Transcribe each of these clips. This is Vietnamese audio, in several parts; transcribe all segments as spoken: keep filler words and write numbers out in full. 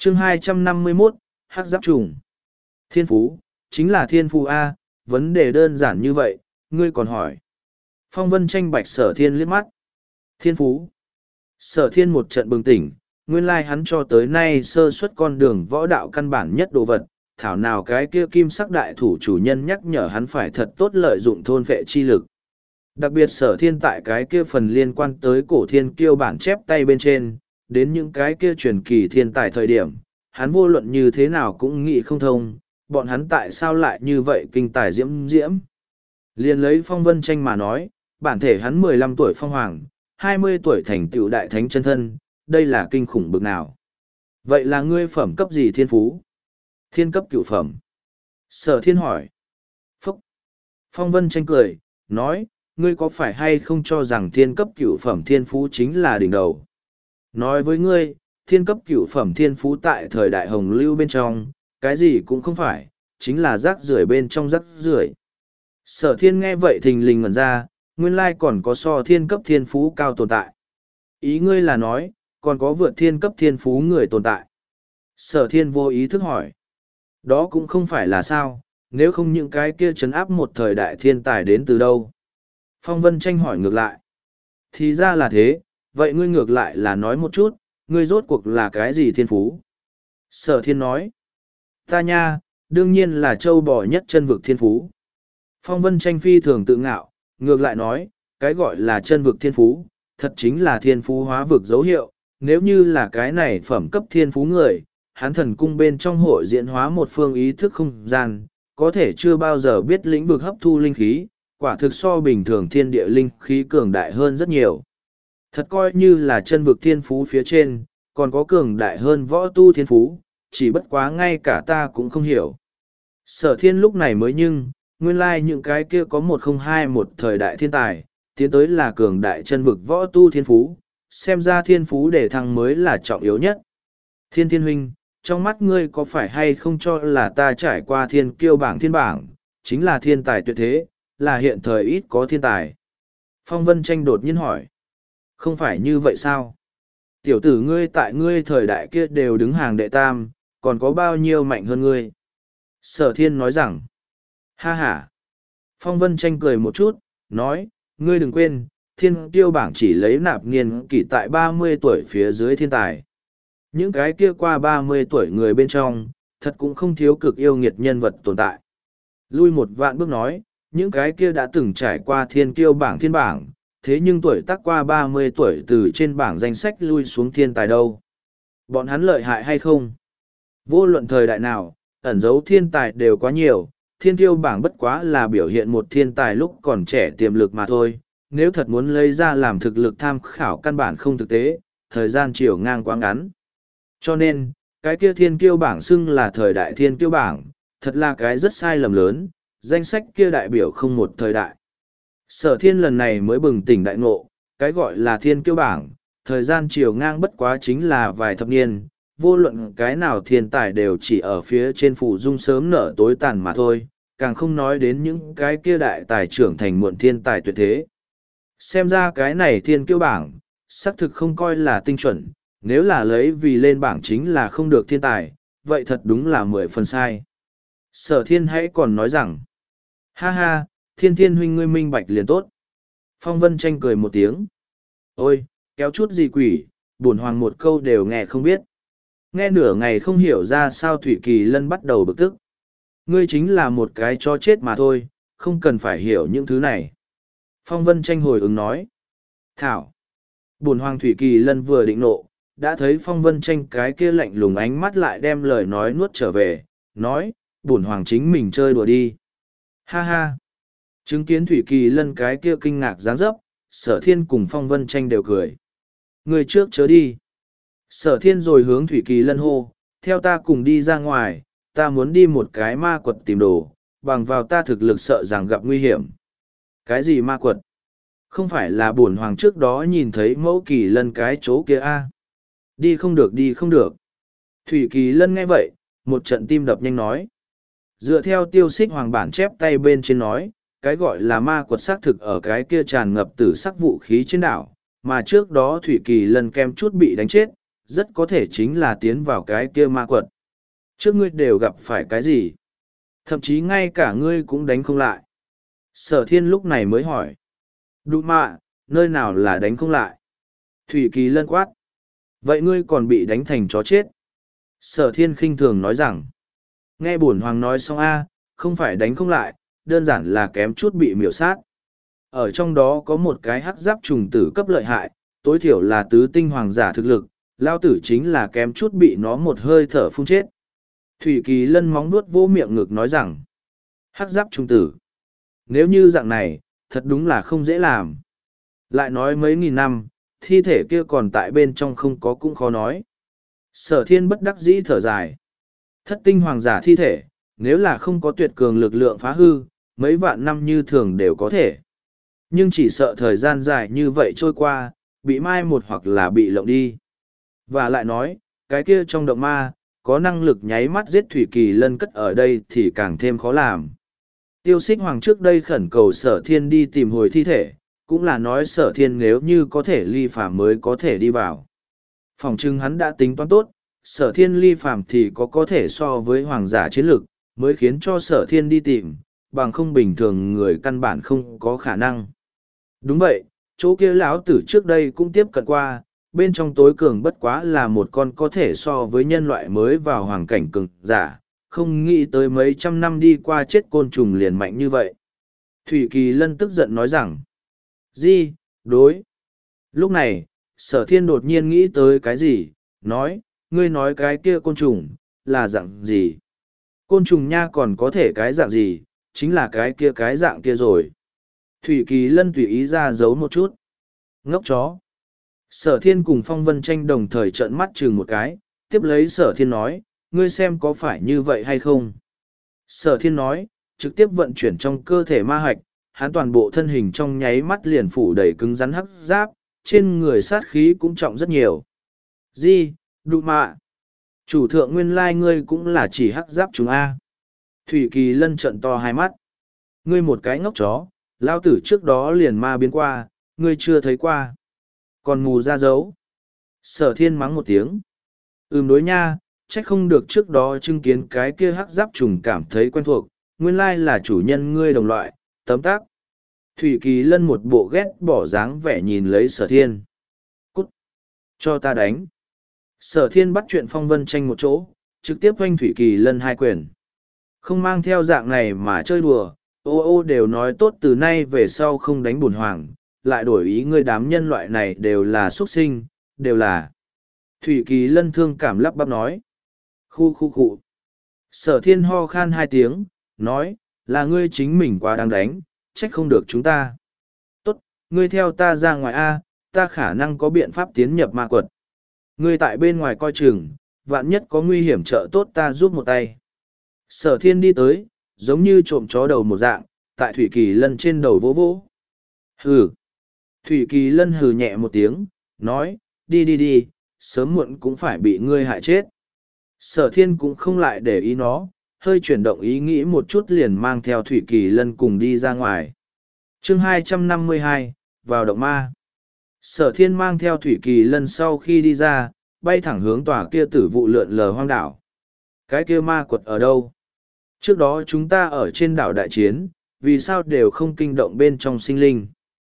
chương hai trăm năm mươi mốt, hắc giáp trùng. Thiên phú, chính là thiên phú A, vấn đề đơn giản như vậy, ngươi còn hỏi. Phong Vân tranh bạch Sở Thiên liếc mắt. Thiên phú. Sở Thiên một trận bừng tỉnh, nguyên lai hắn cho tới nay sơ suất con đường võ đạo căn bản nhất đồ vật, thảo nào cái kia kim sắc đại thủ chủ nhân nhắc nhở hắn phải thật tốt lợi dụng thôn vệ chi lực. Đặc biệt Sở Thiên tại cái kia phần liên quan tới cổ thiên kiêu bản chép tay bên trên, đến những cái kia truyền kỳ thiên tài thời điểm, hắn vô luận như thế nào cũng nghĩ không thông, bọn hắn tại sao lại như vậy kinh tài diễm diễm. Liên lấy Phong Vân tranh mà nói, bản thể hắn mười lăm tuổi phong hoàng, hai mươi tuổi thành tựu đại thánh chân thân, đây là kinh khủng bực nào. Vậy là ngươi phẩm cấp gì thiên phú? Thiên cấp cửu phẩm. Sở Thiên hỏi. Phúc. Phong Vân tranh cười, nói, ngươi có phải hay không cho rằng thiên cấp cửu phẩm thiên phú chính là đỉnh đầu? Nói với ngươi, thiên cấp cửu phẩm thiên phú tại thời đại hồng lưu bên trong, cái gì cũng không phải, chính là rác rưởi bên trong rác rưởi. Sở Thiên nghe vậy thình lình ngẩn ra, nguyên lai còn có so thiên cấp thiên phú cao tồn tại. Ý ngươi là nói, còn có vượt thiên cấp thiên phú người tồn tại. Sở Thiên vô ý thức hỏi. Đó cũng không phải là sao, nếu không những cái kia trấn áp một thời đại thiên tài đến từ đâu. Phong Vân tranh hỏi ngược lại. Thì ra là thế, vậy ngươi ngược lại là nói một chút, ngươi rốt cuộc là cái gì thiên phú? Sở Thiên nói. Ta nha, đương nhiên là châu bò nhất chân vực thiên phú. Phong Vân tranh phi thường tự ngạo, ngược lại nói, cái gọi là chân vực thiên phú, thật chính là thiên phú hóa vực dấu hiệu, nếu như là cái này phẩm cấp thiên phú người, hắn thần cung bên trong hội diễn hóa một phương ý thức không gian, có thể chưa bao giờ biết lĩnh vực hấp thu linh khí, quả thực so bình thường thiên địa linh khí cường đại hơn rất nhiều. Thật coi như là chân vực thiên phú phía trên, còn có cường đại hơn võ tu thiên phú, chỉ bất quá ngay cả ta cũng không hiểu. Sở Thiên lúc này mới nhưng, nguyên lai like những cái kia có một không hai một thời đại thiên tài, tiến tới là cường đại chân vực võ tu thiên phú, xem ra thiên phú để thăng mới là trọng yếu nhất. Thiên Thiên huynh, trong mắt ngươi có phải hay không cho là ta trải qua thiên kiêu bảng thiên bảng, chính là thiên tài tuyệt thế, là hiện thời ít có thiên tài. Phong Vân tranh đột nhiên hỏi. Không phải như vậy sao? Tiểu tử ngươi tại ngươi thời đại kia đều đứng hàng đệ tam, còn có bao nhiêu mạnh hơn ngươi? Sở Thiên nói rằng. Ha ha. Phong Vân tranh cười một chút, nói, ngươi đừng quên, thiên kiêu bảng chỉ lấy nạp niên kỷ tại ba mươi tuổi phía dưới thiên tài. Những cái kia qua ba mươi tuổi người bên trong, thật cũng không thiếu cực yêu nghiệt nhân vật tồn tại. Lui một vạn bước nói, những cái kia đã từng trải qua thiên kiêu bảng thiên bảng, thế nhưng tuổi tác qua ba mươi tuổi từ trên bảng danh sách lui xuống thiên tài đâu. Bọn hắn lợi hại hay không? Vô luận thời đại nào, ẩn dấu thiên tài đều quá nhiều, thiên kiêu bảng bất quá là biểu hiện một thiên tài lúc còn trẻ tiềm lực mà thôi. Nếu thật muốn lấy ra làm thực lực tham khảo căn bản không thực tế, thời gian chiều ngang quá ngắn. Cho nên, cái kia thiên kiêu bảng xưng là thời đại thiên kiêu bảng, thật là cái rất sai lầm lớn, danh sách kia đại biểu không một thời đại. Sở Thiên lần này mới bừng tỉnh đại ngộ, cái gọi là thiên kiêu bảng, thời gian chiều ngang bất quá chính là vài thập niên, vô luận cái nào thiên tài đều chỉ ở phía trên phủ dung sớm nở tối tàn mà thôi, càng không nói đến những cái kia đại tài trưởng thành muộn thiên tài tuyệt thế. Xem ra cái này thiên kiêu bảng, xác thực không coi là tinh chuẩn, nếu là lấy vì lên bảng chính là không được thiên tài, vậy thật đúng là mười phần sai. Sở Thiên hãy còn nói rằng, ha ha, Thiên Thiên huynh ngươi minh bạch liền tốt. Phong Vân tranh cười một tiếng. Ôi, kéo chút gì quỷ, bổn hoàng một câu đều nghe không biết. Nghe nửa ngày không hiểu ra sao Thủy Kỳ Lân bắt đầu bực tức. Ngươi chính là một cái chó chết mà thôi, không cần phải hiểu những thứ này. Phong Vân tranh hồi ứng nói. Thảo. Bổn hoàng Thủy Kỳ Lân vừa định nộ, đã thấy Phong Vân tranh cái kia lạnh lùng ánh mắt lại đem lời nói nuốt trở về, nói, bổn hoàng chính mình chơi đùa đi. Ha ha. Chứng kiến Thủy Kỳ Lân cái kia kinh ngạc dáng dấp, Sở Thiên cùng Phong Vân tranh đều cười. Người trước chớ đi. Sở Thiên rồi hướng Thủy Kỳ Lân hô, theo ta cùng đi ra ngoài, ta muốn đi một cái ma quật tìm đồ, bằng vào ta thực lực sợ rằng gặp nguy hiểm. Cái gì ma quật? Không phải là bổn hoàng trước đó nhìn thấy mẫu Kỳ Lân cái chỗ kia a? Đi không được đi không được. Thủy Kỳ Lân nghe vậy, một trận tim đập nhanh nói. Dựa theo tiêu xích hoàng bản chép tay bên trên nói, cái gọi là ma quật xác thực ở cái kia tràn ngập tử sắc vũ khí trên đảo, mà trước đó Thủy Kỳ Lân kem chút bị đánh chết, rất có thể chính là tiến vào cái kia ma quật. Trước ngươi đều gặp phải cái gì? Thậm chí ngay cả ngươi cũng đánh không lại. Sở thiên lúc này mới hỏi. Đụ mạ, nơi nào là đánh không lại? Thủy Kỳ Lân quát. Vậy ngươi còn bị đánh thành chó chết? Sở thiên khinh thường nói rằng. Nghe bổn hoàng nói xong a, không phải đánh không lại, đơn giản là kém chút bị miểu sát. Ở trong đó có một cái hắc giáp trùng tử cấp lợi hại, tối thiểu là tứ tinh hoàng giả thực lực, lao tử chính là kém chút bị nó một hơi thở phun chết. Thủy Kỳ Lân móng nuốt vô miệng ngực nói rằng, hắc giáp trùng tử. Nếu như dạng này, thật đúng là không dễ làm. Lại nói mấy nghìn năm, thi thể kia còn tại bên trong không có cũng khó nói. Sở thiên bất đắc dĩ thở dài. Thất tinh hoàng giả thi thể, nếu là không có tuyệt cường lực lượng phá hư, mấy vạn năm như thường đều có thể. Nhưng chỉ sợ thời gian dài như vậy trôi qua, bị mai một hoặc là bị lộng đi. Và lại nói, cái kia trong động ma, có năng lực nháy mắt giết Thủy Kỳ Lân cất ở đây thì càng thêm khó làm. Tiêu Xích Hoàng trước đây khẩn cầu sở thiên đi tìm hồi thi thể, cũng là nói sở thiên nếu như có thể ly phàm mới có thể đi vào. Phòng trưng hắn đã tính toán tốt, sở thiên ly phàm thì có có thể so với hoàng giả chiến lực, mới khiến cho sở thiên đi tìm, bằng không bình thường người căn bản không có khả năng. Đúng vậy, chỗ kia lão tử trước đây cũng tiếp cận qua, bên trong tối cường bất quá là một con có thể so với nhân loại mới vào hoàng cảnh cường giả, không nghĩ tới mấy trăm năm đi qua chết côn trùng liền mạnh như vậy. Thủy Kỳ Lân tức giận nói rằng, Di, đối. Lúc này, sở thiên đột nhiên nghĩ tới cái gì, nói, ngươi nói cái kia côn trùng, là dạng gì? Côn trùng nha còn có thể cái dạng gì, chính là cái kia cái dạng kia rồi. Thủy Kỳ Lân tùy ý ra giấu một chút. Ngốc chó. Sở thiên cùng Phong Vân Tranh đồng thời trợn mắt chừng một cái, tiếp lấy sở thiên nói, ngươi xem có phải như vậy hay không? Sở thiên nói, trực tiếp vận chuyển trong cơ thể ma hạch, hắn toàn bộ thân hình trong nháy mắt liền phủ đầy cứng rắn hắc giáp, trên người sát khí cũng trọng rất nhiều. Di, đụ mạ. Chủ thượng nguyên lai ngươi cũng là chỉ hắc giáp chúng A. Thủy Kỳ Lân trận to hai mắt. Ngươi một cái ngốc chó, lao tử trước đó liền ma biến qua, ngươi chưa thấy qua. Còn mù ra dấu. Sở thiên mắng một tiếng. Ừm đối nha, trách không được trước đó chứng kiến cái kia hắc giáp trùng cảm thấy quen thuộc, nguyên lai là chủ nhân ngươi đồng loại, tấm tác. Thủy Kỳ Lân một bộ ghét bỏ dáng vẻ nhìn lấy sở thiên. Cút! Cho ta đánh! Sở thiên bắt chuyện Phong Vân Tranh một chỗ, trực tiếp oanh Thủy Kỳ Lân hai quyền. Không mang theo dạng này mà chơi đùa, ô ô đều nói tốt từ nay về sau không đánh bổn hoàng, lại đổi ý ngươi đám nhân loại này đều là xuất sinh, đều là. Thủy Kỳ Lân thương cảm lắp bắp nói. Khu khu khu. Sở thiên ho khan hai tiếng, nói, là ngươi chính mình quá đáng đánh, trách không được chúng ta. Tốt, ngươi theo ta ra ngoài A, ta khả năng có biện pháp tiến nhập ma quật. Ngươi tại bên ngoài coi chừng, vạn nhất có nguy hiểm trợ tốt ta giúp một tay. Sở thiên đi tới, giống như trộm chó đầu một dạng, tại Thủy Kỳ Lân trên đầu vỗ vỗ. Hừ. Thủy Kỳ Lân hừ nhẹ một tiếng, nói, đi đi đi, sớm muộn cũng phải bị ngươi hại chết. Sở thiên cũng không lại để ý nó, hơi chuyển động ý nghĩ một chút liền mang theo Thủy Kỳ Lân cùng đi ra ngoài. chương hai trăm năm mươi hai, vào động ma. Sở thiên mang theo Thủy Kỳ Lân sau khi đi ra, bay thẳng hướng tòa kia tử vụ lượn lờ hoang đảo. Cái kia ma quật ở đâu? Trước đó chúng ta ở trên đảo đại chiến, vì sao đều không kinh động bên trong sinh linh?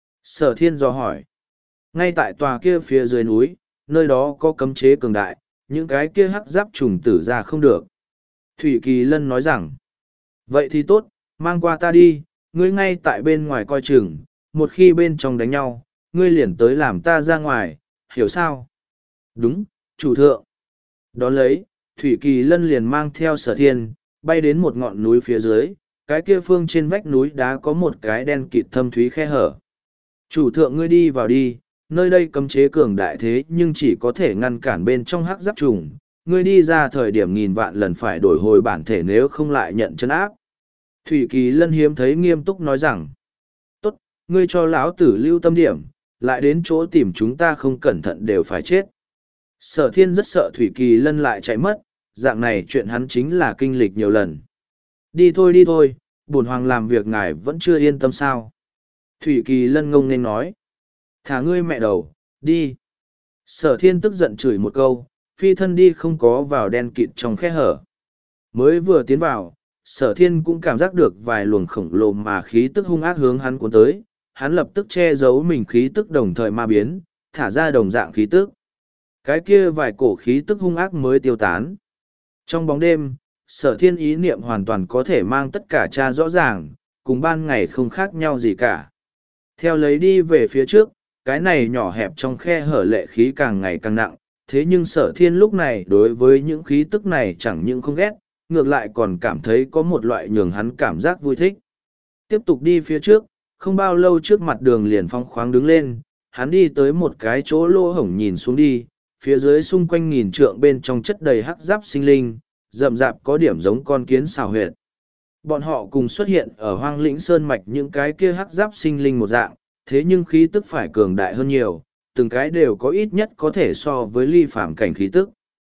Sở thiên dò hỏi. Ngay tại tòa kia phía dưới núi, nơi đó có cấm chế cường đại, những cái kia hắc giáp trùng tử ra không được. Thủy Kỳ Lân nói rằng, vậy thì tốt, mang qua ta đi, ngươi ngay tại bên ngoài coi chừng, một khi bên trong đánh nhau, ngươi liền tới làm ta ra ngoài, hiểu sao? Đúng, chủ thượng. Đón lấy, Thủy Kỳ Lân liền mang theo sở thiên, bay đến một ngọn núi phía dưới, cái kia phương trên vách núi đá có một cái đen kịt thâm thúy khe hở. Chủ thượng ngươi đi vào đi, nơi đây cấm chế cường đại thế nhưng chỉ có thể ngăn cản bên trong hắc giáp trùng, ngươi đi ra thời điểm nghìn vạn lần phải đổi hồi bản thể nếu không lại nhận chân áp. Thủy Kỳ Lân hiếm thấy nghiêm túc nói rằng, tốt, ngươi cho lão tử lưu tâm điểm, lại đến chỗ tìm chúng ta không cẩn thận đều phải chết. Sở thiên rất sợ Thủy Kỳ Lân lại chạy mất, dạng này chuyện hắn chính là kinh lịch nhiều lần. Đi thôi đi thôi, bổn hoàng làm việc ngài vẫn chưa yên tâm sao. Thủy Kỳ Lân ngông nên nói, thả ngươi mẹ đầu, đi. Sở thiên tức giận chửi một câu, phi thân đi không có vào đen kịt trong khe hở. Mới vừa tiến vào, sở thiên cũng cảm giác được vài luồng khổng lồ mà khí tức hung ác hướng hắn cuốn tới, hắn lập tức che giấu mình khí tức đồng thời ma biến, thả ra đồng dạng khí tức. Cái kia vài cổ khí tức hung ác mới tiêu tán. Trong bóng đêm, sở thiên ý niệm hoàn toàn có thể mang tất cả tra rõ ràng, cùng ban ngày không khác nhau gì cả. Theo lấy đi về phía trước, cái này nhỏ hẹp trong khe hở lệ khí càng ngày càng nặng, thế nhưng sở thiên lúc này đối với những khí tức này chẳng những không ghét, ngược lại còn cảm thấy có một loại nhường hắn cảm giác vui thích. Tiếp tục đi phía trước, không bao lâu trước mặt đường liền phong khoáng đứng lên, hắn đi tới một cái chỗ lỗ hổng nhìn xuống đi, phía dưới xung quanh nghìn trượng bên trong chất đầy hắc giáp sinh linh, rậm rạp có điểm giống con kiến xào huyệt. Bọn họ cùng xuất hiện ở hoang lĩnh sơn mạch những cái kia hắc giáp sinh linh một dạng, thế nhưng khí tức phải cường đại hơn nhiều, từng cái đều có ít nhất có thể so với ly phạm cảnh khí tức.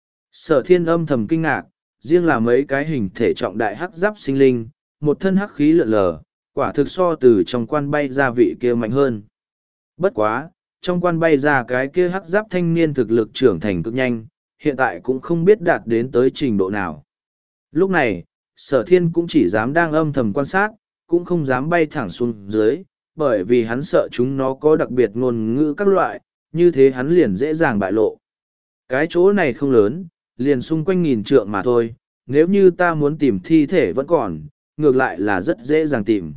Sở thiên âm thầm kinh ngạc, riêng là mấy cái hình thể trọng đại hắc giáp sinh linh, một thân hắc khí lượn lờ, quả thực so từ trong quan bay ra vị kia mạnh hơn. Bất quá, trong quan bay ra cái kia hắc giáp thanh niên thực lực trưởng thành cực nhanh, hiện tại cũng không biết đạt đến tới trình độ nào. Lúc này, sở thiên cũng chỉ dám đang âm thầm quan sát, cũng không dám bay thẳng xuống dưới, bởi vì hắn sợ chúng nó có đặc biệt ngôn ngữ các loại, như thế hắn liền dễ dàng bại lộ. Cái chỗ này không lớn, liền xung quanh nghìn trượng mà thôi, nếu như ta muốn tìm thi thể vẫn còn, ngược lại là rất dễ dàng tìm.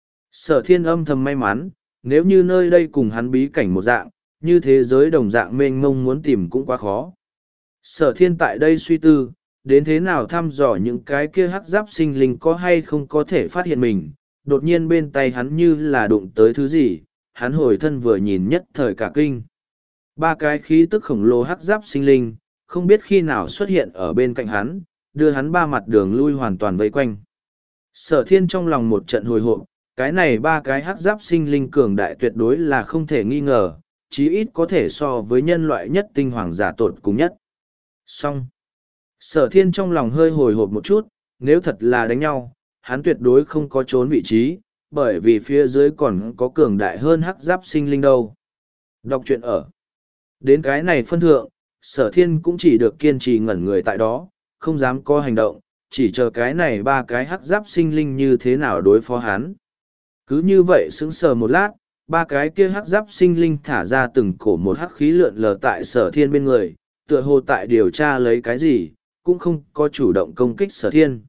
Sở thiên âm thầm may mắn, nếu như nơi đây cùng hắn bí cảnh một dạng, như thế giới đồng dạng mênh mông muốn tìm cũng quá khó. Sở thiên tại đây suy tư, đến thế nào thăm dò những cái kia hắc giáp sinh linh có hay không có thể phát hiện mình, đột nhiên bên tay hắn như là đụng tới thứ gì, hắn hồi thân vừa nhìn nhất thời cả kinh. Ba cái khí tức khổng lồ hắc giáp sinh linh, không biết khi nào xuất hiện ở bên cạnh hắn, đưa hắn ba mặt đường lui hoàn toàn vây quanh. Sở thiên trong lòng một trận hồi hộp, cái này ba cái hắc giáp sinh linh cường đại tuyệt đối là không thể nghi ngờ, chí ít có thể so với nhân loại nhất tinh hoàng giả tột cùng nhất. Xong. Sở thiên trong lòng hơi hồi hộp một chút, nếu thật là đánh nhau, hắn tuyệt đối không có trốn vị trí, bởi vì phía dưới còn có cường đại hơn hắc giáp sinh linh đâu. Đọc truyện ở. Đến cái này phân thượng, sở thiên cũng chỉ được kiên trì ngẩn người tại đó, không dám có hành động, chỉ chờ cái này ba cái hắc giáp sinh linh như thế nào đối phó hắn. Cứ như vậy sững sờ một lát, ba cái kia hắc giáp sinh linh thả ra từng cổ một hắc khí lượn lờ tại sở thiên bên người, tựa hồ tại điều tra lấy cái gì, cũng không có chủ động công kích sở thiên.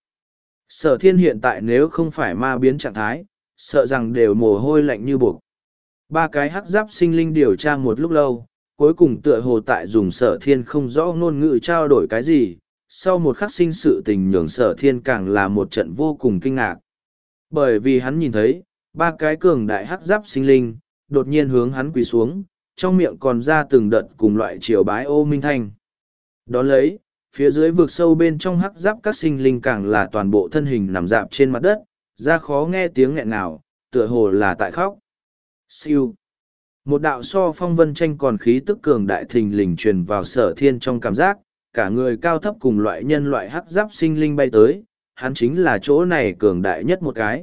Sở thiên hiện tại nếu không phải ma biến trạng thái, sợ rằng đều mồ hôi lạnh như buộc. Ba cái hắc giáp sinh linh điều tra một lúc lâu, cuối cùng tựa hồ tại dùng sở thiên không rõ ngôn ngữ trao đổi cái gì, sau một khắc sinh sự tình nhường sở thiên càng là một trận vô cùng kinh ngạc. Bởi vì hắn nhìn thấy, ba cái cường đại hắc giáp sinh linh, đột nhiên hướng hắn quỳ xuống, trong miệng còn ra từng đợt cùng loại triều bái ô minh thanh. Đón lấy, phía dưới vực sâu bên trong hắc giáp các sinh linh càng là toàn bộ thân hình nằm dạp trên mặt đất, ra khó nghe tiếng nghẹn ngào, tựa hồ là tại khóc. Siêu. Một đạo so phong vân tranh còn khí tức cường đại thình lình truyền vào sở thiên trong cảm giác, cả người cao thấp cùng loại nhân loại hắc giáp sinh linh bay tới, hắn chính là chỗ này cường đại nhất một cái.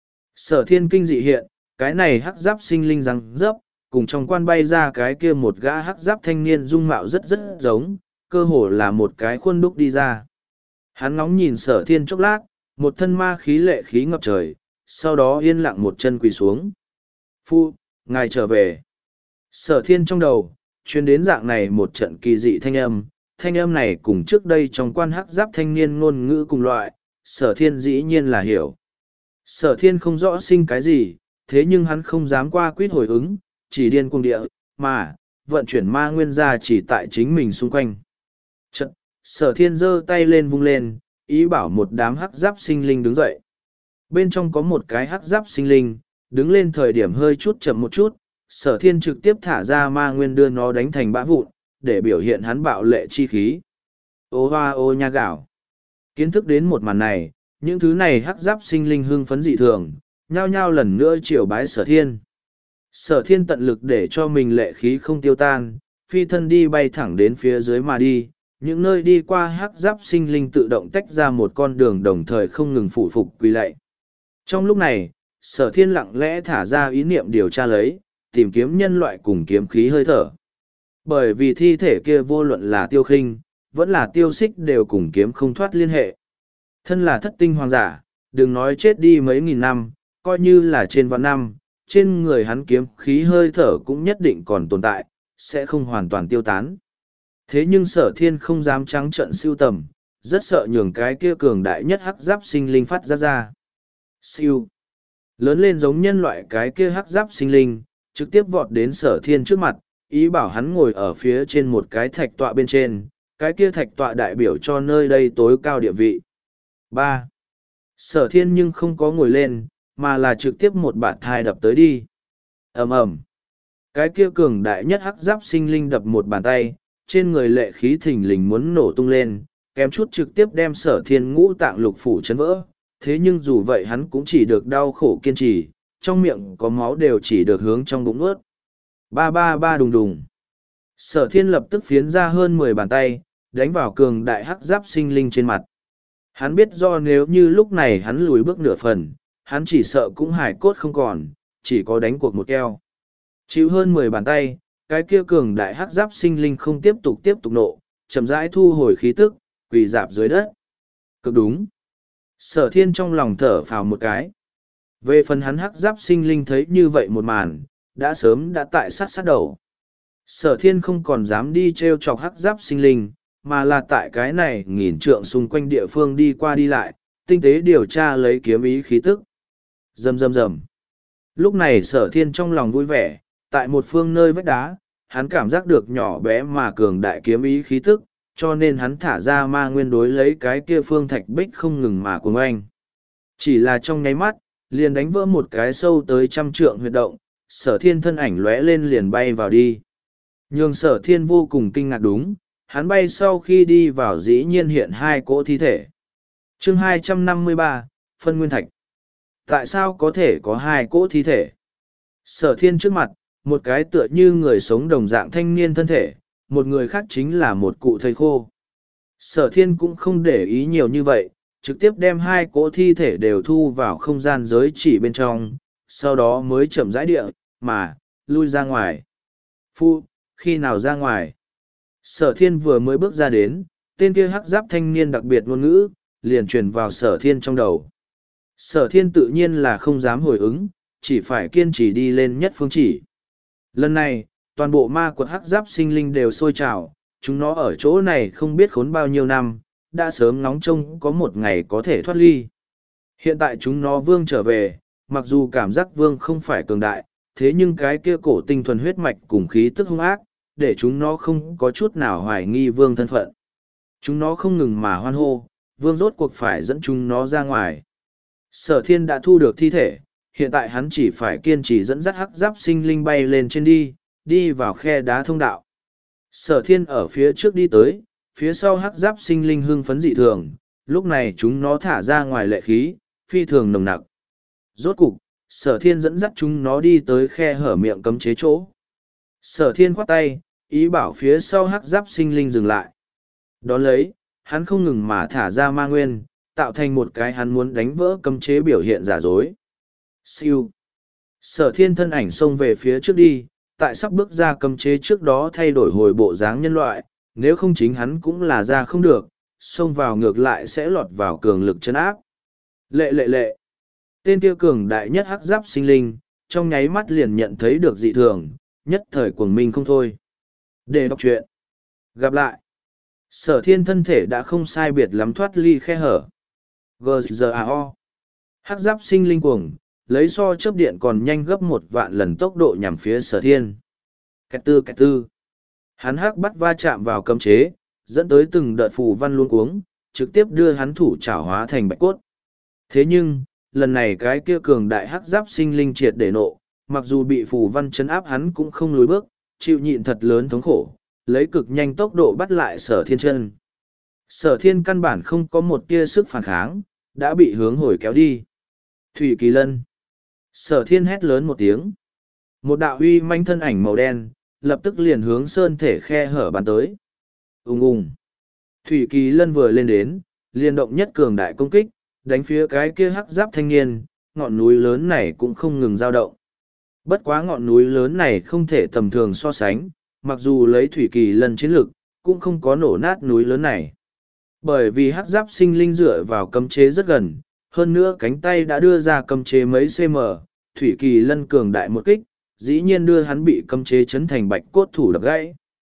Sở thiên kinh dị hiện, cái này hắc giáp sinh linh răng rớp, cùng trong quan bay ra cái kia một gã hắc giáp thanh niên dung mạo rất rất giống, cơ hồ là một cái khuôn đúc đi ra. Hắn ngóng nhìn sở thiên chốc lát, một thân ma khí lệ khí ngập trời, sau đó yên lặng một chân quỳ xuống. Phu, ngài trở về. Sở thiên trong đầu, chuyên đến dạng này một trận kỳ dị thanh âm, thanh âm này cùng trước đây trong quan hắc giáp thanh niên ngôn ngữ cùng loại, sở thiên dĩ nhiên là hiểu. Sở thiên không rõ sinh cái gì, thế nhưng hắn không dám qua quyết hồi ứng, chỉ điên cuồng địa, mà, vận chuyển ma nguyên ra chỉ tại chính mình xung quanh. Chật, sở thiên giơ tay lên vung lên, ý bảo một đám hắc giáp sinh linh đứng dậy. Bên trong có một cái hắc giáp sinh linh, đứng lên thời điểm hơi chút chậm một chút, sở thiên trực tiếp thả ra ma nguyên đưa nó đánh thành bã vụn, để biểu hiện hắn bạo lệ chi khí. Ô hoa ô nha gạo. Kiến thức đến một màn này, những thứ này hắc giáp sinh linh hưng phấn dị thường, nhao nhao lần nữa triều bái sở thiên. Sở thiên tận lực để cho mình lệ khí không tiêu tan, phi thân đi bay thẳng đến phía dưới mà đi, những nơi đi qua hắc giáp sinh linh tự động tách ra một con đường đồng thời không ngừng phụ phục quỳ lạy. Trong lúc này, sở thiên lặng lẽ thả ra ý niệm điều tra lấy, tìm kiếm nhân loại cùng kiếm khí hơi thở. Bởi vì thi thể kia vô luận là Tiêu Khinh, vẫn là Tiêu Xích đều cùng kiếm không thoát liên hệ. Thân là thất tinh hoàng giả, đừng nói chết đi mấy nghìn năm, coi như là trên vạn năm, trên người hắn kiếm khí hơi thở cũng nhất định còn tồn tại, sẽ không hoàn toàn tiêu tán. Thế nhưng Sở Thiên không dám trắng trợn siêu tầm, rất sợ nhường cái kia cường đại nhất hắc giáp sinh linh phát ra ra. Siêu. Lớn lên giống nhân loại cái kia hắc giáp sinh linh, trực tiếp vọt đến Sở Thiên trước mặt, ý bảo hắn ngồi ở phía trên một cái thạch tọa bên trên, cái kia thạch tọa đại biểu cho nơi đây tối cao địa vị. ba. Sở Thiên nhưng không có ngồi lên, mà là trực tiếp một bạt thai đập tới đi. Ầm ầm. Cái kia cường đại nhất hắc giáp sinh linh đập một bàn tay, trên người lệ khí thình lình muốn nổ tung lên, kém chút trực tiếp đem Sở Thiên ngũ tạng lục phủ chấn vỡ. Thế nhưng dù vậy hắn cũng chỉ được đau khổ kiên trì, trong miệng có máu đều chỉ được hướng trong bụng ướt. Ba ba ba đùng đùng. Sở Thiên lập tức phiến ra hơn mười bàn tay, đánh vào cường đại hắc giáp sinh linh trên mặt. Hắn biết do nếu như lúc này hắn lùi bước nửa phần, hắn chỉ sợ cũng hải cốt không còn, chỉ có đánh cuộc một keo. Chịu hơn mười bàn tay, cái kia cường đại hắc giáp sinh linh không tiếp tục tiếp tục nộ, chậm rãi thu hồi khí tức, quỳ dạp dưới đất. Cực đúng. Sở Thiên trong lòng thở phào một cái. Về phần hắn hắc giáp sinh linh thấy như vậy một màn, đã sớm đã tại sát sát đầu. Sở Thiên không còn dám đi treo chọc hắc giáp sinh linh, mà là tại cái này nghìn trượng xung quanh địa phương đi qua đi lại, tinh tế điều tra lấy kiếm ý khí tức. Rầm rầm rầm. Lúc này Sở Thiên trong lòng vui vẻ, tại một phương nơi vách đá, hắn cảm giác được nhỏ bé mà cường đại kiếm ý khí tức, cho nên hắn thả ra ma nguyên đối lấy cái kia phương thạch bích không ngừng mà cuồng oanh. Chỉ là trong nháy mắt, liền đánh vỡ một cái sâu tới trăm trượng huyệt động, Sở Thiên thân ảnh lóe lên liền bay vào đi. Nhưng Sở Thiên vô cùng kinh ngạc đúng, hắn bay sau khi đi vào dĩ nhiên hiện hai cỗ thi thể. Chương hai trăm năm mươi ba, Phân Nguyên Thạch. Tại sao có thể có hai cỗ thi thể? Sở Thiên trước mặt, một cái tựa như người sống đồng dạng thanh niên thân thể, một người khác chính là một cụ thây khô. Sở Thiên cũng không để ý nhiều như vậy, trực tiếp đem hai cỗ thi thể đều thu vào không gian giới chỉ bên trong, sau đó mới chậm rãi địa, mà, lui ra ngoài. Phu, khi nào ra ngoài? Sở Thiên vừa mới bước ra đến, tên kia hắc giáp thanh niên đặc biệt ngôn ngữ, liền truyền vào Sở Thiên trong đầu. Sở Thiên tự nhiên là không dám hồi ứng, chỉ phải kiên trì đi lên nhất phương chỉ. Lần này, toàn bộ ma quật hắc giáp sinh linh đều sôi trào, chúng nó ở chỗ này không biết khốn bao nhiêu năm, đã sớm nóng trông có một ngày có thể thoát ly. Hiện tại chúng nó vương trở về, mặc dù cảm giác vương không phải cường đại, thế nhưng cái kia cổ tinh thuần huyết mạch cùng khí tức hung ác, để chúng nó không có chút nào hoài nghi vương thân phận. Chúng nó không ngừng mà hoan hô, vương rốt cuộc phải dẫn chúng nó ra ngoài. Sở Thiên đã thu được thi thể, hiện tại hắn chỉ phải kiên trì dẫn dắt hắc giáp sinh linh bay lên trên đi, đi vào khe đá thông đạo. Sở Thiên ở phía trước đi tới, phía sau hắc giáp sinh linh hưng phấn dị thường, lúc này chúng nó thả ra ngoài lệ khí, phi thường nồng nặc. Rốt cục, Sở Thiên dẫn dắt chúng nó đi tới khe hở miệng cấm chế chỗ. Sở Thiên khoát tay, ý bảo phía sau hắc giáp sinh linh dừng lại. Đón lấy, hắn không ngừng mà thả ra ma nguyên, tạo thành một cái hắn muốn đánh vỡ cấm chế biểu hiện giả dối. Siêu. Sở Thiên thân ảnh xông về phía trước đi, tại sắp bước ra cấm chế trước đó thay đổi hồi bộ dáng nhân loại, nếu không chính hắn cũng là ra không được, xông vào ngược lại sẽ lọt vào cường lực chân áp. Lệ lệ lệ. Tên kia cường đại nhất hắc giáp sinh linh, trong nháy mắt liền nhận thấy được dị thường, nhất thời cuồng minh không thôi. Để đọc truyện. Gặp lại. Sở Thiên thân thể đã không sai biệt lắm thoát ly khe hở. giê giê a o. Hắc giáp sinh linh cuồng, lấy so chớp điện còn nhanh gấp một vạn lần tốc độ nhằm phía Sở Thiên. Kẹt tư kẹt tư. Hắn hắc bắt va chạm vào cấm chế, dẫn tới từng đợt phù văn luống cuống, trực tiếp đưa hắn thủ trảo hóa thành bạch cốt. Thế nhưng, lần này cái kia cường đại hắc giáp sinh linh triệt để nộ, mặc dù bị phù văn chấn áp hắn cũng không lùi bước, chịu nhịn thật lớn thống khổ, lấy cực nhanh tốc độ bắt lại Sở Thiên chân. Sở Thiên căn bản không có một tia sức phản kháng, đã bị hướng hồi kéo đi. Thủy Kỳ Lân. Sở Thiên hét lớn một tiếng. Một đạo uy manh thân ảnh màu đen, lập tức liền hướng sơn thể khe hở bắn tới. Ùng ùng. Thủy Kỳ Lân vừa lên đến, liền động nhất cường đại công kích, đánh phía cái kia hắc giáp thanh niên, ngọn núi lớn này cũng không ngừng dao động. Bất quá ngọn núi lớn này không thể tầm thường so sánh, mặc dù lấy thủy kỳ lân chiến lực, cũng không có nổ nát núi lớn này. Bởi vì hắc giáp sinh linh dựa vào cấm chế rất gần, hơn nữa cánh tay đã đưa ra cấm chế mấy cm, thủy kỳ lân cường đại một kích, dĩ nhiên đưa hắn bị cấm chế chấn thành bạch cốt thủ đập gãy.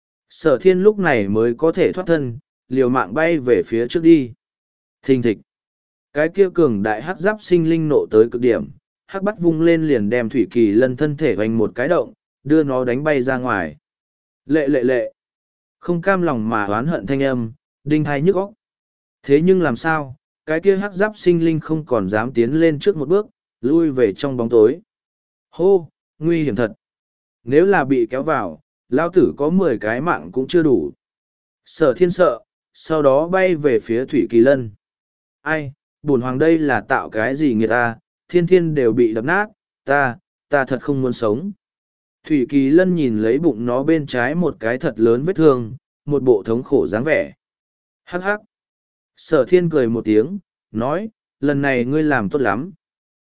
Sở thiên lúc này mới có thể thoát thân, liều mạng bay về phía trước đi. Thình thịch. Cái kia cường đại hắc giáp sinh linh nộ tới cực điểm, hắc bắt vung lên liền đem thủy kỳ lân thân thể hoành một cái động, đưa nó đánh bay ra ngoài. Lệ lệ lệ. Không cam lòng mà oán hận thanh âm, đinh thai nhức óc. Thế nhưng làm sao, cái kia hắc giáp sinh linh không còn dám tiến lên trước một bước, lui về trong bóng tối. Hô, nguy hiểm thật. Nếu là bị kéo vào, lao tử có mười cái mạng cũng chưa đủ. Sở thiên sợ, sau đó bay về phía thủy kỳ lân. Ai, bổn hoàng đây là tạo cái gì người ta, thiên thiên đều bị đập nát, ta, ta thật không muốn sống. Thủy kỳ lân nhìn lấy bụng nó bên trái một cái thật lớn vết thương, một bộ thống khổ dáng vẻ. Hắc hắc. Sở thiên cười một tiếng, nói, lần này ngươi làm tốt lắm.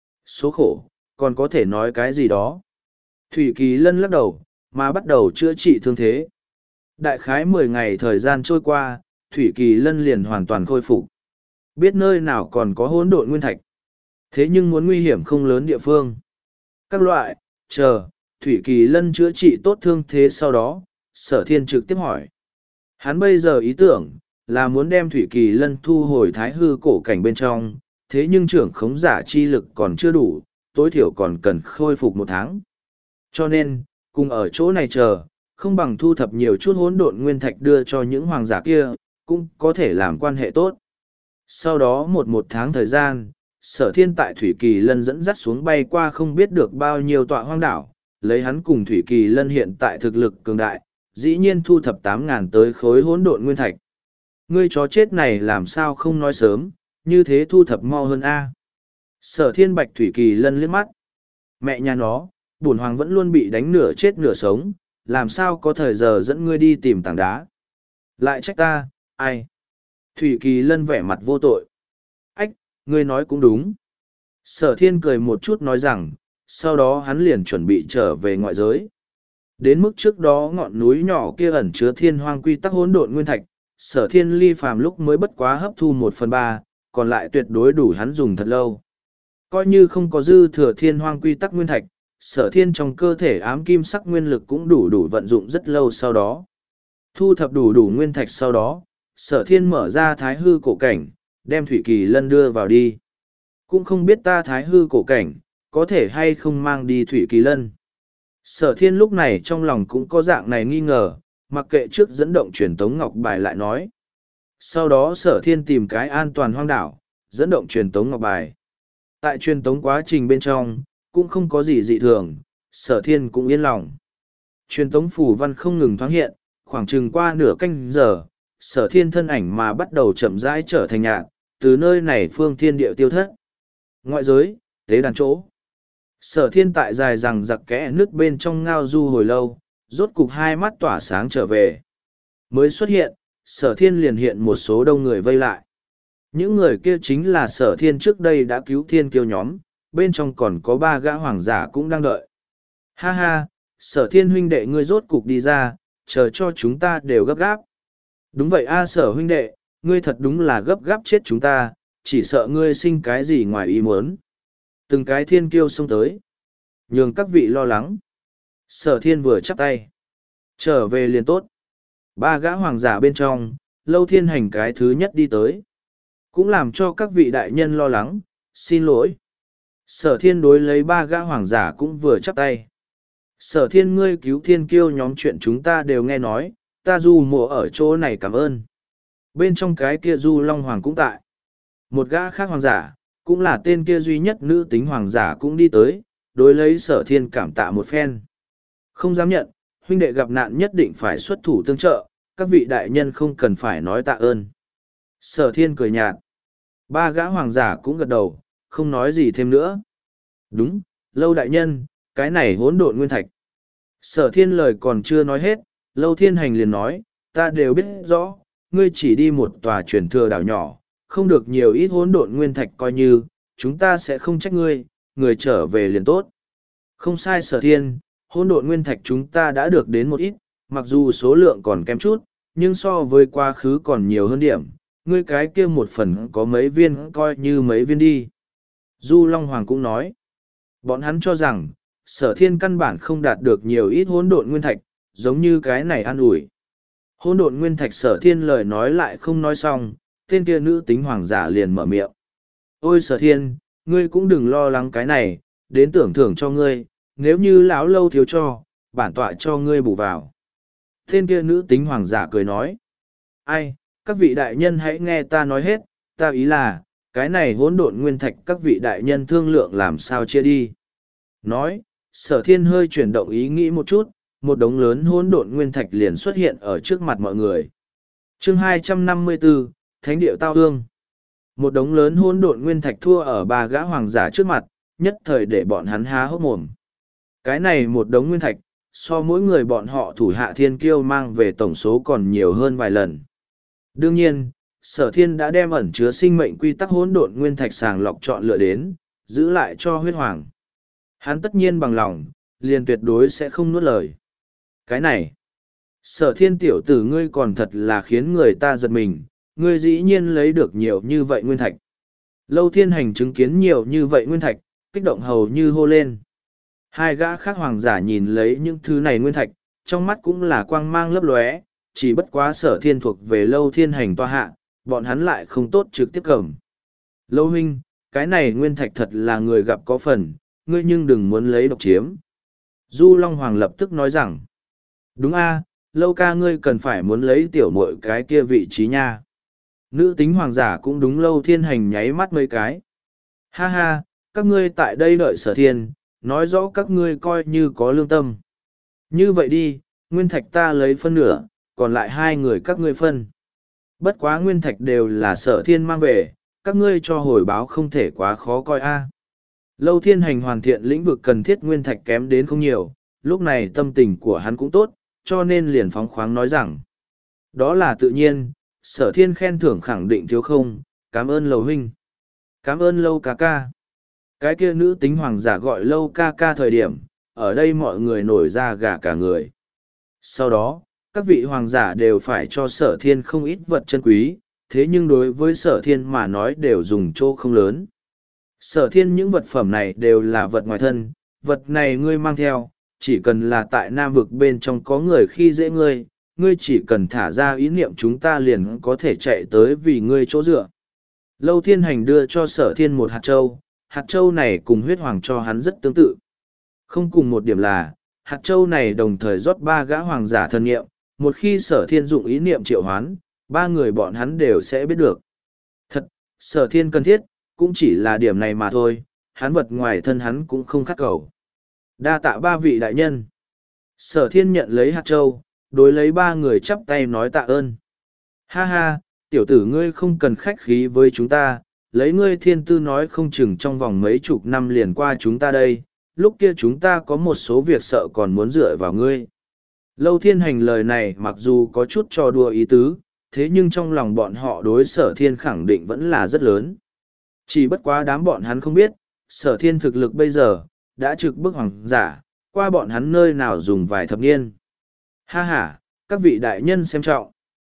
Số khổ, còn có thể nói cái gì đó. Thủy kỳ lân lắc đầu, mà bắt đầu chữa trị thương thế. Đại khái mười ngày thời gian trôi qua, Thủy kỳ lân liền hoàn toàn khôi phục. Biết nơi nào còn có hỗn độn nguyên thạch. Thế nhưng muốn nguy hiểm không lớn địa phương. Các loại, chờ, Thủy kỳ lân chữa trị tốt thương thế sau đó, sở thiên trực tiếp hỏi. Hắn bây giờ ý tưởng, là muốn đem Thủy kỳ lân thu hồi thái hư cổ cảnh bên trong, thế nhưng trưởng khống giả chi lực còn chưa đủ, tối thiểu còn cần khôi phục một tháng. Cho nên, cùng ở chỗ này chờ, không bằng thu thập nhiều chút hỗn độn nguyên thạch đưa cho những hoàng giả kia, cũng có thể làm quan hệ tốt. Sau đó một một tháng thời gian, sở thiên tại Thủy kỳ lân dẫn dắt xuống bay qua không biết được bao nhiêu tọa hoang đảo, lấy hắn cùng Thủy kỳ lân hiện tại thực lực cường đại, dĩ nhiên thu thập tám ngàn tới khối hỗn độn nguyên thạch. Ngươi chó chết này làm sao không nói sớm, như thế thu thập mau hơn a. Sở thiên bạch Thủy kỳ lân liếc mắt. Mẹ nhà nó, bổn hoàng vẫn luôn bị đánh nửa chết nửa sống, làm sao có thời giờ dẫn ngươi đi tìm tảng đá. Lại trách ta, ai? Thủy kỳ lân vẻ mặt vô tội. Ách, ngươi nói cũng đúng. Sở thiên cười một chút nói rằng, sau đó hắn liền chuẩn bị trở về ngoại giới. Đến mức trước đó ngọn núi nhỏ kia ẩn chứa thiên hoang quy tắc hỗn độn nguyên thạch, sở thiên ly phàm lúc mới bất quá hấp thu một phần ba, còn lại tuyệt đối đủ hắn dùng thật lâu. Coi như không có dư thừa thiên hoang quy tắc nguyên thạch, sở thiên trong cơ thể ám kim sắc nguyên lực cũng đủ đủ vận dụng rất lâu sau đó. Thu thập đủ đủ nguyên thạch sau đó, sở thiên mở ra thái hư cổ cảnh, đem thủy kỳ lân đưa vào đi. Cũng không biết ta thái hư cổ cảnh, có thể hay không mang đi thủy kỳ lân. Sở thiên lúc này trong lòng cũng có dạng này nghi ngờ, mặc kệ trước dẫn động truyền tống ngọc bài lại nói. Sau đó sở thiên tìm cái an toàn hoang đảo, dẫn động truyền tống ngọc bài. Tại truyền tống quá trình bên trong, cũng không có gì dị thường, sở thiên cũng yên lòng. Truyền tống phù văn không ngừng thoáng hiện, khoảng chừng qua nửa canh giờ, sở thiên thân ảnh mà bắt đầu chậm rãi trở thành nhạt, từ nơi này phương thiên địa tiêu thất. Ngoại giới, tế đàn chỗ. Sở thiên tại dài rằng giặc kẽ nước bên trong ngao du hồi lâu, rốt cục hai mắt tỏa sáng trở về. Mới xuất hiện, sở thiên liền hiện một số đông người vây lại. Những người kia chính là sở thiên trước đây đã cứu thiên kiêu nhóm, bên trong còn có ba gã hoàng giả cũng đang đợi. Ha ha, sở thiên huynh đệ ngươi rốt cục đi ra, chờ cho chúng ta đều gấp gáp. Đúng vậy a sở huynh đệ, ngươi thật đúng là gấp gáp chết chúng ta, chỉ sợ ngươi sinh cái gì ngoài ý muốn. Từng cái thiên kiêu xông tới. Nhường các vị lo lắng. Sở thiên vừa chắp tay. Trở về liền tốt. Ba gã hoàng giả bên trong, Lâu Thiên Hành cái thứ nhất đi tới. Cũng làm cho các vị đại nhân lo lắng, xin lỗi. Sở thiên đối lấy ba gã hoàng giả cũng vừa chắp tay. Sở thiên ngươi cứu thiên kiêu nhóm chuyện chúng ta đều nghe nói, ta du mộ ở chỗ này cảm ơn. Bên trong cái kia du long hoàng cũng tại. Một gã khác hoàng giả, cũng là tên kia duy nhất nữ tính hoàng giả cũng đi tới, đối lấy sở thiên cảm tạ một phen. Không dám nhận, huynh đệ gặp nạn nhất định phải xuất thủ tương trợ, các vị đại nhân không cần phải nói tạ ơn. Sở thiên cười nhạt. Ba gã hoàng giả cũng gật đầu, không nói gì thêm nữa. Đúng, Lâu đại nhân, cái này hỗn độn nguyên thạch. Sở thiên lời còn chưa nói hết, Lâu Thiên Hành liền nói, ta đều biết rõ, ngươi chỉ đi một tòa truyền thừa đảo nhỏ, không được nhiều ít hỗn độn nguyên thạch coi như, chúng ta sẽ không trách ngươi, người trở về liền tốt. Không sai sở thiên, hỗn độn nguyên thạch chúng ta đã được đến một ít, mặc dù số lượng còn kém chút, nhưng so với quá khứ còn nhiều hơn điểm, ngươi cái kia một phần có mấy viên coi như mấy viên đi. Du Long Hoàng cũng nói, bọn hắn cho rằng, sở thiên căn bản không đạt được nhiều ít hỗn độn nguyên thạch, giống như cái này an ủi. Hỗn độn nguyên thạch sở thiên lời nói lại không nói xong, tên kia nữ tính hoàng giả liền mở miệng. Ôi sở thiên, ngươi cũng đừng lo lắng cái này, đến tưởng thưởng cho ngươi, nếu như lão lâu thiếu cho, bản tọa cho ngươi bù vào. Tên kia nữ tính hoàng giả cười nói. Ai, các vị đại nhân hãy nghe ta nói hết, ta ý là, cái này hỗn độn nguyên thạch các vị đại nhân thương lượng làm sao chia đi. Nói, sở thiên hơi chuyển động ý nghĩ một chút, một đống lớn hỗn độn nguyên thạch liền xuất hiện ở trước mặt mọi người. Chương hai trăm năm mươi bốn, Thánh điệu tao hương. Một đống lớn hỗn độn nguyên thạch thua ở ba gã hoàng giả trước mặt, nhất thời để bọn hắn há hốc mồm. Cái này một đống nguyên thạch, so mỗi người bọn họ thủ hạ thiên kiêu mang về tổng số còn nhiều hơn vài lần. Đương nhiên, sở thiên đã đem ẩn chứa sinh mệnh quy tắc hỗn độn nguyên thạch sàng lọc chọn lựa đến, giữ lại cho huyết hoàng. Hắn tất nhiên bằng lòng, liền tuyệt đối sẽ không nuốt lời. Cái này, sở thiên tiểu tử ngươi còn thật là khiến người ta giật mình, ngươi dĩ nhiên lấy được nhiều như vậy nguyên thạch. Lâu Thiên Hành chứng kiến nhiều như vậy nguyên thạch, kích động hầu như hô lên. Hai gã khác hoàng giả nhìn lấy những thứ này nguyên thạch, trong mắt cũng là quang mang lấp lóe, chỉ bất quá sở thiên thuộc về Lâu Thiên Hành toa hạ, bọn hắn lại không tốt trực tiếp cầm. Lâu huynh, cái này nguyên thạch thật là người gặp có phần, ngươi nhưng đừng muốn lấy độc chiếm. Du Long Hoàng lập tức nói rằng, đúng a, Lâu ca ngươi cần phải muốn lấy tiểu muội cái kia vị trí nha. Nữ tính hoàng giả cũng đúng. Lâu Thiên Hành nháy mắt mấy cái. Ha ha, các ngươi tại đây đợi sở thiên, nói rõ các ngươi coi như có lương tâm. Như vậy đi, nguyên thạch ta lấy phân nửa, còn lại hai người các ngươi phân. Bất quá nguyên thạch đều là sở thiên mang về, các ngươi cho hồi báo không thể quá khó coi a. Lâu Thiên Hành hoàn thiện lĩnh vực cần thiết nguyên thạch kém đến không nhiều, lúc này tâm tình của hắn cũng tốt, cho nên liền phóng khoáng nói rằng. Đó là tự nhiên, sở thiên khen thưởng khẳng định thiếu không, cảm ơn Lâu huynh. Cảm ơn Lâu ca ca. Cái kia nữ tính hoàng giả gọi Lâu ca ca thời điểm, ở đây mọi người nổi ra gà cả người. Sau đó, các vị hoàng giả đều phải cho sở thiên không ít vật chân quý, thế nhưng đối với sở thiên mà nói đều dùng chỗ không lớn. Sở thiên những vật phẩm này đều là vật ngoài thân, vật này ngươi mang theo, chỉ cần là tại Nam vực bên trong có người khi dễ ngươi, ngươi chỉ cần thả ra ý niệm chúng ta liền có thể chạy tới vì ngươi chỗ dựa. Lâu Thiên Hành đưa cho sở thiên một hạt châu, hạt châu này cùng huyết hoàng cho hắn rất tương tự. Không cùng một điểm là, hạt châu này đồng thời rót ba gã hoàng giả thân niệm, một khi sở thiên dụng ý niệm triệu hoán, ba người bọn hắn đều sẽ biết được. Thật, sở thiên cần thiết, cũng chỉ là điểm này mà thôi, hắn vật ngoài thân hắn cũng không khát cầu. Đa tạ ba vị đại nhân. Sở thiên nhận lấy hạt châu, đối lấy ba người chắp tay nói tạ ơn. Ha ha, tiểu tử ngươi không cần khách khí với chúng ta, lấy ngươi thiên tư nói không chừng trong vòng mấy chục năm liền qua chúng ta đây, lúc kia chúng ta có một số việc sợ còn muốn dựa vào ngươi. Lâu Thiên Hành lời này mặc dù có chút trò đùa ý tứ, thế nhưng trong lòng bọn họ đối sở thiên khẳng định vẫn là rất lớn. Chỉ bất quá đám bọn hắn không biết, sở thiên thực lực bây giờ, đã trực bức hoàng giả, qua bọn hắn nơi nào dùng vài thập niên. Ha ha, các vị đại nhân xem trọng.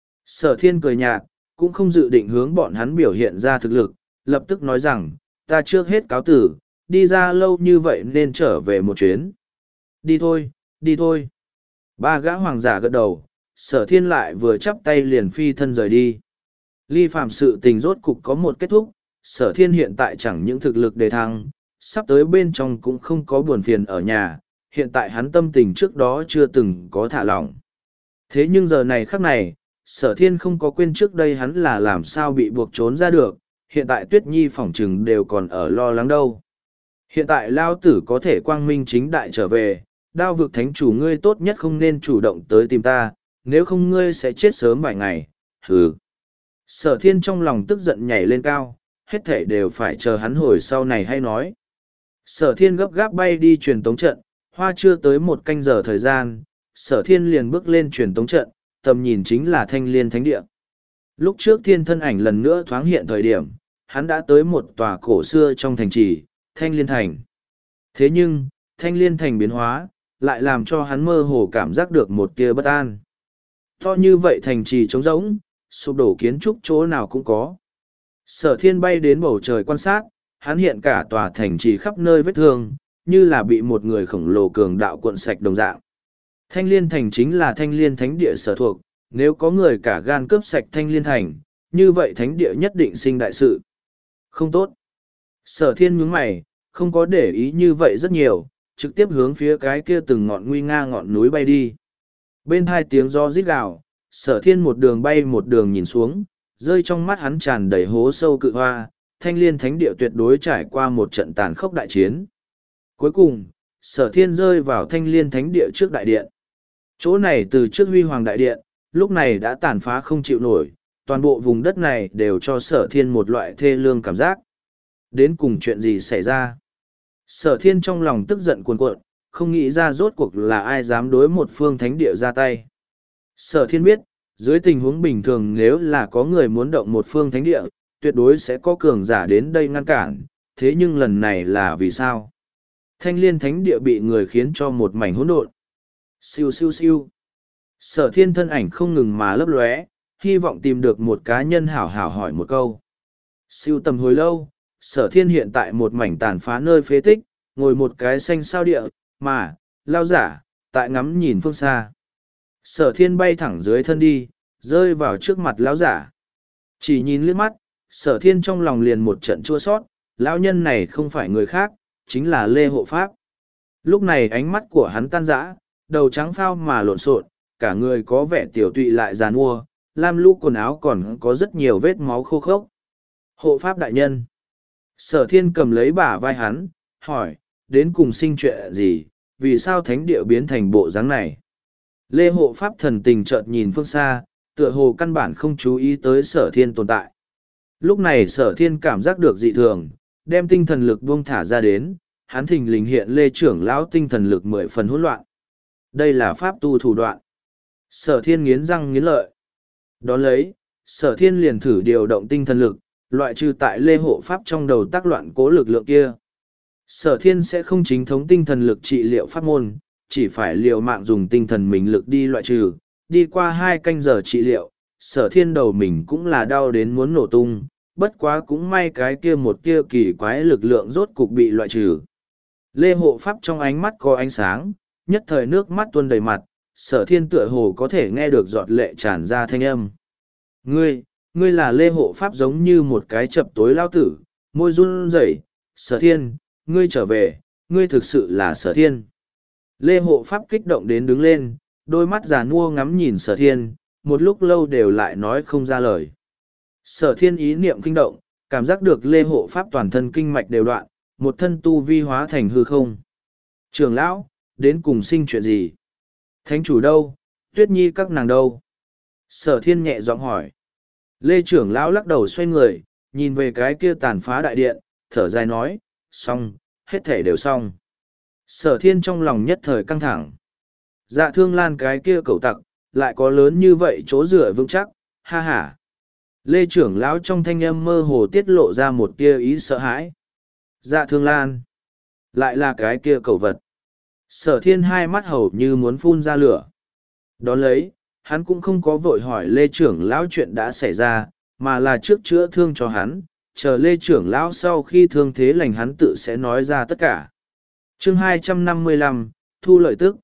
Sở thiên cười nhạt, cũng không dự định hướng bọn hắn biểu hiện ra thực lực, lập tức nói rằng, ta trước hết cáo tử, đi ra lâu như vậy nên trở về một chuyến. Đi thôi, đi thôi. Ba gã hoàng giả gật đầu, sở thiên lại vừa chắp tay liền phi thân rời đi. Ly phạm sự tình rốt cục có một kết thúc, sở thiên hiện tại chẳng những thực lực đề thăng, sắp tới bên trong cũng không có buồn phiền ở nhà, hiện tại hắn tâm tình trước đó chưa từng có thả lỏng. Thế nhưng giờ này khắc này, sở thiên không có quên trước đây hắn là làm sao bị buộc trốn ra được, hiện tại Tuyết Nhi phỏng chừng đều còn ở lo lắng đâu. Hiện tại Lao Tử có thể quang minh chính đại trở về, đao vực thánh chủ ngươi tốt nhất không nên chủ động tới tìm ta, nếu không ngươi sẽ chết sớm vài ngày, hừ. Sở thiên trong lòng tức giận nhảy lên cao, hết thể đều phải chờ hắn hồi sau này hay nói. Sở thiên gấp gáp bay đi truyền tống trận, hoa chưa tới một canh giờ thời gian, sở thiên liền bước lên truyền tống trận, tầm nhìn chính là thanh liên thánh địa. Lúc trước thiên thân ảnh lần nữa thoáng hiện thời điểm, hắn đã tới một tòa cổ xưa trong thành trì, thanh liên thành. Thế nhưng, thanh liên thành biến hóa, lại làm cho hắn mơ hồ cảm giác được một tia bất an. To như vậy thành trì trống rỗng, sụp đổ kiến trúc chỗ nào cũng có. Sở thiên bay đến bầu trời quan sát, hắn hiện cả tòa thành trì khắp nơi vết thương, như là bị một người khổng lồ cường đạo cuộn sạch đồng dạng. Thanh Liên Thành chính là Thanh Liên Thánh Địa sở thuộc, nếu có người cả gan cướp sạch Thanh Liên Thành, như vậy Thánh Địa nhất định sinh đại sự. Không tốt. Sở thiên nhướng mày, không có để ý như vậy rất nhiều, trực tiếp hướng phía cái kia từng ngọn nguy nga ngọn núi bay đi. Bên hai tiếng gió rít gào, sở thiên một đường bay một đường nhìn xuống, rơi trong mắt hắn tràn đầy hố sâu cự hoa, Thanh Liên Thánh Địa tuyệt đối trải qua một trận tàn khốc đại chiến. Cuối cùng, sở thiên rơi vào Thanh Liên Thánh Địa trước đại điện. Chỗ này từ trước huy hoàng đại điện, lúc này đã tàn phá không chịu nổi, toàn bộ vùng đất này đều cho sở thiên một loại thê lương cảm giác. Đến cùng chuyện gì xảy ra? Sở thiên trong lòng tức giận cuồn cuộn, không nghĩ ra rốt cuộc là ai dám đối một phương thánh địa ra tay. Sở thiên biết, dưới tình huống bình thường nếu là có người muốn động một phương thánh địa, tuyệt đối sẽ có cường giả đến đây ngăn cản, thế nhưng lần này là vì sao? Thanh Liên Thánh Địa bị người khiến cho một mảnh hỗn độn. Siêu siêu siêu. Sở thiên thân ảnh không ngừng mà lấp lóe, hy vọng tìm được một cá nhân hảo hảo hỏi một câu. Siêu tầm hồi lâu, sở thiên hiện tại một mảnh tàn phá nơi phế tích, ngồi một cái xanh sao địa, mà, lao giả, tại ngắm nhìn phương xa. Sở thiên bay thẳng dưới thân đi, rơi vào trước mặt lão giả. Chỉ nhìn liếc mắt, sở thiên trong lòng liền một trận chua sót, lão nhân này không phải người khác, chính là Lê Hộ Pháp. Lúc này ánh mắt của hắn tan rã, đầu trắng phao mà lộn xộn, cả người có vẻ tiểu tụy lại giàn mua, lam lũ quần áo còn có rất nhiều vết máu khô khốc. Hộ Pháp đại nhân. Sở thiên cầm lấy bả vai hắn, hỏi, đến cùng sinh chuyện gì, vì sao thánh địa biến thành bộ dáng này? Lê Hộ Pháp thần tình chợt nhìn phương xa, tựa hồ căn bản không chú ý tới sở thiên tồn tại. Lúc này sở thiên cảm giác được dị thường, đem tinh thần lực buông thả ra đến, hắn thình lình hiện Lê trưởng lão tinh thần lực mười phần hỗn loạn. Đây là pháp tu thủ đoạn. Sở thiên nghiến răng nghiến lợi. Đón lấy, sở thiên liền thử điều động tinh thần lực, loại trừ tại Lê Hộ Pháp trong đầu tác loạn cố lực lượng kia. Sở thiên sẽ không chính thống tinh thần lực trị liệu pháp môn, chỉ phải liều mạng dùng tinh thần mình lực đi loại trừ. Đi qua hai canh giờ trị liệu, sở thiên đầu mình cũng là đau đến muốn nổ tung, bất quá cũng may cái kia một kia kỳ quái lực lượng rốt cục bị loại trừ. Lê Hộ Pháp trong ánh mắt có ánh sáng, nhất thời nước mắt tuôn đầy mặt, sở thiên tựa hồ có thể nghe được giọt lệ tràn ra thanh âm. Ngươi, ngươi là Lê Hộ Pháp giống như một cái chập tối lao tử, môi run rẩy. Sở thiên, ngươi trở về, ngươi thực sự là sở thiên. Lê Hộ Pháp kích động đến đứng lên, đôi mắt già nua ngắm nhìn sở thiên, một lúc lâu đều lại nói không ra lời. Sở thiên ý niệm kinh động, cảm giác được Lê Hộ Pháp toàn thân kinh mạch đều đoạn, một thân tu vi hóa thành hư không. Trưởng lão, đến cùng sinh chuyện gì? Thánh chủ đâu? Tuyết Nhi các nàng đâu? Sở thiên nhẹ giọng hỏi. Lê trưởng lão lắc đầu xoay người, nhìn về cái kia tàn phá đại điện, thở dài nói, xong, hết thể đều xong. Sở thiên trong lòng nhất thời căng thẳng. Dạ Thương Lan cái kia cẩu tặc, lại có lớn như vậy chỗ dựa vững chắc, ha ha. Lê trưởng lão trong thanh âm mơ hồ tiết lộ ra một tia ý sợ hãi. Dạ Thương Lan, lại là cái kia cẩu vật. Sở thiên hai mắt hầu như muốn phun ra lửa. Đón lấy, hắn cũng không có vội hỏi Lê trưởng lão chuyện đã xảy ra, mà là trước chữa thương cho hắn, chờ Lê trưởng lão sau khi thương thế lành hắn tự sẽ nói ra tất cả. Chương hai trăm năm mươi lăm, Thu lợi tức.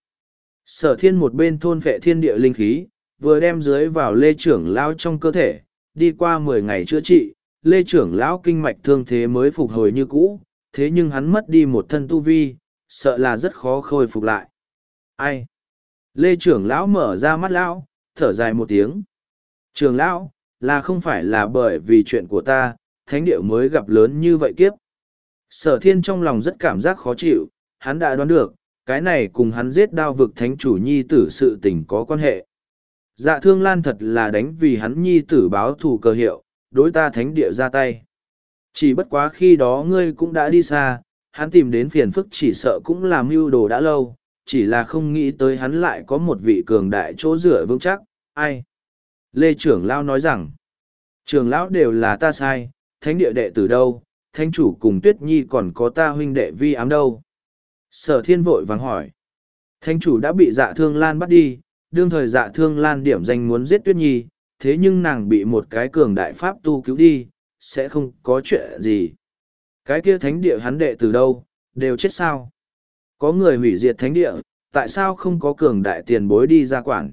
Sở thiên một bên thôn phệ thiên địa linh khí, vừa đem dưới vào Lê trưởng lão trong cơ thể, đi qua mười ngày chữa trị, Lê trưởng lão kinh mạch thương thế mới phục hồi như cũ, thế nhưng hắn mất đi một thân tu vi, sợ là rất khó khôi phục lại. Ai? Lê trưởng lão mở ra mắt lão, thở dài một tiếng. Trưởng lão, là không phải là bởi vì chuyện của ta, thánh địa mới gặp lớn như vậy kiếp. Sở thiên trong lòng rất cảm giác khó chịu, hắn đã đoán được, cái này cùng hắn giết đao vực thánh chủ nhi tử sự tình có quan hệ. Dạ Thương Lan thật là đánh vì hắn nhi tử báo thù cơ hiệu, đối ta thánh địa ra tay. Chỉ bất quá khi đó ngươi cũng đã đi xa, hắn tìm đến phiền phức chỉ sợ cũng làm mưu đồ đã lâu, chỉ là không nghĩ tới hắn lại có một vị cường đại chỗ dựa vững chắc, ai? Lê trưởng lão nói rằng, trưởng lão đều là ta sai, thánh địa đệ từ đâu, thánh chủ cùng Tuyết Nhi còn có ta huynh đệ vi ám đâu. Sở thiên vội vàng hỏi. Thánh chủ đã bị Dạ Thương Lan bắt đi, đương thời Dạ Thương Lan điểm danh muốn giết Tuyết Nhi, thế nhưng nàng bị một cái cường đại pháp tu cứu đi, sẽ không có chuyện gì. Cái kia thánh địa hắn đệ từ đâu, đều chết sao? Có người hủy diệt thánh địa, tại sao không có cường đại tiền bối đi ra quản?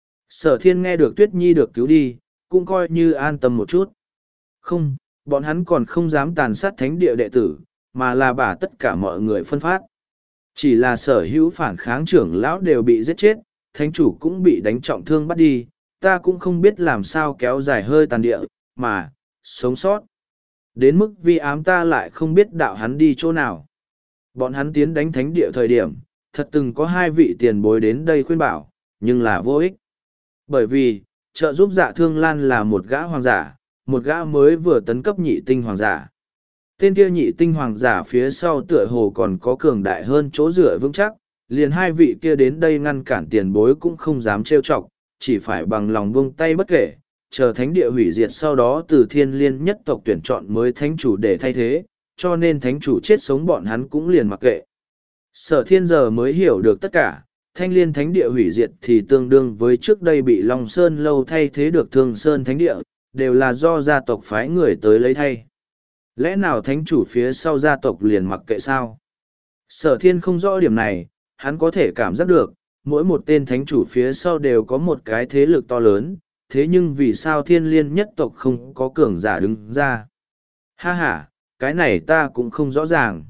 Sở Thiên nghe được Tuyết Nhi được cứu đi, cũng coi như an tâm một chút. Không, bọn hắn còn không dám tàn sát thánh địa đệ tử, mà là bả tất cả mọi người phân phát. Chỉ là sở hữu phản kháng trưởng lão đều bị giết chết, thánh chủ cũng bị đánh trọng thương bắt đi, ta cũng không biết làm sao kéo dài hơi tàn địa, mà, sống sót. Đến mức vi ám ta lại không biết đạo hắn đi chỗ nào. Bọn hắn tiến đánh thánh địa thời điểm, thật từng có hai vị tiền bối đến đây khuyên bảo, nhưng là vô ích. Bởi vì, trợ giúp Dạ Thương Lan là một gã hoàng giả, một gã mới vừa tấn cấp nhị tinh hoàng giả. Tên kia nhị tinh hoàng giả phía sau tựa hồ còn có cường đại hơn chỗ dựa vững chắc, liền hai vị kia đến đây ngăn cản tiền bối cũng không dám trêu chọc, chỉ phải bằng lòng buông tay bất kể, chờ thánh địa hủy diệt sau đó từ thiên liên nhất tộc tuyển chọn mới thánh chủ để thay thế, cho nên thánh chủ chết sống bọn hắn cũng liền mặc kệ. Sở Thiên giờ mới hiểu được tất cả, thanh liên thánh địa hủy diệt thì tương đương với trước đây bị Long Sơn lâu thay thế được Thương Sơn thánh địa, đều là do gia tộc phái người tới lấy thay. Lẽ nào thánh chủ phía sau gia tộc liền mặc kệ sao? Sở Thiên không rõ điểm này, hắn có thể cảm giác được, mỗi một tên thánh chủ phía sau đều có một cái thế lực to lớn, thế nhưng vì sao thiên liên nhất tộc không có cường giả đứng ra? Ha ha, cái này ta cũng không rõ ràng.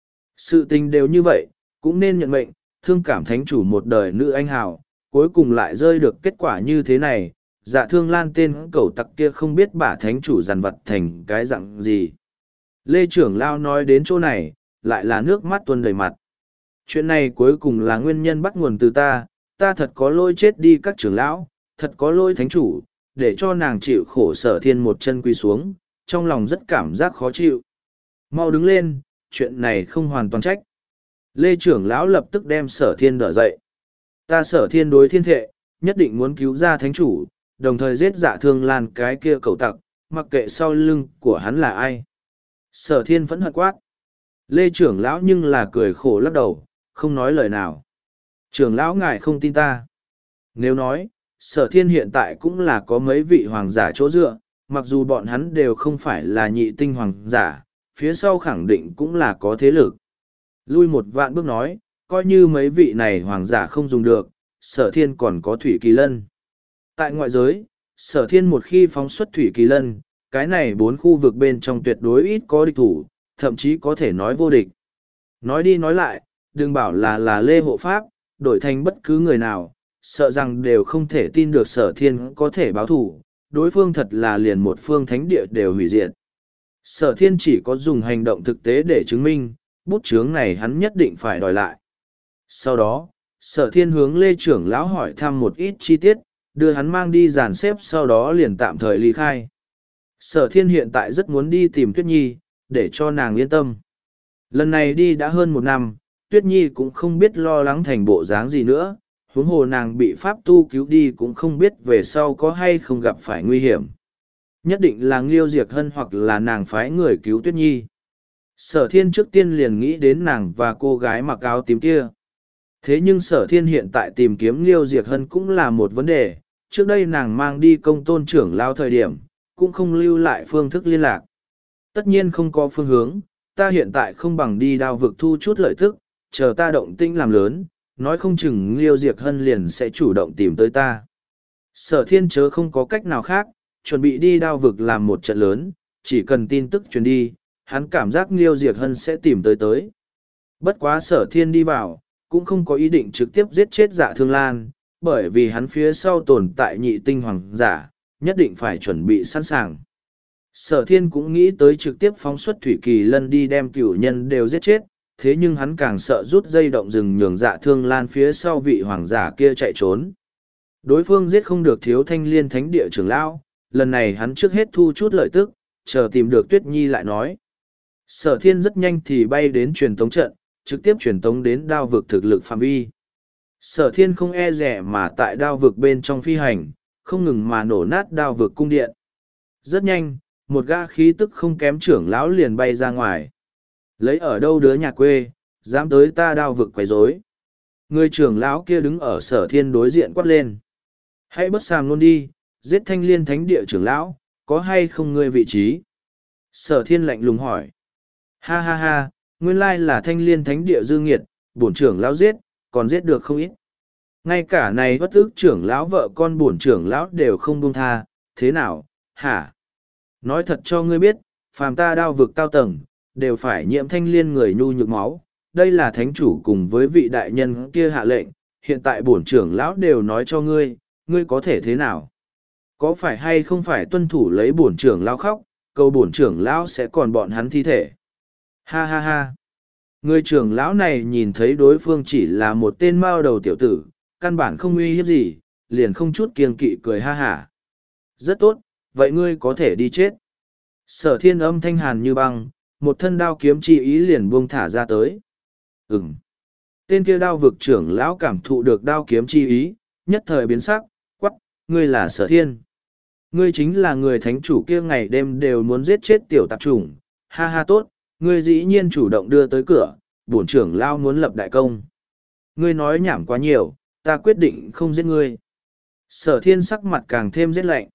Sự tình đều như vậy, cũng nên nhận mệnh, thương cảm thánh chủ một đời nữ anh hào, cuối cùng lại rơi được kết quả như thế này, Dạ Thương Lan tên cẩu tặc kia không biết bả thánh chủ giàn vật thành cái dạng gì. Lê trưởng lao nói đến chỗ này, lại là nước mắt tuôn đầy mặt. Chuyện này cuối cùng là nguyên nhân bắt nguồn từ ta, ta thật có lỗi chết đi các trưởng lão, thật có lỗi thánh chủ, để cho nàng chịu khổ Sở Thiên một chân quỳ xuống, trong lòng rất cảm giác khó chịu. Mau đứng lên, chuyện này không hoàn toàn trách. Lê trưởng lão lập tức đem Sở Thiên đỡ dậy. Ta Sở Thiên đối thiên thệ, nhất định muốn cứu ra thánh chủ, đồng thời giết Dạ Thương Lan cái kia cầu tặc, mặc kệ sau lưng của hắn là ai. Sở Thiên vẫn hận quát. Lê trưởng lão nhưng là cười khổ lắc đầu, không nói lời nào. Trưởng lão ngài không tin ta. Nếu nói, Sở Thiên hiện tại cũng là có mấy vị hoàng giả chỗ dựa, mặc dù bọn hắn đều không phải là nhị tinh hoàng giả, phía sau khẳng định cũng là có thế lực. Lui một vạn bước nói, coi như mấy vị này hoàng giả không dùng được, Sở Thiên còn có Thủy Kỳ Lân. Tại ngoại giới, Sở Thiên một khi phóng xuất Thủy Kỳ Lân, cái này bốn khu vực bên trong tuyệt đối ít có địch thủ, thậm chí có thể nói vô địch. Nói đi nói lại, đừng bảo là là Lê Hộ Pháp, đổi thành bất cứ người nào, sợ rằng đều không thể tin được Sở Thiên có thể báo thủ, đối phương thật là liền một phương thánh địa đều hủy diệt. Sở Thiên chỉ có dùng hành động thực tế để chứng minh, bút chướng này hắn nhất định phải đòi lại. Sau đó, Sở Thiên hướng Lê trưởng lão hỏi thăm một ít chi tiết, đưa hắn mang đi dàn xếp sau đó liền tạm thời ly khai. Sở Thiên hiện tại rất muốn đi tìm Tuyết Nhi, để cho nàng yên tâm. Lần này đi đã hơn một năm, Tuyết Nhi cũng không biết lo lắng thành bộ dáng gì nữa, huống hồ nàng bị Pháp tu cứu đi cũng không biết về sau có hay không gặp phải nguy hiểm. Nhất định là Nghiêu Diệt Hân hoặc là nàng phái người cứu Tuyết Nhi. Sở Thiên trước tiên liền nghĩ đến nàng và cô gái mặc áo tím kia. Thế nhưng Sở Thiên hiện tại tìm kiếm Nghiêu Diệt Hân cũng là một vấn đề, trước đây nàng mang đi công tôn trưởng lao thời điểm, cũng không lưu lại phương thức liên lạc. Tất nhiên không có phương hướng, ta hiện tại không bằng đi đao vực thu chút lợi tức, chờ ta động tĩnh làm lớn, nói không chừng Liêu Diệp Hân liền sẽ chủ động tìm tới ta. Sở Thiên chớ không có cách nào khác, chuẩn bị đi đao vực làm một trận lớn, chỉ cần tin tức truyền đi, hắn cảm giác Liêu Diệp Hân sẽ tìm tới tới. Bất quá Sở Thiên đi vào, cũng không có ý định trực tiếp giết chết Dạ Thương Lan, bởi vì hắn phía sau tồn tại nhị tinh hoàng giả, nhất định phải chuẩn bị sẵn sàng. Sở Thiên cũng nghĩ tới trực tiếp phóng xuất Thủy Kỳ Lân đi đem cửu nhân đều giết chết, thế nhưng hắn càng sợ rút dây động rừng nhường Dạ Thương Lan phía sau vị hoàng giả kia chạy trốn. Đối phương giết không được thiếu thanh liên thánh địa trưởng lão, lần này hắn trước hết thu chút lợi tức, chờ tìm được Tuyết Nhi lại nói. Sở Thiên rất nhanh thì bay đến truyền tống trận, trực tiếp truyền tống đến đao vực thực lực phạm vi. Sở Thiên không e rẻ mà tại đao vực bên trong phi hành, không ngừng mà nổ nát đao vực cung điện. Rất nhanh, một gã khí tức không kém trưởng lão liền bay ra ngoài. Lấy ở đâu đứa nhà quê, dám tới ta đao vực quấy rối. Người trưởng lão kia đứng ở sở thiên đối diện quát lên. Hãy bất sàm luôn đi, giết thanh liên thánh địa trưởng lão, có hay không ngươi vị trí? Sở thiên lạnh lùng hỏi. Ha ha ha, nguyên lai là thanh liên thánh địa dư nghiệt, bổn trưởng lão giết, còn giết được không ít. Ngay cả này bất ức trưởng lão vợ con bổn trưởng lão đều không buông tha, thế nào, hả? Nói thật cho ngươi biết, phàm ta đao vực cao tầng, đều phải nhiễm thanh liên người nhu nhược máu. Đây là thánh chủ cùng với vị đại nhân kia hạ lệnh, hiện tại bổn trưởng lão đều nói cho ngươi, ngươi có thể thế nào? Có phải hay không phải tuân thủ lấy bổn trưởng lão khóc, cầu bổn trưởng lão sẽ còn bọn hắn thi thể. Ha ha ha. Người trưởng lão này nhìn thấy đối phương chỉ là một tên mao đầu tiểu tử, căn bản không uy hiếp gì, liền không chút kiêng kỵ cười ha hả. Rất tốt, vậy ngươi có thể đi chết. Sở thiên âm thanh hàn như băng, một thân đao kiếm chi ý liền buông thả ra tới. Ừm. Tên kia đao vực trưởng lão cảm thụ được đao kiếm chi ý, nhất thời biến sắc, quắc, ngươi là sở thiên. Ngươi chính là người thánh chủ kia ngày đêm đều muốn giết chết tiểu tạp chủng, ha ha tốt, ngươi dĩ nhiên chủ động đưa tới cửa, bổn trưởng lão muốn lập đại công. Ngươi nói nhảm quá nhiều, ta quyết định không giết ngươi. Sở thiên sắc mặt càng thêm rét lạnh.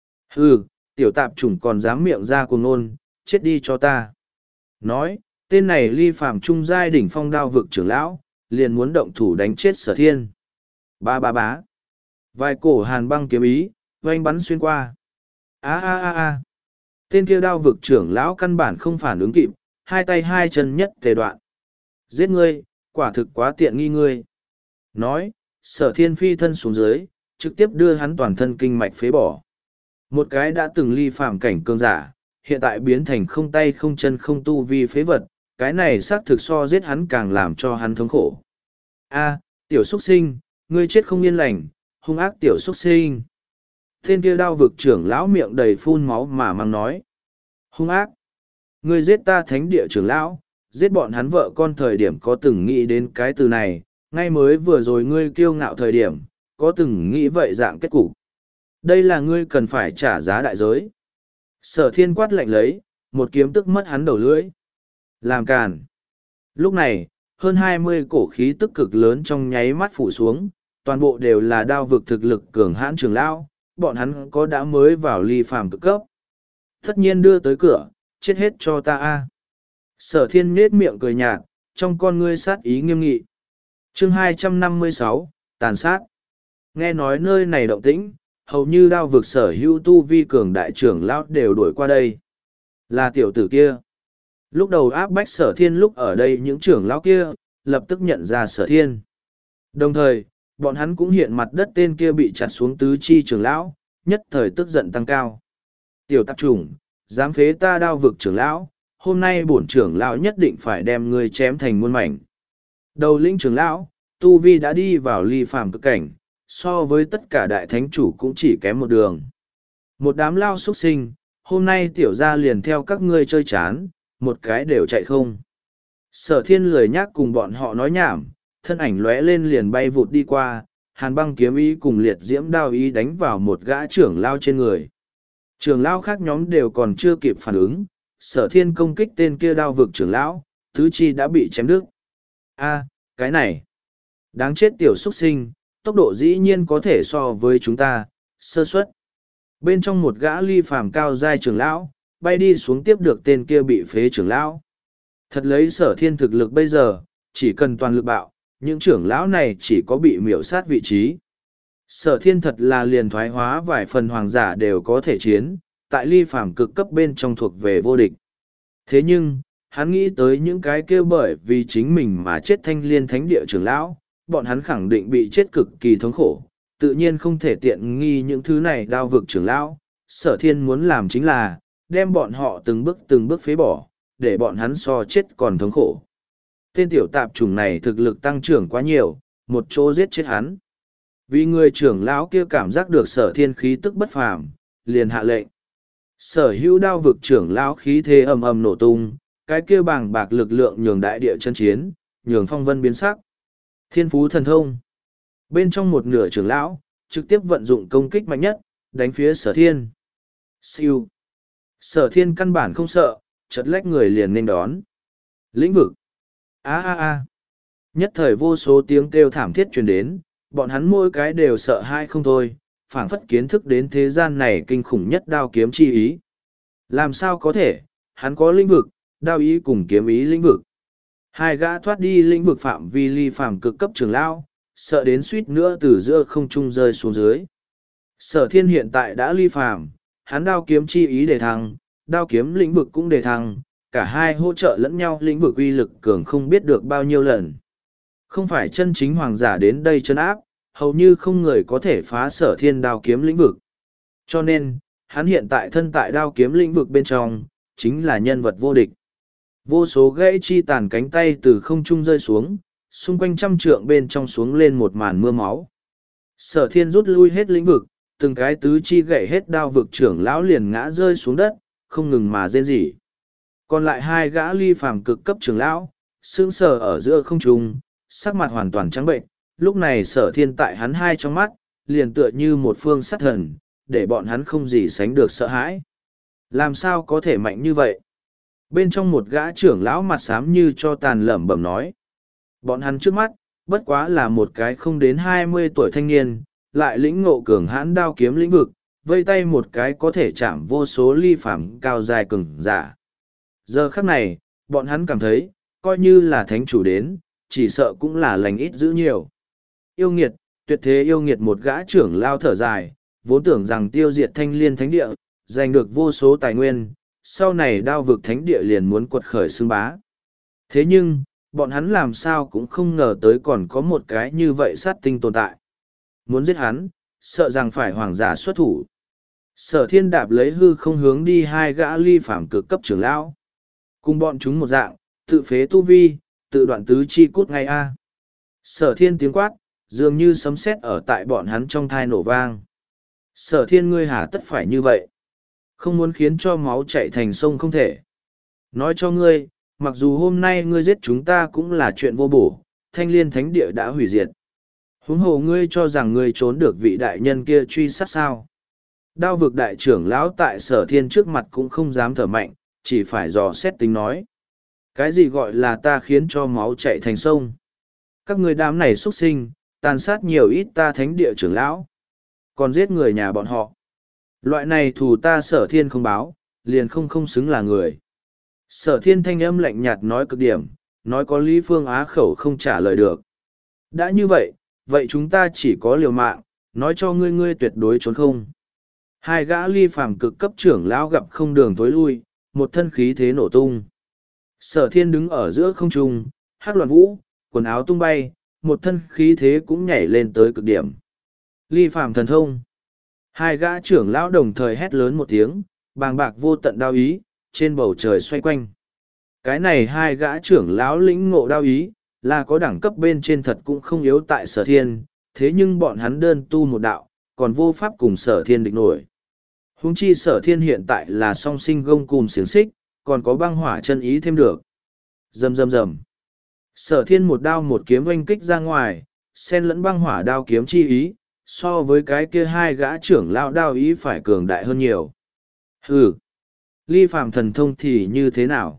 Hừ, tiểu tạp chủng còn dám miệng ra cuồng ngôn, chết đi cho ta. Nói, tên này ly phàm trung giai đỉnh phong đao vực trưởng lão, liền muốn động thủ đánh chết sở thiên. Ba ba bá. Vài cổ hàn băng kiếm ý, oanh bắn xuyên qua. a a a a Tên kia đao vực trưởng lão căn bản không phản ứng kịp, hai tay hai chân nhất tề đoạn. Giết ngươi, quả thực quá tiện nghi ngươi. Nói, sở thiên phi thân xuống dưới, trực tiếp đưa hắn toàn thân kinh mạch phế bỏ. Một cái đã từng ly phàm cảnh cường giả, hiện tại biến thành không tay không chân không tu vi phế vật, cái này xác thực so giết hắn càng làm cho hắn thống khổ. A, tiểu xuất sinh, ngươi chết không yên lành, hung ác tiểu xuất sinh. Tên kia đao vực trưởng lão miệng đầy phun máu mà mang nói. Hung ác. Ngươi giết ta thánh địa trưởng lão, giết bọn hắn vợ con thời điểm có từng nghĩ đến cái từ này, ngay mới vừa rồi ngươi kiêu ngạo thời điểm, có từng nghĩ vậy dạng kết cục. Đây là ngươi cần phải trả giá đại giới. Sở thiên quát lạnh lấy, một kiếm tức mất hắn đầu lưỡi. Làm càn. Lúc này, hơn hai mươi cổ khí tức cực lớn trong nháy mắt phủ xuống, toàn bộ đều là đao vực thực lực cường hãn trường lão, bọn hắn có đã mới vào ly phàm cực cấp. Tất nhiên đưa tới cửa, chết hết cho ta a. Sở thiên nết miệng cười nhạt, trong con ngươi sát ý nghiêm nghị. Chương hai trăm năm mươi sáu, tàn sát. Nghe nói nơi này động tĩnh, hầu như đao vực sở hữu tu vi cường đại trưởng lão đều đuổi qua đây. Là tiểu tử kia. Lúc đầu áp bách sở thiên lúc ở đây những trưởng lão kia, lập tức nhận ra sở thiên. Đồng thời, bọn hắn cũng hiện mặt đất tên kia bị chặt xuống tứ chi trưởng lão, nhất thời tức giận tăng cao. Tiểu tạp chủng, dám phế ta đao vực trưởng lão, hôm nay bổn trưởng lão nhất định phải đem ngươi chém thành muôn mảnh. Đầu lĩnh trưởng lão, tu vi đã đi vào ly phàm cực cảnh, so với tất cả đại thánh chủ cũng chỉ kém một đường. Một đám lao xuất sinh, hôm nay tiểu gia liền theo các ngươi chơi chán, một cái đều chạy không. Sở thiên lười nhác cùng bọn họ nói nhảm, thân ảnh lóe lên liền bay vụt đi qua, hàn băng kiếm ý cùng liệt diễm đao ý đánh vào một gã trưởng lao trên người. Trưởng lao khác nhóm đều còn chưa kịp phản ứng, sở thiên công kích tên kia đao vực trưởng lão, tứ chi đã bị chém đứt. A, cái này, đáng chết tiểu xuất sinh, tốc độ dĩ nhiên có thể so với chúng ta, sơ suất. Bên trong một gã ly phàm cao giai trưởng lão, bay đi xuống tiếp được tên kia bị phế trưởng lão. Thật lấy sở thiên thực lực bây giờ, chỉ cần toàn lực bạo, những trưởng lão này chỉ có bị miểu sát vị trí. Sở thiên thật là liền thoái hóa vài phần hoàng giả đều có thể chiến, tại ly phàm cực cấp bên trong thuộc về vô địch. Thế nhưng, hắn nghĩ tới những cái kêu bởi vì chính mình mà chết thanh liên thánh địa trưởng lão, bọn hắn khẳng định bị chết cực kỳ thống khổ, tự nhiên không thể tiện nghi những thứ này đao vực trưởng lão. Sở thiên muốn làm chính là, đem bọn họ từng bước từng bước phế bỏ, để bọn hắn so chết còn thống khổ. Tên tiểu tạp chủng này thực lực tăng trưởng quá nhiều, một chỗ giết chết hắn. Vì người trưởng lão kia cảm giác được sở thiên khí tức bất phàm, liền hạ lệnh. Sở hữu đao vực trưởng lão khí thế ầm ầm nổ tung, cái kia bàng bạc lực lượng nhường đại địa chân chiến, nhường phong vân biến sắc. Thiên phú thần thông. Bên trong một nửa trưởng lão, trực tiếp vận dụng công kích mạnh nhất, đánh phía sở thiên. Siêu. Sở thiên căn bản không sợ, chợt lách người liền nên đón. Lĩnh vực. A a a. Nhất thời vô số tiếng kêu thảm thiết truyền đến, bọn hắn mỗi cái đều sợ hãi không thôi, phảng phất kiến thức đến thế gian này kinh khủng nhất đao kiếm chi ý. Làm sao có thể, hắn có lĩnh vực, đao ý cùng kiếm ý lĩnh vực. Hai gã thoát đi lĩnh vực phạm vi ly phàm cực cấp trưởng lão, sợ đến suýt nữa từ giữa không trung rơi xuống dưới. Sở thiên hiện tại đã ly phàm, hắn đao kiếm chi ý đề thăng, đao kiếm lĩnh vực cũng đề thăng, cả hai hỗ trợ lẫn nhau lĩnh vực uy lực cường không biết được bao nhiêu lần. Không phải chân chính hoàng giả đến đây chân áp, hầu như không người có thể phá sở thiên đao kiếm lĩnh vực. Cho nên, hắn hiện tại thân tại đao kiếm lĩnh vực bên trong, chính là nhân vật vô địch. Vô số gãy chi tàn cánh tay từ không trung rơi xuống, xung quanh trăm trượng bên trong xuống lên một màn mưa máu. Sở thiên rút lui hết lĩnh vực, từng cái tứ chi gãy hết đao vực trưởng lão liền ngã rơi xuống đất, không ngừng mà rên rỉ. Còn lại hai gã ly phàm cực cấp trưởng lão, sững sờ ở giữa không trung, sắc mặt hoàn toàn trắng bệnh. Lúc này sở thiên tại hắn hai trong mắt, liền tựa như một phương sát thần, để bọn hắn không gì sánh được sợ hãi. Làm sao có thể mạnh như vậy? Bên trong một gã trưởng lão mặt xám như cho tàn lẩm bẩm nói. Bọn hắn trước mắt, bất quá là một cái không đến hai mươi tuổi thanh niên, lại lĩnh ngộ cường hãn đao kiếm lĩnh vực, vây tay một cái có thể chạm vô số ly phàm cao dài cường giả. Giờ khắc này, bọn hắn cảm thấy, coi như là thánh chủ đến, chỉ sợ cũng là lành ít dữ nhiều. Yêu nghiệt, tuyệt thế yêu nghiệt một gã trưởng lao thở dài, vốn tưởng rằng tiêu diệt thanh liên thánh địa, giành được vô số tài nguyên, sau này đao vực thánh địa liền muốn quật khởi xưng bá. Thế nhưng, bọn hắn làm sao cũng không ngờ tới còn có một cái như vậy sát tinh tồn tại. Muốn giết hắn, sợ rằng phải hoàng giả xuất thủ. Sở thiên đạp lấy hư không hướng đi hai gã ly phàm cực cấp trưởng lão. Cùng bọn chúng một dạng, tự phế tu vi, tự đoạn tứ chi cút ngay a. Sở thiên tiếng quát, dường như sấm sét ở tại bọn hắn trong thai nổ vang. Sở thiên ngươi hả tất phải như vậy. Không muốn khiến cho máu chạy thành sông không thể. Nói cho ngươi, mặc dù hôm nay ngươi giết chúng ta cũng là chuyện vô bổ, thanh liên thánh địa đã hủy diệt. Huống hồ ngươi cho rằng ngươi trốn được vị đại nhân kia truy sát sao. Đao vực đại trưởng lão tại sở thiên trước mặt cũng không dám thở mạnh, chỉ phải dò xét tính nói. Cái gì gọi là ta khiến cho máu chạy thành sông? Các ngươi đám này xuất sinh, tàn sát nhiều ít ta thánh địa trưởng lão, còn giết người nhà bọn họ. Loại này thù ta sở thiên không báo, liền không không xứng là người. Sở thiên thanh âm lạnh nhạt nói cực điểm, nói có Lý Phương Á khẩu không trả lời được. Đã như vậy, vậy chúng ta chỉ có liều mạng, nói cho ngươi ngươi tuyệt đối trốn không. Hai gã ly phàm cực cấp trưởng lão gặp không đường tối lui, một thân khí thế nổ tung. Sở thiên đứng ở giữa không trung, hát loạn vũ, quần áo tung bay, một thân khí thế cũng nhảy lên tới cực điểm. Ly phàm thần thông. Hai gã trưởng lão đồng thời hét lớn một tiếng, bàng bạc vô tận đao ý, trên bầu trời xoay quanh. Cái này hai gã trưởng lão lĩnh ngộ đao ý, là có đẳng cấp bên trên thật cũng không yếu tại sở thiên, thế nhưng bọn hắn đơn tu một đạo, còn vô pháp cùng sở thiên địch nổi. Huống chi sở thiên hiện tại là song sinh gông cùm xiềng xích, còn có băng hỏa chân ý thêm được. Rầm rầm rầm. Sở thiên một đao một kiếm oanh kích ra ngoài, xen lẫn băng hỏa đao kiếm chi ý, so với cái kia hai gã trưởng lão đao ý phải cường đại hơn nhiều. Hừ. Ly phàm thần thông thì như thế nào?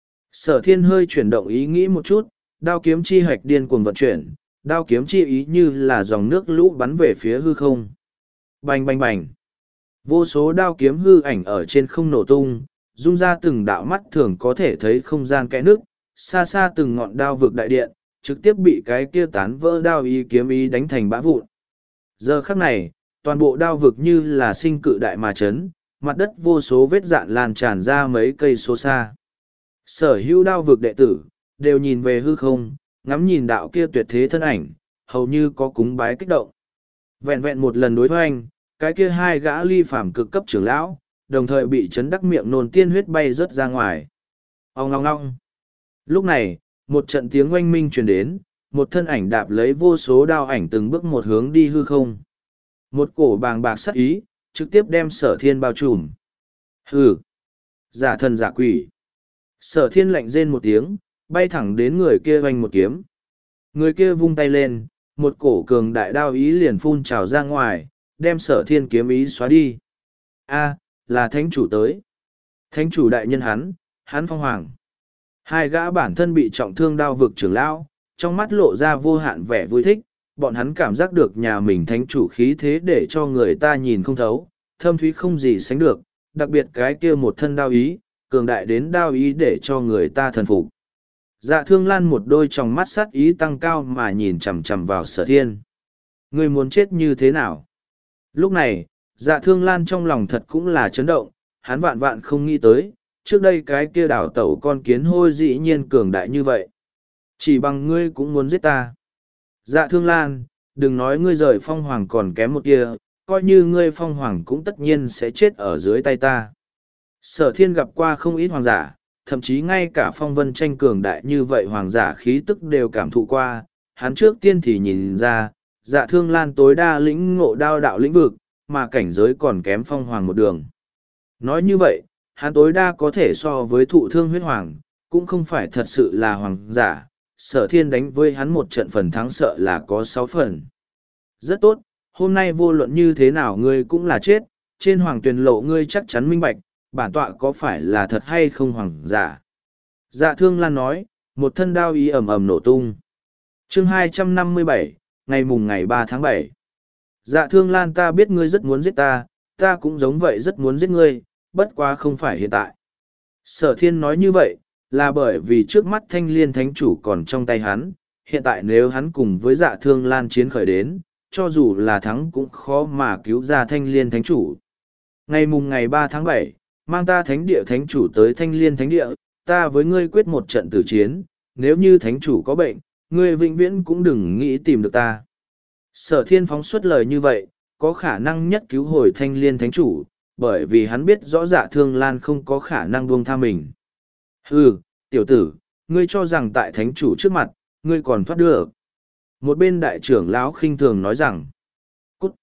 Sở thiên hơi chuyển động ý nghĩ một chút, đao kiếm chi hạch điên cuồng vận chuyển, đao kiếm chi ý như là dòng nước lũ bắn về phía hư không. Bành bành bành. Vô số đao kiếm hư ảnh ở trên không nổ tung, rung ra từng đạo mắt thường có thể thấy không gian kẽ nước, xa xa từng ngọn đao vực đại điện, trực tiếp bị cái kia tán vỡ đao ý kiếm ý đánh thành bã vụn. Giờ khắc này, toàn bộ đao vực như là sinh cự đại mà chấn, mặt đất vô số vết dạn lan tràn ra mấy cây số xa. Sở hữu đao vực đệ tử, đều nhìn về hư không, ngắm nhìn đạo kia tuyệt thế thân ảnh, hầu như có cúng bái kích động. Vẹn vẹn một lần đối hoành, cái kia hai gã ly phàm cực cấp trưởng lão, đồng thời bị chấn đắc miệng nôn tiên huyết bay rớt ra ngoài. Ông ngong ngong. Lúc này, một trận tiếng oanh minh truyền đến, một thân ảnh đạp lấy vô số đao ảnh từng bước một hướng đi hư không. Một cổ bàng bạc sắc ý, trực tiếp đem sở thiên bao trùm. Hừ! Giả thần giả quỷ! Sở thiên lạnh rên một tiếng, bay thẳng đến người kia oanh một kiếm. Người kia vung tay lên, một cổ cường đại đao ý liền phun trào ra ngoài, đem sở thiên kiếm ý xóa đi. A, là thánh chủ tới. Thánh chủ đại nhân hắn, hắn phong hoàng. Hai gã bản thân bị trọng thương đao vực trưởng lão, trong mắt lộ ra vô hạn vẻ vui thích, bọn hắn cảm giác được nhà mình thánh chủ khí thế để cho người ta nhìn không thấu, thâm thúy không gì sánh được, đặc biệt cái kia một thân đao ý, cường đại đến đao ý để cho người ta thần phục. Dạ Thương Lan một đôi tròng mắt sát ý tăng cao mà nhìn chằm chằm vào Sở Thiên. Ngươi muốn chết như thế nào? Lúc này, Dạ Thương Lan trong lòng thật cũng là chấn động, hắn vạn vạn không nghĩ tới, trước đây cái kia đảo tẩu con kiến hôi dĩ nhiên cường đại như vậy. Chỉ bằng ngươi cũng muốn giết ta. Dạ Thương Lan, đừng nói ngươi rời phong hoàng còn kém một kia, coi như ngươi phong hoàng cũng tất nhiên sẽ chết ở dưới tay ta. Sở Thiên gặp qua không ít hoàng giả, thậm chí ngay cả phong vân tranh cường đại như vậy hoàng giả khí tức đều cảm thụ qua, hắn trước tiên thì nhìn ra, Dạ Thương Lan tối đa lĩnh ngộ đao đạo lĩnh vực, mà cảnh giới còn kém phong hoàng một đường. Nói như vậy, hắn tối đa có thể so với thụ thương huyết hoàng, cũng không phải thật sự là hoàng giả, Sở Thiên đánh với hắn một trận phần thắng sợ là có sáu phần. Rất tốt, hôm nay vô luận như thế nào ngươi cũng là chết, trên hoàng tuyền lộ ngươi chắc chắn minh bạch, bản tọa có phải là thật hay không hoàng giả. Dạ Thương Lan nói, một thân đao ý ầm ầm nổ tung. Chương hai trăm năm mươi bảy, ngày mùng ngày ba tháng bảy. Dạ Thương Lan, ta biết ngươi rất muốn giết ta, ta cũng giống vậy rất muốn giết ngươi, bất quá không phải hiện tại. Sở Thiên nói như vậy, là bởi vì trước mắt Thanh Liên Thánh Chủ còn trong tay hắn, hiện tại nếu hắn cùng với Dạ Thương Lan chiến khởi đến, cho dù là thắng cũng khó mà cứu ra Thanh Liên Thánh Chủ. Ngày mùng ngày ba tháng bảy, mang ta Thánh Địa Thánh Chủ tới Thanh Liên Thánh Địa, ta với ngươi quyết một trận tử chiến, nếu như Thánh Chủ có bệnh, ngươi vĩnh viễn cũng đừng nghĩ tìm được ta. Sở Thiên phóng xuất lời như vậy, có khả năng nhất cứu hồi Thanh Liên Thánh Chủ, bởi vì hắn biết rõ Dạ Thương Lan không có khả năng buông tha mình. Hừ, tiểu tử, ngươi cho rằng tại Thánh Chủ trước mặt, ngươi còn thoát được. Một bên đại trưởng lão khinh thường nói rằng, cút.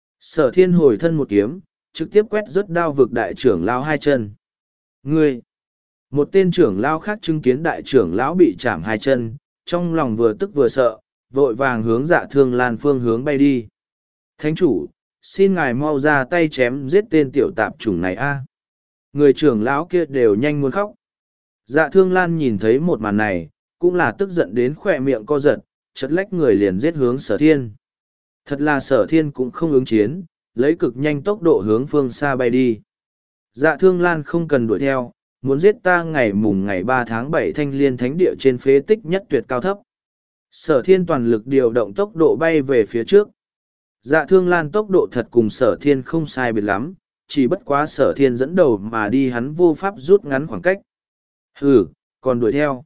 Sở Thiên hồi thân một kiếm, trực tiếp quét rớt đao vực đại trưởng lão hai chân. Ngươi! Một tên trưởng lão khác chứng kiến đại trưởng lão bị chạm hai chân, trong lòng vừa tức vừa sợ, vội vàng hướng Dạ Thương Lan phương hướng bay đi. Thánh chủ, xin ngài mau ra tay chém giết tên tiểu tạp chủng này a. Người trưởng lão kia đều nhanh muốn khóc. Dạ Thương Lan nhìn thấy một màn này, cũng là tức giận đến khỏe miệng co giật, chật lách người liền giết hướng Sở Thiên. Thật là Sở Thiên cũng không ứng chiến, lấy cực nhanh tốc độ hướng phương xa bay đi. Dạ Thương Lan không cần đuổi theo, muốn giết ta ngày mùng ngày ba tháng bảy Thanh Liên Thánh Địa trên phế tích nhất tuyệt cao thấp. Sở Thiên toàn lực điều động tốc độ bay về phía trước. Dạ Thương Lan tốc độ thật cùng Sở Thiên không sai biệt lắm, chỉ bất quá Sở Thiên dẫn đầu mà đi hắn vô pháp rút ngắn khoảng cách. Hừ, còn đuổi theo.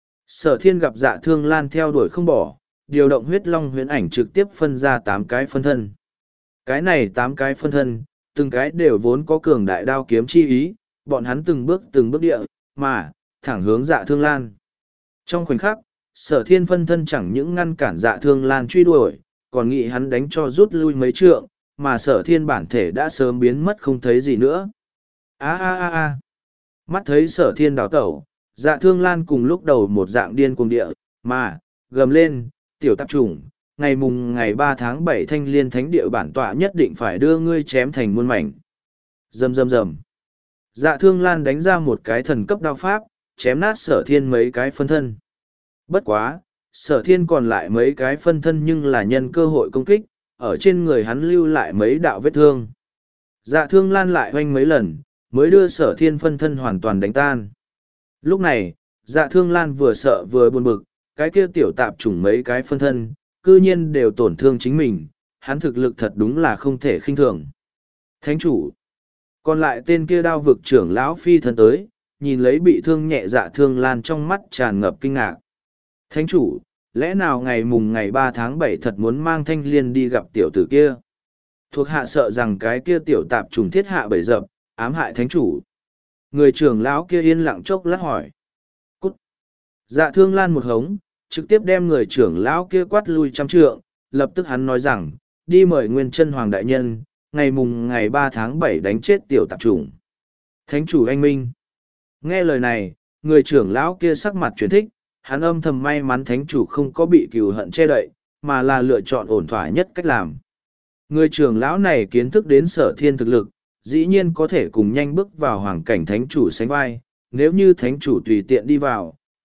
Sở Thiên gặp Dạ Thương Lan theo đuổi không bỏ, điều động huyết long huyễn ảnh trực tiếp phân ra tám cái phân thân. Cái này tám cái phân thân, từng cái đều vốn có cường đại đao kiếm chi ý, bọn hắn từng bước từng bước địa, mà, thẳng hướng Dạ Thương Lan. Trong khoảnh khắc, Sở Thiên phân thân chẳng những ngăn cản Dạ Thương Lan truy đuổi, còn nghĩ hắn đánh cho rút lui mấy trượng, mà Sở Thiên bản thể đã sớm biến mất không thấy gì nữa. A a a a. Mắt thấy Sở Thiên đào tẩu, Dạ Thương Lan cùng lúc đầu một dạng điên cuồng địa, mà, gầm lên, tiểu tạp chủng, ngày mùng ngày ba tháng bảy Thanh Liên Thánh Địa bản tọa nhất định phải đưa ngươi chém thành muôn mảnh. Rầm rầm rầm. Dạ Thương Lan đánh ra một cái thần cấp đao pháp, chém nát Sở Thiên mấy cái phân thân. Bất quá, Sở Thiên còn lại mấy cái phân thân nhưng là nhân cơ hội công kích, ở trên người hắn lưu lại mấy đạo vết thương. Dạ Thương Lan lại hoanh mấy lần, mới đưa Sở Thiên phân thân hoàn toàn đánh tan. Lúc này, Dạ Thương Lan vừa sợ vừa buồn bực, cái kia tiểu tạp chủng mấy cái phân thân, cư nhiên đều tổn thương chính mình, hắn thực lực thật đúng là không thể khinh thường. Thánh chủ, còn lại tên kia đao vực trưởng lão phi thân tới, nhìn lấy bị thương nhẹ Dạ Thương Lan trong mắt tràn ngập kinh ngạc. Thánh chủ, lẽ nào ngày mùng ngày ba tháng bảy thật muốn mang Thanh Liên đi gặp tiểu tử kia? Thuộc hạ sợ rằng cái kia tiểu tạp trùng thiết hạ bầy dập, ám hại thánh chủ. Người trưởng lão kia yên lặng chốc lát hỏi. Cút! Dạ Thương Lan một hống, trực tiếp đem người trưởng lão kia quát lui trăm trượng, lập tức hắn nói rằng, đi mời Nguyên Chân Hoàng đại nhân, ngày mùng ngày ba tháng bảy đánh chết tiểu tạp trùng. Thánh chủ anh minh. Nghe lời này, người trưởng lão kia sắc mặt chuyển thích, hắn âm thầm may mắn thánh chủ không có bị cừu hận che đậy, mà là lựa chọn ổn thỏa nhất cách làm. Người trưởng lão này kiến thức đến Sở Thiên thực lực, dĩ nhiên có thể cùng nhanh bước vào hoàng cảnh thánh chủ sánh vai, nếu như thánh chủ tùy tiện đi vào,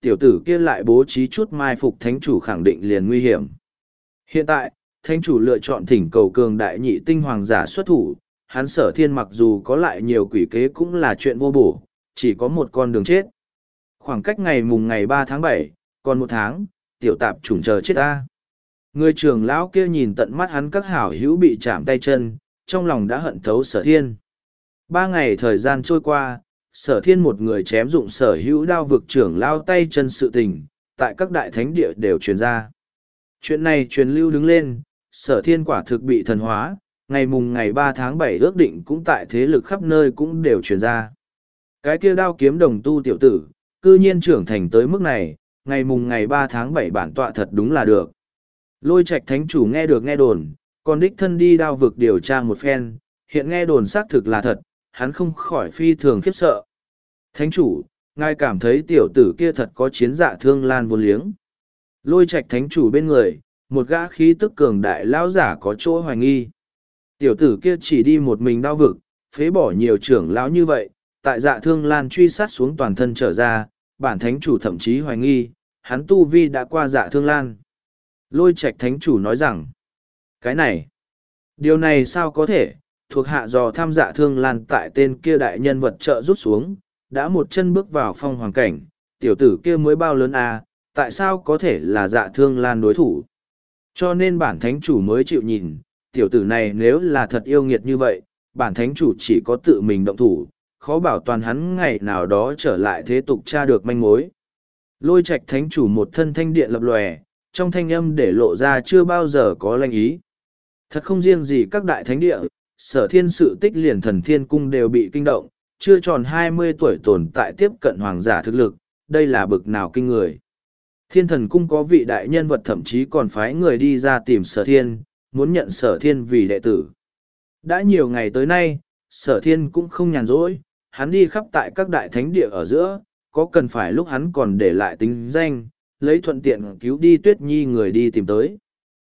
tiểu tử kia lại bố trí chút mai phục thánh chủ khẳng định liền nguy hiểm. Hiện tại, thánh chủ lựa chọn thỉnh cầu cường đại nhị tinh hoàng giả xuất thủ, hắn Sở Thiên mặc dù có lại nhiều quỷ kế cũng là chuyện vô bổ, chỉ có một con đường chết. Khoảng cách ngày mùng ngày ba tháng bảy, còn một tháng, tiểu tạp chủng chờ chết ta. Người trưởng lão kia nhìn tận mắt hắn các hảo hữu bị chạm tay chân, trong lòng đã hận thấu Sở Thiên. Ba ngày thời gian trôi qua, Sở Thiên một người chém dụng sở hữu đao vực trưởng lao tay chân sự tình, tại các đại thánh địa đều truyền ra. Chuyện này truyền lưu đứng lên, Sở Thiên quả thực bị thần hóa, ngày mùng ngày ba tháng bảy ước định cũng tại thế lực khắp nơi cũng đều truyền ra. Cái kia đao kiếm đồng tu tiểu tử, cư nhiên trưởng thành tới mức này, ngày mùng ngày ba tháng bảy bản tọa thật đúng là được. Lôi Trạch thánh chủ nghe được nghe đồn, còn đích thân đi đao vực điều tra một phen, hiện nghe đồn xác thực là thật, hắn không khỏi phi thường khiếp sợ. Thánh chủ, ngài cảm thấy tiểu tử kia thật có chiến dạ thương lan vô liếng. Lôi Trạch thánh chủ bên người, một gã khí tức cường đại lão giả có chỗ hoài nghi. Tiểu tử kia chỉ đi một mình đao vực, phế bỏ nhiều trưởng lão như vậy, tại dạ thương lan truy sát xuống toàn thân trở ra, bản thánh chủ thậm chí hoài nghi, hắn tu vi đã qua dạ thương lan. Lôi Trạch thánh chủ nói rằng, cái này, điều này sao có thể, thuộc hạ dò tham dạ thương lan tại tên kia đại nhân vật trợ rút xuống, đã một chân bước vào phong hoàng cảnh, tiểu tử kia mới bao lớn à, tại sao có thể là dạ thương lan đối thủ. Cho nên bản thánh chủ mới chịu nhìn, tiểu tử này nếu là thật yêu nghiệt như vậy, bản thánh chủ chỉ có tự mình động thủ, khó bảo toàn hắn ngày nào đó trở lại thế tục tra được manh mối. Lôi Trạch thánh chủ một thân thanh điện lập lòe, trong thanh âm để lộ ra chưa bao giờ có lanh ý. Thật không riêng gì các đại thánh địa, Sở Thiên sự tích liền thần thiên cung đều bị kinh động, chưa tròn hai mươi tuổi tồn tại tiếp cận hoàng giả thực lực, đây là bực nào kinh người. Thiên thần cung có vị đại nhân vật thậm chí còn phái người đi ra tìm Sở Thiên, muốn nhận Sở Thiên vì đệ tử. Đã nhiều ngày tới nay, Sở Thiên cũng không nhàn rỗi, hắn đi khắp tại các đại thánh địa ở giữa, có cần phải lúc hắn còn để lại tính danh, lấy thuận tiện cứu đi Tuyết Nhi người đi tìm tới.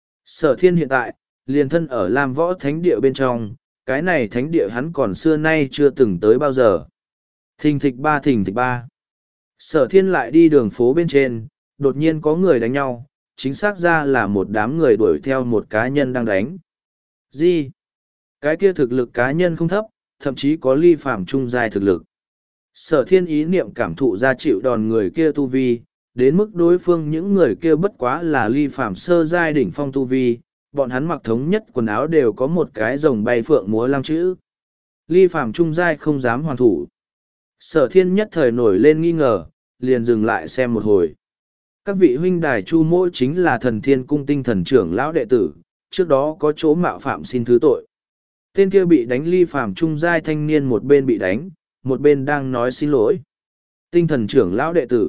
Sở Thiên hiện tại, liền thân ở Lam Võ thánh địa bên trong, cái này thánh địa hắn còn xưa nay chưa từng tới bao giờ. Thình thịch ba thình thịch ba. Sở Thiên lại đi đường phố bên trên, đột nhiên có người đánh nhau, chính xác ra là một đám người đuổi theo một cá nhân đang đánh. Gì? Cái kia thực lực cá nhân không thấp, thậm chí có ly phàm trung giai thực lực. Sở Thiên ý niệm cảm thụ ra chịu đòn người kia tu vi, đến mức đối phương những người kia bất quá là ly phàm sơ giai đỉnh phong tu vi, bọn hắn mặc thống nhất quần áo đều có một cái rồng bay phượng múa lăng chữ. Ly phàm trung giai không dám hoàn thủ. Sở Thiên nhất thời nổi lên nghi ngờ, liền dừng lại xem một hồi. Các vị huynh đài chu mỗ chính là thần thiên cung tinh thần trưởng lão đệ tử, trước đó có chỗ mạo phạm xin thứ tội. Tên kia bị đánh ly phàm trung giai thanh niên một bên bị đánh, một bên đang nói xin lỗi. Tinh thần trưởng lão đệ tử.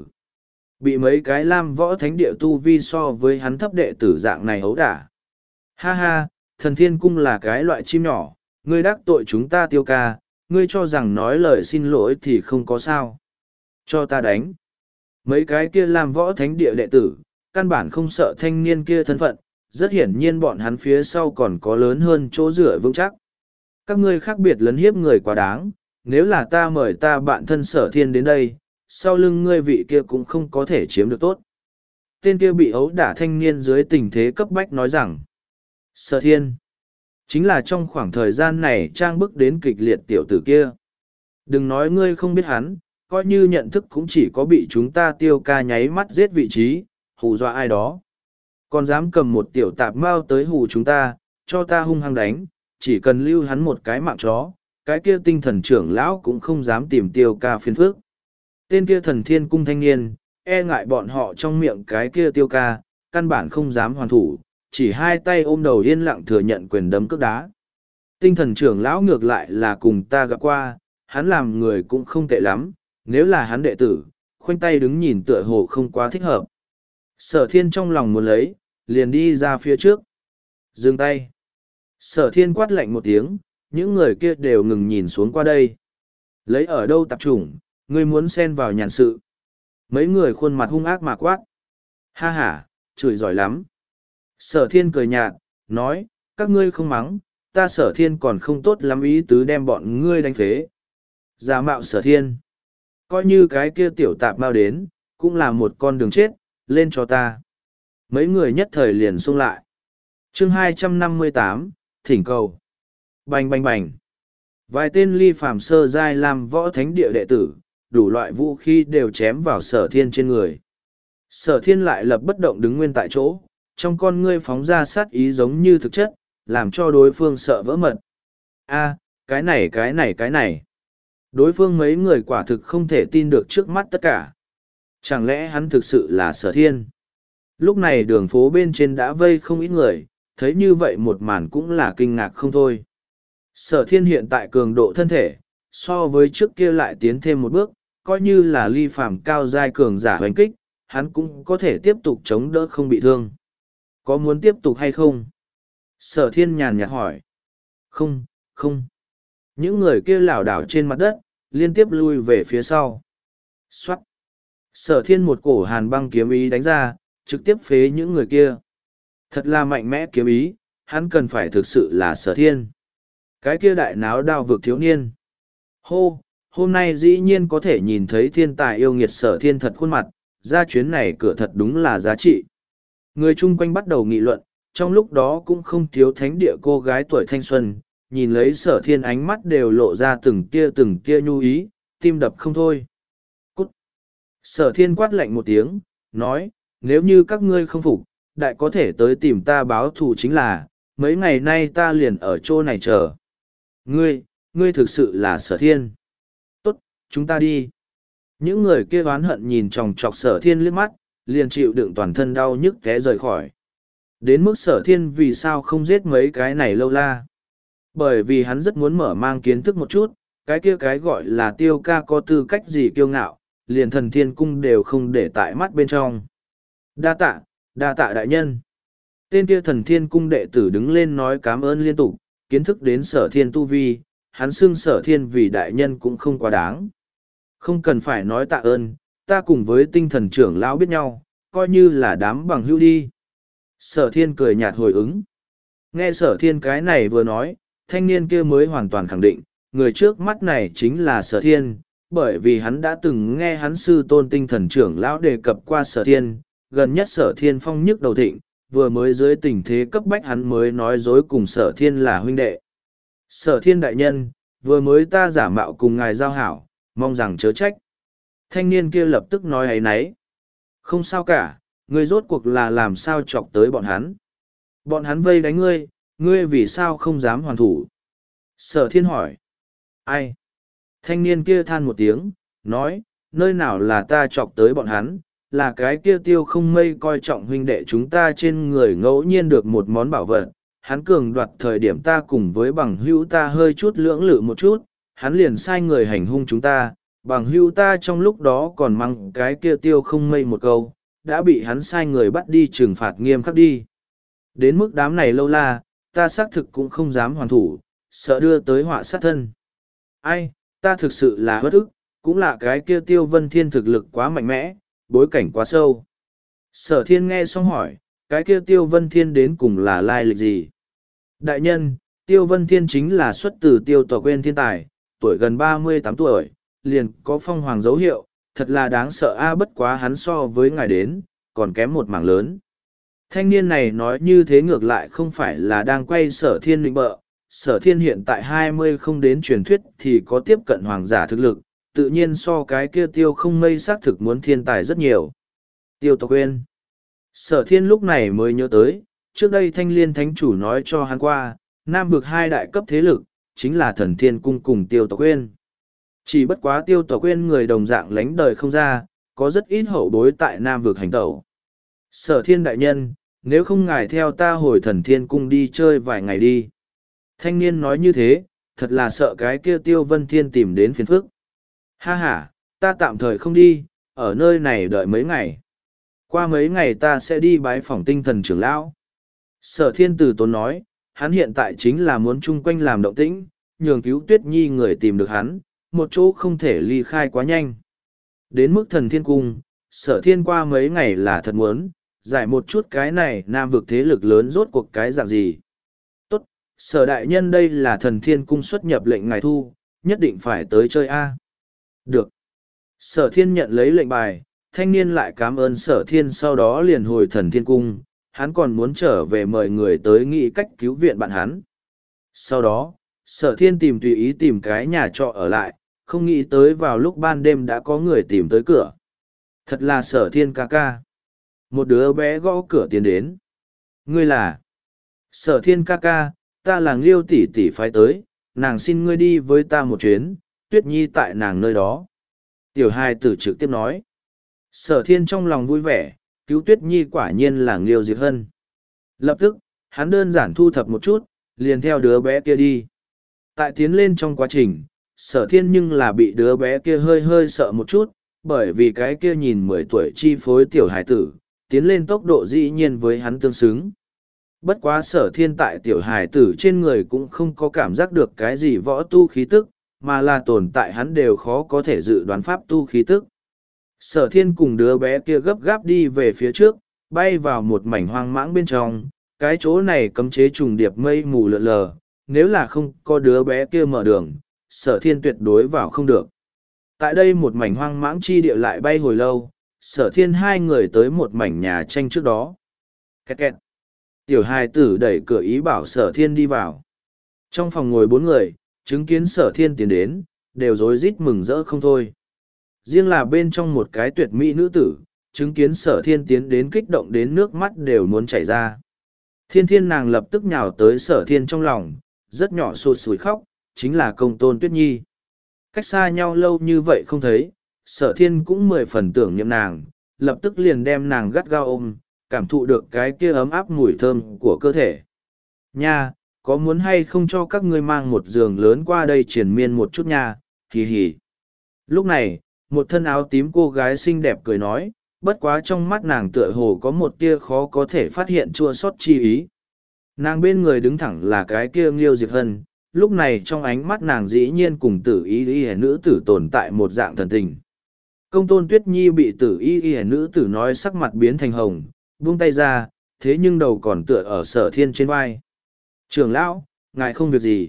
Bị mấy cái lam võ thánh địa tu vi so với hắn thấp đệ tử dạng này ấu đả. Ha ha, thần thiên cung là cái loại chim nhỏ, ngươi đắc tội chúng ta Tiêu ca, ngươi cho rằng nói lời xin lỗi thì không có sao. Cho ta đánh. Mấy cái kia làm võ thánh địa đệ tử, căn bản không sợ thanh niên kia thân phận, rất hiển nhiên bọn hắn phía sau còn có lớn hơn chỗ dựa vững chắc. Các ngươi khác biệt lấn hiếp người quá đáng, nếu là ta mời ta bạn thân Sở Thiên đến đây, sau lưng ngươi vị kia cũng không có thể chiếm được tốt. Tên kia bị ấu đả thanh niên dưới tình thế cấp bách nói rằng, Sở Thiên, chính là trong khoảng thời gian này trang bức đến kịch liệt tiểu tử kia. Đừng nói ngươi không biết hắn, coi như nhận thức cũng chỉ có bị chúng ta Tiêu ca nháy mắt giết vị trí, hù dọa ai đó. Còn dám cầm một tiểu tạp mao tới hù chúng ta, cho ta hung hăng đánh, chỉ cần lưu hắn một cái mạng chó, cái kia tinh thần trưởng lão cũng không dám tìm Tiêu ca phiền phức. Tên kia thần thiên cung thanh niên, e ngại bọn họ trong miệng cái kia Tiêu ca, căn bản không dám hoàn thủ, chỉ hai tay ôm đầu yên lặng thừa nhận quyền đấm cước đá. Tinh thần trưởng lão ngược lại là cùng ta gặp qua, hắn làm người cũng không tệ lắm, nếu là hắn đệ tử, khoanh tay đứng nhìn tựa hồ không quá thích hợp. Sở Thiên trong lòng muốn lấy, liền đi ra phía trước. Dừng tay. Sở Thiên quát lạnh một tiếng, những người kia đều ngừng nhìn xuống qua đây. Lấy ở đâu tập trung, ngươi muốn xen vào nhàn sự. Mấy người khuôn mặt hung ác mà quát. Ha ha, chửi giỏi lắm. Sở Thiên cười nhạt, nói, các ngươi không mắng, ta Sở Thiên còn không tốt lắm ý tứ đem bọn ngươi đánh phế. Giả mạo Sở Thiên. Coi như cái kia tiểu tạp mau đến, cũng là một con đường chết, lên cho ta. Mấy người nhất thời liền xông lại. chương hai trăm năm mươi tám, Thỉnh cầu. Bành bành bành. Vài tên ly phàm sơ giai làm võ thánh địa đệ tử, đủ loại vũ khí đều chém vào sở thiên trên người. Sở thiên lại lập bất động đứng nguyên tại chỗ, trong con ngươi phóng ra sát ý giống như thực chất, làm cho đối phương sợ vỡ mật. A, cái này cái này cái này. Đối phương mấy người quả thực không thể tin được trước mắt tất cả. Chẳng lẽ hắn thực sự là sở thiên? Lúc này đường phố bên trên đã vây không ít người, thấy như vậy một màn cũng là kinh ngạc không thôi. Sở thiên hiện tại cường độ thân thể, so với trước kia lại tiến thêm một bước, coi như là ly phàm cao giai cường giả hoành kích, hắn cũng có thể tiếp tục chống đỡ không bị thương. Có muốn tiếp tục hay không? Sở thiên nhàn nhạt hỏi. Không, không. Những người kia lảo đảo trên mặt đất, liên tiếp lui về phía sau. Xoát. Sở thiên một cổ hàn băng kiếm ý đánh ra, trực tiếp phế những người kia. Thật là mạnh mẽ kiếm ý, hắn cần phải thực sự là sở thiên. Cái kia đại náo đao vực thiếu niên. Hô, hôm nay dĩ nhiên có thể nhìn thấy thiên tài yêu nghiệt sở thiên thật khuôn mặt, ra chuyến này cửa thật đúng là giá trị. Người chung quanh bắt đầu nghị luận, trong lúc đó cũng không thiếu thánh địa cô gái tuổi thanh xuân, nhìn lấy sở thiên ánh mắt đều lộ ra từng tia từng tia nhu ý, tim đập không thôi. Cút! Sở thiên quát lạnh một tiếng, nói, nếu như các ngươi không phục, đại có thể tới tìm ta báo thù chính là, mấy ngày nay ta liền ở chỗ này chờ. Ngươi, ngươi thực sự là sở thiên. Tốt, chúng ta đi. Những người kia oán hận nhìn chòng chọc sở thiên liếc mắt, liền chịu đựng toàn thân đau nhức té rời khỏi. Đến mức sở thiên vì sao không giết mấy cái này lâu la. Bởi vì hắn rất muốn mở mang kiến thức một chút, cái kia cái gọi là tiêu ca có tư cách gì kiêu ngạo, liền thần thiên cung đều không để tại mắt bên trong. Đa tạ, đa tạ đại nhân. Tên kia thần thiên cung đệ tử đứng lên nói cảm ơn liên tục, kiến thức đến sở thiên tu vi, hắn xưng sở thiên vì đại nhân cũng không quá đáng. Không cần phải nói tạ ơn, ta cùng với tinh thần trưởng lão biết nhau, coi như là đám bằng hữu đi. Sở thiên cười nhạt hồi ứng. Nghe sở thiên cái này vừa nói, thanh niên kia mới hoàn toàn khẳng định, người trước mắt này chính là sở thiên, bởi vì hắn đã từng nghe hắn sư tôn tinh thần trưởng lão đề cập qua sở thiên, gần nhất sở thiên phong nhức đầu thịnh, vừa mới dưới tình thế cấp bách hắn mới nói dối cùng sở thiên là huynh đệ. Sở thiên đại nhân, vừa mới ta giả mạo cùng ngài giao hảo, mong rằng chớ trách. Thanh niên kia lập tức nói ấy nấy. Không sao cả, ngươi rốt cuộc là làm sao chọc tới bọn hắn. Bọn hắn vây đánh ngươi, ngươi vì sao không dám hoàn thủ? Sở thiên hỏi. Ai? Thanh niên kia than một tiếng, nói, nơi nào là ta chọc tới bọn hắn, là cái kia tiêu không mây coi trọng huynh đệ chúng ta trên người ngẫu nhiên được một món bảo vật. Hắn cường đoạt thời điểm ta cùng với bằng hữu ta hơi chút lưỡng lự một chút, hắn liền sai người hành hung chúng ta, bằng hữu ta trong lúc đó còn mang cái kia tiêu không mây một câu, đã bị hắn sai người bắt đi trừng phạt nghiêm khắc đi. Đến mức đám này lâu la, ta xác thực cũng không dám hoàn thủ, sợ đưa tới họa sát thân. Ai, ta thực sự là bất ức, cũng là cái kia tiêu vân thiên thực lực quá mạnh mẽ, bối cảnh quá sâu. Sở thiên nghe xong hỏi, cái kia tiêu vân thiên đến cùng là lai lịch gì? Đại nhân, tiêu vân thiên chính là xuất từ tiêu tộc quên thiên tài, tuổi gần ba mươi tám tuổi, liền có phong hoàng dấu hiệu, thật là đáng sợ a bất quá hắn so với ngài đến, còn kém một mảng lớn. Thanh niên này nói như thế ngược lại không phải là đang quay sở thiên định bợ, sở thiên hiện tại hai mươi không đến truyền thuyết thì có tiếp cận hoàng giả thực lực, tự nhiên so cái kia tiêu không mây xác thực muốn thiên tài rất nhiều. Tiêu tộc quên. Sở thiên lúc này mới nhớ tới, trước đây thanh liên thánh chủ nói cho hắn qua, nam vực hai đại cấp thế lực, chính là thần thiên cung cùng tiêu tộc quên. Chỉ bất quá tiêu tộc quên người đồng dạng lánh đời không ra, có rất ít hậu bối tại nam vực hành tẩu. Sở thiên đại nhân, nếu không ngài theo ta hồi thần thiên cung đi chơi vài ngày đi. Thanh niên nói như thế, thật là sợ cái kia tiêu vân thiên tìm đến phiền phức. Ha ha, ta tạm thời không đi, ở nơi này đợi mấy ngày. Qua mấy ngày ta sẽ đi bái phỏng tinh thần trưởng lão. Sở thiên tử tốn nói, hắn hiện tại chính là muốn chung quanh làm động tĩnh, nhường cứu tuyết nhi người tìm được hắn, một chỗ không thể ly khai quá nhanh. Đến mức thần thiên cung, sở thiên qua mấy ngày là thật muốn, giải một chút cái này nam vực thế lực lớn rốt cuộc cái dạng gì. Tốt, sở đại nhân đây là thần thiên cung xuất nhập lệnh ngài thu, nhất định phải tới chơi A. Được. Sở thiên nhận lấy lệnh bài, thanh niên lại cảm ơn sở thiên sau đó liền hồi thần thiên cung, hắn còn muốn trở về mời người tới nghĩ cách cứu viện bạn hắn. Sau đó, sở thiên tìm tùy ý tìm cái nhà trọ ở lại, không nghĩ tới vào lúc ban đêm đã có người tìm tới cửa. Thật là sở thiên ca ca. Một đứa bé gõ cửa tiến đến. Ngươi là? Sở thiên ca ca, ta là Nghiêu tỷ tỷ phái tới, nàng xin ngươi đi với ta một chuyến, Tuyết Nhi tại nàng nơi đó. Tiểu hài tử trực tiếp nói. Sở thiên trong lòng vui vẻ, cứu Tuyết Nhi quả nhiên là Nghiêu Diệt Hân. Lập tức, hắn đơn giản thu thập một chút, liền theo đứa bé kia đi. Tại tiến lên trong quá trình, sở thiên nhưng là bị đứa bé kia hơi hơi sợ một chút, bởi vì cái kia nhìn mười tuổi chi phối tiểu hài tử, tiến lên tốc độ dĩ nhiên với hắn tương xứng. Bất quá sở thiên tại tiểu hài tử trên người cũng không có cảm giác được cái gì võ tu khí tức, mà là tồn tại hắn đều khó có thể dự đoán pháp tu khí tức. Sở thiên cùng đứa bé kia gấp gáp đi về phía trước, bay vào một mảnh hoang mãng bên trong, cái chỗ này cấm chế trùng điệp mây mù lượn lờ, nếu là không có đứa bé kia mở đường, sở thiên tuyệt đối vào không được. Tại đây một mảnh hoang mãng chi địa lại bay hồi lâu, sở thiên hai người tới một mảnh nhà tranh trước đó. Kẹt kẹt. Tiểu hài tử đẩy cửa ý bảo sở thiên đi vào. Trong phòng ngồi bốn người, chứng kiến sở thiên tiến đến, đều rối rít mừng rỡ không thôi. Riêng là bên trong một cái tuyệt mỹ nữ tử, chứng kiến sở thiên tiến đến kích động đến nước mắt đều muốn chảy ra. Thiên thiên nàng lập tức nhào tới sở thiên trong lòng, rất nhỏ sụt sùi khóc, chính là công tôn Tuyết Nhi. Cách xa nhau lâu như vậy không thấy, sở thiên cũng mười phần tưởng niệm nàng, lập tức liền đem nàng gắt gao ôm, cảm thụ được cái kia ấm áp mùi thơm của cơ thể. Nha, có muốn hay không cho các ngươi mang một giường lớn qua đây triển miên một chút nha, hì hì. Lúc này, một thân áo tím cô gái xinh đẹp cười nói, bất quá trong mắt nàng tựa hồ có một tia khó có thể phát hiện chua xót chi ý. Nàng bên người đứng thẳng là cái kia Nghiêu Diệt Hân, lúc này trong ánh mắt nàng dĩ nhiên cùng tử y y nữ tử tồn tại một dạng thần tình. Công tôn Tuyết Nhi bị tử y y nữ tử nói sắc mặt biến thành hồng, buông tay ra, thế nhưng đầu còn tựa ở sở thiên trên vai. Trưởng lão, ngài không việc gì.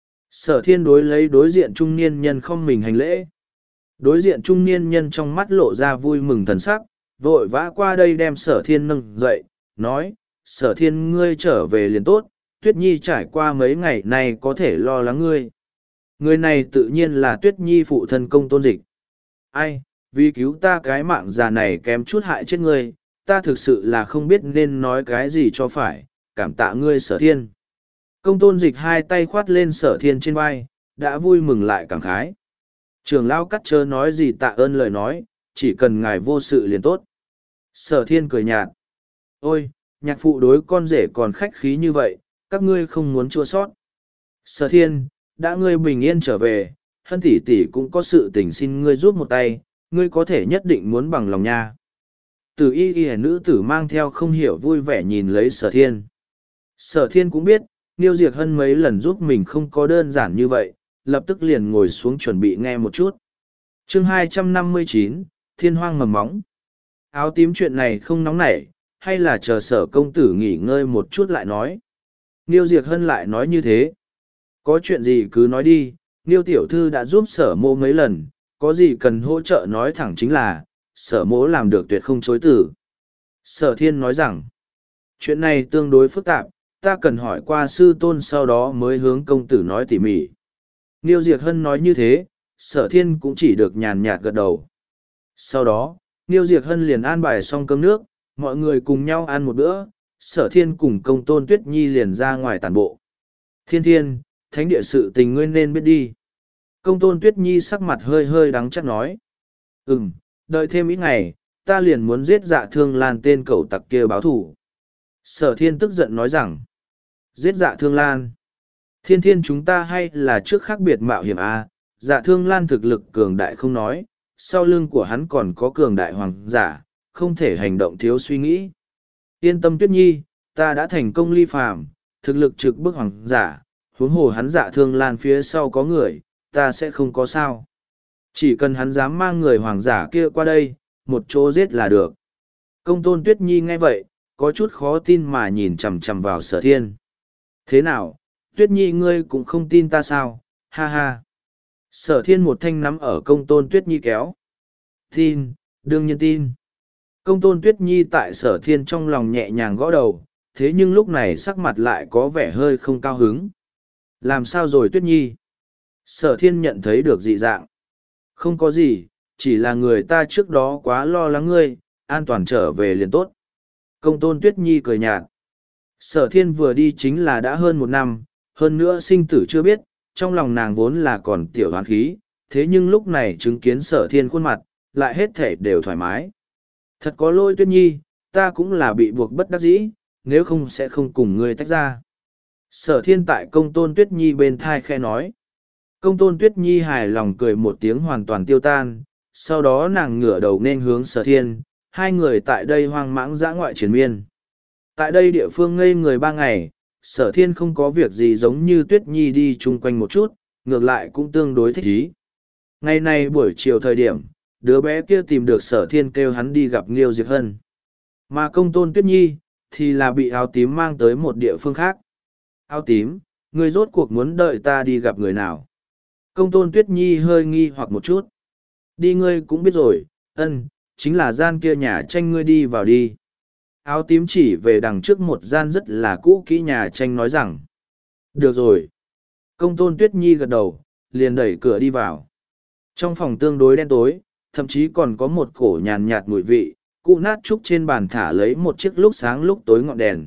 Sở thiên đối lấy đối diện trung niên nhân không mình hành lễ. Đối diện trung niên nhân trong mắt lộ ra vui mừng thần sắc, vội vã qua đây đem sở thiên nâng dậy, nói, sở thiên ngươi trở về liền tốt, Tuyết Nhi trải qua mấy ngày nay có thể lo lắng ngươi. Người này tự nhiên là Tuyết Nhi phụ thân công tôn dịch. Ai, vì cứu ta cái mạng già này kém chút hại chết ngươi, ta thực sự là không biết nên nói cái gì cho phải, cảm tạ ngươi sở thiên. Công tôn dịch hai tay khoát lên sở thiên trên vai, đã vui mừng lại cảm khái. Trường lão cắt chớ nói gì tạ ơn lời nói, chỉ cần ngài vô sự liền tốt. Sở thiên cười nhạt. Ôi, nhạc phụ đối con rể còn khách khí như vậy, các ngươi không muốn chua sót. Sở thiên, đã ngươi bình yên trở về, Hân tỷ tỷ cũng có sự tình xin ngươi giúp một tay, ngươi có thể nhất định muốn bằng lòng nha. Từ y y nữ tử mang theo không hiểu vui vẻ nhìn lấy sở thiên. Sở thiên cũng biết, Nghiêu Diệt Hân mấy lần giúp mình không có đơn giản như vậy, lập tức liền ngồi xuống chuẩn bị nghe một chút. Chương hai trăm năm mươi chín, Thiên Hoang mầm móng. Áo tím chuyện này không nóng nảy, hay là chờ sở công tử nghỉ ngơi một chút lại nói. Nghiêu Diệt Hân lại nói như thế. Có chuyện gì cứ nói đi, Nghiêu tiểu thư đã giúp sở mô mấy lần, có gì cần hỗ trợ nói thẳng chính là, sở mô làm được tuyệt không chối tử. Sở thiên nói rằng, chuyện này tương đối phức tạp, ta cần hỏi qua sư tôn sau đó mới hướng công tử nói tỉ mỉ. Nghiêu Diệt Hân nói như thế, sở thiên cũng chỉ được nhàn nhạt gật đầu. Sau đó, Nghiêu Diệt Hân liền an bài xong cơm nước, mọi người cùng nhau ăn một bữa, sở thiên cùng công tôn Tuyết Nhi liền ra ngoài tản bộ. Thiên thiên, thánh địa sự tình ngươi nên biết đi. Công tôn Tuyết Nhi sắc mặt hơi hơi đắng chắc nói. Ừm, đợi thêm ít ngày, ta liền muốn giết Dạ Thương Lan tên cẩu tặc kia báo thủ. Sở thiên tức giận nói rằng, giết Dạ Thương Lan. Thiên thiên chúng ta hay là trước khác biệt mạo hiểm à, Dạ Thương Lan thực lực cường đại không nói, sau lưng của hắn còn có cường đại hoàng giả, không thể hành động thiếu suy nghĩ. Yên tâm Tuyết Nhi, ta đã thành công ly phàm, thực lực trực bức hoàng giả, huống hồ hắn Dạ Thương Lan phía sau có người, ta sẽ không có sao. Chỉ cần hắn dám mang người hoàng giả kia qua đây, một chỗ giết là được. Công tôn Tuyết Nhi nghe vậy, có chút khó tin mà nhìn chằm chằm vào sở thiên. Thế nào, Tuyết Nhi ngươi cũng không tin ta sao, ha ha. Sở thiên một thanh nắm ở công tôn Tuyết Nhi kéo. Tin, đương nhiên tin. Công tôn Tuyết Nhi tại Sở Thiên trong lòng nhẹ nhàng gõ đầu, thế nhưng lúc này sắc mặt lại có vẻ hơi không cao hứng. Làm sao rồi Tuyết Nhi? Sở Thiên nhận thấy được dị dạng. Không có gì, chỉ là người ta trước đó quá lo lắng ngươi, an toàn trở về liền tốt. Công tôn Tuyết Nhi cười nhạt. Sở Thiên vừa đi chính là đã hơn một năm, hơn nữa sinh tử chưa biết, trong lòng nàng vốn là còn tiểu hoán khí, thế nhưng lúc này chứng kiến Sở Thiên khuôn mặt, lại hết thể đều thoải mái. Thật có lỗi Tuyết Nhi, ta cũng là bị buộc bất đắc dĩ, nếu không sẽ không cùng ngươi tách ra. Sở Thiên tại công tôn Tuyết Nhi bên thai khe nói. Công tôn Tuyết Nhi hài lòng cười một tiếng hoàn toàn tiêu tan, sau đó nàng ngửa đầu nên hướng Sở Thiên, hai người tại đây hoang mãng dã ngoại triền miên. Tại đây địa phương ngây người ba ngày, Sở Thiên không có việc gì giống như Tuyết Nhi đi chung quanh một chút, ngược lại cũng tương đối thích ý. Ngày nay buổi chiều thời điểm, đứa bé kia tìm được Sở Thiên kêu hắn đi gặp Nghiêu Diệp Hân. Mà công tôn Tuyết Nhi, thì là bị áo tím mang tới một địa phương khác. Áo tím, ngươi rốt cuộc muốn đợi ta đi gặp người nào? Công tôn Tuyết Nhi hơi nghi hoặc một chút. Đi ngươi cũng biết rồi, ân, chính là gian kia nhà tranh ngươi đi vào đi. Áo tím chỉ về đằng trước một gian rất là cũ kỹ nhà tranh nói rằng. Được rồi. Công tôn Tuyết Nhi gật đầu, liền đẩy cửa đi vào. Trong phòng tương đối đen tối, thậm chí còn có một cổ nhàn nhạt mùi vị, cụ nát trúc trên bàn thả lấy một chiếc lúc sáng lúc tối ngọn đèn.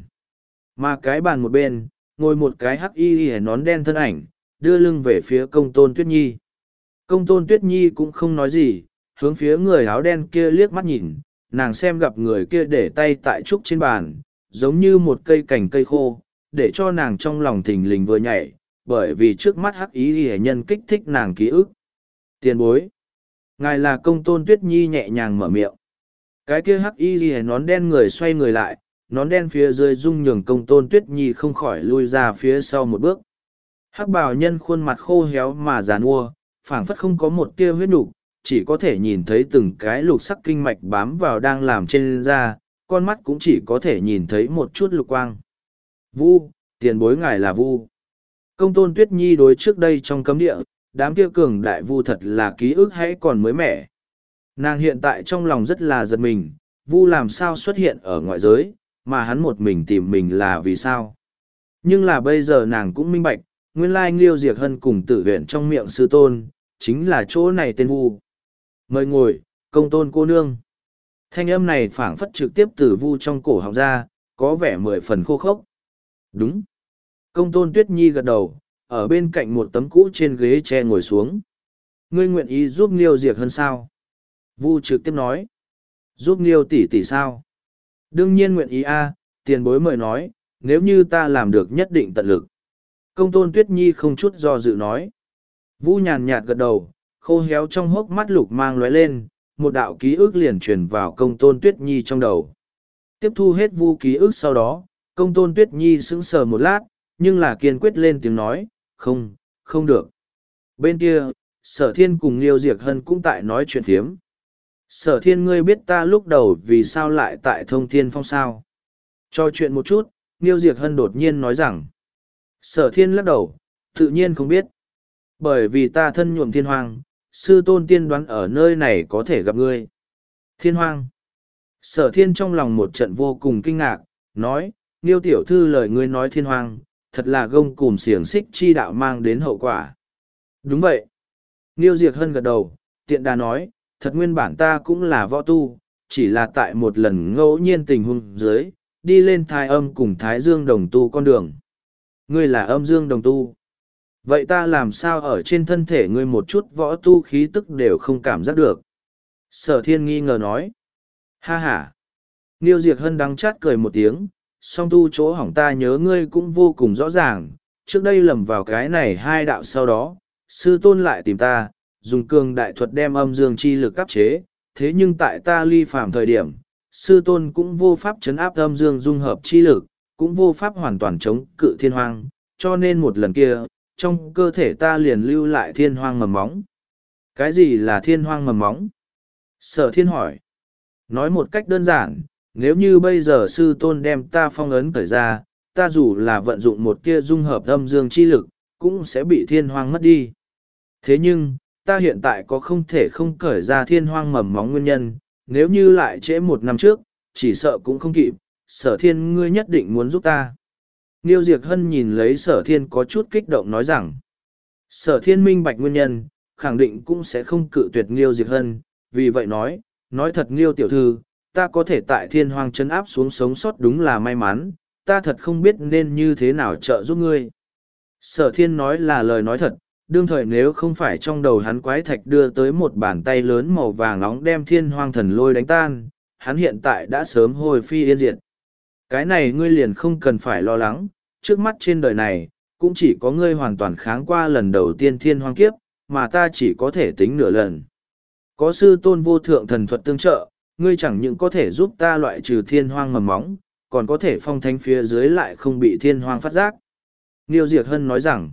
Mà cái bàn một bên, ngồi một cái hắc y y nón đen thân ảnh, đưa lưng về phía công tôn Tuyết Nhi. Công tôn Tuyết Nhi cũng không nói gì, hướng phía người áo đen kia liếc mắt nhìn, nàng xem gặp người kia để tay tại trúc trên bàn, giống như một cây cành cây khô, để cho nàng trong lòng thình lình vừa nhảy, bởi vì trước mắt hắc y y nhân kích thích nàng ký ức. Tiền bối. Ngài là công tôn Tuyết Nhi nhẹ nhàng mở miệng. Cái kia hắc y y nón đen người xoay người lại, nón đen phía dưới rung nhường công tôn Tuyết Nhi không khỏi lui ra phía sau một bước. Hắc bào nhân khuôn mặt khô héo mà giàn mua, phảng phất không có một tia huyết nục, chỉ có thể nhìn thấy từng cái lục sắc kinh mạch bám vào đang làm trên da, con mắt cũng chỉ có thể nhìn thấy một chút lục quang. Vu, tiền bối ngài là Vu. Công tôn Tuyết Nhi đối trước đây trong cấm địa, đám kia cường đại Vu thật là ký ức hãy còn mới mẻ. Nàng hiện tại trong lòng rất là giật mình, Vu làm sao xuất hiện ở ngoại giới, mà hắn một mình tìm mình là vì sao. Nhưng là bây giờ nàng cũng minh bạch, nguyên lai Nghiêu Diệp Hân cùng Tử Huyện trong miệng sư tôn, chính là chỗ này tên Vu. Mời ngồi, công tôn cô nương. Thanh âm này phảng phất trực tiếp từ Vu trong cổ họng ra, có vẻ mười phần khô khốc. Đúng. Công tôn Tuyết Nhi gật đầu, ở bên cạnh một tấm cũ trên ghế tre ngồi xuống. Ngươi nguyện ý giúp Nghiêu Diệp Hân sao? Vu trực tiếp nói. Giúp Nghiêu tỷ tỷ sao? Đương nhiên nguyện ý a, tiền bối mời nói, nếu như ta làm được nhất định tận lực. Công tôn Tuyết Nhi không chút do dự nói. Vu nhàn nhạt gật đầu, khô héo trong hốc mắt lục mang lóe lên, một đạo ký ức liền truyền vào công tôn Tuyết Nhi trong đầu. Tiếp thu hết Vu ký ức sau đó, công tôn Tuyết Nhi sững sờ một lát, nhưng là kiên quyết lên tiếng nói, không, không được. Bên kia, Sở Thiên cùng Nghiêu Diệp Hân cũng tại nói chuyện phiếm. Sở Thiên ngươi biết ta lúc đầu vì sao lại tại Thông Thiên Phong sao? Cho chuyện một chút, Nghiêu Diệp Hân đột nhiên nói rằng. Sở Thiên lắc đầu, tự nhiên không biết. Bởi vì ta thân nhuộm thiên hoang, sư tôn tiên đoán ở nơi này có thể gặp ngươi. Thiên hoang. Sở Thiên trong lòng một trận vô cùng kinh ngạc, nói, Nghiêu tiểu thư lời ngươi nói thiên hoang, thật là gông cùm xiềng xích chi đạo mang đến hậu quả. Đúng vậy. Nghiêu Diệp Hân gật đầu, tiện đà nói, thật nguyên bản ta cũng là võ tu, chỉ là tại một lần ngẫu nhiên tình huống dưới, đi lên thái âm cùng thái dương đồng tu con đường. Ngươi là âm dương đồng tu. Vậy ta làm sao ở trên thân thể ngươi một chút võ tu khí tức đều không cảm giác được? Sở Thiên nghi ngờ nói. Ha ha. Nghiêu Diệp Hân đắng chát cười một tiếng, song tu chỗ hỏng ta nhớ ngươi cũng vô cùng rõ ràng, trước đây lầm vào cái này hai đạo sau đó, sư tôn lại tìm ta, dùng cường đại thuật đem âm dương chi lực áp chế, thế nhưng tại ta ly phàm thời điểm, sư tôn cũng vô pháp chấn áp âm dương dung hợp chi lực, cũng vô pháp hoàn toàn chống cự thiên hoang, cho nên một lần kia, trong cơ thể ta liền lưu lại thiên hoang mầm móng. Cái gì là thiên hoang mầm móng? Sở Thiên hỏi. Nói một cách đơn giản, nếu như bây giờ sư tôn đem ta phong ấn cởi ra, ta dù là vận dụng một kia dung hợp âm dương chi lực, cũng sẽ bị thiên hoang mất đi. Thế nhưng, ta hiện tại có không thể không cởi ra thiên hoang mầm móng nguyên nhân, nếu như lại trễ một năm trước, chỉ sợ cũng không kịp, sở thiên ngươi nhất định muốn giúp ta. Niêu Diệc Hân nhìn lấy sở thiên có chút kích động nói rằng, sở thiên minh bạch nguyên nhân, khẳng định cũng sẽ không cự tuyệt Niêu Diệc Hân, vì vậy nói, nói thật Niêu tiểu thư, ta có thể tại thiên hoang trấn áp xuống sống sót đúng là may mắn, ta thật không biết nên như thế nào trợ giúp ngươi. Sở thiên nói là lời nói thật, đương thời nếu không phải trong đầu hắn quái thạch đưa tới một bàn tay lớn màu vàng nóng đem thiên hoang thần lôi đánh tan, hắn hiện tại đã sớm hồi phi yên diệt. Cái này ngươi liền không cần phải lo lắng, trước mắt trên đời này, cũng chỉ có ngươi hoàn toàn kháng qua lần đầu tiên thiên hoang kiếp, mà ta chỉ có thể tính nửa lần. Có sư tôn vô thượng thần thuật tương trợ, ngươi chẳng những có thể giúp ta loại trừ thiên hoang mầm móng, còn có thể phong thánh phía dưới lại không bị thiên hoang phát giác. Niêu Diệc Hân nói rằng,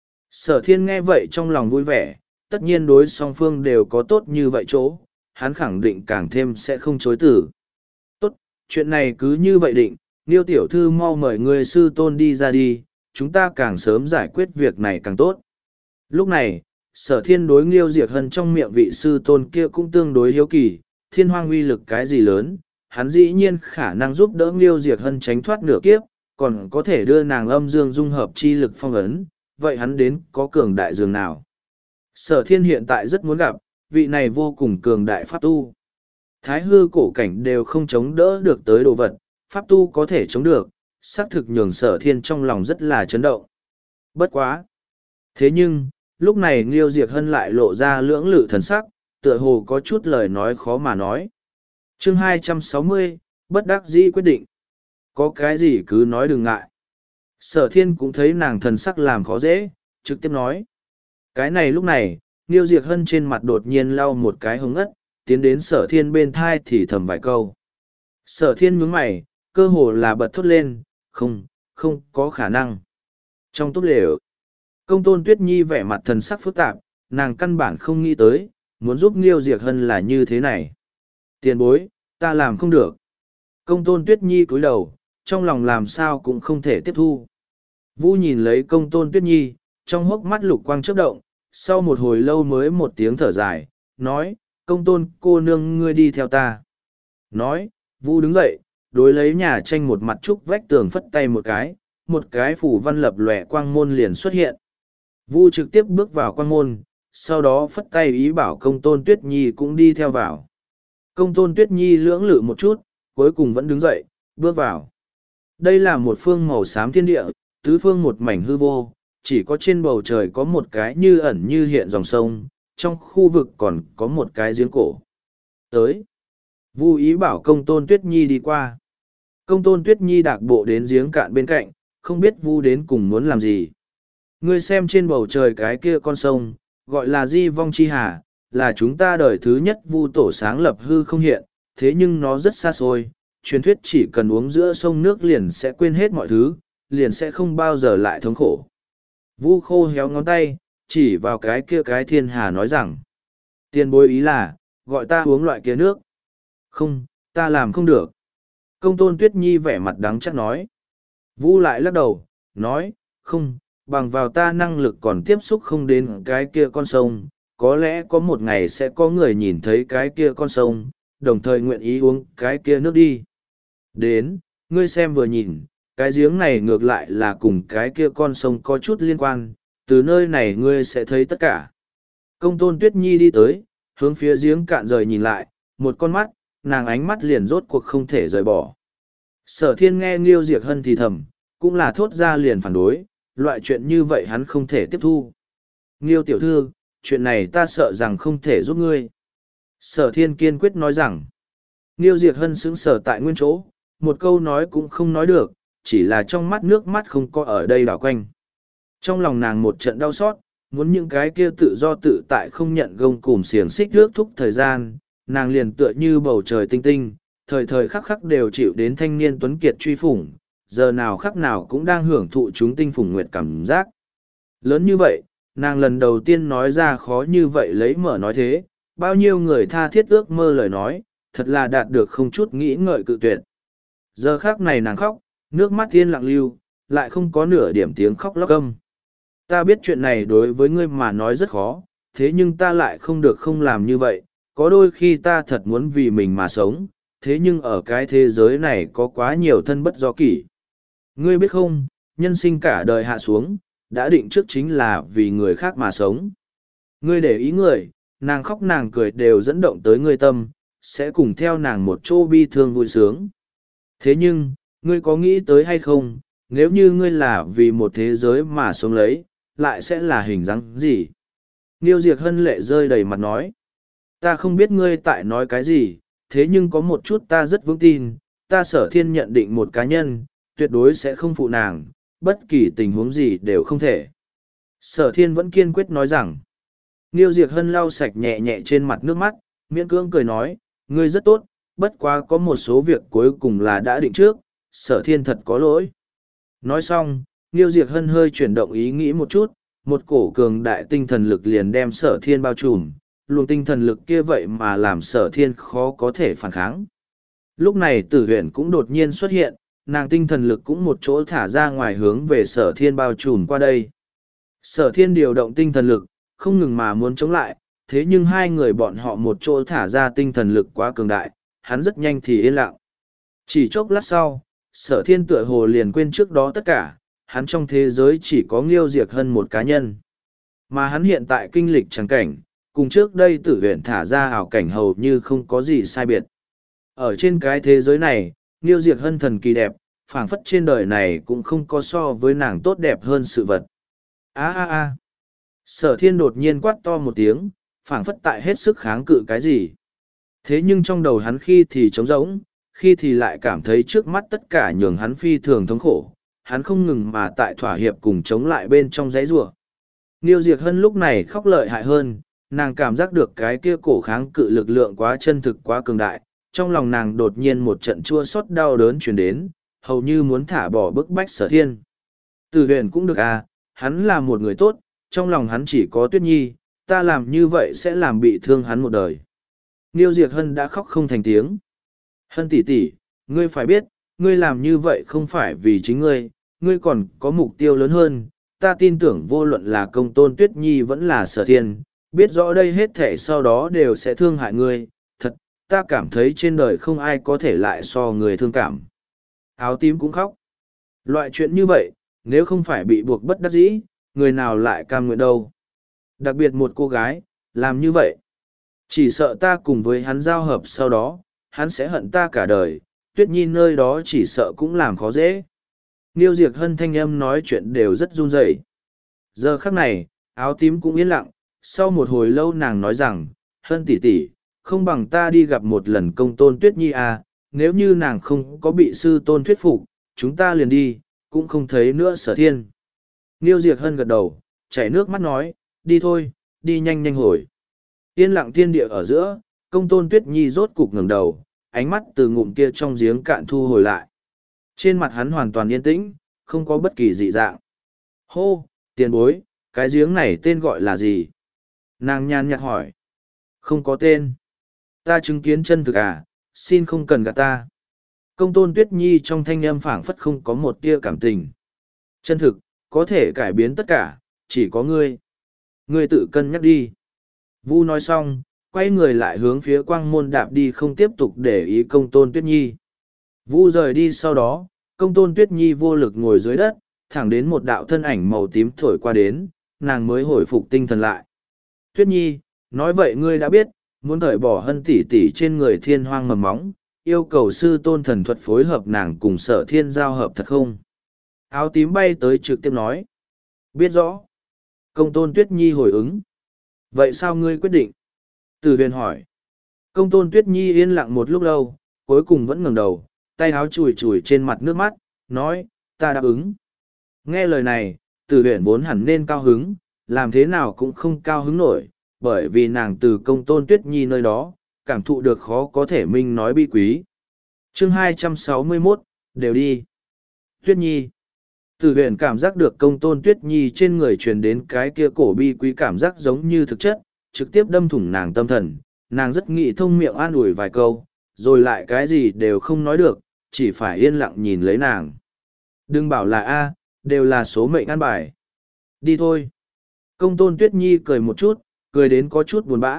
sở thiên nghe vậy trong lòng vui vẻ, tất nhiên đối song phương đều có tốt như vậy chỗ, hắn khẳng định càng thêm sẽ không chối tử. Tốt, chuyện này cứ như vậy định, Niêu tiểu thư mau mời người sư tôn đi ra đi, chúng ta càng sớm giải quyết việc này càng tốt. Lúc này, sở thiên đối Niêu Diệc Hân trong miệng vị sư tôn kia cũng tương đối hiếu kỳ, thiên hoang uy lực cái gì lớn, hắn dĩ nhiên khả năng giúp đỡ Niêu Diệc Hân tránh thoát nửa kiếp, còn có thể đưa nàng âm dương dung hợp chi lực phong ấn, vậy hắn đến có cường đại dường nào. Sở thiên hiện tại rất muốn gặp, vị này vô cùng cường đại pháp tu. Thái hư cổ cảnh đều không chống đỡ được tới đồ vật, pháp tu có thể chống được, xác thực nhường sở thiên trong lòng rất là chấn động. Bất quá. Thế nhưng, lúc này Nghiêu Diệc Hân lại lộ ra lưỡng lự thần sắc, tựa hồ có chút lời nói khó mà nói. Chương hai trăm sáu mươi, bất đắc dĩ quyết định. Có cái gì cứ nói đừng ngại. Sở thiên cũng thấy nàng thần sắc làm khó dễ, trực tiếp nói. Cái này lúc này, Nghiêu Diệc Hân trên mặt đột nhiên lau một cái hứng ất, tiến đến sở thiên bên thai thì thầm vài câu. Sở thiên nhướng mày, cơ hồ là bật thốt lên, không, không có khả năng. Trong túp lều, Công Tôn Tuyết Nhi vẻ mặt thần sắc phức tạp, nàng căn bản không nghĩ tới, muốn giúp Nghiêu Diệc Hân là như thế này. Tiền bối, ta làm không được. Công Tôn Tuyết Nhi cúi đầu, trong lòng làm sao cũng không thể tiếp thu. Vũ nhìn lấy Công Tôn Tuyết Nhi, trong hốc mắt lục quang chớp động, sau một hồi lâu mới một tiếng thở dài, nói, Công Tôn cô nương ngươi đi theo ta. Nói, Vũ đứng dậy, đối lấy nhà tranh một mặt trúc vách tường phất tay một cái, một cái phủ văn lập lòe quang môn liền xuất hiện. Vũ trực tiếp bước vào quang môn, sau đó phất tay ý bảo Công Tôn Tuyết Nhi cũng đi theo vào. Công Tôn Tuyết Nhi lưỡng lự một chút, cuối cùng vẫn đứng dậy, bước vào. Đây là một phương màu xám thiên địa, tứ phương một mảnh hư vô, chỉ có trên bầu trời có một cái như ẩn như hiện dòng sông, trong khu vực còn có một cái giếng cổ. Tới, Vu ý bảo Công Tôn Tuyết Nhi đi qua. Công Tôn Tuyết Nhi đạc bộ đến giếng cạn bên cạnh, không biết Vu đến cùng muốn làm gì. Ngươi xem trên bầu trời cái kia con sông, gọi là Di Vong Chi Hà, là chúng ta đời thứ nhất Vu tổ sáng lập hư không hiện, thế nhưng nó rất xa xôi. Truyền thuyết chỉ cần uống giữa sông nước liền sẽ quên hết mọi thứ, liền sẽ không bao giờ lại thống khổ. Vu khô héo ngón tay, chỉ vào cái kia cái thiên hà nói rằng, tiền bối ý là, gọi ta uống loại kia nước. Không, ta làm không được. Công Tôn Tuyết Nhi vẻ mặt đắng chắc nói. Vu lại lắc đầu, nói, không, bằng vào ta năng lực còn tiếp xúc không đến cái kia con sông, có lẽ có một ngày sẽ có người nhìn thấy cái kia con sông, đồng thời nguyện ý uống cái kia nước đi. Đến, ngươi xem vừa nhìn, cái giếng này ngược lại là cùng cái kia con sông có chút liên quan, từ nơi này ngươi sẽ thấy tất cả. Công Tôn Tuyết Nhi đi tới, hướng phía giếng cạn rời nhìn lại, một con mắt, nàng ánh mắt liền rốt cuộc không thể rời bỏ. Sở thiên nghe Nghiêu Diệc Hân thì thầm, cũng là thốt ra liền phản đối, loại chuyện như vậy hắn không thể tiếp thu. Nghiêu tiểu thư, chuyện này ta sợ rằng không thể giúp ngươi. Sở thiên kiên quyết nói rằng, Nghiêu Diệc Hân sững sờ tại nguyên chỗ, một câu nói cũng không nói được, chỉ là trong mắt nước mắt không có ở đây đảo quanh. Trong lòng nàng một trận đau xót, muốn những cái kia tự do tự tại không nhận gông cùm xiềng xích rước thúc thời gian, nàng liền tựa như bầu trời tinh tinh, thời thời khắc khắc đều chịu đến thanh niên tuấn kiệt truy phủng, giờ nào khắc nào cũng đang hưởng thụ chúng tinh phủng nguyệt cảm giác. Lớn như vậy, nàng lần đầu tiên nói ra khó như vậy lấy mở nói thế, bao nhiêu người tha thiết ước mơ lời nói, thật là đạt được không chút nghĩ ngợi cự tuyệt. Giờ khắc này nàng khóc, nước mắt tiên lặng lưu, lại không có nửa điểm tiếng khóc lóc câm. Ta biết chuyện này đối với ngươi mà nói rất khó, thế nhưng ta lại không được không làm như vậy, có đôi khi ta thật muốn vì mình mà sống, thế nhưng ở cái thế giới này có quá nhiều thân bất do kỷ. Ngươi biết không, nhân sinh cả đời hạ xuống, đã định trước chính là vì người khác mà sống. Ngươi để ý người, nàng khóc nàng cười đều dẫn động tới ngươi tâm, sẽ cùng theo nàng một chỗ bi thương vui sướng. Thế nhưng, ngươi có nghĩ tới hay không, nếu như ngươi là vì một thế giới mà sống lấy, lại sẽ là hình dáng gì? Niêu Diệc Hân lệ rơi đầy mặt nói. Ta không biết ngươi tại nói cái gì, thế nhưng có một chút ta rất vững tin, ta Sở Thiên nhận định một cá nhân, tuyệt đối sẽ không phụ nàng, bất kỳ tình huống gì đều không thể. Sở Thiên vẫn kiên quyết nói rằng. Niêu Diệc Hân lau sạch nhẹ nhẹ trên mặt nước mắt, miễn cưỡng cười nói, ngươi rất tốt, bất quá có một số việc cuối cùng là đã định trước, Sở Thiên thật có lỗi. Nói xong, Niêu Diệc Hân hơi chuyển động ý nghĩ một chút, một cổ cường đại tinh thần lực liền đem Sở Thiên bao trùm, luồng tinh thần lực kia vậy mà làm Sở Thiên khó có thể phản kháng. Lúc này Tử Huyền cũng đột nhiên xuất hiện, nàng tinh thần lực cũng một chỗ thả ra ngoài hướng về Sở Thiên bao trùm qua đây. Sở Thiên điều động tinh thần lực, không ngừng mà muốn chống lại, thế nhưng hai người bọn họ một chỗ thả ra tinh thần lực quá cường đại, hắn rất nhanh thì yên lặng. Chỉ chốc lát sau, Sở Thiên tựa hồ liền quên trước đó tất cả, hắn trong thế giới chỉ có Nghiêu Diệc Hân một cá nhân. Mà hắn hiện tại kinh lịch chẳng cảnh, cùng trước đây Tử Huyền thả ra ảo cảnh hầu như không có gì sai biệt. Ở trên cái thế giới này, Nghiêu Diệc Hân thần kỳ đẹp, phảng phất trên đời này cũng không có so với nàng tốt đẹp hơn sự vật. A a a. Sở Thiên đột nhiên quát to một tiếng, phảng phất tại hết sức kháng cự cái gì. Thế nhưng trong đầu hắn khi thì trống rỗng, khi thì lại cảm thấy trước mắt tất cả nhường hắn phi thường thống khổ, hắn không ngừng mà tại thỏa hiệp cùng chống lại bên trong giấy rủa. Niêu Diệc Hân lúc này khóc lợi hại hơn, nàng cảm giác được cái kia cổ kháng cự lực lượng quá chân thực quá cường đại, trong lòng nàng đột nhiên một trận chua xót đau đớn truyền đến, hầu như muốn thả bỏ bức bách Sở Thiên. Từ Huyền cũng được à, hắn là một người tốt, trong lòng hắn chỉ có Tuyết Nhi, ta làm như vậy sẽ làm bị thương hắn một đời. Niêu Diệc Hân đã khóc không thành tiếng. Hân tỷ tỷ, ngươi phải biết, ngươi làm như vậy không phải vì chính ngươi, ngươi còn có mục tiêu lớn hơn. Ta tin tưởng vô luận là Công Tôn Tuyết Nhi vẫn là Sở Thiên, biết rõ đây hết thể sau đó đều sẽ thương hại ngươi. Thật, ta cảm thấy trên đời không ai có thể lại so người thương cảm. Áo tím cũng khóc. Loại chuyện như vậy, nếu không phải bị buộc bất đắc dĩ, người nào lại cam nguyện đâu. Đặc biệt một cô gái, làm như vậy. Chỉ sợ ta cùng với hắn giao hợp sau đó, hắn sẽ hận ta cả đời, Tuyết Nhi nơi đó chỉ sợ cũng làm khó dễ. Niêu Diệc Hân thanh âm nói chuyện đều rất run rẩy. Giờ khắc này, áo tím cũng yên lặng, sau một hồi lâu nàng nói rằng, Hân tỷ tỷ, không bằng ta đi gặp một lần Công Tôn Tuyết Nhi à, nếu như nàng không có bị sư tôn thuyết phục, chúng ta liền đi, cũng không thấy nữa Sở Thiên. Niêu Diệc Hân gật đầu, chảy nước mắt nói, đi thôi, đi nhanh nhanh hồi. Yên lặng thiên địa ở giữa, Công Tôn Tuyết Nhi rốt cục ngẩng đầu, ánh mắt từ ngụm kia trong giếng cạn thu hồi lại. Trên mặt hắn hoàn toàn yên tĩnh, không có bất kỳ dị dạng. Hô, tiền bối, cái giếng này tên gọi là gì? Nàng nhàn nhạt hỏi. Không có tên. Ta chứng kiến chân thực à, xin không cần gạt ta. Công Tôn Tuyết Nhi trong thanh âm phảng phất không có một tia cảm tình. Chân thực, có thể cải biến tất cả, chỉ có ngươi. Ngươi tự cân nhắc đi. Vu nói xong, quay người lại hướng phía quang môn đạp đi không tiếp tục để ý Công Tôn Tuyết Nhi. Vu rời đi sau đó, Công Tôn Tuyết Nhi vô lực ngồi dưới đất, thẳng đến một đạo thân ảnh màu tím thổi qua đến, nàng mới hồi phục tinh thần lại. Tuyết Nhi, nói vậy ngươi đã biết, muốn cởi bỏ Hân tỷ tỷ trên người thiên hoang mầm móng, yêu cầu sư tôn thần thuật phối hợp nàng cùng Sở Thiên giao hợp thật không? Áo tím bay tới trực tiếp nói. Biết rõ. Công Tôn Tuyết Nhi hồi ứng. Vậy sao ngươi quyết định? Từ Huyền hỏi. Công Tôn Tuyết Nhi yên lặng một lúc lâu, cuối cùng vẫn ngẩng đầu, tay áo chùi chùi trên mặt nước mắt, nói, ta đáp ứng. Nghe lời này, Từ Huyền vốn hẳn nên cao hứng, làm thế nào cũng không cao hứng nổi, bởi vì nàng từ Công Tôn Tuyết Nhi nơi đó, cảm thụ được khó có thể minh nói bi quý. Chương hai trăm sáu mươi mốt, đều đi. Tuyết Nhi. Từ Huyền cảm giác được Công Tôn Tuyết Nhi trên người truyền đến cái kia cổ bi quý cảm giác giống như thực chất, trực tiếp đâm thủng nàng tâm thần, nàng rất nghĩ thông miệng an ủi vài câu, rồi lại cái gì đều không nói được, chỉ phải yên lặng nhìn lấy nàng. Đừng bảo là A, đều là số mệnh an bài. Đi thôi. Công Tôn Tuyết Nhi cười một chút, cười đến có chút buồn bã,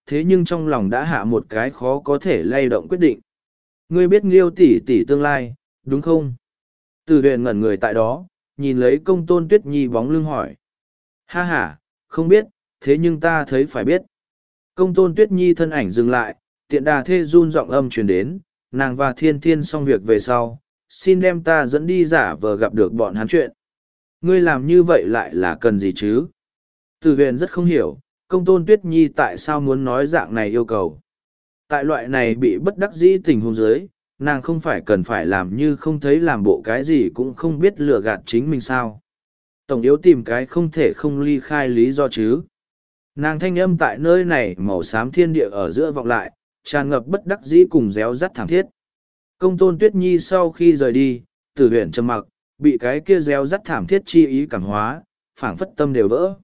thế nhưng trong lòng đã hạ một cái khó có thể lay động quyết định. Ngươi biết Nghiêu tỷ tỷ tương lai, đúng không? Từ huyền ngẩn người tại đó, nhìn lấy Công Tôn Tuyết Nhi bóng lưng hỏi. Ha ha, không biết, thế nhưng ta thấy phải biết. Công Tôn Tuyết Nhi thân ảnh dừng lại, tiện đà thê run giọng âm truyền đến, nàng và Thiên Thiên xong việc về sau, xin đem ta dẫn đi giả vờ gặp được bọn hắn chuyện. Ngươi làm như vậy lại là cần gì chứ? Từ huyền rất không hiểu, Công Tôn Tuyết Nhi tại sao muốn nói dạng này yêu cầu. Tại loại này bị bất đắc dĩ tình huống dưới, nàng không phải cần phải làm như không thấy làm bộ cái gì cũng không biết lừa gạt chính mình sao. Tổng yếu tìm cái không thể không ly khai lý do chứ. Nàng thanh âm tại nơi này màu xám thiên địa ở giữa vọng lại, tràn ngập bất đắc dĩ cùng réo rắt thảm thiết. Công Tôn Tuyết Nhi sau khi rời đi, Tử Huyền trầm mặc, bị cái kia réo rắt thảm thiết chi ý cảm hóa, phảng phất tâm đều vỡ.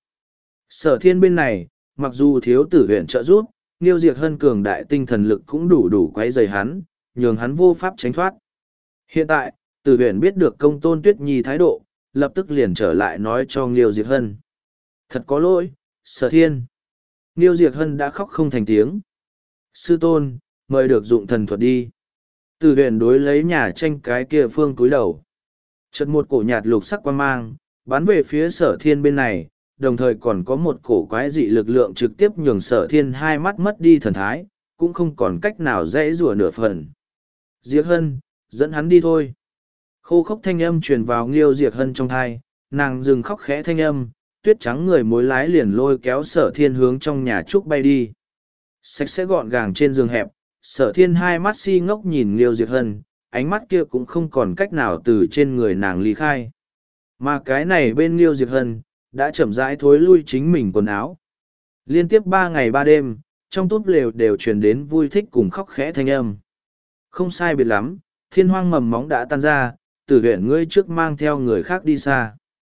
Sở Thiên bên này, mặc dù thiếu Tử Huyền trợ giúp, Niêu Diệt Hân cường đại tinh thần lực cũng đủ đủ quấy rầy hắn, nhường hắn vô pháp tránh thoát. Hiện tại, Tử Huyền biết được Công Tôn Tuyết Nhi thái độ, lập tức liền trở lại nói cho Niêu Diệt Hân. Thật có lỗi, Sở Thiên. Niêu Diệt Hân đã khóc không thành tiếng. Sư tôn, mời được dụng thần thuật đi. Tử Huyền đối lấy nhà tranh cái kia phương túi đầu. Chợt một cổ nhạt lục sắc quang mang, bắn về phía Sở Thiên bên này, đồng thời còn có một cổ quái dị lực lượng trực tiếp nhường Sở Thiên hai mắt mất đi thần thái, cũng không còn cách nào dễ rủa nửa phần. Diệt Hân, dẫn hắn đi thôi. Khô khốc thanh âm truyền vào Nghiêu Diệt Hân trong thai, nàng dừng khóc khẽ thanh âm, tuyết trắng người mối lái liền lôi kéo Sở Thiên hướng trong nhà trúc bay đi. Sạch sẽ gọn gàng trên giường hẹp, Sở Thiên hai mắt si ngốc nhìn Nghiêu Diệt Hân, ánh mắt kia cũng không còn cách nào từ trên người nàng ly khai. Mà cái này bên Nghiêu Diệt Hân, đã chậm rãi thối lui chính mình quần áo. Liên tiếp ba ngày ba đêm, trong túp lều đều truyền đến vui thích cùng khóc khẽ thanh âm. Không sai biệt lắm, thiên hoang mầm móng đã tan ra, Tử Huyền ngươi trước mang theo người khác đi xa.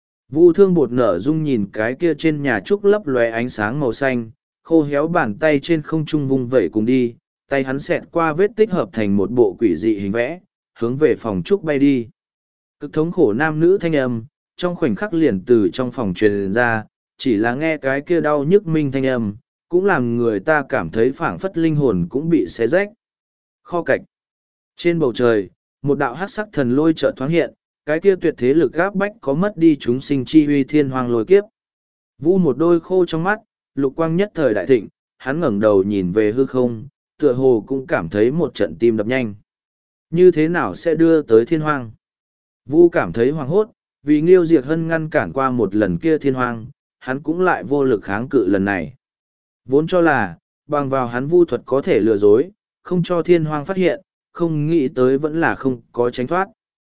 Vu Thương Bột nở dung nhìn cái kia trên nhà trúc lấp lóe ánh sáng màu xanh, khô héo bàn tay trên không trung vung vẩy cùng đi, tay hắn xẹt qua vết tích hợp thành một bộ quỷ dị hình vẽ, hướng về phòng trúc bay đi. Cực thống khổ nam nữ thanh âm, trong khoảnh khắc liền từ trong phòng truyền ra, chỉ là nghe cái kia đau nhức minh thanh âm, cũng làm người ta cảm thấy phảng phất linh hồn cũng bị xé rách. Kho cạch. Trên bầu trời, một đạo hắc sắc thần lôi chợt thoáng hiện, cái kia tuyệt thế lực gáp bách có mất đi chúng sinh chi uy thiên hoàng lôi kiếp. Vu một đôi khô trong mắt, lục quang nhất thời đại thịnh, hắn ngẩng đầu nhìn về hư không, tựa hồ cũng cảm thấy một trận tim đập nhanh. Như thế nào sẽ đưa tới thiên hoàng? Vu cảm thấy hoảng hốt, vì Nghiêu Diệt Hân ngăn cản qua một lần kia thiên hoàng, hắn cũng lại vô lực kháng cự lần này. Vốn cho là, bằng vào hắn vu thuật có thể lừa dối, không cho thiên hoàng phát hiện, không nghĩ tới vẫn là không có tránh thoát.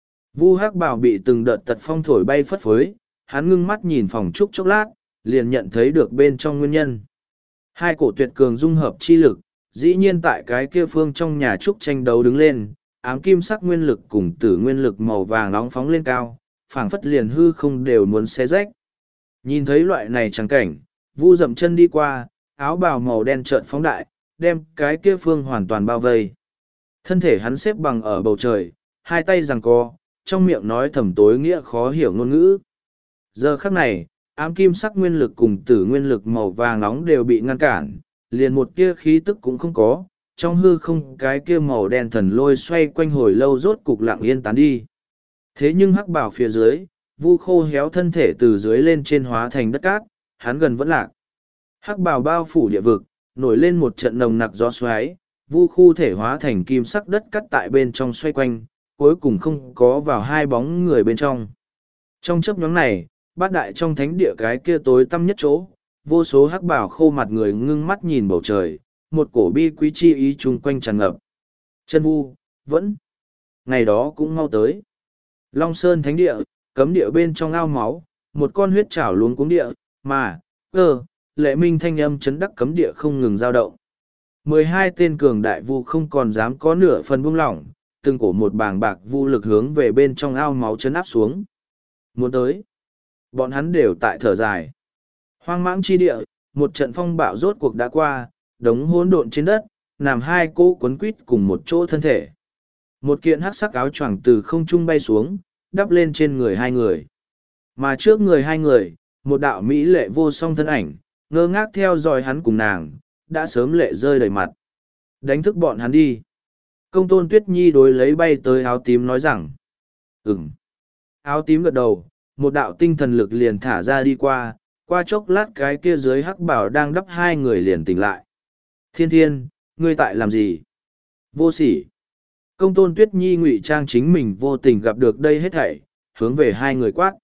Vu Hắc Bảo bị từng đợt tật phong thổi bay phất phới, hắn ngưng mắt nhìn phòng trúc chốc lát, liền nhận thấy được bên trong nguyên nhân. Hai cổ tuyệt cường dung hợp chi lực, dĩ nhiên tại cái kia phương trong nhà trúc tranh đấu đứng lên, ám kim sắc nguyên lực cùng tử nguyên lực màu vàng nóng phóng lên cao, phảng phất liền hư không đều muốn xé rách. Nhìn thấy loại này chẳng cảnh, Vu dậm chân đi qua, áo bào màu đen trợn phóng đại, đem cái kia phương hoàn toàn bao vây. Thân thể hắn xếp bằng ở bầu trời, hai tay giằng co, trong miệng nói thầm tối nghĩa khó hiểu ngôn ngữ. Giờ khắc này, ám kim sắc nguyên lực cùng tử nguyên lực màu vàng nóng đều bị ngăn cản, liền một kia khí tức cũng không có, trong hư không cái kia màu đen thần lôi xoay quanh hồi lâu rốt cục lặng yên tán đi. Thế nhưng hắc bảo phía dưới, Vu khô héo thân thể từ dưới lên trên hóa thành đất cát, hắn gần vẫn lạc. Hắc bảo bao phủ địa vực, nổi lên một trận nồng nặc gió xoáy, Vu khu thể hóa thành kim sắc đất cắt tại bên trong xoay quanh, cuối cùng không có vào hai bóng người bên trong. Trong chấp nhóm này, bát đại trong thánh địa cái kia tối tăm nhất chỗ, vô số hắc bảo khô mặt người ngưng mắt nhìn bầu trời, một cổ bi quý chi ý chung quanh tràn ngập. Chân Vu, vẫn, ngày đó cũng mau tới. Long Sơn thánh địa, cấm địa bên trong ao máu, một con huyết trảo luống cuống địa, mà, ơ, lệ minh thanh âm chấn đắc cấm địa không ngừng dao động. Mười hai tên cường đại vu không còn dám có nửa phần buông lỏng, từng cổ một bàng bạc vu lực hướng về bên trong ao máu chấn áp xuống. Muốn tới, bọn hắn đều tại thở dài. Hoang mãng chi địa, một trận phong bạo rốt cuộc đã qua, đống hỗn độn trên đất, nằm hai cô quấn quít cùng một chỗ thân thể. Một kiện hắc sắc áo choàng từ không trung bay xuống, đắp lên trên người hai người. Mà trước người hai người, một đạo mỹ lệ vô song thân ảnh, ngơ ngác theo dõi hắn cùng nàng, đã sớm lệ rơi đầy mặt. Đánh thức bọn hắn đi. Công tôn Tuyết Nhi đối lấy bay tới áo tím nói rằng. Ừm. Áo tím gật đầu, một đạo tinh thần lực liền thả ra đi qua, qua chốc lát cái kia dưới hắc bảo đang đắp hai người liền tỉnh lại. Thiên Thiên, ngươi tại làm gì? Vô sỉ. Công tôn Tuyết Nhi ngụy trang chính mình vô tình gặp được đây hết thảy, hướng về hai người quát.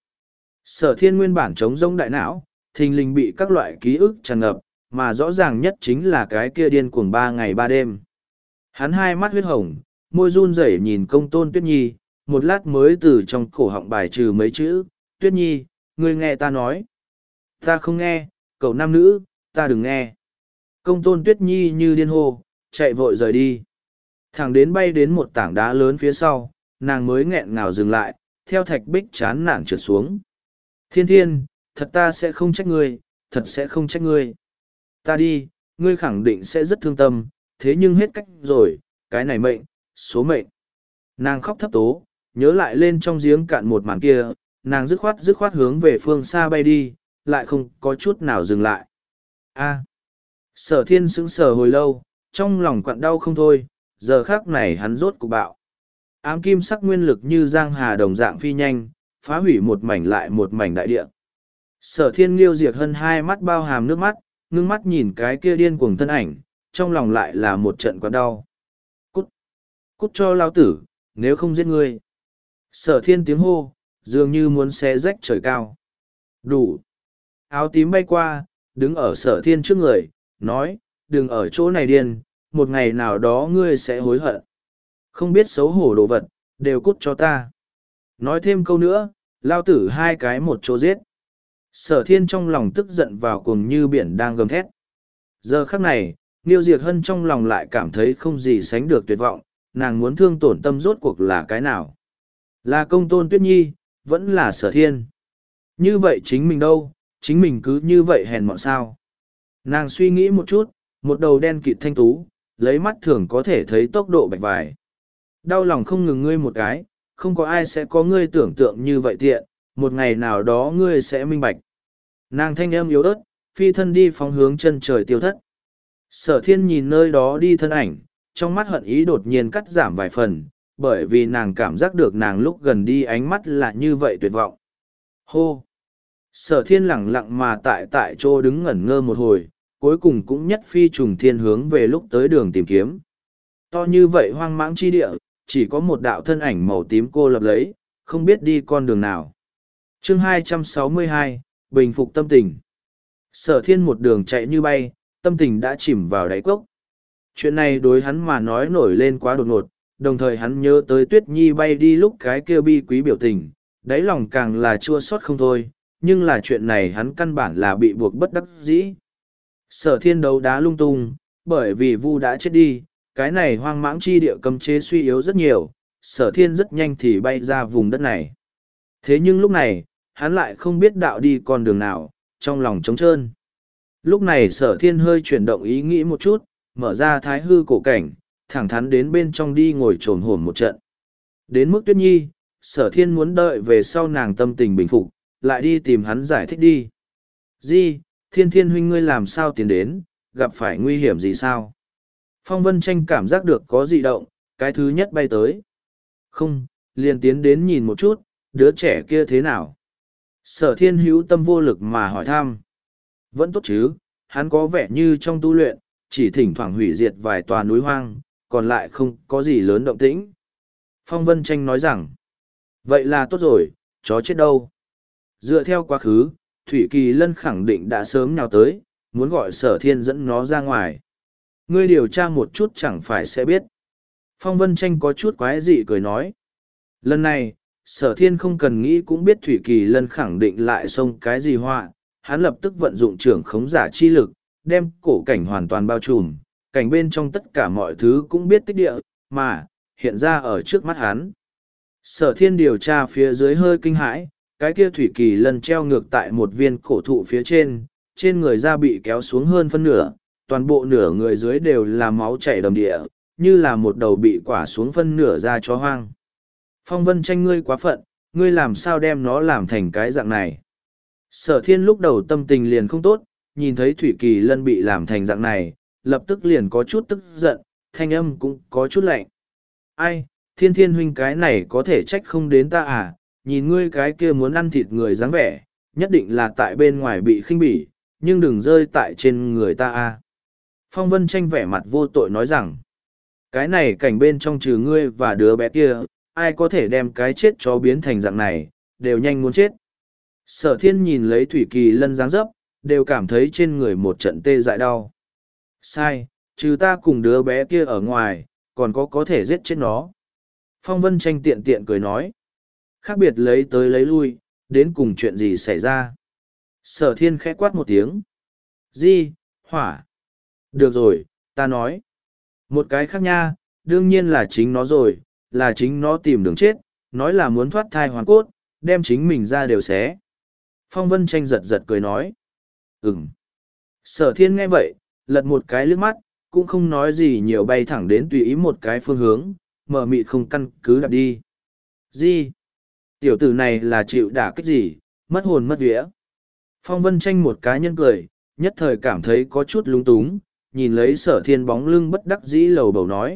Sở Thiên nguyên bản trống rỗng đại não, thình lình bị các loại ký ức tràn ngập, mà rõ ràng nhất chính là cái kia điên cuồng ba ngày ba đêm. Hắn hai mắt huyết hồng, môi run rẩy nhìn công tôn Tuyết Nhi, một lát mới từ trong cổ họng bài trừ mấy chữ, Tuyết Nhi, ngươi nghe ta nói. Ta không nghe, cậu nam nữ, ta đừng nghe. Công tôn Tuyết Nhi như điên hô, chạy vội rời đi. Thẳng đến bay đến một tảng đá lớn phía sau, nàng mới nghẹn ngào dừng lại, theo thạch bích chán nản trượt xuống. Thiên Thiên, thật ta sẽ không trách ngươi, thật sẽ không trách ngươi. Ta đi, ngươi khẳng định sẽ rất thương tâm, thế nhưng hết cách rồi, cái này mệnh, số mệnh. Nàng khóc thấp tố, nhớ lại lên trong giếng cạn một màn kia, nàng dứt khoát dứt khoát hướng về phương xa bay đi, lại không có chút nào dừng lại. A. Sở Thiên sững sờ hồi lâu, trong lòng quặn đau không thôi, giờ khác này hắn rốt cục bạo. Ám kim sắc nguyên lực như giang hà đồng dạng phi nhanh, phá hủy một mảnh lại một mảnh đại địa. Sở Thiên Liêu Diệt Hân hai mắt bao hàm nước mắt, ngưng mắt nhìn cái kia điên cuồng thân ảnh, trong lòng lại là một trận quặn đau. Cút! Cút cho lao tử, nếu không giết ngươi. Sở Thiên tiếng hô, dường như muốn xé rách trời cao. Đủ! Áo tím bay qua, đứng ở Sở Thiên trước người, nói, đừng ở chỗ này điên, một ngày nào đó ngươi sẽ hối hận. Không biết xấu hổ đồ vật, đều cút cho ta. Nói thêm câu nữa, lao tử hai cái một chỗ giết. Sở Thiên trong lòng tức giận vào cùng như biển đang gầm thét. Giờ khắc này, Niêu Diệt Hân trong lòng lại cảm thấy không gì sánh được tuyệt vọng, nàng muốn thương tổn tâm rốt cuộc là cái nào. Là công tôn Tuyết Nhi, vẫn là Sở Thiên. Như vậy chính mình đâu, chính mình cứ như vậy hèn mọn sao. Nàng suy nghĩ một chút, một đầu đen kịt thanh tú, lấy mắt thường có thể thấy tốc độ bạch vải. Đau lòng không ngừng ngươi một cái, không có ai sẽ có ngươi tưởng tượng như vậy tiện, một ngày nào đó ngươi sẽ minh bạch. Nàng thanh âm yếu ớt, phi thân đi phóng hướng chân trời tiêu thất. Sở Thiên nhìn nơi đó đi thân ảnh, trong mắt hận ý đột nhiên cắt giảm vài phần, bởi vì nàng cảm giác được nàng lúc gần đi ánh mắt là như vậy tuyệt vọng. Hô! Sở Thiên lẳng lặng mà tại tại chỗ đứng ngẩn ngơ một hồi, cuối cùng cũng nhất phi trùng thiên hướng về lúc tới đường tìm kiếm. To như vậy hoang mãng chi địa, chỉ có một đạo thân ảnh màu tím cô lập lấy, không biết đi con đường nào. Chương hai trăm sáu mươi hai, Bình phục tâm tình. Sở Thiên một đường chạy như bay, tâm tình đã chìm vào đáy cốc. Chuyện này đối hắn mà nói nổi lên quá đột ngột, đồng thời hắn nhớ tới Tuyết Nhi bay đi lúc cái kia bi quý biểu tình, đáy lòng càng là chua xót không thôi, nhưng là chuyện này hắn căn bản là bị buộc bất đắc dĩ. Sở Thiên đấu đá lung tung, bởi vì Vu đã chết đi, cái này hoang mãng chi địa cấm chế suy yếu rất nhiều, Sở Thiên rất nhanh thì bay ra vùng đất này. Thế nhưng lúc này, hắn lại không biết đạo đi con đường nào, trong lòng trống trơn. Lúc này Sở Thiên hơi chuyển động ý nghĩ một chút, mở ra thái hư cổ cảnh, thẳng thắn đến bên trong đi ngồi trồn hổm một trận. Đến mức Tuyết Nhi, Sở Thiên muốn đợi về sau nàng tâm tình bình phục, lại đi tìm hắn giải thích đi. Di, Thiên Thiên huynh ngươi làm sao tiến đến, gặp phải nguy hiểm gì sao? Phong Vân Tranh cảm giác được có dị động, cái thứ nhất bay tới. Không, liền tiến đến nhìn một chút, đứa trẻ kia thế nào? Sở Thiên hữu tâm vô lực mà hỏi thăm. Vẫn tốt chứ, hắn có vẻ như trong tu luyện, chỉ thỉnh thoảng hủy diệt vài tòa núi hoang, còn lại không có gì lớn động tĩnh. Phong Vân Tranh nói rằng, vậy là tốt rồi, chó chết đâu? Dựa theo quá khứ, Thủy Kỳ Lân khẳng định đã sớm nhào tới, muốn gọi Sở Thiên dẫn nó ra ngoài. Ngươi điều tra một chút chẳng phải sẽ biết. Phong Vân Tranh có chút quái dị cười nói. Lần này, Sở Thiên không cần nghĩ cũng biết Thủy Kỳ Lân khẳng định lại xông cái gì họa, hắn lập tức vận dụng trưởng khống giả chi lực, đem cổ cảnh hoàn toàn bao trùm, cảnh bên trong tất cả mọi thứ cũng biết tích địa, mà, hiện ra ở trước mắt hắn. Sở Thiên điều tra phía dưới hơi kinh hãi, cái kia Thủy Kỳ Lân treo ngược tại một viên cổ thụ phía trên, trên người da bị kéo xuống hơn phân nửa, toàn bộ nửa người dưới đều là máu chảy đầm địa, như là một đầu bị quả xuống phân nửa da chó hoang. Phong Vân Tranh ngươi quá phận, ngươi làm sao đem nó làm thành cái dạng này. Sở Thiên lúc đầu tâm tình liền không tốt, nhìn thấy Thủy Kỳ Lân bị làm thành dạng này, lập tức liền có chút tức giận, thanh âm cũng có chút lạnh. Ai, thiên thiên huynh cái này có thể trách không đến ta à, nhìn ngươi cái kia muốn ăn thịt người dáng vẻ, nhất định là tại bên ngoài bị khinh bỉ, nhưng đừng rơi tại trên người ta à. Phong Vân Tranh vẻ mặt vô tội nói rằng, cái này cảnh bên trong trừ ngươi và đứa bé kia, ai có thể đem cái chết chó biến thành dạng này, đều nhanh muốn chết. Sở thiên nhìn lấy Thủy Kỳ Lân dáng dấp, đều cảm thấy trên người một trận tê dại đau. Sai, trừ ta cùng đứa bé kia ở ngoài, còn có có thể giết chết nó. Phong Vân Tranh tiện tiện cười nói. Khác biệt lấy tới lấy lui, đến cùng chuyện gì xảy ra. Sở thiên khẽ quát một tiếng. Di, hỏa. Được rồi, ta nói. Một cái khác nha, đương nhiên là chính nó rồi, là chính nó tìm đường chết, nói là muốn thoát thai hoàn cốt, đem chính mình ra đều xé. Phong Vân Tranh giật giật cười nói. Ừm. Sở thiên nghe vậy, lật một cái liếc mắt, cũng không nói gì nhiều bay thẳng đến tùy ý một cái phương hướng, mở mịt không căn cứ đạp đi. Gì? Tiểu tử này là chịu đả kích gì, mất hồn mất vía. Phong Vân Tranh một cái nhân cười, nhất thời cảm thấy có chút lúng túng, nhìn lấy sở thiên bóng lưng bất đắc dĩ lầu bầu nói.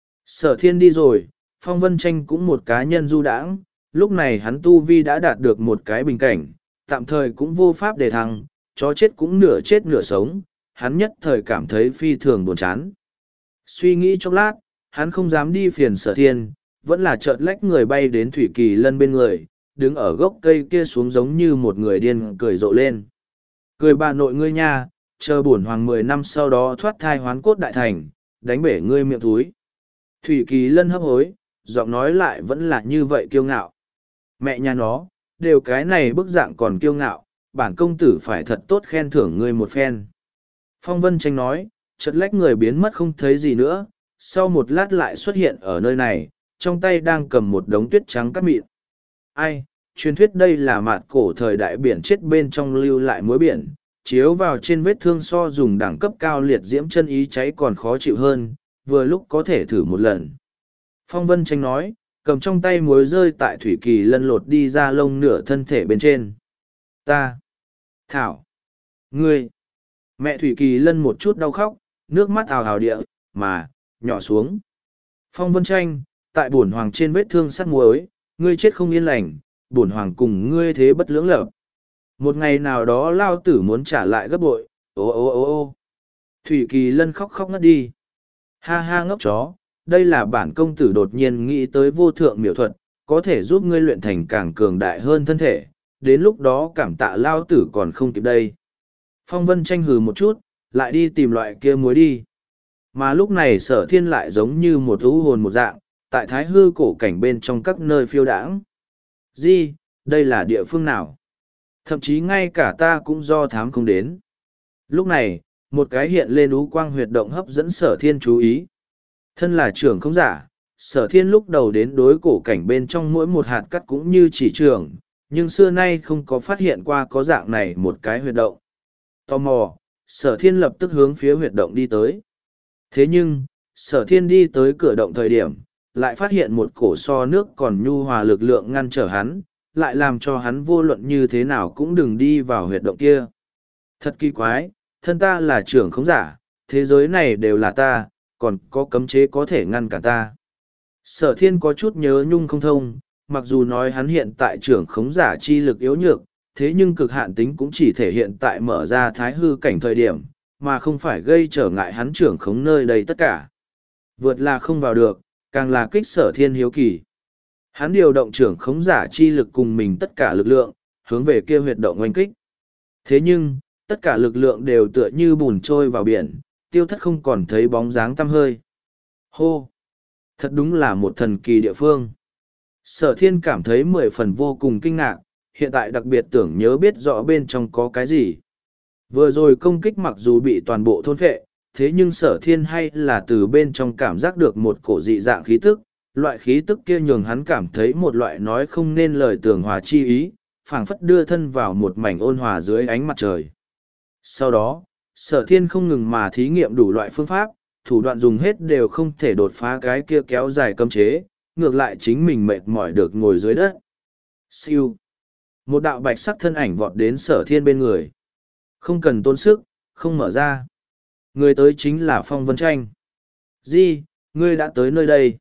Sở thiên đi rồi, Phong Vân Tranh cũng một cá nhân du đãng, lúc này hắn tu vi đã đạt được một cái bình cảnh, tạm thời cũng vô pháp đề thăng, chó chết cũng nửa chết nửa sống, hắn nhất thời cảm thấy phi thường buồn chán. Suy nghĩ chốc lát, hắn không dám đi phiền sở thiên, vẫn là chợt lách người bay đến Thủy Kỳ Lân bên người, đứng ở gốc cây kia xuống giống như một người điên cười rộ lên. Cười bà nội ngươi nha, chờ bổn hoàng mười năm sau đó thoát thai hoán cốt đại thành, đánh bể ngươi miệng thúi. Thủy Kỳ Lân hấp hối, giọng nói lại vẫn là như vậy kiêu ngạo. Mẹ nhà nó, đều cái này bức dạng còn kiêu ngạo, bản công tử phải thật tốt khen thưởng ngươi một phen. Phong Vân Tranh nói, chợt lách người biến mất không thấy gì nữa, sau một lát lại xuất hiện ở nơi này, trong tay đang cầm một đống tuyết trắng cắt mịn. Ai, truyền thuyết đây là mạt cổ thời đại biển chết bên trong lưu lại muối biển, chiếu vào trên vết thương so dùng đẳng cấp cao liệt diễm chân ý cháy còn khó chịu hơn, vừa lúc có thể thử một lần. Phong Vân Tranh nói, cầm trong tay muối rơi tại Thủy Kỳ Lân lột đi ra lông nửa thân thể bên trên. Ta, Thảo, ngươi, mẹ Thủy Kỳ Lân một chút đau khóc, nước mắt ào ào địa, mà, nhỏ xuống. Phong Vân Tranh, tại bổn hoàng trên vết thương sắt muối, ngươi chết không yên lành, bổn hoàng cùng ngươi thế bất lưỡng lập. Một ngày nào đó lao tử muốn trả lại gấp bội, ô ô ô ô. Thủy Kỳ Lân khóc khóc ngất đi. Ha ha ngốc chó, đây là bản công tử đột nhiên nghĩ tới vô thượng miểu thuật, có thể giúp ngươi luyện thành càng cường đại hơn thân thể, đến lúc đó cảm tạ lao tử còn không kịp đây. Phong Vân Tranh hừ một chút, lại đi tìm loại kia muối đi. Mà lúc này sở thiên lại giống như một ưu hồn một dạng, tại thái hư cổ cảnh bên trong các nơi phiêu đãng. Gì, đây là địa phương nào? Thậm chí ngay cả ta cũng do thám không đến. Lúc này, một cái hiện lên ú quang huyệt động hấp dẫn sở thiên chú ý. Thân là trưởng không giả, sở thiên lúc đầu đến đối cổ cảnh bên trong mỗi một hạt cắt cũng như chỉ trưởng, nhưng xưa nay không có phát hiện qua có dạng này một cái huyệt động. Tò mò, sở thiên lập tức hướng phía huyệt động đi tới. Thế nhưng, sở thiên đi tới cửa động thời điểm, lại phát hiện một cổ so nước còn nhu hòa lực lượng ngăn trở hắn, lại làm cho hắn vô luận như thế nào cũng đừng đi vào huyệt động kia. Thật kỳ quái, thân ta là trưởng không giả, thế giới này đều là ta, còn có cấm chế có thể ngăn cả ta. Sở thiên có chút nhớ nhung không thông, mặc dù nói hắn hiện tại trưởng khống giả chi lực yếu nhược, thế nhưng cực hạn tính cũng chỉ thể hiện tại mở ra thái hư cảnh thời điểm, mà không phải gây trở ngại hắn trưởng khống nơi đây tất cả. Vượt là không vào được, càng là kích sở thiên hiếu kỳ. Hắn điều động trưởng khống giả chi lực cùng mình tất cả lực lượng, hướng về kia huyệt động oanh kích. Thế nhưng, tất cả lực lượng đều tựa như bùn trôi vào biển, tiêu thất không còn thấy bóng dáng tăm hơi. Hô! Thật đúng là một thần kỳ địa phương. Sở thiên cảm thấy mười phần vô cùng kinh ngạc, hiện tại đặc biệt tưởng nhớ biết rõ bên trong có cái gì. Vừa rồi công kích mặc dù bị toàn bộ thôn phệ, thế nhưng sở thiên hay là từ bên trong cảm giác được một cổ dị dạng khí tức, loại khí tức kia nhường hắn cảm thấy một loại nói không nên lời tường hòa chi ý, phảng phất đưa thân vào một mảnh ôn hòa dưới ánh mặt trời. Sau đó, sở thiên không ngừng mà thí nghiệm đủ loại phương pháp, thủ đoạn dùng hết đều không thể đột phá cái kia kéo dài cấm chế, ngược lại chính mình mệt mỏi được ngồi dưới đất. Siêu. Một đạo bạch sắc thân ảnh vọt đến sở thiên bên người. Không cần tốn sức, không mở ra. Người tới chính là Phong Vân Tranh. Di, ngươi đã tới nơi đây.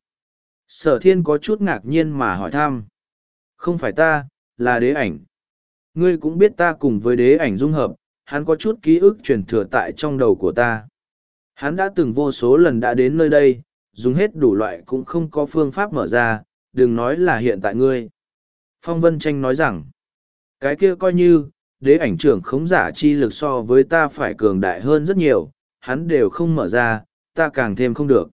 Sở thiên có chút ngạc nhiên mà hỏi thăm. Không phải ta, là đế ảnh. Ngươi cũng biết ta cùng với đế ảnh dung hợp, hắn có chút ký ức truyền thừa tại trong đầu của ta. Hắn đã từng vô số lần đã đến nơi đây, dùng hết đủ loại cũng không có phương pháp mở ra, đừng nói là hiện tại ngươi. Phong Vân Tranh nói rằng, cái kia coi như, đế ảnh trưởng khống giả chi lực so với ta phải cường đại hơn rất nhiều, hắn đều không mở ra, ta càng thêm không được.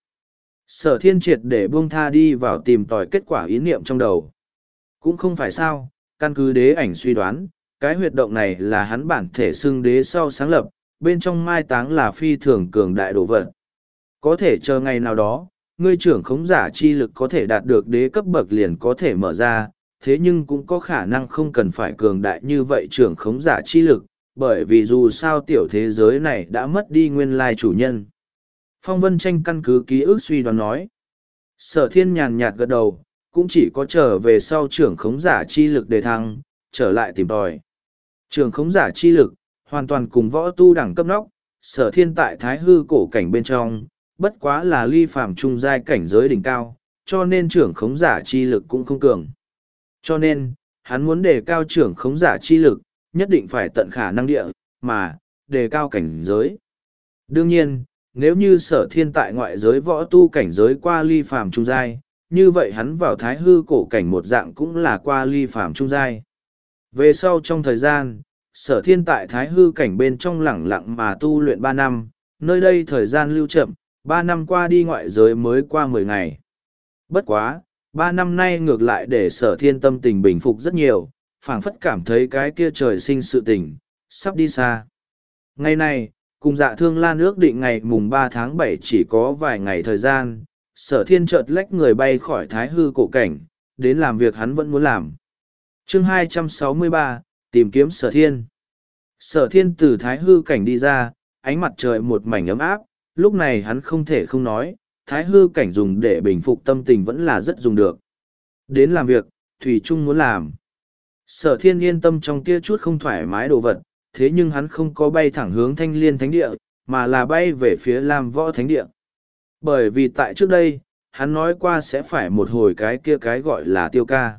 Sở thiên triệt để buông tha đi vào tìm tòi kết quả ý niệm trong đầu. Cũng không phải sao, căn cứ đế ảnh suy đoán, cái huyệt động này là hắn bản thể xưng đế sau sáng lập, bên trong mai táng là phi thường cường đại đồ vật. Có thể chờ ngày nào đó, ngươi trưởng khống giả chi lực có thể đạt được đế cấp bậc liền có thể mở ra, thế nhưng cũng có khả năng không cần phải cường đại như vậy trưởng khống giả chi lực, bởi vì dù sao tiểu thế giới này đã mất đi nguyên lai chủ nhân. Phong Vân Tranh căn cứ ký ức suy đoán nói. Sở thiên nhàn nhạt gật đầu, cũng chỉ có trở về sau trưởng khống giả chi lực đề thăng, trở lại tìm tòi. Trưởng khống giả chi lực, hoàn toàn cùng võ tu đẳng cấp nóc, sở thiên tại thái hư cổ cảnh bên trong, bất quá là ly phàm trung giai cảnh giới đỉnh cao, cho nên trưởng khống giả chi lực cũng không cường. Cho nên, hắn muốn đề cao trưởng khống giả chi lực, nhất định phải tận khả năng địa, mà, đề cao cảnh giới. Đương nhiên, nếu như sở thiên tại ngoại giới võ tu cảnh giới qua ly phàm trung giai, như vậy hắn vào thái hư cổ cảnh một dạng cũng là qua ly phàm trung giai. Về sau trong thời gian, sở thiên tại thái hư cảnh bên trong lẳng lặng mà tu luyện ba năm, nơi đây thời gian lưu chậm, ba năm qua đi ngoại giới mới qua mười ngày. Bất quá, ba năm nay ngược lại để sở thiên tâm tình bình phục rất nhiều, phảng phất cảm thấy cái kia trời sinh sự tình, sắp đi xa. Ngày này, cùng Dạ Thương Lan ước định ngày mùng ba tháng bảy chỉ có vài ngày thời gian, sở thiên chợt lách người bay khỏi thái hư cổ cảnh, đến làm việc hắn vẫn muốn làm. Chương hai trăm sáu mươi ba, tìm kiếm sở thiên. Sở thiên từ thái hư cảnh đi ra, ánh mặt trời một mảnh ấm áp, lúc này hắn không thể không nói, thái hư cảnh dùng để bình phục tâm tình vẫn là rất dùng được. Đến làm việc, Thủy Trung muốn làm. Sở thiên yên tâm trong kia chút không thoải mái đồ vật, thế nhưng hắn không có bay thẳng hướng thanh liên thánh địa, mà là bay về phía Lam Võ thánh địa. Bởi vì tại trước đây, hắn nói qua sẽ phải một hồi cái kia cái gọi là tiêu ca.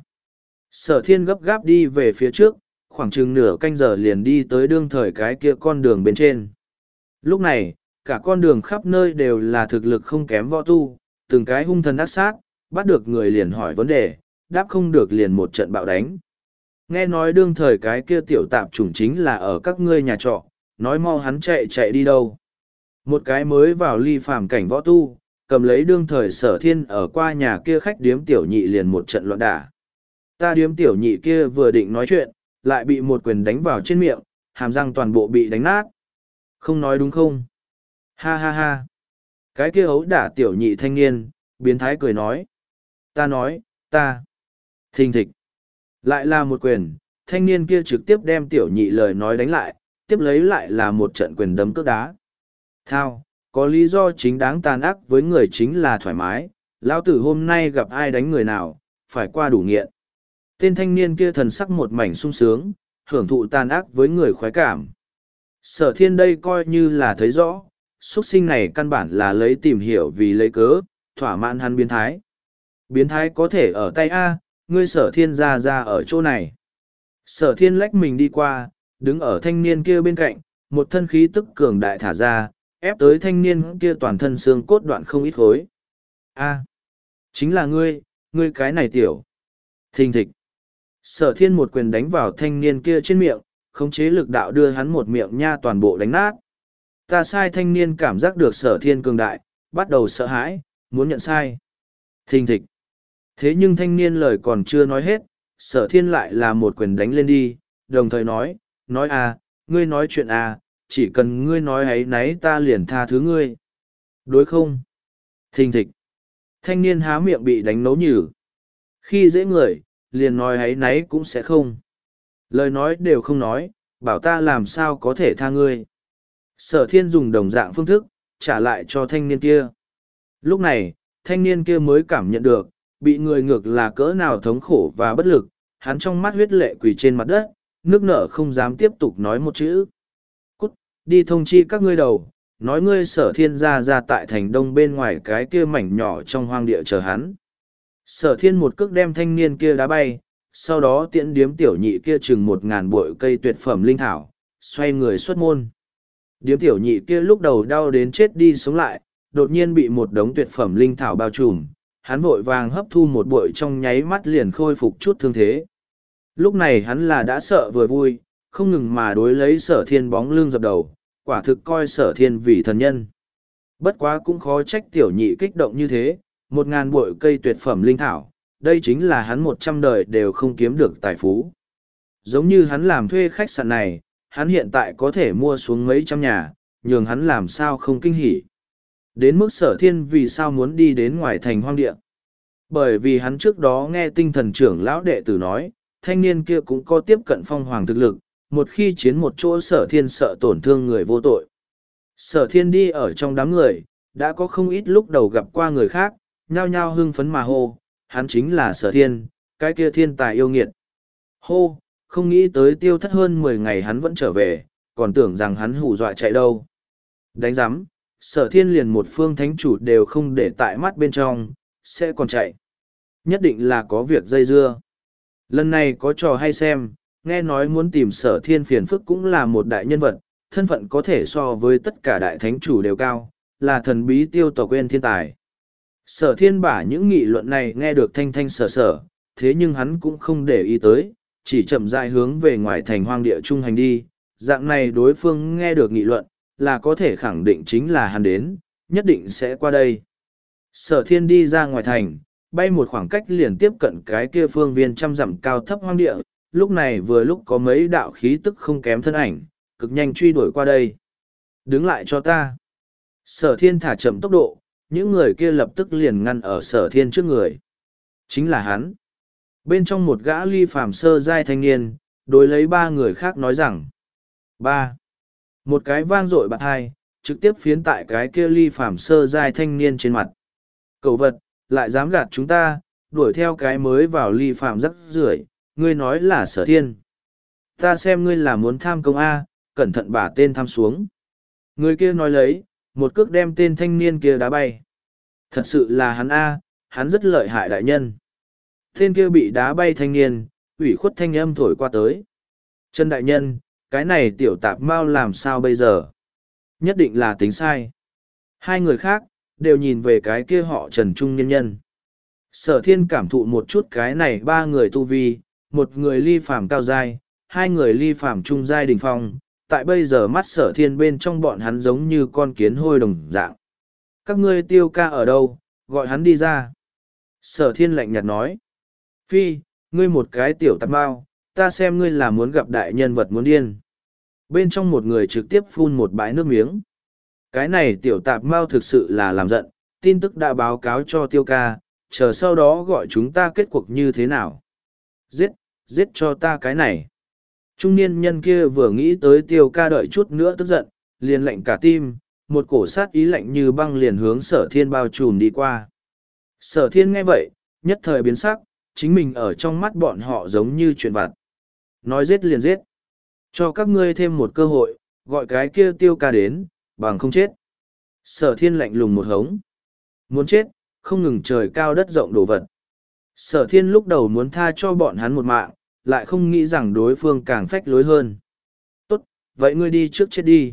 Sở thiên gấp gáp đi về phía trước, khoảng chừng nửa canh giờ liền đi tới đương thời cái kia con đường bên trên. Lúc này, cả con đường khắp nơi đều là thực lực không kém võ tu, từng cái hung thần ác sát, bắt được người liền hỏi vấn đề, đáp không được liền một trận bạo đánh. Nghe nói đương thời cái kia tiểu tạp chủng chính là ở các ngươi nhà trọ, nói mau hắn chạy chạy đi đâu. Một cái mới vào ly phàm cảnh võ tu, cầm lấy đương thời sở thiên ở qua nhà kia khách điếm tiểu nhị liền một trận loạn đả. Ta điếm tiểu nhị kia vừa định nói chuyện, lại bị một quyền đánh vào trên miệng, hàm răng toàn bộ bị đánh nát. Không nói đúng không? Ha ha ha. Cái kia ấu đả tiểu nhị thanh niên, biến thái cười nói. Ta nói, ta. Thình thịch. Lại là một quyền, thanh niên kia trực tiếp đem tiểu nhị lời nói đánh lại, tiếp lấy lại là một trận quyền đấm cước đá. Thao, có lý do chính đáng tàn ác với người chính là thoải mái, lão tử hôm nay gặp ai đánh người nào, phải qua đủ nghiện. Tên thanh niên kia thần sắc một mảnh sung sướng, hưởng thụ tàn ác với người khoái cảm. Sở thiên đây coi như là thấy rõ, xuất sinh này căn bản là lấy tìm hiểu vì lấy cớ, thỏa mãn hắn biến thái. Biến thái có thể ở tay A, ngươi sở thiên ra ra ở chỗ này. Sở thiên lách mình đi qua, đứng ở thanh niên kia bên cạnh, một thân khí tức cường đại thả ra, ép tới thanh niên kia toàn thân xương cốt đoạn không ít khối. A, chính là ngươi, ngươi cái này tiểu. Thình thịch. Sở thiên một quyền đánh vào thanh niên kia trên miệng, khống chế lực đạo đưa hắn một miệng nha toàn bộ đánh nát. Ta sai thanh niên cảm giác được sở thiên cường đại, bắt đầu sợ hãi, muốn nhận sai. Thình thịch. Thế nhưng thanh niên lời còn chưa nói hết, sở thiên lại là một quyền đánh lên đi, đồng thời nói, nói à, ngươi nói chuyện à, chỉ cần ngươi nói ấy nấy ta liền tha thứ ngươi. Đối không? Thình thịch. Thanh niên há miệng bị đánh nấu nhừ. Khi dễ người, liền nói ấy nấy cũng sẽ không. Lời nói đều không nói, bảo ta làm sao có thể tha ngươi. Sở thiên dùng đồng dạng phương thức, trả lại cho thanh niên kia. Lúc này, thanh niên kia mới cảm nhận được, bị người ngược là cỡ nào thống khổ và bất lực, hắn trong mắt huyết lệ quỳ trên mặt đất, nước nở không dám tiếp tục nói một chữ. Cút, đi thông chi các ngươi đầu, nói ngươi sở thiên ra ra tại thành đông bên ngoài cái kia mảnh nhỏ trong hoang địa chờ hắn. Sở thiên một cước đem thanh niên kia đá bay, sau đó tiễn điếm tiểu nhị kia chừng một ngàn bội cây tuyệt phẩm linh thảo, xoay người xuất môn. Điếm tiểu nhị kia lúc đầu đau đến chết đi sống lại, đột nhiên bị một đống tuyệt phẩm linh thảo bao trùm, hắn vội vàng hấp thu một bội trong nháy mắt liền khôi phục chút thương thế. Lúc này hắn là đã sợ vừa vui, không ngừng mà đối lấy sở thiên bóng lưng dập đầu, quả thực coi sở thiên vì thần nhân. Bất quá cũng khó trách tiểu nhị kích động như thế, một ngàn bội cây tuyệt phẩm linh thảo, đây chính là hắn một trăm đời đều không kiếm được tài phú. Giống như hắn làm thuê khách sạn này, hắn hiện tại có thể mua xuống mấy trăm nhà, nhường hắn làm sao không kinh hỉ. Đến mức sở thiên vì sao muốn đi đến ngoài thành hoang địa. Bởi vì hắn trước đó nghe tinh thần trưởng lão đệ tử nói, thanh niên kia cũng có tiếp cận phong hoàng thực lực, một khi chiến một chỗ sở thiên sợ tổn thương người vô tội. Sở thiên đi ở trong đám người, đã có không ít lúc đầu gặp qua người khác, nhao nhao hưng phấn mà hô, hắn chính là sở thiên, cái kia thiên tài yêu nghiệt. Hô, không nghĩ tới tiêu thất hơn mười ngày hắn vẫn trở về, còn tưởng rằng hắn hù dọa chạy đâu. Đánh giám, sở thiên liền một phương thánh chủ đều không để tại mắt bên trong, sẽ còn chạy. Nhất định là có việc dây dưa. Lần này có trò hay xem, nghe nói muốn tìm sở thiên phiền phức cũng là một đại nhân vật, thân phận có thể so với tất cả đại thánh chủ đều cao, là thần bí tiêu tộc quên thiên tài. Sở thiên bả những nghị luận này nghe được thanh thanh sở sở, thế nhưng hắn cũng không để ý tới, chỉ chậm rãi hướng về ngoài thành hoang địa trung hành đi, dạng này đối phương nghe được nghị luận, là có thể khẳng định chính là hắn đến, nhất định sẽ qua đây. Sở thiên đi ra ngoài thành, bay một khoảng cách liền tiếp cận cái kia phương viên trăm dặm cao thấp hoang địa, lúc này vừa lúc có mấy đạo khí tức không kém thân ảnh, cực nhanh truy đuổi qua đây. Đứng lại cho ta. Sở thiên thả chậm tốc độ, những người kia lập tức liền ngăn ở sở thiên trước người. Chính là hắn. Bên trong một gã ly phàm sơ giai thanh niên, đối lấy ba người khác nói rằng. Ba. Một cái vang dội bạt hai, trực tiếp phiến tại cái kia ly phàm sơ giai thanh niên trên mặt. Cậu vật, lại dám gạt chúng ta, đuổi theo cái mới vào ly phàm rắc rưởi, ngươi nói là sở thiên. Ta xem ngươi là muốn tham công A, cẩn thận bả tên tham xuống. Người kia nói lấy, một cước đem tên thanh niên kia đá bay. Thật sự là hắn A, hắn rất lợi hại đại nhân. Tên kia bị đá bay thanh niên, ủy khuất thanh âm thổi qua tới. Chân đại nhân, cái này tiểu tạp mau làm sao bây giờ? Nhất định là tính sai. Hai người khác, đều nhìn về cái kia họ Trần Trung nhân nhân. Sở thiên cảm thụ một chút cái này ba người tu vi, một người ly phàm cao giai, hai người ly phàm trung giai đỉnh phong, tại bây giờ mắt sở thiên bên trong bọn hắn giống như con kiến hôi đồng dạng. Các ngươi tiêu ca ở đâu, gọi hắn đi ra. Sở thiên lạnh nhạt nói. Phi, ngươi một cái tiểu tạp bao, ta xem ngươi là muốn gặp đại nhân vật muốn điên. Bên trong một người trực tiếp phun một bãi nước miếng. Cái này tiểu tạp mao thực sự là làm giận, tin tức đã báo cáo cho tiêu ca, chờ sau đó gọi chúng ta kết cuộc như thế nào. Giết, giết cho ta cái này. Trung niên nhân kia vừa nghĩ tới tiêu ca đợi chút nữa tức giận, liền lạnh cả tim, một cổ sát ý lạnh như băng liền hướng sở thiên bao trùm đi qua. Sở thiên nghe vậy, nhất thời biến sắc, chính mình ở trong mắt bọn họ giống như chuyện vặt. Nói giết liền giết. Cho các ngươi thêm một cơ hội, gọi cái kia tiêu ca đến, bằng không chết. Sở thiên lạnh lùng một hống. Muốn chết, không ngừng trời cao đất rộng đồ vật. Sở thiên lúc đầu muốn tha cho bọn hắn một mạng, lại không nghĩ rằng đối phương càng phách lối hơn. Tốt, vậy ngươi đi trước chết đi.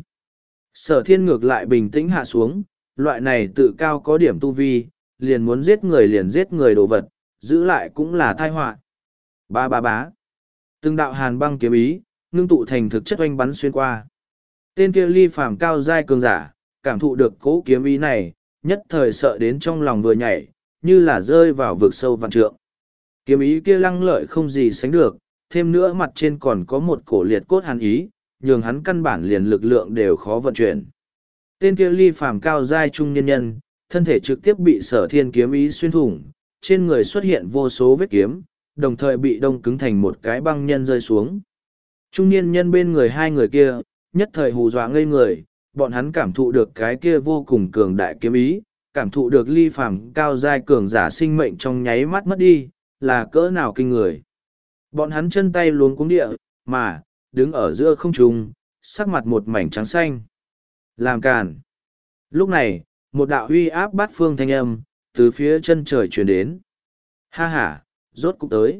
Sở thiên ngược lại bình tĩnh hạ xuống, loại này tự cao có điểm tu vi, liền muốn giết người liền giết người đồ vật, giữ lại cũng là tai họa. Ba ba bá. Từng đạo hàn băng kiếm ý, ngưng tụ thành thực chất oanh bắn xuyên qua. Tên kia ly phàm cao giai cường giả, cảm thụ được cố kiếm ý này, nhất thời sợ đến trong lòng vừa nhảy, như là rơi vào vực sâu vạn trượng. Kiếm ý kia lăng lợi không gì sánh được, thêm nữa mặt trên còn có một cổ liệt cốt hàn ý, nhường hắn căn bản liền lực lượng đều khó vận chuyển. Tên kia ly phàm cao giai trung nhân nhân, thân thể trực tiếp bị sở thiên kiếm ý xuyên thủng, trên người xuất hiện vô số vết kiếm, đồng thời bị đông cứng thành một cái băng nhân rơi xuống. Trung niên nhân bên người hai người kia, nhất thời hù dọa ngây người, bọn hắn cảm thụ được cái kia vô cùng cường đại kiếm ý, cảm thụ được ly phàm cao giai cường giả sinh mệnh trong nháy mắt mất đi, là cỡ nào kinh người. Bọn hắn chân tay luống cuống địa, mà, đứng ở giữa không trung, sắc mặt một mảnh trắng xanh. Làm càn. Lúc này, một đạo uy áp bát phương thanh âm, từ phía chân trời truyền đến. Ha ha, rốt cục tới.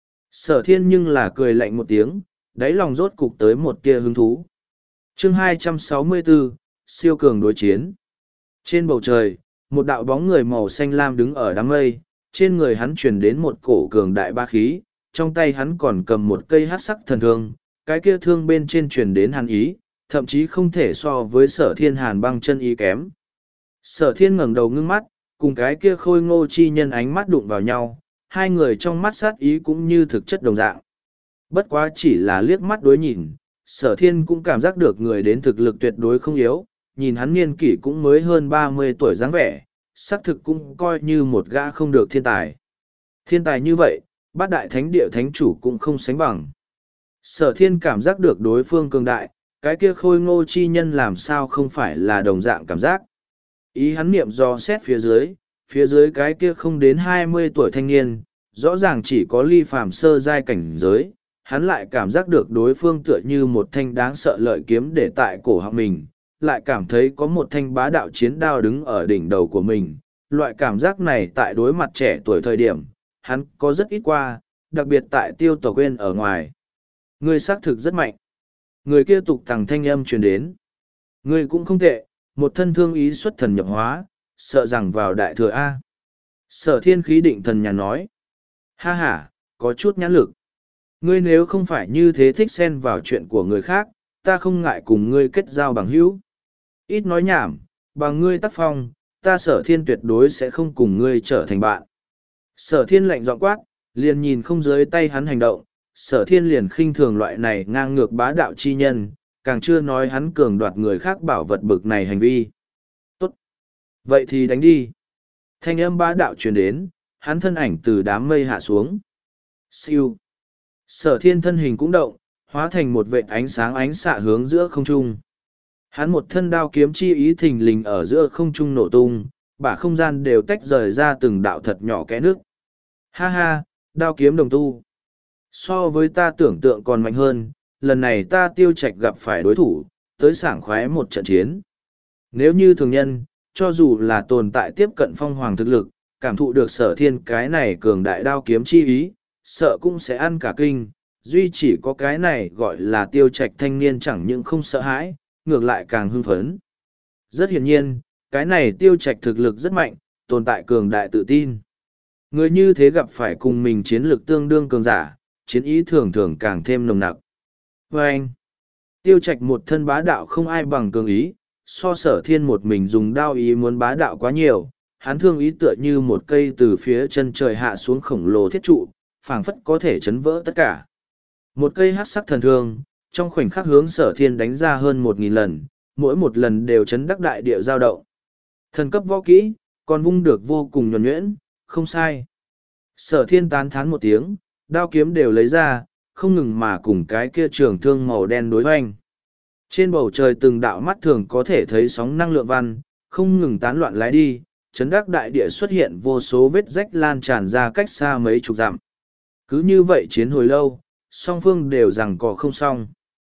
Sở thiên nhưng là cười lạnh một tiếng, đáy lòng rốt cục tới một tia hứng thú. Chương hai trăm sáu mươi bốn, siêu cường đối chiến. Trên bầu trời, một đạo bóng người màu xanh lam đứng ở đám mây, trên người hắn truyền đến một cổ cường đại ba khí, trong tay hắn còn cầm một cây hắc sắc thần thương, cái kia thương bên trên truyền đến hàn ý, thậm chí không thể so với sở thiên hàn băng chân ý kém. Sở thiên ngẩng đầu ngưng mắt, cùng cái kia khôi ngô chi nhân ánh mắt đụng vào nhau, hai người trong mắt sát ý cũng như thực chất đồng dạng. Bất quá chỉ là liếc mắt đối nhìn, sở thiên cũng cảm giác được người đến thực lực tuyệt đối không yếu, nhìn hắn niên kỷ cũng mới hơn ba mươi tuổi dáng vẻ, xác thực cũng coi như một gã không được thiên tài. Thiên tài như vậy, bát đại thánh địa thánh chủ cũng không sánh bằng. Sở thiên cảm giác được đối phương cường đại, cái kia khôi ngô chi nhân làm sao không phải là đồng dạng cảm giác. Ý hắn niệm do xét phía dưới, phía dưới cái kia không đến hai mươi tuổi thanh niên, rõ ràng chỉ có ly phàm sơ giai cảnh giới, hắn lại cảm giác được đối phương tựa như một thanh đáng sợ lợi kiếm để tại cổ họng mình, lại cảm thấy có một thanh bá đạo chiến đao đứng ở đỉnh đầu của mình. Loại cảm giác này tại đối mặt trẻ tuổi thời điểm, hắn có rất ít qua, đặc biệt tại tiêu tổ quên ở ngoài. Người xác thực rất mạnh. Người kia tục tằng thanh âm truyền đến. Người cũng không tệ, một thân thương ý xuất thần nhập hóa, sợ rằng vào đại thừa A. Sở thiên khí định thần nhà nói. Ha ha, có chút nhãn lực. Ngươi nếu không phải như thế thích xen vào chuyện của người khác, ta không ngại cùng ngươi kết giao bằng hữu. Ít nói nhảm, bằng ngươi tác phong, ta sở thiên tuyệt đối sẽ không cùng ngươi trở thành bạn. Sở thiên lạnh giọng quát, liền nhìn không dưới tay hắn hành động, sở thiên liền khinh thường loại này ngang ngược bá đạo chi nhân, càng chưa nói hắn cường đoạt người khác bảo vật bực này hành vi. Tốt. Vậy thì đánh đi. Thanh âm bá đạo truyền đến, hắn thân ảnh từ đám mây hạ xuống. Siêu. Sở thiên thân hình cũng động, hóa thành một vệt ánh sáng ánh xạ hướng giữa không trung. Hắn một thân đao kiếm chi ý thình lình ở giữa không trung nổ tung, bả không gian đều tách rời ra từng đạo thật nhỏ kẽ nước. Ha ha, đao kiếm đồng tu. So với ta tưởng tượng còn mạnh hơn, lần này ta tiêu trạch gặp phải đối thủ, tới sảng khoái một trận chiến. Nếu như thường nhân, cho dù là tồn tại tiếp cận phong hoàng thực lực, cảm thụ được sở thiên cái này cường đại đao kiếm chi ý, sợ cũng sẽ ăn cả kinh, duy chỉ có cái này gọi là tiêu trạch thanh niên chẳng những không sợ hãi, ngược lại càng hưng phấn. Rất hiển nhiên, cái này tiêu trạch thực lực rất mạnh, tồn tại cường đại tự tin. Người như thế gặp phải cùng mình chiến lược tương đương cường giả, chiến ý thường thường càng thêm nồng nặc. Và anh, tiêu trạch một thân bá đạo không ai bằng cường ý, so sở thiên một mình dùng đao ý muốn bá đạo quá nhiều, hắn thương ý tựa như một cây từ phía chân trời hạ xuống khổng lồ thiết trụ, phảng phất có thể chấn vỡ tất cả. Một cây hắc sắc thần thương, trong khoảnh khắc hướng sở thiên đánh ra hơn một nghìn lần, mỗi một lần đều chấn đắc đại địa giao động. Thần cấp võ kỹ, còn vung được vô cùng nhuần nhuyễn, không sai. Sở thiên tán thán một tiếng, đao kiếm đều lấy ra, không ngừng mà cùng cái kia trường thương màu đen đối hoành. Trên bầu trời từng đạo mắt thường có thể thấy sóng năng lượng văn, không ngừng tán loạn lái đi, chấn đắc đại địa xuất hiện vô số vết rách lan tràn ra cách xa mấy chục dặm. Cứ như vậy chiến hồi lâu, song phương đều rằng có không xong.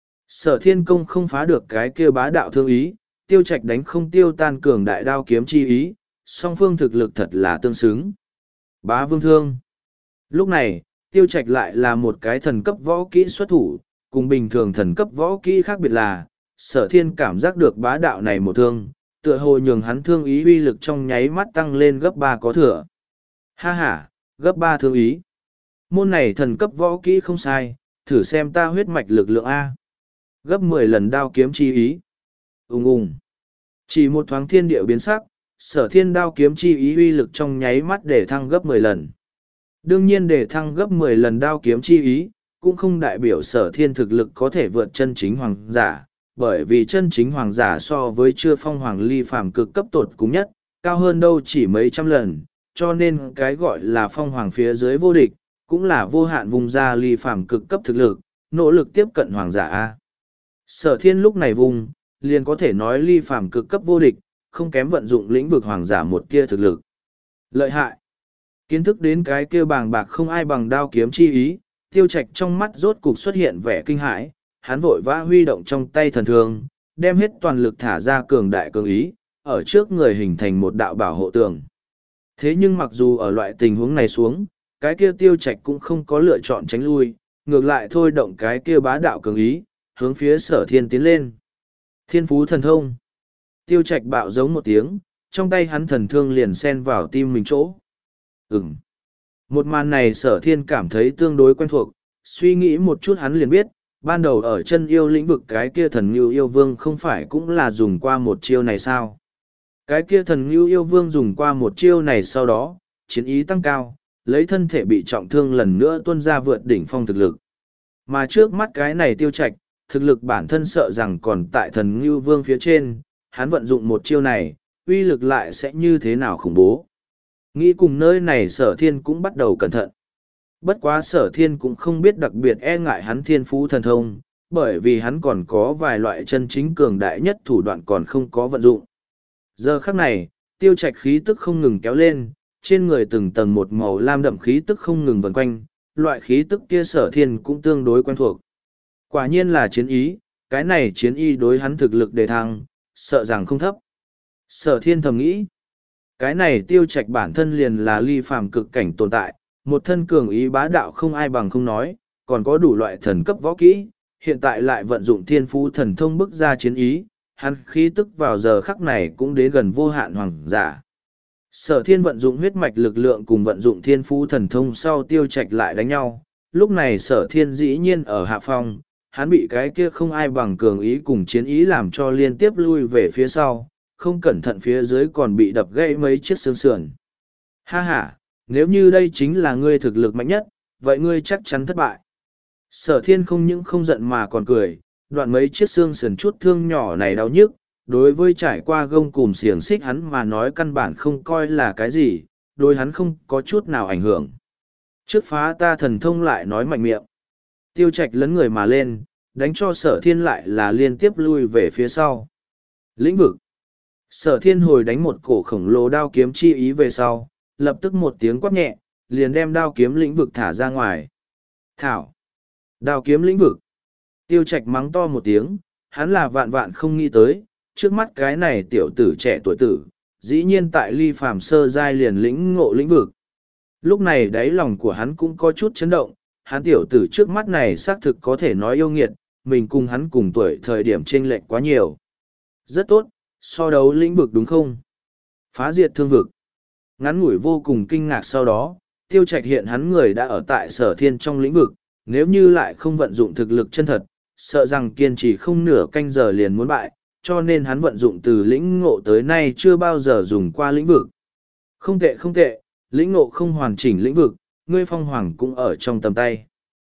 Sở thiên công không phá được cái kia bá đạo thương ý, tiêu trạch đánh không tiêu tan cường đại đao kiếm chi ý, song phương thực lực thật là tương xứng. Bá vương thương. Lúc này, tiêu trạch lại là một cái thần cấp võ kỹ xuất thủ, cùng bình thường thần cấp võ kỹ khác biệt là, sở thiên cảm giác được bá đạo này một thương, tựa hồ nhường hắn thương ý uy lực trong nháy mắt tăng lên gấp ba có thừa. Ha ha, gấp ba thương ý. Môn này thần cấp võ kỹ không sai, thử xem ta huyết mạch lực lượng A. Gấp mười lần đao kiếm chi ý. Ung ung. Chỉ một thoáng thiên địa biến sắc, sở thiên đao kiếm chi ý uy lực trong nháy mắt để thăng gấp mười lần. Đương nhiên để thăng gấp mười lần đao kiếm chi ý, cũng không đại biểu sở thiên thực lực có thể vượt chân chính hoàng giả, bởi vì chân chính hoàng giả so với chưa phong hoàng ly phàm cực cấp tột cùng nhất, cao hơn đâu chỉ mấy trăm lần, cho nên cái gọi là phong hoàng phía dưới vô địch, cũng là vô hạn vùng ra ly phàm cực cấp thực lực, nỗ lực tiếp cận hoàng giả A. Sở thiên lúc này vùng, liền có thể nói ly phàm cực cấp vô địch, không kém vận dụng lĩnh vực hoàng giả một kia thực lực. Lợi hại. Kiến thức đến cái kia bàng bạc không ai bằng đao kiếm chi ý, tiêu trạch trong mắt rốt cục xuất hiện vẻ kinh hãi, hắn vội vã huy động trong tay thần thương, đem hết toàn lực thả ra cường đại cường ý, ở trước người hình thành một đạo bảo hộ tường. Thế nhưng mặc dù ở loại tình huống này xuống, cái kia tiêu trạch cũng không có lựa chọn tránh lui, ngược lại thôi động cái kia bá đạo cường ý, hướng phía sở thiên tiến lên. Thiên phú thần thông. Tiêu trạch bạo giống một tiếng, trong tay hắn thần thương liền xen vào tim mình chỗ. Ừm. Một màn này sở thiên cảm thấy tương đối quen thuộc, suy nghĩ một chút hắn liền biết, ban đầu ở chân yêu lĩnh vực cái kia thần ngưu yêu vương không phải cũng là dùng qua một chiêu này sao? Cái kia thần ngưu yêu vương dùng qua một chiêu này sau đó, chiến ý tăng cao, lấy thân thể bị trọng thương lần nữa tuôn ra vượt đỉnh phong thực lực. Mà trước mắt cái này tiêu trạch, thực lực bản thân sợ rằng còn tại thần ngưu vương phía trên, hắn vận dụng một chiêu này, uy lực lại sẽ như thế nào khủng bố. Nghĩ cùng nơi này sở thiên cũng bắt đầu cẩn thận. Bất quá sở thiên cũng không biết đặc biệt e ngại hắn thiên phú thần thông, bởi vì hắn còn có vài loại chân chính cường đại nhất thủ đoạn còn không có vận dụng. Giờ khắc này, tiêu trạch khí tức không ngừng kéo lên, trên người từng tầng một màu lam đậm khí tức không ngừng vần quanh, loại khí tức kia sở thiên cũng tương đối quen thuộc. Quả nhiên là chiến ý, cái này chiến ý đối hắn thực lực đề thăng, sợ rằng không thấp. Sở thiên thầm nghĩ, cái này tiêu trạch bản thân liền là ly phàm cực cảnh tồn tại, một thân cường ý bá đạo không ai bằng không nói, còn có đủ loại thần cấp võ kỹ, hiện tại lại vận dụng thiên phú thần thông bức ra chiến ý, hắn khí tức vào giờ khắc này cũng đến gần vô hạn hoàng giả. Sở thiên vận dụng huyết mạch lực lượng cùng vận dụng thiên phú thần thông sau tiêu trạch lại đánh nhau, lúc này sở thiên dĩ nhiên ở hạ phong, hắn bị cái kia không ai bằng cường ý cùng chiến ý làm cho liên tiếp lui về phía sau, không cẩn thận phía dưới còn bị đập gãy mấy chiếc xương sườn. Ha ha, nếu như đây chính là ngươi thực lực mạnh nhất, vậy ngươi chắc chắn thất bại. Sở thiên không những không giận mà còn cười, đoạn mấy chiếc xương sườn chút thương nhỏ này đau nhức, đối với trải qua gông cùm xiềng xích hắn mà nói căn bản không coi là cái gì, đối hắn không có chút nào ảnh hưởng. Trước phá ta thần thông lại nói mạnh miệng. Tiêu trạch lấn người mà lên, đánh cho sở thiên lại là liên tiếp lui về phía sau. Lĩnh vực. Sở thiên hồi đánh một cổ khổng lồ đao kiếm chi ý về sau, lập tức một tiếng quát nhẹ, liền đem đao kiếm lĩnh vực thả ra ngoài. Thảo. Đao kiếm lĩnh vực. Tiêu trạch mắng to một tiếng, hắn là vạn vạn không nghĩ tới, trước mắt cái này tiểu tử trẻ tuổi tử, dĩ nhiên tại ly phàm sơ giai liền lĩnh ngộ lĩnh vực. Lúc này đáy lòng của hắn cũng có chút chấn động, hắn tiểu tử trước mắt này xác thực có thể nói yêu nghiệt, mình cùng hắn cùng tuổi thời điểm chênh lệch quá nhiều. Rất tốt, so đấu lĩnh vực đúng không? Phá diệt thương vực. Ngắn ngủi vô cùng kinh ngạc sau đó, tiêu trạch hiện hắn người đã ở tại sở thiên trong lĩnh vực, nếu như lại không vận dụng thực lực chân thật, sợ rằng kiên trì không nửa canh giờ liền muốn bại, cho nên hắn vận dụng từ lĩnh ngộ tới nay chưa bao giờ dùng qua lĩnh vực. Không tệ không tệ, lĩnh ngộ không hoàn chỉnh lĩnh vực, ngươi phong hoàng cũng ở trong tầm tay.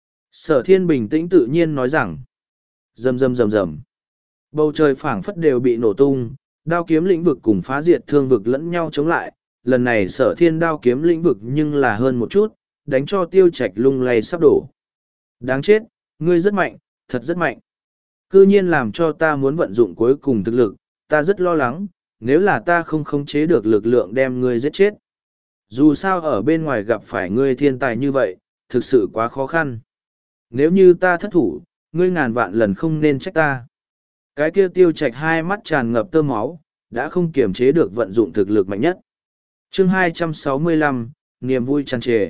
Sở thiên bình tĩnh tự nhiên nói rằng, rầm rầm rầm rầm. Bầu trời phảng phất đều bị nổ tung, đao kiếm lĩnh vực cùng phá diệt thương vực lẫn nhau chống lại, lần này sở thiên đao kiếm lĩnh vực nhưng là hơn một chút, đánh cho tiêu trạch lung lay sắp đổ. Đáng chết, ngươi rất mạnh, thật rất mạnh. Cư nhiên làm cho ta muốn vận dụng cuối cùng thực lực, ta rất lo lắng, nếu là ta không khống chế được lực lượng đem ngươi giết chết. Dù sao ở bên ngoài gặp phải ngươi thiên tài như vậy, thực sự quá khó khăn. Nếu như ta thất thủ, ngươi ngàn vạn lần không nên trách ta. Cái kia tiêu trạch hai mắt tràn ngập tơ máu, đã không kiềm chế được vận dụng thực lực mạnh nhất. Chương hai trăm sáu mươi lăm, niềm vui tràn trề.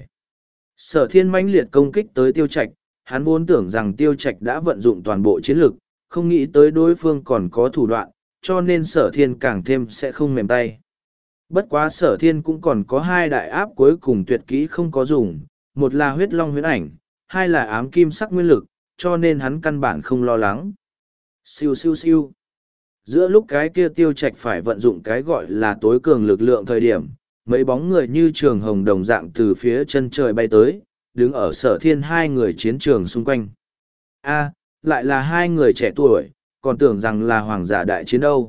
Sở thiên mãnh liệt công kích tới tiêu trạch, hắn vốn tưởng rằng tiêu trạch đã vận dụng toàn bộ chiến lực, không nghĩ tới đối phương còn có thủ đoạn, cho nên sở thiên càng thêm sẽ không mềm tay. Bất quá sở thiên cũng còn có hai đại áp cuối cùng tuyệt kỹ không có dùng, một là huyết long huyễn ảnh, hai là ám kim sắc nguyên lực, cho nên hắn căn bản không lo lắng. Siêu siêu siêu. Giữa lúc cái kia tiêu trạch phải vận dụng cái gọi là tối cường lực lượng thời điểm, mấy bóng người như trường hồng đồng dạng từ phía chân trời bay tới, đứng ở sở thiên hai người chiến trường xung quanh. A, lại là hai người trẻ tuổi, còn tưởng rằng là hoàng giả đại chiến đâu.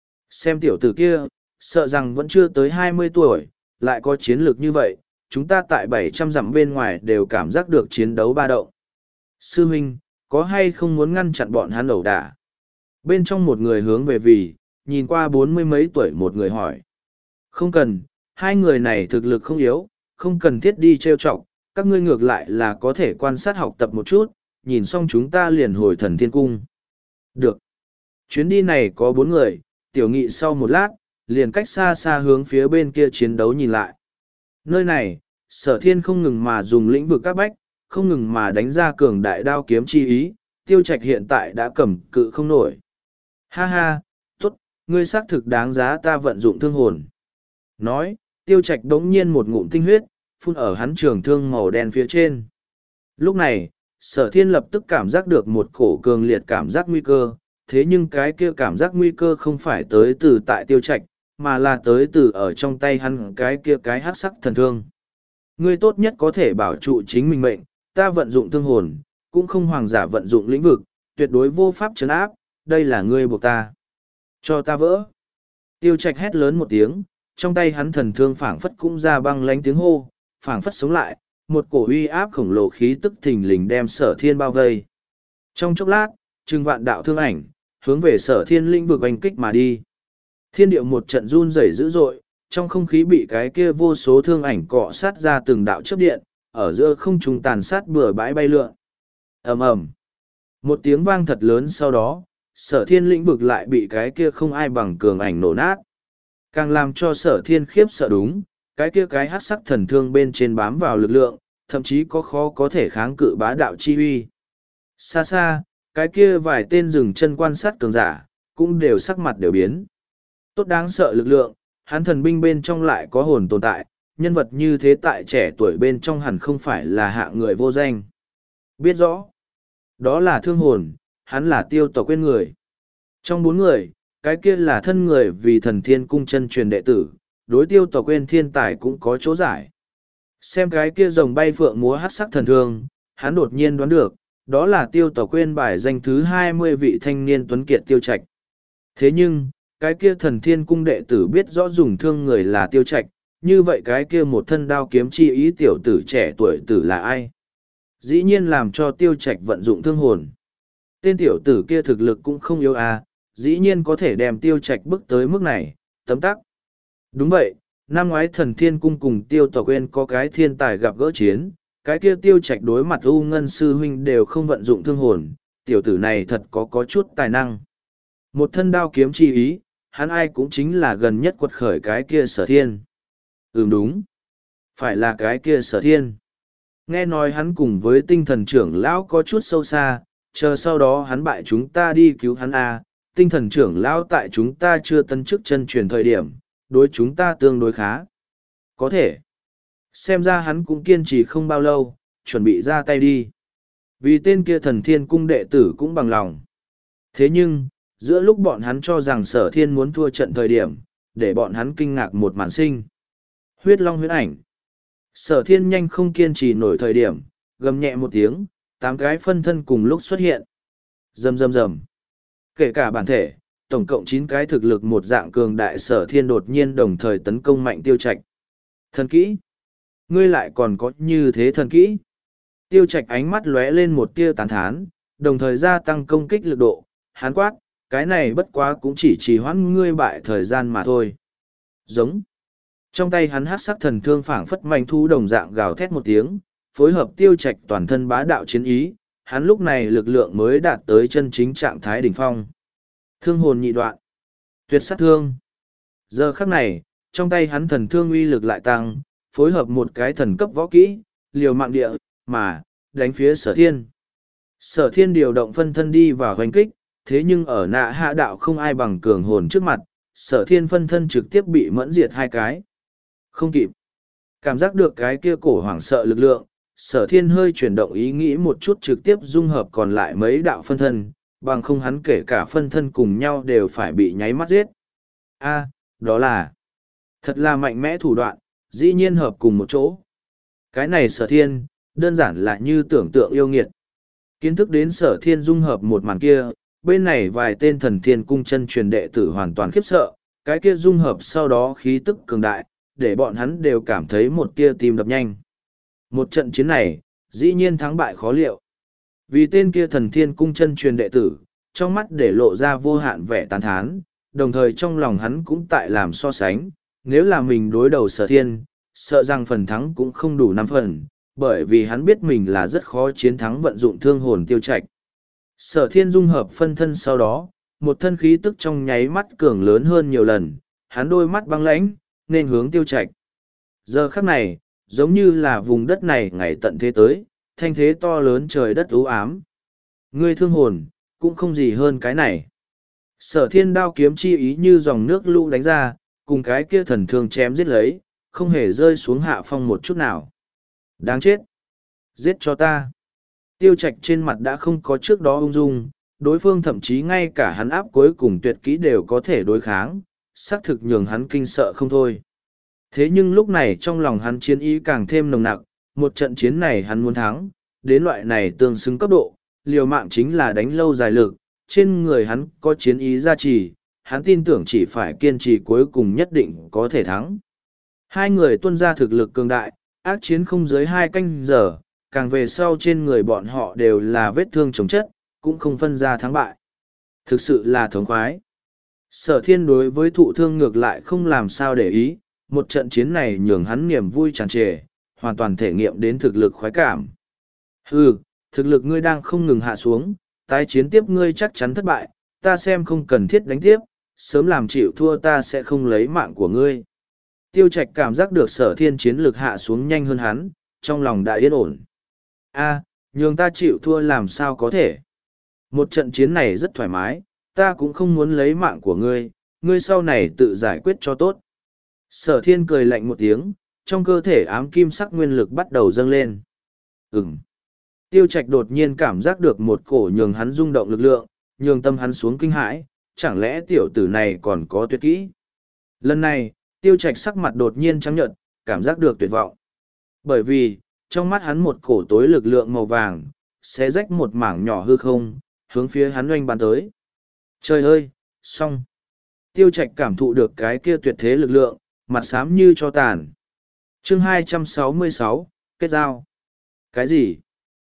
Xem tiểu tử kia, sợ rằng vẫn chưa tới hai mươi tuổi, lại có chiến lược như vậy, chúng ta tại bảy trăm dặm bên ngoài đều cảm giác được chiến đấu ba động. Sư huynh, có hay không muốn ngăn chặn bọn hắn ẩu đả? Bên trong một người hướng về vì, nhìn qua bốn mươi mấy tuổi một người hỏi. Không cần, hai người này thực lực không yếu, không cần thiết đi trêu chọc, các ngươi ngược lại là có thể quan sát học tập một chút, nhìn xong chúng ta liền hồi thần thiên cung. Được. Chuyến đi này có bốn người, tiểu nghị sau một lát, liền cách xa xa hướng phía bên kia chiến đấu nhìn lại. Nơi này, sở thiên không ngừng mà dùng lĩnh vực các bách, không ngừng mà đánh ra cường đại đao kiếm chi ý, tiêu trạch hiện tại đã cầm cự không nổi. Ha ha, tốt, ngươi xác thực đáng giá ta vận dụng thương hồn. Nói, tiêu trạch đống nhiên một ngụm tinh huyết, phun ở hắn trường thương màu đen phía trên. Lúc này, sở thiên lập tức cảm giác được một cổ cường liệt cảm giác nguy cơ, thế nhưng cái kia cảm giác nguy cơ không phải tới từ tại tiêu trạch, mà là tới từ ở trong tay hắn cái kia cái hắc sắc thần thương. Ngươi tốt nhất có thể bảo trụ chính mình mệnh, ta vận dụng thương hồn, cũng không hoàng giả vận dụng lĩnh vực, tuyệt đối vô pháp trấn áp, đây là ngươi buộc ta. Cho ta vỡ. Tiêu trạch hét lớn một tiếng, trong tay hắn thần thương phảng phất cũng ra băng lánh tiếng hô, phảng phất sống lại, một cổ uy áp khổng lồ khí tức thình lình đem sở thiên bao vây. Trong chốc lát, trừng vạn đạo thương ảnh, hướng về sở thiên lĩnh vực oanh kích mà đi. Thiên điệu một trận run rẩy dữ dội, trong không khí bị cái kia vô số thương ảnh cọ sát ra từng đạo chớp điện, ở giữa không trung tàn sát bừa bãi bay lượn. Ầm ầm. Một tiếng vang thật lớn sau đó, sở thiên lĩnh vực lại bị cái kia không ai bằng cường ảnh nổ nát. Càng làm cho sở thiên khiếp sợ đúng, cái kia cái hắc sắc thần thương bên trên bám vào lực lượng, thậm chí có khó có thể kháng cự bá đạo chi uy. Xa xa, cái kia vài tên dừng chân quan sát cường giả, cũng đều sắc mặt đều biến. Tốt đáng sợ lực lượng, hắn thần binh bên trong lại có hồn tồn tại, nhân vật như thế tại trẻ tuổi bên trong hẳn không phải là hạ người vô danh. Biết rõ, đó là thương hồn, hắn là tiêu tộc quên người. Trong bốn người, cái kia là thân người vì thần thiên cung chân truyền đệ tử, đối tiêu tộc quên thiên tài cũng có chỗ giải. Xem cái kia rồng bay phượng múa hát sắc thần thương, hắn đột nhiên đoán được, đó là tiêu tộc quên bài danh thứ hai mươi vị thanh niên tuấn kiệt tiêu trạch. Thế nhưng, cái kia thần thiên cung đệ tử biết rõ dùng thương người là tiêu trạch, như vậy cái kia một thân đao kiếm chi ý tiểu tử trẻ tuổi tử là ai? Dĩ nhiên làm cho tiêu trạch vận dụng thương hồn. Tên tiểu tử kia thực lực cũng không yếu à, dĩ nhiên có thể đem tiêu trạch bước tới mức này, tấm tắc. Đúng vậy, năm ngoái thần thiên cung cùng tiêu tộc quên có cái thiên tài gặp gỡ chiến, cái kia tiêu trạch đối mặt U Ngân sư huynh đều không vận dụng thương hồn, tiểu tử này thật có có chút tài năng. Một thân đao kiếm chi ý, hắn ai cũng chính là gần nhất quật khởi cái kia sở thiên. Ừm đúng, phải là cái kia sở thiên. Nghe nói hắn cùng với tinh thần trưởng lão có chút sâu xa, chờ sau đó hắn bại chúng ta đi cứu hắn à, tinh thần trưởng lão tại chúng ta chưa tân chức chân truyền thời điểm, đối chúng ta tương đối khá. Có thể. Xem ra hắn cũng kiên trì không bao lâu, chuẩn bị ra tay đi. Vì tên kia thần thiên cung đệ tử cũng bằng lòng. Thế nhưng, giữa lúc bọn hắn cho rằng sở thiên muốn thua trận thời điểm, để bọn hắn kinh ngạc một màn sinh. Huyết long huyết ảnh. Sở thiên nhanh không kiên trì nổi thời điểm, gầm nhẹ một tiếng, tám cái phân thân cùng lúc xuất hiện. Rầm rầm rầm. Kể cả bản thể, tổng cộng chín cái thực lực một dạng cường đại sở thiên đột nhiên đồng thời tấn công mạnh tiêu trạch. Thần kỹ. Ngươi lại còn có như thế thần kỹ. Tiêu trạch ánh mắt lóe lên một tia tán thán, đồng thời gia tăng công kích lực độ, hán quát, cái này bất quá cũng chỉ trì hoãn ngươi bại thời gian mà thôi. Giống. Trong tay hắn hát sắc thần thương phảng phất manh thu đồng dạng gào thét một tiếng, phối hợp tiêu trạch toàn thân bá đạo chiến ý, hắn lúc này lực lượng mới đạt tới chân chính trạng thái đỉnh phong. Thương hồn nhị đoạn. Tuyệt sát thương. Giờ khắc này, trong tay hắn thần thương uy lực lại tăng, phối hợp một cái thần cấp võ kỹ, liều mạng địa, mà, đánh phía sở thiên. Sở thiên điều động phân thân đi vào hoành kích, thế nhưng ở nạ hạ đạo không ai bằng cường hồn trước mặt, sở thiên phân thân trực tiếp bị mẫn diệt hai cái. Không kịp. Cảm giác được cái kia cổ hoảng sợ lực lượng, sở thiên hơi chuyển động ý nghĩ một chút trực tiếp dung hợp còn lại mấy đạo phân thân, bằng không hắn kể cả phân thân cùng nhau đều phải bị nháy mắt giết. A, đó là thật là mạnh mẽ thủ đoạn, dĩ nhiên hợp cùng một chỗ. Cái này sở thiên, đơn giản là như tưởng tượng yêu nghiệt. Kiến thức đến sở thiên dung hợp một màn kia, bên này vài tên thần thiên cung chân truyền đệ tử hoàn toàn khiếp sợ, cái kia dung hợp sau đó khí tức cường đại, để bọn hắn đều cảm thấy một tia tim đập nhanh. Một trận chiến này, dĩ nhiên thắng bại khó liệu. Vì tên kia thần thiên cung chân truyền đệ tử, trong mắt để lộ ra vô hạn vẻ tán thán, đồng thời trong lòng hắn cũng tại làm so sánh, nếu là mình đối đầu sở thiên, sợ rằng phần thắng cũng không đủ năm phần, bởi vì hắn biết mình là rất khó chiến thắng vận dụng thương hồn tiêu trạch. Sở thiên dung hợp phân thân sau đó, một thân khí tức trong nháy mắt cường lớn hơn nhiều lần, hắn đôi mắt băng lãnh, nên hướng Tiêu Trạch. Giờ khắc này, giống như là vùng đất này ngày tận thế tới, thanh thế to lớn trời đất u ám. Ngươi thương hồn, cũng không gì hơn cái này. Sở thiên đao kiếm chi ý như dòng nước lũ đánh ra, cùng cái kia thần thương chém giết lấy, không hề rơi xuống hạ phong một chút nào. Đáng chết! Giết cho ta! Tiêu Trạch trên mặt đã không có trước đó ung dung, đối phương thậm chí ngay cả hắn áp cuối cùng tuyệt kỹ đều có thể đối kháng, xác thực nhường hắn kinh sợ không thôi. Thế nhưng lúc này trong lòng hắn chiến ý càng thêm nồng nặc, một trận chiến này hắn muốn thắng, đến loại này tương xứng cấp độ, liều mạng chính là đánh lâu dài lực, trên người hắn có chiến ý gia trì, hắn tin tưởng chỉ phải kiên trì cuối cùng nhất định có thể thắng. Hai người tuân ra thực lực cường đại, ác chiến không dưới hai canh giờ, càng về sau trên người bọn họ đều là vết thương chồng chất, cũng không phân ra thắng bại. Thực sự là thống khoái. Sở thiên đối với thụ thương ngược lại không làm sao để ý, một trận chiến này nhường hắn niềm vui tràn trề, hoàn toàn thể nghiệm đến thực lực khoái cảm. Hừ, thực lực ngươi đang không ngừng hạ xuống, tái chiến tiếp ngươi chắc chắn thất bại, ta xem không cần thiết đánh tiếp, sớm làm chịu thua ta sẽ không lấy mạng của ngươi. Tiêu Trạch cảm giác được sở thiên chiến lực hạ xuống nhanh hơn hắn, trong lòng đã yên ổn. A, nhường ta chịu thua làm sao có thể. Một trận chiến này rất thoải mái, ta cũng không muốn lấy mạng của ngươi, ngươi sau này tự giải quyết cho tốt. Sở thiên cười lạnh một tiếng, trong cơ thể ám kim sắc nguyên lực bắt đầu dâng lên. Ừm. Tiêu Trạch đột nhiên cảm giác được một cổ nhường hắn rung động lực lượng, nhường tâm hắn xuống kinh hãi, chẳng lẽ tiểu tử này còn có tuyệt kỹ. Lần này, Tiêu Trạch sắc mặt đột nhiên trắng nhợt, cảm giác được tuyệt vọng. Bởi vì, trong mắt hắn một cổ tối lực lượng màu vàng, sẽ rách một mảng nhỏ hư không, hướng phía hắn oanh bắn tới. Trời ơi, xong. Tiêu Trạch cảm thụ được cái kia tuyệt thế lực lượng, mặt xám như cho tàn. Chương hai trăm sáu mươi sáu, kết giao. Cái gì?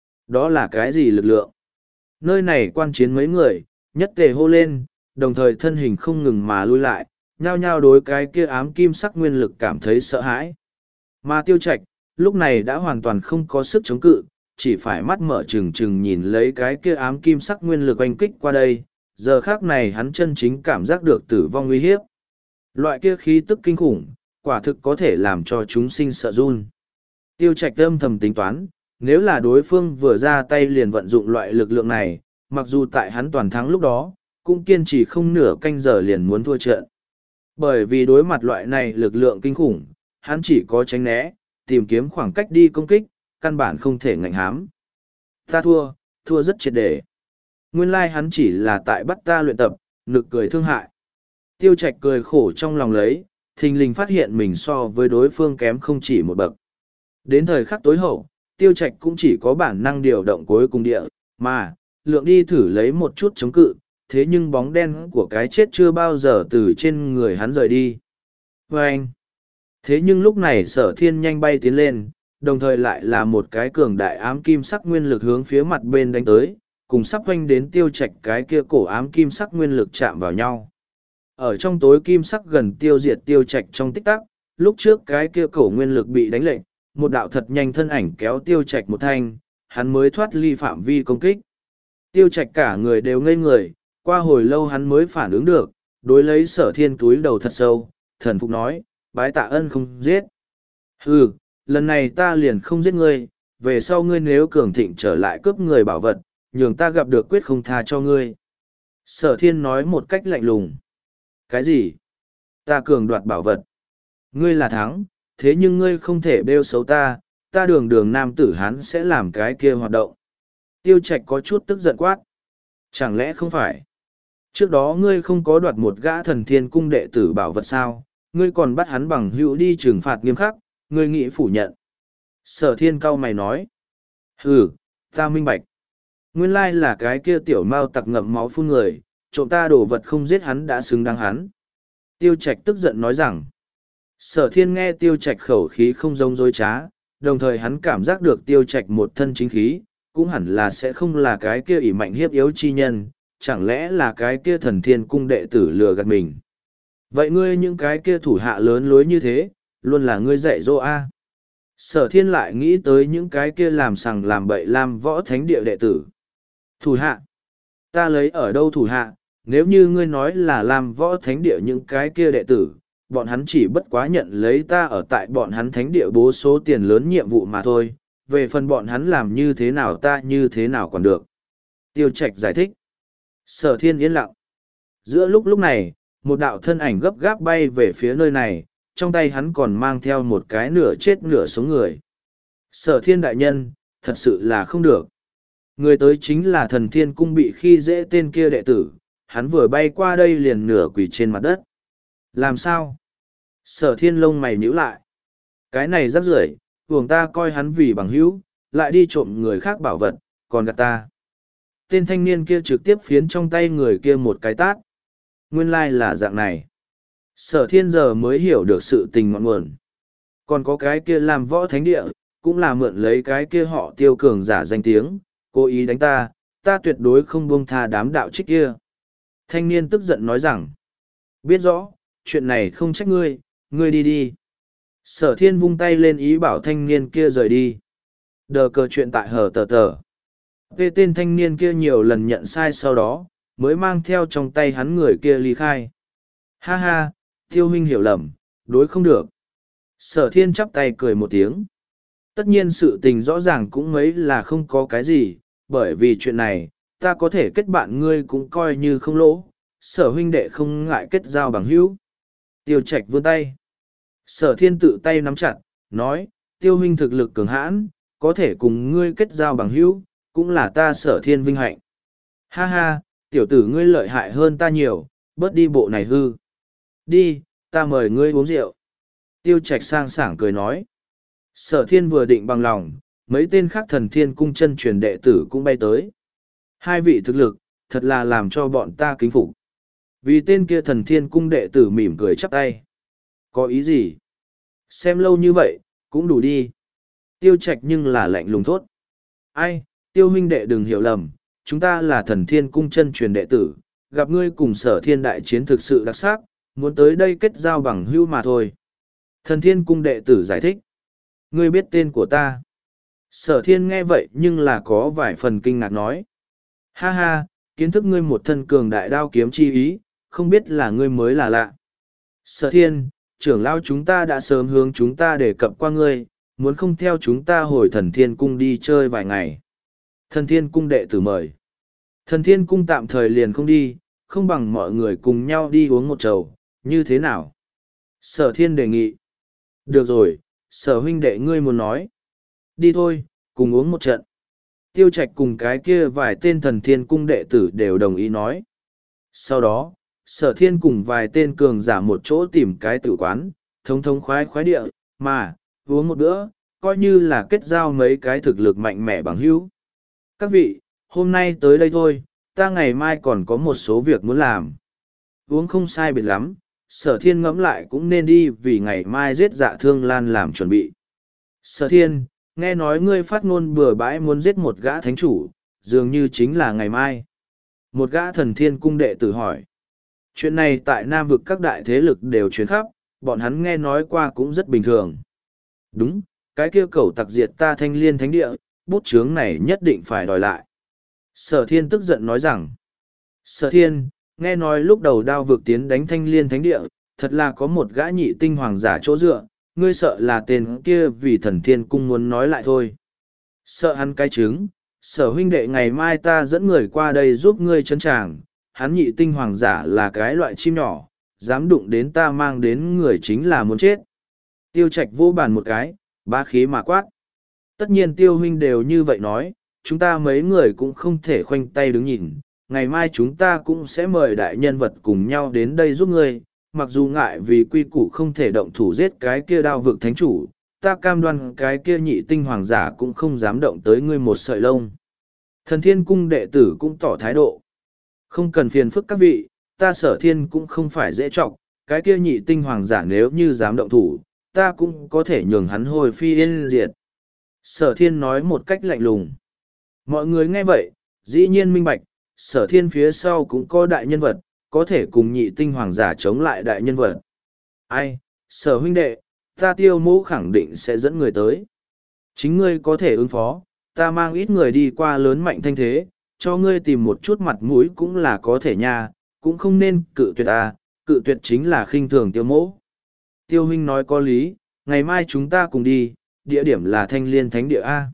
Đó là cái gì lực lượng? Nơi này quan chiến mấy người, nhất tề hô lên, đồng thời thân hình không ngừng mà lui lại, nhao nhao đối cái kia ám kim sắc nguyên lực cảm thấy sợ hãi. Mà Tiêu Trạch, lúc này đã hoàn toàn không có sức chống cự, chỉ phải mắt mở trừng trừng nhìn lấy cái kia ám kim sắc nguyên lực oanh kích qua đây. Giờ khác này hắn chân chính cảm giác được tử vong uy hiếp. Loại kia khí tức kinh khủng, quả thực có thể làm cho chúng sinh sợ run. Tiêu Trạch âm thầm tính toán, nếu là đối phương vừa ra tay liền vận dụng loại lực lượng này, mặc dù tại hắn toàn thắng lúc đó, cũng kiên trì không nửa canh giờ liền muốn thua trận. Bởi vì đối mặt loại này lực lượng kinh khủng, hắn chỉ có tránh né, tìm kiếm khoảng cách đi công kích, căn bản không thể ngạnh hám. Ta thua, thua rất triệt để. Nguyên lai hắn chỉ là tại bắt ta luyện tập, nực cười thương hại. Tiêu Trạch cười khổ trong lòng lấy, thình lình phát hiện mình so với đối phương kém không chỉ một bậc. Đến thời khắc tối hậu, Tiêu Trạch cũng chỉ có bản năng điều động cuối cùng địa, mà, lượng đi thử lấy một chút chống cự, thế nhưng bóng đen của cái chết chưa bao giờ từ trên người hắn rời đi. Và anh, thế nhưng lúc này sở thiên nhanh bay tiến lên, đồng thời lại là một cái cường đại ám kim sắc nguyên lực hướng phía mặt bên đánh tới, cùng sắp quanh đến Tiêu Trạch cái kia cổ ám kim sắc nguyên lực chạm vào nhau. Ở trong tối kim sắc gần tiêu diệt Tiêu Trạch trong tích tắc, lúc trước cái kia cổ nguyên lực bị đánh lệnh, một đạo thật nhanh thân ảnh kéo Tiêu Trạch một thanh, hắn mới thoát ly phạm vi công kích. Tiêu Trạch cả người đều ngây người, qua hồi lâu hắn mới phản ứng được, đối lấy sở thiên túi đầu thật sâu, thần phục nói, bái tạ ân không giết. Hừ, lần này ta liền không giết ngươi, về sau ngươi nếu cường thịnh trở lại cướp người bảo vật, nhường ta gặp được quyết không tha cho ngươi. Sở thiên nói một cách lạnh lùng. Cái gì? Ta cường đoạt bảo vật. Ngươi là thắng, thế nhưng ngươi không thể bêu xấu ta, ta đường đường nam tử hán sẽ làm cái kia hoạt động. Tiêu Trạch có chút tức giận quát. Chẳng lẽ không phải? Trước đó ngươi không có đoạt một gã thần thiên cung đệ tử bảo vật sao, ngươi còn bắt hắn bằng hữu đi trừng phạt nghiêm khắc, ngươi nghĩ phủ nhận. Sở thiên cau mày nói. Hừ, ta minh bạch. Nguyên lai là cái kia tiểu mao tặc ngậm máu phun người, trộm ta đồ vật không giết hắn đã xứng đáng hắn. Tiêu Trạch tức giận nói rằng. Sở thiên nghe Tiêu Trạch khẩu khí không giống dối trá, đồng thời hắn cảm giác được Tiêu Trạch một thân chính khí, cũng hẳn là sẽ không là cái kia ỷ mạnh hiếp yếu chi nhân, chẳng lẽ là cái kia thần thiên cung đệ tử lừa gạt mình. Vậy ngươi những cái kia thủ hạ lớn lối như thế, luôn là ngươi dạy dỗ a. Sở thiên lại nghĩ tới những cái kia làm sằng làm bậy làm võ thánh địa đệ tử. Thủ hạ? Ta lấy ở đâu thủ hạ, nếu như ngươi nói là làm võ thánh địa những cái kia đệ tử, bọn hắn chỉ bất quá nhận lấy ta ở tại bọn hắn thánh địa bố số tiền lớn nhiệm vụ mà thôi, về phần bọn hắn làm như thế nào ta như thế nào còn được. Tiêu Trạch giải thích. Sở Thiên yên lặng. Giữa lúc lúc này, một đạo thân ảnh gấp gáp bay về phía nơi này, trong tay hắn còn mang theo một cái nửa chết nửa sống người. Sở Thiên đại nhân, thật sự là không được. Người tới chính là Thần Thiên Cung bị khi dễ tên kia đệ tử, hắn vừa bay qua đây liền nửa quỳ trên mặt đất. Làm sao? Sở Thiên lông mày nhíu lại. Cái này rắc rưởi, buồng ta coi hắn vì bằng hữu, lại đi trộm người khác bảo vật, còn gạt ta. Tên thanh niên kia trực tiếp phiến trong tay người kia một cái tát. Nguyên lai là dạng này. Sở Thiên giờ mới hiểu được sự tình ngọn nguồn. Còn có cái kia làm võ thánh địa, cũng là mượn lấy cái kia họ Tiêu cường giả danh tiếng, cố ý đánh ta, ta tuyệt đối không buông tha đám đạo trích kia. Thanh niên tức giận nói rằng, biết rõ, chuyện này không trách ngươi, ngươi đi đi. Sở Thiên vung tay lên ý bảo thanh niên kia rời đi. Đờ cờ chuyện tại hở tờ tờ. Về tên thanh niên kia nhiều lần nhận sai sau đó, mới mang theo trong tay hắn người kia ly khai. Ha ha, Tiêu huynh hiểu lầm, đối không được. Sở Thiên chắp tay cười một tiếng. Tất nhiên sự tình rõ ràng cũng mấy là không có cái gì, bởi vì chuyện này, ta có thể kết bạn ngươi cũng coi như không lỗ. Sở huynh đệ không ngại kết giao bằng hữu. Tiêu Trạch vươn tay. Sở Thiên tự tay nắm chặt, nói, Tiêu huynh thực lực cường hãn, có thể cùng ngươi kết giao bằng hữu, cũng là ta Sở Thiên vinh hạnh. Ha ha, tiểu tử ngươi lợi hại hơn ta nhiều, bớt đi bộ này hư. Đi, ta mời ngươi uống rượu. Tiêu Trạch sang sảng cười nói. Sở Thiên vừa định bằng lòng, mấy tên khác Thần Thiên Cung chân truyền đệ tử cũng bay tới. Hai vị thực lực, thật là làm cho bọn ta kính phục. Vì tên kia Thần Thiên Cung đệ tử mỉm cười chắp tay. Có ý gì? Xem lâu như vậy, cũng đủ đi. Tiêu Trạch nhưng là lạnh lùng thốt. Ai, Tiêu huynh đệ đừng hiểu lầm, chúng ta là Thần Thiên Cung chân truyền đệ tử, gặp ngươi cùng Sở Thiên đại chiến thực sự đặc sắc, muốn tới đây kết giao bằng hữu mà thôi. Thần Thiên Cung đệ tử giải thích. Ngươi biết tên của ta. Sở Thiên nghe vậy nhưng là có vài phần kinh ngạc nói. Ha ha, kiến thức ngươi một thân cường đại đao kiếm chi ý, không biết là ngươi mới là lạ. Sở Thiên, trưởng lão chúng ta đã sớm hướng chúng ta đề cập qua ngươi, muốn không theo chúng ta hồi Thần Thiên Cung đi chơi vài ngày. Thần Thiên Cung đệ tử mời. Thần Thiên Cung tạm thời liền không đi, không bằng mọi người cùng nhau đi uống một chầu, như thế nào? Sở Thiên đề nghị. Được rồi, Sở huynh đệ ngươi muốn nói. Đi thôi, cùng uống một trận. Tiêu Trạch cùng cái kia vài tên Thần Thiên Cung đệ tử đều đồng ý nói. Sau đó, Sở Thiên cùng vài tên cường giả một chỗ tìm cái tử quán, thống thống khoái khoái địa, mà, uống một bữa, coi như là kết giao mấy cái thực lực mạnh mẽ bằng hữu. Các vị, hôm nay tới đây thôi, ta ngày mai còn có một số việc muốn làm. Uống không sai biệt lắm, Sở Thiên ngẫm lại cũng nên đi vì ngày mai giết Dạ Thương Lan làm chuẩn bị. Sở Thiên, nghe nói ngươi phát ngôn bừa bãi muốn giết một gã thánh chủ, dường như chính là ngày mai. Một gã Thần Thiên Cung đệ tử hỏi. Chuyện này tại Nam vực các đại thế lực đều truyền khắp, bọn hắn nghe nói qua cũng rất bình thường. Đúng, cái kia cầu tặc diệt ta Thanh Liên Thánh Địa, bút chướng này nhất định phải đòi lại. Sở Thiên tức giận nói rằng. Sở Thiên, nghe nói lúc đầu đao vực tiến đánh Thanh Liên Thánh Địa, thật là có một gã nhị tinh hoàng giả chỗ dựa, ngươi sợ là tên kia vì Thần Thiên Cung muốn nói lại thôi. Sợ hắn cái trứng, Sở huynh đệ ngày mai ta dẫn người qua đây giúp ngươi chấn tràng, hắn nhị tinh hoàng giả là cái loại chim nhỏ, dám đụng đến ta mang đến người chính là muốn chết. Tiêu Trạch vô bàn một cái, ba khí mà quát. Tất nhiên Tiêu huynh đều như vậy nói, chúng ta mấy người cũng không thể khoanh tay đứng nhìn, ngày mai chúng ta cũng sẽ mời đại nhân vật cùng nhau đến đây giúp ngươi, mặc dù ngại vì quy củ không thể động thủ giết cái kia đao vực thánh chủ, ta cam đoan cái kia nhị tinh hoàng giả cũng không dám động tới ngươi một sợi lông. Thần Thiên Cung đệ tử cũng tỏ thái độ. Không cần phiền phức các vị, ta Sở Thiên cũng không phải dễ trọng, cái kia nhị tinh hoàng giả nếu như dám động thủ, ta cũng có thể nhường hắn hồi phi yên diệt. Sở Thiên nói một cách lạnh lùng. Mọi người nghe vậy, dĩ nhiên minh bạch, Sở Thiên phía sau cũng có đại nhân vật, có thể cùng nhị tinh hoàng giả chống lại đại nhân vật. Ai, Sở huynh đệ, ta Tiêu mẫu khẳng định sẽ dẫn người tới. Chính ngươi có thể ứng phó, ta mang ít người đi qua lớn mạnh thanh thế, cho ngươi tìm một chút mặt mũi cũng là có thể nha, cũng không nên cự tuyệt ta, cự tuyệt chính là khinh thường Tiêu mẫu. Tiêu huynh nói có lý, ngày mai chúng ta cùng đi, địa điểm là Thanh Liên Thánh Địa A.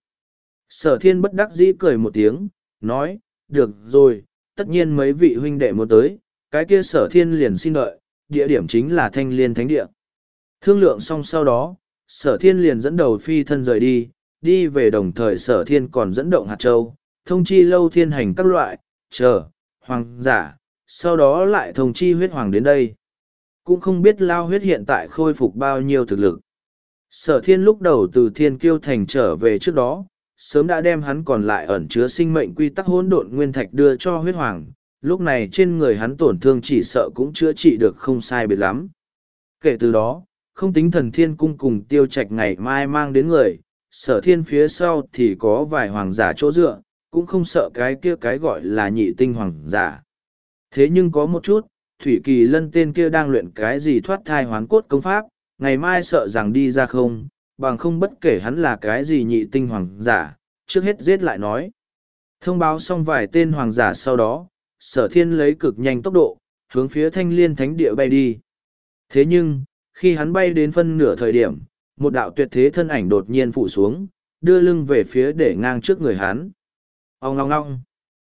Sở thiên bất đắc dĩ cười một tiếng, nói, được rồi, tất nhiên mấy vị huynh đệ muốn tới, cái kia sở thiên liền xin đợi, địa điểm chính là Thanh Liên Thánh Địa. Thương lượng xong sau đó, sở thiên liền dẫn đầu phi thân rời đi, đi về đồng thời sở thiên còn dẫn động hạt châu, thông chi lâu thiên hành các loại, chờ, hoàng giả, sau đó lại thông chi huyết hoàng đến đây. Cũng không biết lao huyết hiện tại khôi phục bao nhiêu thực lực. Sở thiên lúc đầu từ thiên kiêu thành trở về trước đó, sớm đã đem hắn còn lại ẩn chứa sinh mệnh quy tắc hỗn độn nguyên thạch đưa cho huyết hoàng, lúc này trên người hắn tổn thương chỉ sợ cũng chữa trị được không sai biệt lắm. Kể từ đó, không tính thần thiên cung cùng tiêu trạch ngày mai mang đến người, sở thiên phía sau thì có vài hoàng giả chỗ dựa, cũng không sợ cái kia cái gọi là nhị tinh hoàng giả. Thế nhưng có một chút, Thủy Kỳ Lân tên kia đang luyện cái gì thoát thai hoán cốt công pháp, ngày mai sợ rằng đi ra không, bằng không bất kể hắn là cái gì nhị tinh hoàng giả, trước hết giết lại nói. Thông báo xong vài tên hoàng giả sau đó, sở thiên lấy cực nhanh tốc độ, hướng phía Thanh Liên Thánh Địa bay đi. Thế nhưng, khi hắn bay đến phân nửa thời điểm, một đạo tuyệt thế thân ảnh đột nhiên phủ xuống, đưa lưng về phía để ngang trước người hắn. Ông ngong ngong.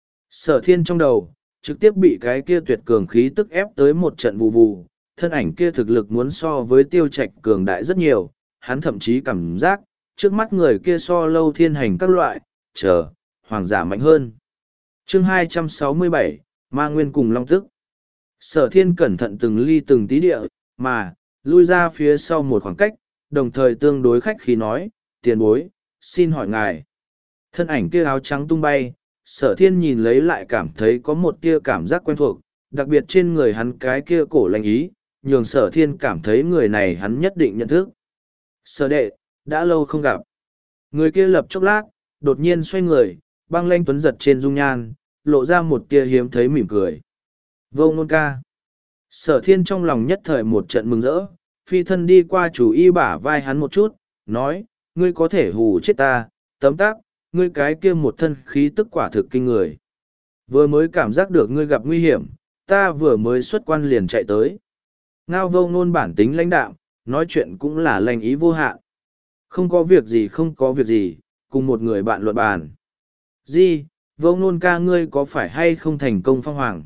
Sở thiên trong đầu, trực tiếp bị cái kia tuyệt cường khí tức ép tới một trận vù vù, thân ảnh kia thực lực muốn so với tiêu trạch cường đại rất nhiều, hắn thậm chí cảm giác, trước mắt người kia so lâu thiên hành các loại, chờ, hoàng giả mạnh hơn. Chương hai trăm sáu mươi bảy, Ma Nguyên cùng Long Tức. Sở thiên cẩn thận từng ly từng tí địa, mà, lui ra phía sau một khoảng cách, đồng thời tương đối khách khí nói, tiền bối, xin hỏi ngài. Thân ảnh kia áo trắng tung bay, sở thiên nhìn lấy lại cảm thấy có một tia cảm giác quen thuộc, đặc biệt trên người hắn cái kia cổ lành ý, nhường sở thiên cảm thấy người này hắn nhất định nhận thức. Sở đệ, đã lâu không gặp. Người kia lập chốc lát, đột nhiên xoay người, băng lanh tuấn giật trên dung nhan, lộ ra một tia hiếm thấy mỉm cười. Vô Ngôn ca. Sở thiên trong lòng nhất thời một trận mừng rỡ, phi thân đi qua chủ y bả vai hắn một chút, nói, ngươi có thể hù chết ta, tấm tắc, ngươi cái kia một thân khí tức quả thực kinh người. Vừa mới cảm giác được ngươi gặp nguy hiểm, ta vừa mới xuất quan liền chạy tới. Ngao Vô Ngôn bản tính lãnh đạm, nói chuyện cũng là lành ý vô hạn. Không có việc gì không có việc gì, cùng một người bạn luận bàn. Di, Vô Ngôn ca ngươi có phải hay không thành công phong hoàng?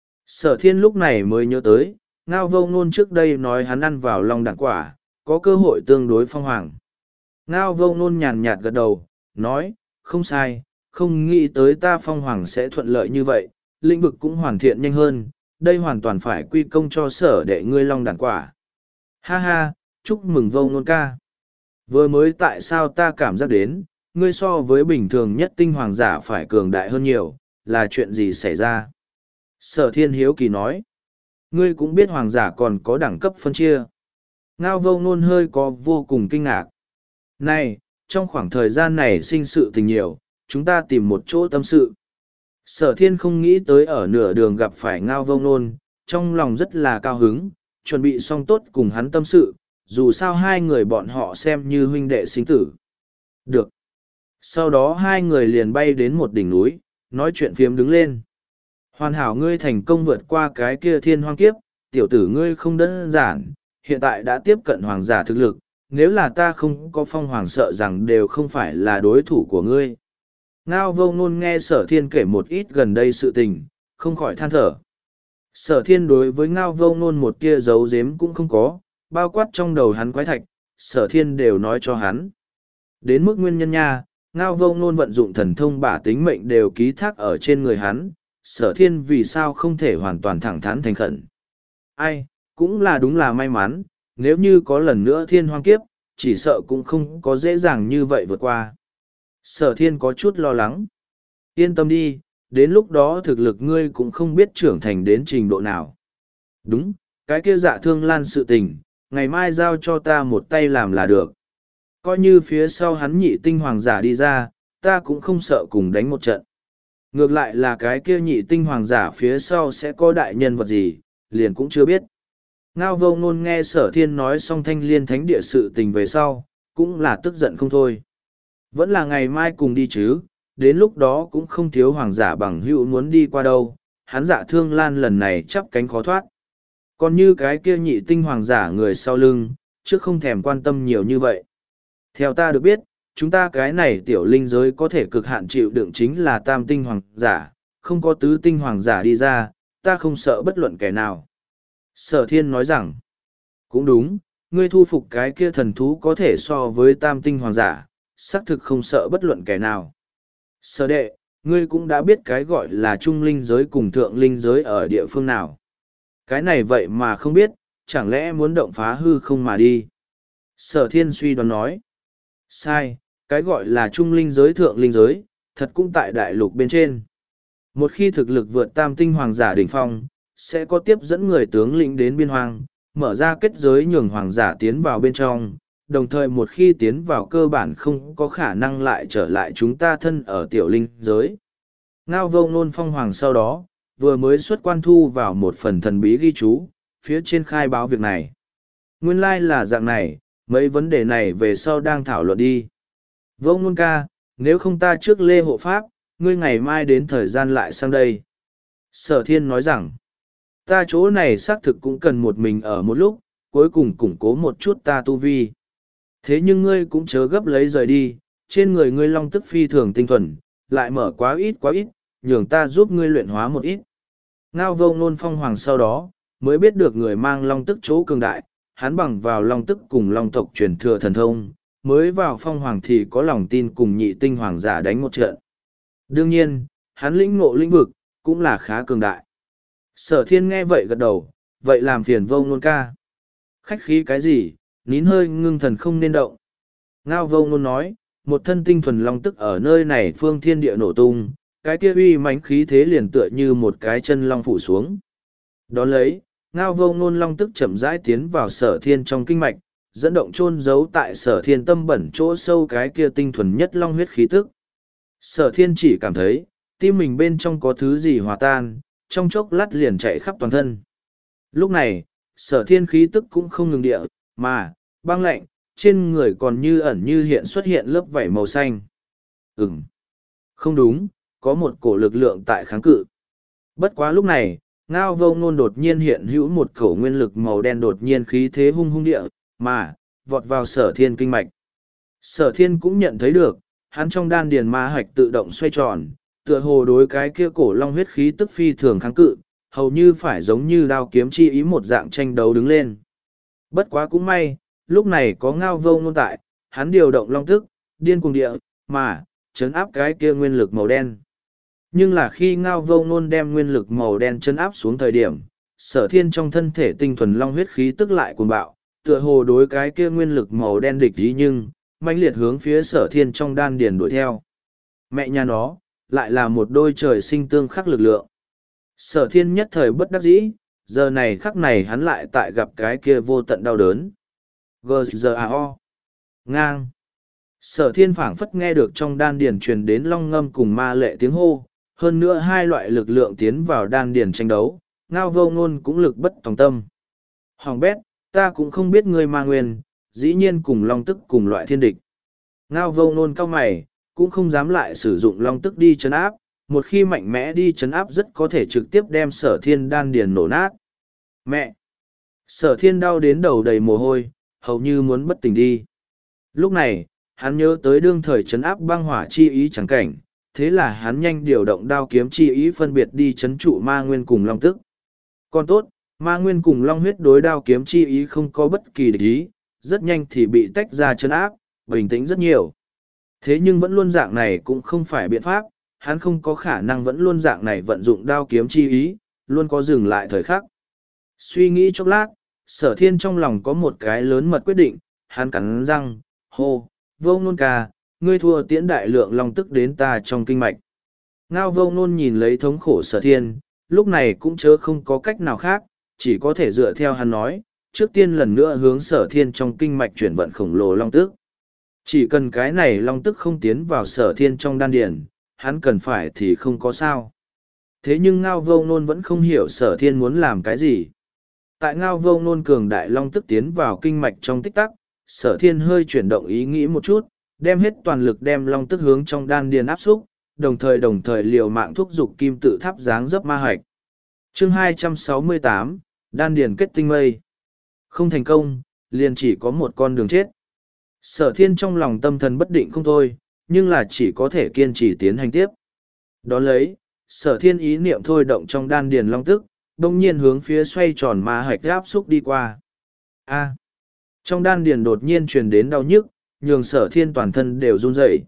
Sở thiên lúc này mới nhớ tới, Ngao Vô Ngôn trước đây nói hắn ăn vào long đạn quả, có cơ hội tương đối phong hoàng. Ngao Vô Ngôn nhàn nhạt gật đầu, nói, không sai, không nghĩ tới ta phong hoàng sẽ thuận lợi như vậy, lĩnh vực cũng hoàn thiện nhanh hơn, đây hoàn toàn phải quy công cho sở đệ ngươi long đàn quả. Ha ha, chúc mừng Vô Ngôn ca. Vừa mới tại sao ta cảm giác đến, ngươi so với bình thường nhất tinh hoàng giả phải cường đại hơn nhiều, là chuyện gì xảy ra? Sở thiên hiếu kỳ nói, ngươi cũng biết hoàng giả còn có đẳng cấp phân chia. Ngao Vô Ngôn hơi có vô cùng kinh ngạc. Này, trong khoảng thời gian này sinh sự tình nhiều, chúng ta tìm một chỗ tâm sự. Sở thiên không nghĩ tới ở nửa đường gặp phải Ngao Vô Ngôn, trong lòng rất là cao hứng, chuẩn bị xong tốt cùng hắn tâm sự, dù sao hai người bọn họ xem như huynh đệ sinh tử. Được. Sau đó hai người liền bay đến một đỉnh núi, nói chuyện phiếm đứng lên. Hoàn hảo ngươi thành công vượt qua cái kia thiên hoang kiếp, tiểu tử ngươi không đơn giản, hiện tại đã tiếp cận hoàng giả thực lực, nếu là ta không có phong hoàng sợ rằng đều không phải là đối thủ của ngươi. Ngao Vô Ngôn nghe sở thiên kể một ít gần đây sự tình, không khỏi than thở. Sở thiên đối với Ngao Vô Ngôn một tia giấu giếm cũng không có, bao quát trong đầu hắn quái thạch, sở thiên đều nói cho hắn. Đến mức nguyên nhân nha, Ngao Vô Ngôn vận dụng thần thông bả tính mệnh đều ký thác ở trên người hắn, sở thiên vì sao không thể hoàn toàn thẳng thắn thành khẩn. Ai, cũng là đúng là may mắn, nếu như có lần nữa thiên hoang kiếp, chỉ sợ cũng không có dễ dàng như vậy vượt qua. Sở thiên có chút lo lắng. Yên tâm đi, đến lúc đó thực lực ngươi cũng không biết trưởng thành đến trình độ nào. Đúng, cái kia Dạ Thương Lan sự tình, ngày mai giao cho ta một tay làm là được. Coi như phía sau hắn nhị tinh hoàng giả đi ra, ta cũng không sợ cùng đánh một trận. Ngược lại là cái kia nhị tinh hoàng giả phía sau sẽ có đại nhân vật gì, liền cũng chưa biết. Ngao Vô Ngôn nghe sở thiên nói xong Thanh Liên Thánh Địa sự tình về sau, cũng là tức giận không thôi. Vẫn là ngày mai cùng đi chứ, đến lúc đó cũng không thiếu hoàng giả bằng hữu muốn đi qua đâu, hắn Dạ Thương Lan lần này chắp cánh khó thoát. Còn như cái kia nhị tinh hoàng giả người sau lưng, chứ không thèm quan tâm nhiều như vậy. Theo ta được biết, chúng ta cái này tiểu linh giới có thể cực hạn chịu đựng chính là tam tinh hoàng giả, không có tứ tinh hoàng giả đi ra, ta không sợ bất luận kẻ nào. Sở thiên nói rằng, cũng đúng, ngươi thu phục cái kia thần thú có thể so với tam tinh hoàng giả, xác thực không sợ bất luận kẻ nào. Sở đệ, ngươi cũng đã biết cái gọi là trung linh giới cùng thượng linh giới ở địa phương nào. Cái này vậy mà không biết, chẳng lẽ muốn động phá hư không mà đi. Sở thiên suy đoán nói. Sai, cái gọi là trung linh giới thượng linh giới, thật cũng tại đại lục bên trên. Một khi thực lực vượt tam tinh hoàng giả đỉnh phong, sẽ có tiếp dẫn người tướng lĩnh đến biên hoang, mở ra kết giới nhường hoàng giả tiến vào bên trong, đồng thời một khi tiến vào cơ bản không có khả năng lại trở lại chúng ta thân ở tiểu linh giới. Ngao vô ngôn phong hoàng sau đó, vừa mới xuất quan thu vào một phần thần bí ghi chú, phía trên khai báo việc này. Nguyên lai like là dạng này, mấy vấn đề này về sau đang thảo luận đi. Vô ngôn ca, nếu không ta trước lê hộ pháp, ngươi ngày mai đến thời gian lại sang đây. Sở thiên nói rằng, ta chỗ này xác thực cũng cần một mình ở một lúc, cuối cùng củng cố một chút ta tu vi. Thế nhưng ngươi cũng chớ gấp lấy rời đi, trên người ngươi long tức phi thường tinh thuần, lại mở quá ít quá ít, nhường ta giúp ngươi luyện hóa một ít. Ngao vô ngôn phong hoàng sau đó, mới biết được người mang long tức chỗ cường đại, hắn bằng vào long tức cùng long tộc truyền thừa thần thông, mới vào phong hoàng thì có lòng tin cùng nhị tinh hoàng giả đánh một trận. Đương nhiên, hắn lĩnh ngộ lĩnh vực, cũng là khá cường đại. Sở thiên nghe vậy gật đầu, vậy làm phiền vô ngôn ca. Khách khí cái gì, nín hơi ngưng thần không nên động. Ngao vô ngôn nói, một thân tinh thuần long tức ở nơi này phương thiên địa nổ tung, cái kia uy mãnh khí thế liền tựa như một cái chân long phủ xuống. Đón lấy, ngao vô ngôn long tức chậm rãi tiến vào sở thiên trong kinh mạch, dẫn động chôn giấu tại sở thiên tâm bẩn chỗ sâu cái kia tinh thuần nhất long huyết khí tức. Sở thiên chỉ cảm thấy, tim mình bên trong có thứ gì hòa tan, trong chốc lát liền chạy khắp toàn thân. Lúc này, sở thiên khí tức cũng không ngừng địa, mà, băng lạnh, trên người còn như ẩn như hiện xuất hiện lớp vảy màu xanh. Ừm, không đúng, có một cổ lực lượng tại kháng cự. Bất quá lúc này, ngao vô ngôn đột nhiên hiện hữu một cổ nguyên lực màu đen đột nhiên khí thế hung hung địa, mà, vọt vào sở thiên kinh mạch. Sở thiên cũng nhận thấy được, hắn trong đan điền ma hạch tự động xoay tròn, tựa hồ đối cái kia cổ long huyết khí tức phi thường kháng cự, hầu như phải giống như đao kiếm chi ý một dạng tranh đấu đứng lên. Bất quá cũng may, lúc này có ngao vô ngôn tại, hắn điều động long tức, điên cuồng địa, mà, chấn áp cái kia nguyên lực màu đen. Nhưng là khi ngao vô ngôn đem nguyên lực màu đen chấn áp xuống thời điểm, sở thiên trong thân thể tinh thuần long huyết khí tức lại cuồng bạo, tựa hồ đối cái kia nguyên lực màu đen địch ý nhưng, mãnh liệt hướng phía sở thiên trong đan điền đuổi theo. Mẹ nhà nó, lại là một đôi trời sinh tương khắc lực lượng. Sở thiên nhất thời bất đắc dĩ, giờ này khắc này hắn lại tại gặp cái kia vô tận đau đớn. G G A O Ngang Sở thiên phảng phất nghe được trong đan điền truyền đến long ngâm cùng ma lệ tiếng hô, hơn nữa hai loại lực lượng tiến vào đan điền tranh đấu, ngao vô ngôn cũng lực bất tòng tâm. Hoàng bét, ta cũng không biết ngươi ma nguyên, dĩ nhiên cùng long tức cùng loại thiên địch. Ngao vô ngôn cao mày, cũng không dám lại sử dụng long tức đi chấn áp, một khi mạnh mẽ đi chấn áp rất có thể trực tiếp đem sở thiên đan điền nổ nát. Mẹ! Sở thiên đau đến đầu đầy mồ hôi, hầu như muốn bất tỉnh đi. Lúc này, hắn nhớ tới đương thời chấn áp băng hỏa chi ý chẳng cảnh, thế là hắn nhanh điều động đao kiếm chi ý phân biệt đi chấn trụ ma nguyên cùng long tức. Còn tốt, ma nguyên cùng long huyết đối đao kiếm chi ý không có bất kỳ địch ý, rất nhanh thì bị tách ra chấn áp, bình tĩnh rất nhiều. Thế nhưng vẫn luôn dạng này cũng không phải biện pháp, hắn không có khả năng vẫn luôn dạng này vận dụng đao kiếm chi ý, luôn có dừng lại thời khắc. Suy nghĩ chốc lát, sở thiên trong lòng có một cái lớn mật quyết định, hắn cắn răng, hô, vô ngôn ca, ngươi thua tiễn đại lượng long tức đến ta trong kinh mạch. Ngao vô ngôn nhìn lấy thống khổ sở thiên, lúc này cũng chớ không có cách nào khác, chỉ có thể dựa theo hắn nói, trước tiên lần nữa hướng sở thiên trong kinh mạch chuyển vận khổng lồ long tức. Chỉ cần cái này long tức không tiến vào sở thiên trong đan điền, hắn cần phải thì không có sao. Thế nhưng ngao vô ngôn vẫn không hiểu sở thiên muốn làm cái gì. Tại ngao vô ngôn cường đại long tức tiến vào kinh mạch trong tích tắc, sở thiên hơi chuyển động ý nghĩ một chút, đem hết toàn lực đem long tức hướng trong đan điền áp xúc, đồng thời đồng thời liều mạng thúc giục kim tự tháp dáng dấp ma hạch. Chương hai trăm sáu mươi tám, đan điền kết tinh mây. Không thành công, liền chỉ có một con đường chết. Sở thiên trong lòng tâm thần bất định không thôi, nhưng là chỉ có thể kiên trì tiến hành tiếp. Đón lấy, sở thiên ý niệm thôi động trong đan điền long tức, đông nhiên hướng phía xoay tròn ma hạch áp xúc đi qua. A. Trong đan điền đột nhiên truyền đến đau nhức, nhường sở thiên toàn thân đều run rẩy.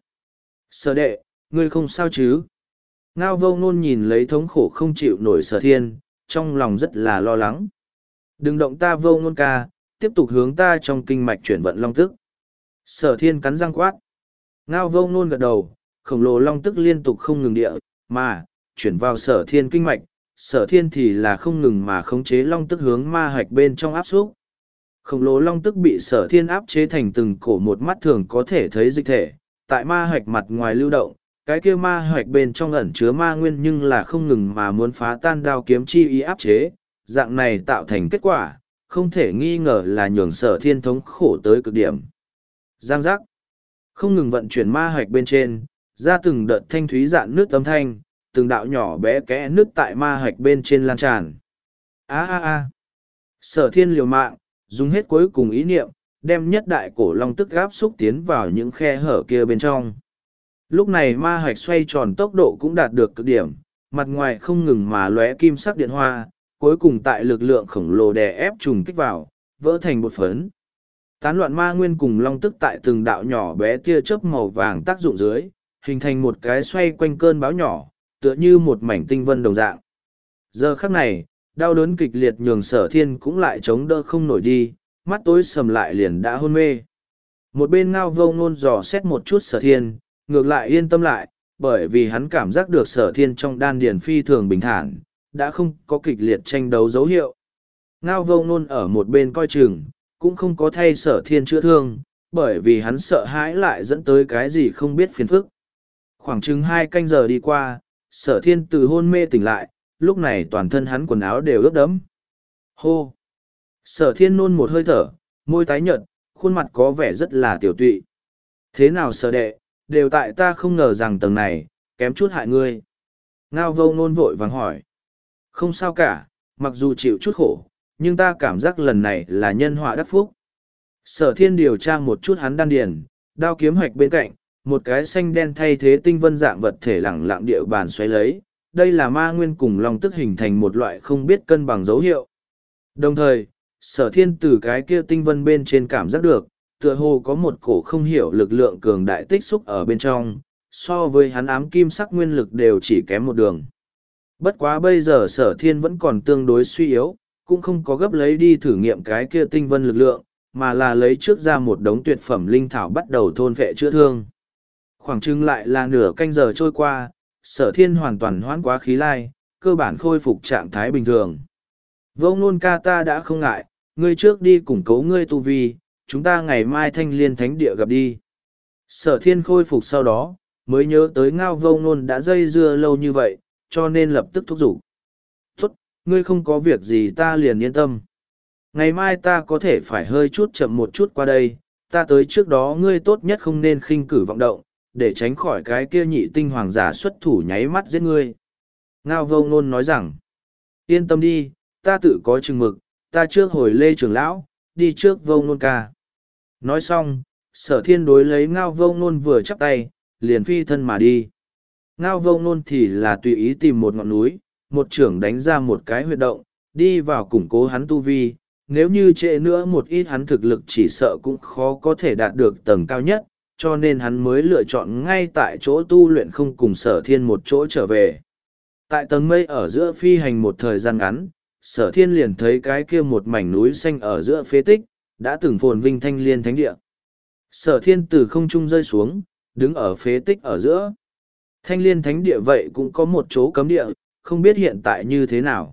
Sở đệ, ngươi không sao chứ? Ngao vô ngôn nhìn lấy thống khổ không chịu nổi sở thiên, trong lòng rất là lo lắng. Đừng động ta vô ngôn ca, tiếp tục hướng ta trong kinh mạch chuyển vận long tức. Sở thiên cắn răng quát. Ngao vô ngôn gật đầu, khổng lồ long tức liên tục không ngừng địa, mà, chuyển vào sở thiên kinh mạch, sở thiên thì là không ngừng mà khống chế long tức hướng ma hạch bên trong áp xúc. Khổng lồ long tức bị sở thiên áp chế thành từng cổ một mắt thường có thể thấy dịch thể, tại ma hạch mặt ngoài lưu động, cái kia ma hạch bên trong ẩn chứa ma nguyên nhưng là không ngừng mà muốn phá tan đao kiếm chi ý áp chế, dạng này tạo thành kết quả, không thể nghi ngờ là nhường sở thiên thống khổ tới cực điểm. Giang giác, không ngừng vận chuyển ma hạch bên trên, ra từng đợt thanh thúy dạn nước âm thanh, từng đạo nhỏ bé kẽ nước tại ma hạch bên trên lan tràn. A a a, sở thiên liều mạng, dùng hết cuối cùng ý niệm, đem nhất đại cổ long tức gáp xúc tiến vào những khe hở kia bên trong. Lúc này ma hạch xoay tròn tốc độ cũng đạt được cực điểm, mặt ngoài không ngừng mà lóe kim sắc điện hoa, cuối cùng tại lực lượng khổng lồ đè ép trùng kích vào, vỡ thành bột phấn. Tán loạn ma nguyên cùng long tức tại từng đạo nhỏ bé tia chớp màu vàng tác dụng dưới, hình thành một cái xoay quanh cơn bão nhỏ, tựa như một mảnh tinh vân đồng dạng. Giờ khắc này, đau đớn kịch liệt nhường sở thiên cũng lại chống đỡ không nổi đi, mắt tối sầm lại liền đã hôn mê. Một bên ngao vô ngôn dò xét một chút sở thiên, ngược lại yên tâm lại, bởi vì hắn cảm giác được sở thiên trong đan điền phi thường bình thản, đã không có kịch liệt tranh đấu dấu hiệu. Ngao vô ngôn ở một bên coi chừng, cũng không có thay sở thiên chữa thương, bởi vì hắn sợ hãi lại dẫn tới cái gì không biết phiền phức. Khoảng chừng hai canh giờ đi qua, sở thiên từ hôn mê tỉnh lại, lúc này toàn thân hắn quần áo đều ướt đẫm. Hô! Sở thiên nôn một hơi thở, môi tái nhợt, khuôn mặt có vẻ rất là tiểu tụy. Thế nào sở đệ, đều tại ta không ngờ rằng tầng này, kém chút hại ngươi. Ngao vô ngôn vội vàng hỏi. Không sao cả, mặc dù chịu chút khổ, nhưng ta cảm giác lần này là nhân họa đắc phúc. Sở thiên điều tra một chút hắn đan điền, đao kiếm hoạch bên cạnh, một cái xanh đen thay thế tinh vân dạng vật thể lẳng lặng địa bàn xoáy lấy. Đây là ma nguyên cùng long tức hình thành một loại không biết cân bằng dấu hiệu. Đồng thời, sở thiên từ cái kia tinh vân bên trên cảm giác được, tựa hồ có một cổ không hiểu lực lượng cường đại tích xúc ở bên trong, so với hắn ám kim sắc nguyên lực đều chỉ kém một đường. Bất quá bây giờ sở thiên vẫn còn tương đối suy yếu, cũng không có gấp lấy đi thử nghiệm cái kia tinh vân lực lượng, mà là lấy trước ra một đống tuyệt phẩm linh thảo bắt đầu thôn vệ chữa thương. Khoảng chừng lại là nửa canh giờ trôi qua, sở thiên hoàn toàn hoãn quá khí lai, cơ bản khôi phục trạng thái bình thường. Vô ngôn ca ta đã không ngại, ngươi trước đi củng cố ngươi tu vi, chúng ta ngày mai thanh liên thánh địa gặp đi. Sở thiên khôi phục sau đó, mới nhớ tới ngao vô ngôn đã dây dưa lâu như vậy, cho nên lập tức thúc giục. Tốt, ngươi không có việc gì ta liền yên tâm. Ngày mai ta có thể phải hơi chút chậm một chút qua đây, ta tới trước đó ngươi tốt nhất không nên khinh cử vọng động, để tránh khỏi cái kia nhị tinh hoàng giả xuất thủ nháy mắt giết ngươi. Ngao vô ngôn nói rằng, yên tâm đi, ta tự có chừng mực, ta trước hồi lê trưởng lão, đi trước vô ngôn ca. Nói xong, sở thiên đối lấy ngao vô ngôn vừa chắp tay, liền phi thân mà đi. Ngao vô ngôn thì là tùy ý tìm một ngọn núi, một trưởng đánh ra một cái huyệt động, đi vào củng cố hắn tu vi. Nếu như trễ nữa một ít hắn thực lực chỉ sợ cũng khó có thể đạt được tầng cao nhất, cho nên hắn mới lựa chọn ngay tại chỗ tu luyện không cùng sở thiên một chỗ trở về. Tại tầng mây ở giữa phi hành một thời gian ngắn, sở thiên liền thấy cái kia một mảnh núi xanh ở giữa phế tích, đã từng phồn vinh thanh liên thánh địa. Sở thiên từ không trung rơi xuống, đứng ở phế tích ở giữa. Thanh liên thánh địa vậy cũng có một chỗ cấm địa, không biết hiện tại như thế nào.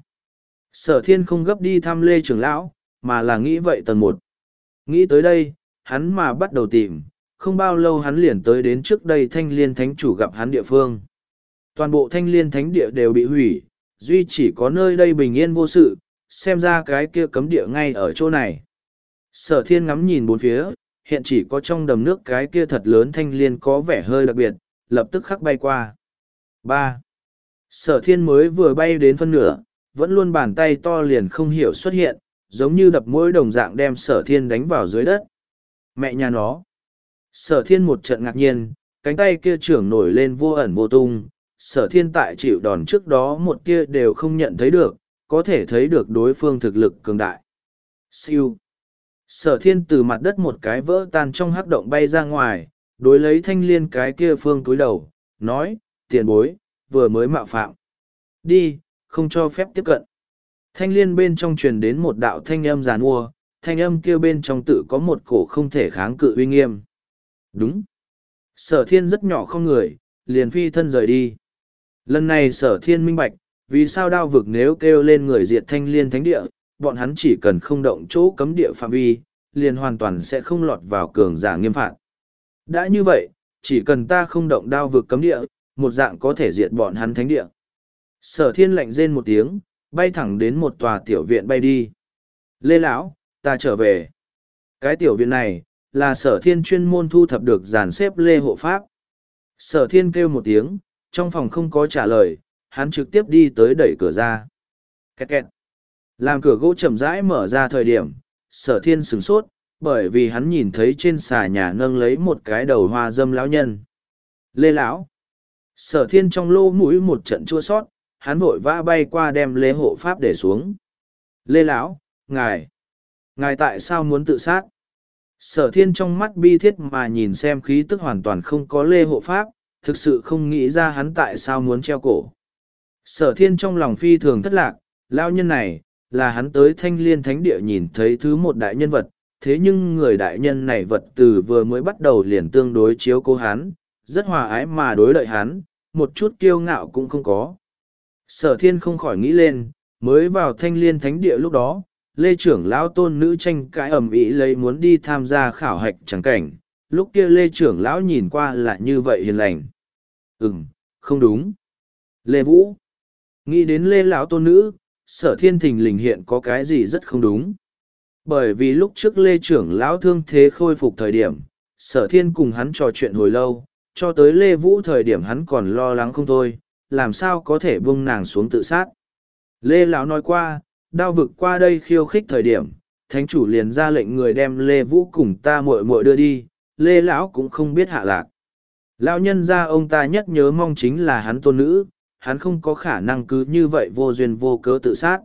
Sở thiên không gấp đi thăm Lê trưởng lão, mà là nghĩ vậy tầng một. Nghĩ tới đây, hắn mà bắt đầu tìm, không bao lâu hắn liền tới đến trước đây thanh liên thánh chủ gặp hắn địa phương. Toàn bộ thanh liên thánh địa đều bị hủy, duy chỉ có nơi đây bình yên vô sự, xem ra cái kia cấm địa ngay ở chỗ này. Sở thiên ngắm nhìn bốn phía, hiện chỉ có trong đầm nước cái kia thật lớn thanh liên có vẻ hơi đặc biệt, lập tức khắc bay qua. ba. Sở thiên mới vừa bay đến phân nửa, vẫn luôn bàn tay to liền không hiểu xuất hiện, giống như đập mũi đồng dạng đem sở thiên đánh vào dưới đất. Mẹ nhà nó! Sở thiên một trận ngạc nhiên, cánh tay kia trưởng nổi lên vô ẩn vô tung, sở thiên tại chịu đòn trước đó một tia đều không nhận thấy được, có thể thấy được đối phương thực lực cường đại. Siêu! Sở thiên từ mặt đất một cái vỡ tan trong hắc động bay ra ngoài, đối lấy thanh liên cái kia phương túi đầu, nói, tiền bối, vừa mới mạo phạm. Đi, không cho phép tiếp cận. Thanh liên bên trong truyền đến một đạo thanh âm giàn ua, thanh âm kia bên trong tự có một cổ không thể kháng cự uy nghiêm. Đúng. Sở thiên rất nhỏ không người, liền phi thân rời đi. Lần này sở thiên minh bạch, vì sao đao vực nếu kêu lên người diệt thanh liên thánh địa, bọn hắn chỉ cần không động chỗ cấm địa phạm vi, liền hoàn toàn sẽ không lọt vào cường giả nghiêm phạt. Đã như vậy, chỉ cần ta không động đao vực cấm địa, một dạng có thể diệt bọn hắn thánh địa. Sở thiên lạnh rên một tiếng, bay thẳng đến một tòa tiểu viện bay đi. Lê lão, ta trở về. Cái tiểu viện này, là sở thiên chuyên môn thu thập được dàn xếp lê hộ pháp. Sở thiên kêu một tiếng, trong phòng không có trả lời, hắn trực tiếp đi tới đẩy cửa ra. Kẹt kẹt. Làm cửa gỗ chậm rãi mở ra thời điểm, sở thiên sửng sốt, bởi vì hắn nhìn thấy trên xà nhà nâng lấy một cái đầu hoa dâm lão nhân. Lê lão. Sở thiên trong lô mũi một trận chua sót, hắn vội vã bay qua đem lê hộ pháp để xuống. Lê lão, ngài, ngài tại sao muốn tự sát? Sở thiên trong mắt bi thiết mà nhìn xem khí tức hoàn toàn không có lê hộ pháp, thực sự không nghĩ ra hắn tại sao muốn treo cổ. Sở thiên trong lòng phi thường thất lạc, lão nhân này, là hắn tới thanh liên thánh địa nhìn thấy thứ một đại nhân vật, thế nhưng người đại nhân này vật từ vừa mới bắt đầu liền tương đối chiếu cố hắn, rất hòa ái mà đối đợi hắn, một chút kiêu ngạo cũng không có. Sở thiên không khỏi nghĩ lên, mới vào thanh liên thánh địa lúc đó, lê trưởng lão tôn nữ tranh cãi ầm ĩ lấy muốn đi tham gia khảo hạch trắng cảnh, lúc kia lê trưởng lão nhìn qua là như vậy hiền lành. Ừm, không đúng. Lê Vũ. Nghĩ đến lê lão tôn nữ, sở thiên thình lình hiện có cái gì rất không đúng. Bởi vì lúc trước lê trưởng lão thương thế khôi phục thời điểm, sở thiên cùng hắn trò chuyện hồi lâu, cho tới lê vũ thời điểm hắn còn lo lắng không thôi, làm sao có thể buông nàng xuống tự sát. Lê lão nói qua, đao vực qua đây khiêu khích thời điểm, thánh chủ liền ra lệnh người đem lê vũ cùng ta muội muội đưa đi, lê lão cũng không biết hạ lạc. Lão nhân gia ông ta nhất nhớ mong chính là hắn tôn nữ, hắn không có khả năng cứ như vậy vô duyên vô cớ tự sát.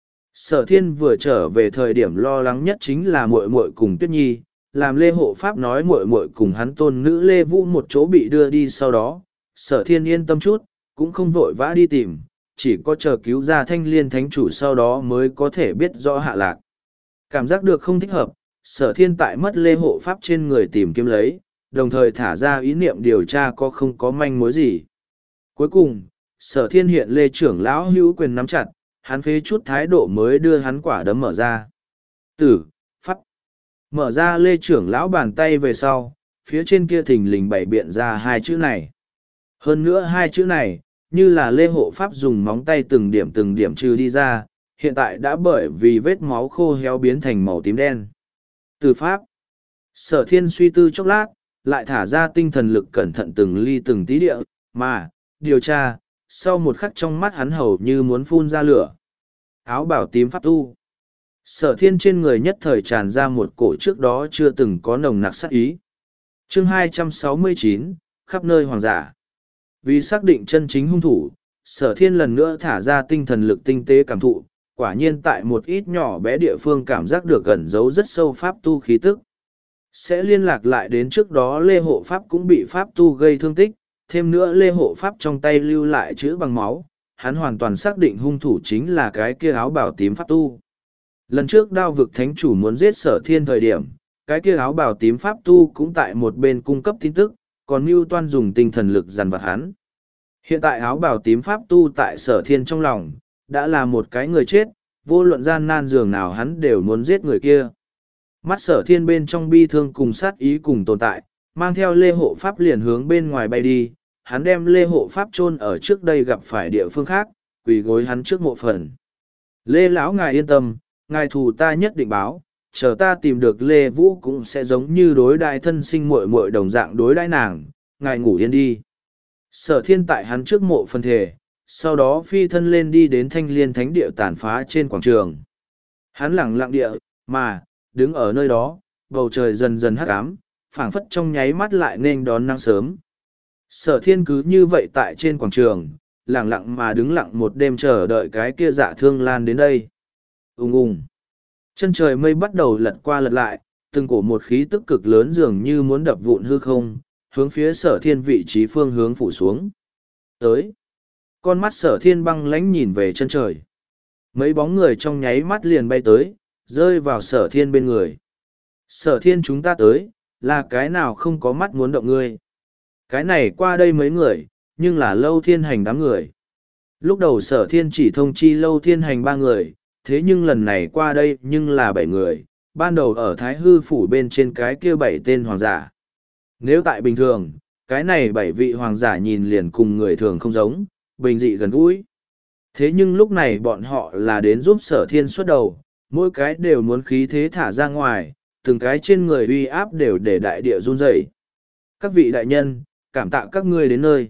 Sở thiên vừa trở về thời điểm lo lắng nhất chính là muội muội cùng Tuyết Nhi, làm lê hộ pháp nói muội muội cùng hắn tôn nữ lê vũ một chỗ bị đưa đi sau đó, sở thiên yên tâm chút, cũng không vội vã đi tìm, chỉ có chờ cứu ra thanh liên thánh chủ sau đó mới có thể biết rõ hạ lạc. Cảm giác được không thích hợp, sở thiên tại mất lê hộ pháp trên người tìm kiếm lấy, đồng thời thả ra ý niệm điều tra có không có manh mối gì. Cuối cùng, sở thiên hiện lê trưởng lão hữu quyền nắm chặt, hắn phế chút thái độ mới đưa hắn quả đấm mở ra. Tử, pháp. Mở ra lê trưởng lão bàn tay về sau, phía trên kia thình lình bày biện ra hai chữ này. Hơn nữa hai chữ này, như là lê hộ pháp dùng móng tay từng điểm từng điểm trừ đi ra, hiện tại đã bởi vì vết máu khô héo biến thành màu tím đen. Từ pháp. Sở thiên suy tư chốc lát, lại thả ra tinh thần lực cẩn thận từng ly từng tí địa, mà, điều tra, sau một khắc trong mắt hắn hầu như muốn phun ra lửa. Áo bảo tím pháp tu. Sở thiên trên người nhất thời tràn ra một cổ trước đó chưa từng có nồng nặc sát ý. Chương hai trăm sáu mươi chín, khắp nơi hoàng giả. Vì xác định chân chính hung thủ, sở thiên lần nữa thả ra tinh thần lực tinh tế cảm thụ, quả nhiên tại một ít nhỏ bé địa phương cảm giác được gần giấu rất sâu pháp tu khí tức. Sẽ liên lạc lại đến trước đó lê hộ pháp cũng bị pháp tu gây thương tích, thêm nữa lê hộ pháp trong tay lưu lại chữ bằng máu, hắn hoàn toàn xác định hung thủ chính là cái kia áo bào tím pháp tu. Lần trước đao vực thánh chủ muốn giết sở thiên thời điểm, cái kia áo bào tím pháp tu cũng tại một bên cung cấp tin tức, còn mưu toan dùng tinh thần lực dằn vặt hắn. Hiện tại áo bào tím pháp tu tại sở thiên trong lòng, đã là một cái người chết, vô luận gian nan dường nào hắn đều muốn giết người kia. Mắt sở thiên bên trong bi thương cùng sát ý cùng tồn tại, mang theo lê hộ pháp liền hướng bên ngoài bay đi, hắn đem lê hộ pháp chôn ở trước đây gặp phải địa phương khác, quỳ gối hắn trước mộ phần. Lê lão ngài yên tâm, ngài thù ta nhất định báo, chờ ta tìm được lê vũ cũng sẽ giống như đối đại thân sinh muội muội đồng dạng đối đãi nàng, ngài ngủ yên đi. Sở thiên tại hắn trước mộ phần thể, sau đó phi thân lên đi đến thanh liên thánh địa tàn phá trên quảng trường. Hắn lẳng lặng địa, mà, đứng ở nơi đó, bầu trời dần dần hắc ám, phảng phất trong nháy mắt lại nên đón nắng sớm. Sở thiên cứ như vậy tại trên quảng trường, lẳng lặng mà đứng lặng một đêm chờ đợi cái kia Dạ Thương Lan đến đây. Ùng ùng. Chân trời mây bắt đầu lật qua lật lại, từng cổ một khí tức cực lớn dường như muốn đập vụn hư không, hướng phía sở thiên vị trí phương hướng phủ xuống. Tới. Con mắt sở thiên băng lánh nhìn về chân trời. Mấy bóng người trong nháy mắt liền bay tới, rơi vào sở thiên bên người. Sở thiên chúng ta tới, là cái nào không có mắt muốn động ngươi. Cái này qua đây mấy người, nhưng là Lâu Thiên Hành đám người. Lúc đầu sở thiên chỉ thông chi Lâu Thiên Hành ba người, thế nhưng lần này qua đây nhưng là bảy người, ban đầu ở Thái Hư Phủ bên trên cái kia bảy tên hoàng giả. Nếu tại bình thường, cái này bảy vị hoàng giả nhìn liền cùng người thường không giống, bình dị gần gũi. Thế nhưng lúc này bọn họ là đến giúp sở thiên xuất đầu, mỗi cái đều muốn khí thế thả ra ngoài, từng cái trên người uy áp đều để đại địa run rẩy. Các vị đại nhân, cảm tạ các ngươi đến nơi.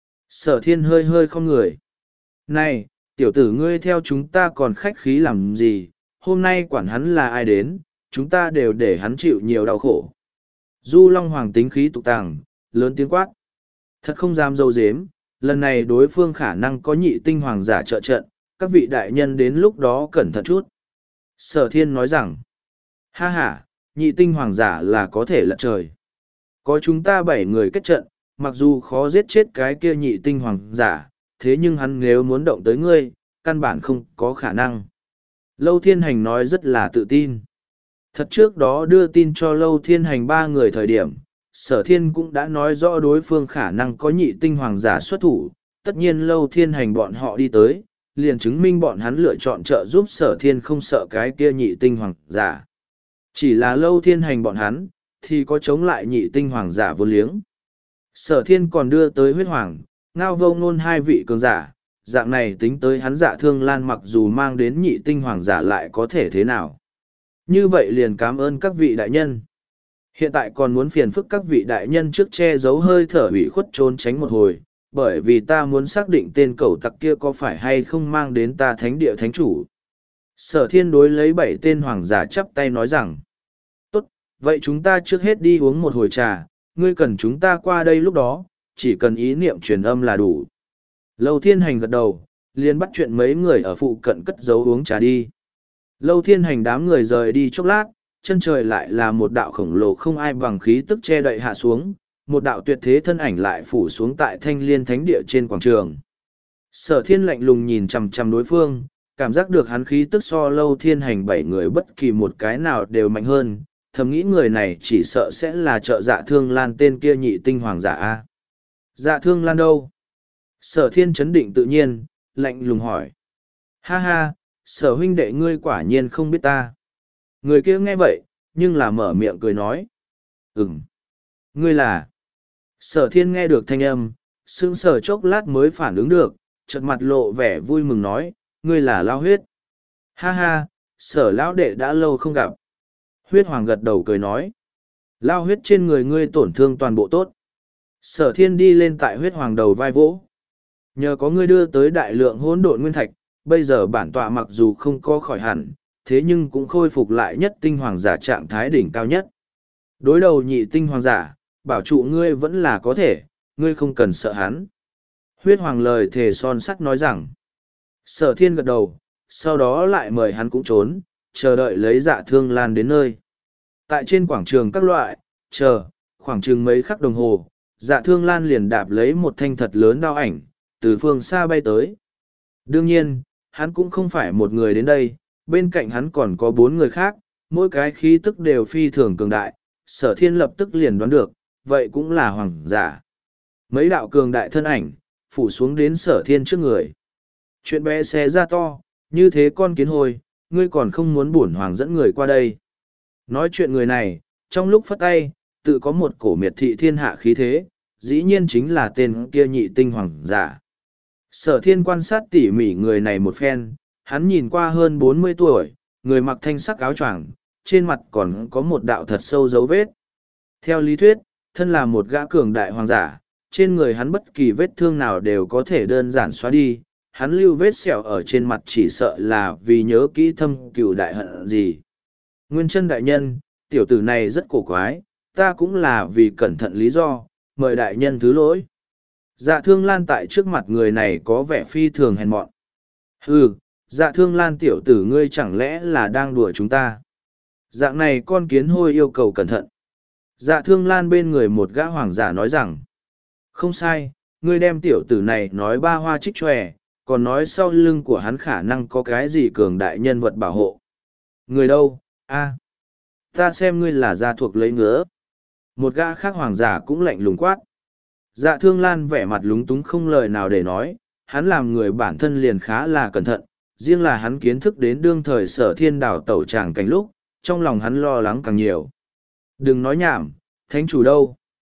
Sở thiên hơi hơi không người. Này, tiểu tử ngươi theo chúng ta còn khách khí làm gì, hôm nay quản hắn là ai đến, chúng ta đều để hắn chịu nhiều đau khổ. Du Long Hoàng tính khí tục tàng, lớn tiếng quát. Thật không dám dâu dếm, lần này đối phương khả năng có nhị tinh hoàng giả trợ trận, các vị đại nhân đến lúc đó cẩn thận chút. Sở thiên nói rằng, ha ha, nhị tinh hoàng giả là có thể lật trời. Có chúng ta bảy người kết trận, mặc dù khó giết chết cái kia nhị tinh hoàng giả, thế nhưng hắn nếu muốn động tới ngươi, căn bản không có khả năng. Lâu Thiên Hành nói rất là tự tin. Thật trước đó đưa tin cho Lâu Thiên Hành ba người thời điểm, Sở Thiên cũng đã nói rõ đối phương khả năng có nhị tinh hoàng giả xuất thủ, tất nhiên Lâu Thiên Hành bọn họ đi tới, liền chứng minh bọn hắn lựa chọn trợ giúp Sở Thiên không sợ cái kia nhị tinh hoàng giả. Chỉ là Lâu Thiên Hành bọn hắn, thì có chống lại nhị tinh hoàng giả vô liếng. Sở Thiên còn đưa tới huyết hoàng, Ngao Vô Ngôn hai vị cường giả, dạng này tính tới hắn Dạ Thương Lan mặc dù mang đến nhị tinh hoàng giả lại có thể thế nào. Như vậy liền cảm ơn các vị đại nhân. Hiện tại còn muốn phiền phức các vị đại nhân trước che giấu hơi thở ủy khuất trốn tránh một hồi, bởi vì ta muốn xác định tên cẩu tặc kia có phải hay không mang đến ta thánh địa thánh chủ. Sở Thiên đối lấy bảy tên hoàng giả chắp tay nói rằng, tốt, vậy chúng ta trước hết đi uống một hồi trà, ngươi cần chúng ta qua đây lúc đó, chỉ cần ý niệm truyền âm là đủ. Lâu Thiên Hành gật đầu, liền bắt chuyện mấy người ở phụ cận cất giấu uống trà đi. Lâu Thiên Hành đám người rời đi chốc lát, chân trời lại là một đạo khổng lồ không ai bằng khí tức che đậy hạ xuống, một đạo tuyệt thế thân ảnh lại phủ xuống tại Thanh Liên Thánh Địa trên quảng trường. Sở Thiên lạnh lùng nhìn chằm chằm đối phương, cảm giác được hắn khí tức so Lâu Thiên Hành bảy người bất kỳ một cái nào đều mạnh hơn, thầm nghĩ người này chỉ sợ sẽ là trợ Dạ Thương Lan tên kia nhị tinh hoàng giả a. Dạ Thương Lan đâu? Sở Thiên chấn định tự nhiên, lạnh lùng hỏi. Ha ha, sở huynh đệ ngươi quả nhiên không biết ta. Người kia nghe vậy, nhưng là mở miệng cười nói. Ừm. Ngươi là. Sở Thiên nghe được thanh âm, sững sờ chốc lát mới phản ứng được, chợt mặt lộ vẻ vui mừng nói, ngươi là Lao Huyết. Ha ha, sở lão đệ đã lâu không gặp. Huyết Hoàng gật đầu cười nói. Lao huyết trên người ngươi tổn thương toàn bộ tốt. Sở Thiên đi lên tại Huyết Hoàng đầu vai vỗ. Nhờ có ngươi đưa tới đại lượng hỗn độn nguyên thạch, bây giờ bản tọa mặc dù không có khỏi hẳn, thế nhưng cũng khôi phục lại nhất tinh hoàng giả trạng thái đỉnh cao nhất. Đối đầu nhị tinh hoàng giả, bảo trụ ngươi vẫn là có thể, ngươi không cần sợ hắn. Huyết Hoàng lời thề son sắt nói rằng. Sở Thiên gật đầu, sau đó lại mời hắn cũng trốn, chờ đợi lấy Dạ Thương Lan đến nơi. Tại trên quảng trường các loại, chờ, khoảng chừng mấy khắc đồng hồ, Dạ Thương Lan liền đạp lấy một thanh thật lớn đao ảnh, từ phương xa bay tới. Đương nhiên, hắn cũng không phải một người đến đây, bên cạnh hắn còn có bốn người khác, mỗi cái khí tức đều phi thường cường đại, Sở Thiên lập tức liền đoán được, vậy cũng là hoàng giả. Mấy đạo cường đại thân ảnh, phủ xuống đến Sở Thiên trước người. Chuyện bé xé ra to, như thế con kiến hôi, ngươi còn không muốn bổn hoàng dẫn người qua đây. Nói chuyện người này, trong lúc phất tay, tự có một cổ miệt thị thiên hạ khí thế, dĩ nhiên chính là tên kia nhị tinh hoàng giả. Sở Thiên quan sát tỉ mỉ người này một phen, hắn nhìn qua hơn bốn mươi tuổi, người mặc thanh sắc áo choàng, trên mặt còn có một đạo thật sâu dấu vết. Theo lý thuyết, thân là một gã cường đại hoàng giả, trên người hắn bất kỳ vết thương nào đều có thể đơn giản xóa đi, hắn lưu vết sẹo ở trên mặt chỉ sợ là vì nhớ kỹ thâm cừu đại hận gì. Nguyên chân đại nhân, tiểu tử này rất cổ quái, ta cũng là vì cẩn thận lý do, mời đại nhân thứ lỗi. Dạ thương lan tại trước mặt người này có vẻ phi thường hèn mọn. Ừ, dạ thương lan tiểu tử ngươi chẳng lẽ là đang đùa chúng ta. Dạng này con kiến hôi yêu cầu cẩn thận. Dạ thương lan bên người một gã hoàng giả nói rằng, không sai, ngươi đem tiểu tử này nói ba hoa trích tròe, còn nói sau lưng của hắn khả năng có cái gì cường đại nhân vật bảo hộ. Người đâu, a ta xem ngươi là gia thuộc lấy ngứa. Một gã khác hoàng giả cũng lạnh lùng quát. Dạ thương lan vẻ mặt lúng túng không lời nào để nói, hắn làm người bản thân liền khá là cẩn thận, riêng là hắn kiến thức đến đương thời sở thiên đảo tẩu tràng cảnh lúc, trong lòng hắn lo lắng càng nhiều. Đừng nói nhảm, thánh chủ đâu?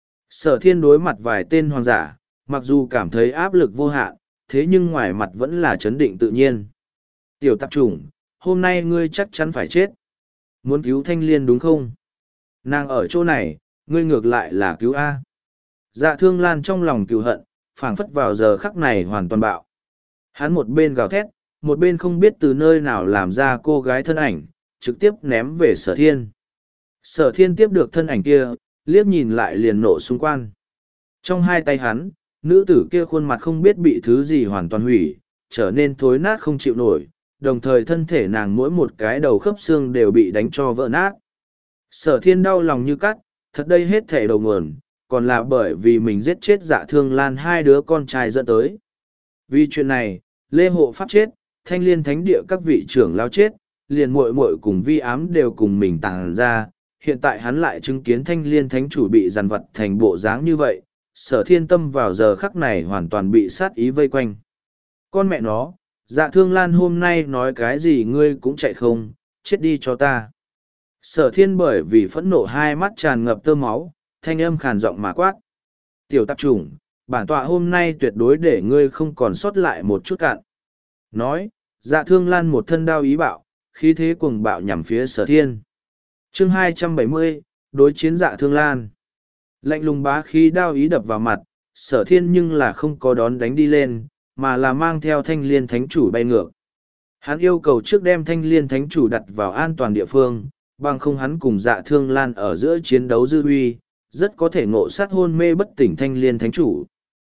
Sở thiên đối mặt vài tên hoàng giả, mặc dù cảm thấy áp lực vô hạn, thế nhưng ngoài mặt vẫn là chấn định tự nhiên. Tiểu tạp chủng, hôm nay ngươi chắc chắn phải chết. Muốn cứu thanh liên đúng không? Nàng ở chỗ này, ngươi ngược lại là cứu A. Dạ thương lan trong lòng cựu hận, phảng phất vào giờ khắc này hoàn toàn bạo. Hắn một bên gào thét, một bên không biết từ nơi nào làm ra cô gái thân ảnh, trực tiếp ném về sở thiên. Sở thiên tiếp được thân ảnh kia, liếc nhìn lại liền nộ xung quanh. Trong hai tay hắn, nữ tử kia khuôn mặt không biết bị thứ gì hoàn toàn hủy, trở nên thối nát không chịu nổi, đồng thời thân thể nàng mỗi một cái đầu khớp xương đều bị đánh cho vỡ nát. Sở thiên đau lòng như cắt, thật đây hết thể đầu nguồn, còn là bởi vì mình giết chết Dạ thương lan hai đứa con trai dẫn tới. Vì chuyện này, Lê Hộ Pháp chết, Thanh Liên Thánh Địa các vị trưởng lao chết, liền muội muội cùng vi ám đều cùng mình tàng ra. Hiện tại hắn lại chứng kiến Thanh Liên Thánh Chủ bị giàn vật thành bộ dáng như vậy, sở thiên tâm vào giờ khắc này hoàn toàn bị sát ý vây quanh. Con mẹ nó, Dạ thương lan hôm nay nói cái gì ngươi cũng chạy không, chết đi cho ta. Sở thiên bởi vì phẫn nộ hai mắt tràn ngập tơ máu, thanh âm khàn giọng mà quát. Tiểu tạp chủng, bản tọa hôm nay tuyệt đối để ngươi không còn sót lại một chút cạn. Nói, Dạ thương lan một thân đao ý bạo, khí thế cuồng bạo nhằm phía sở thiên. Chương hai trăm bảy mươi, đối chiến Dạ thương lan. Lạnh lùng bá khí đao ý đập vào mặt, sở thiên nhưng là không có đón đánh đi lên, mà là mang theo thanh liên thánh chủ bay ngược. Hắn yêu cầu trước đem thanh liên thánh chủ đặt vào an toàn địa phương, bằng không hắn cùng Dạ thương lan ở giữa chiến đấu dư uy, rất có thể ngộ sát hôn mê bất tỉnh thanh liên thánh chủ.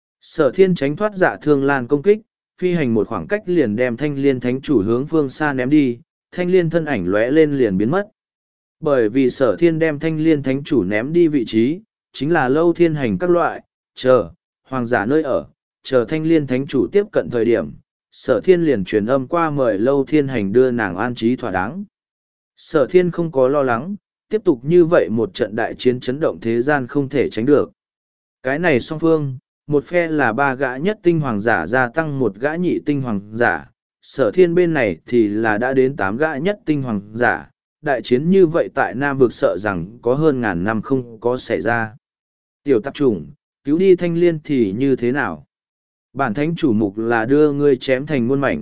Sở thiên tránh thoát Dạ thương lan công kích, phi hành một khoảng cách liền đem thanh liên thánh chủ hướng phương xa ném đi, thanh liên thân ảnh lóe lên liền biến mất. Bởi vì sở thiên đem thanh liên thánh chủ ném đi vị trí, chính là lâu thiên hành các loại, chờ, hoàng giả nơi ở, chờ thanh liên thánh chủ tiếp cận thời điểm, sở thiên liền truyền âm qua mời lâu thiên hành đưa nàng an trí thỏa đáng. Sở thiên không có lo lắng, tiếp tục như vậy một trận đại chiến chấn động thế gian không thể tránh được. Cái này song phương, một phe là ba gã nhất tinh hoàng giả gia tăng một gã nhị tinh hoàng giả, sở thiên bên này thì là đã đến tám gã nhất tinh hoàng giả. Đại chiến như vậy tại Nam vực sợ rằng có hơn ngàn năm không có xảy ra. Tiểu tạp chủng, cứu đi thanh liên thì như thế nào? Bản thánh chủ mục là đưa ngươi chém thành muôn mảnh.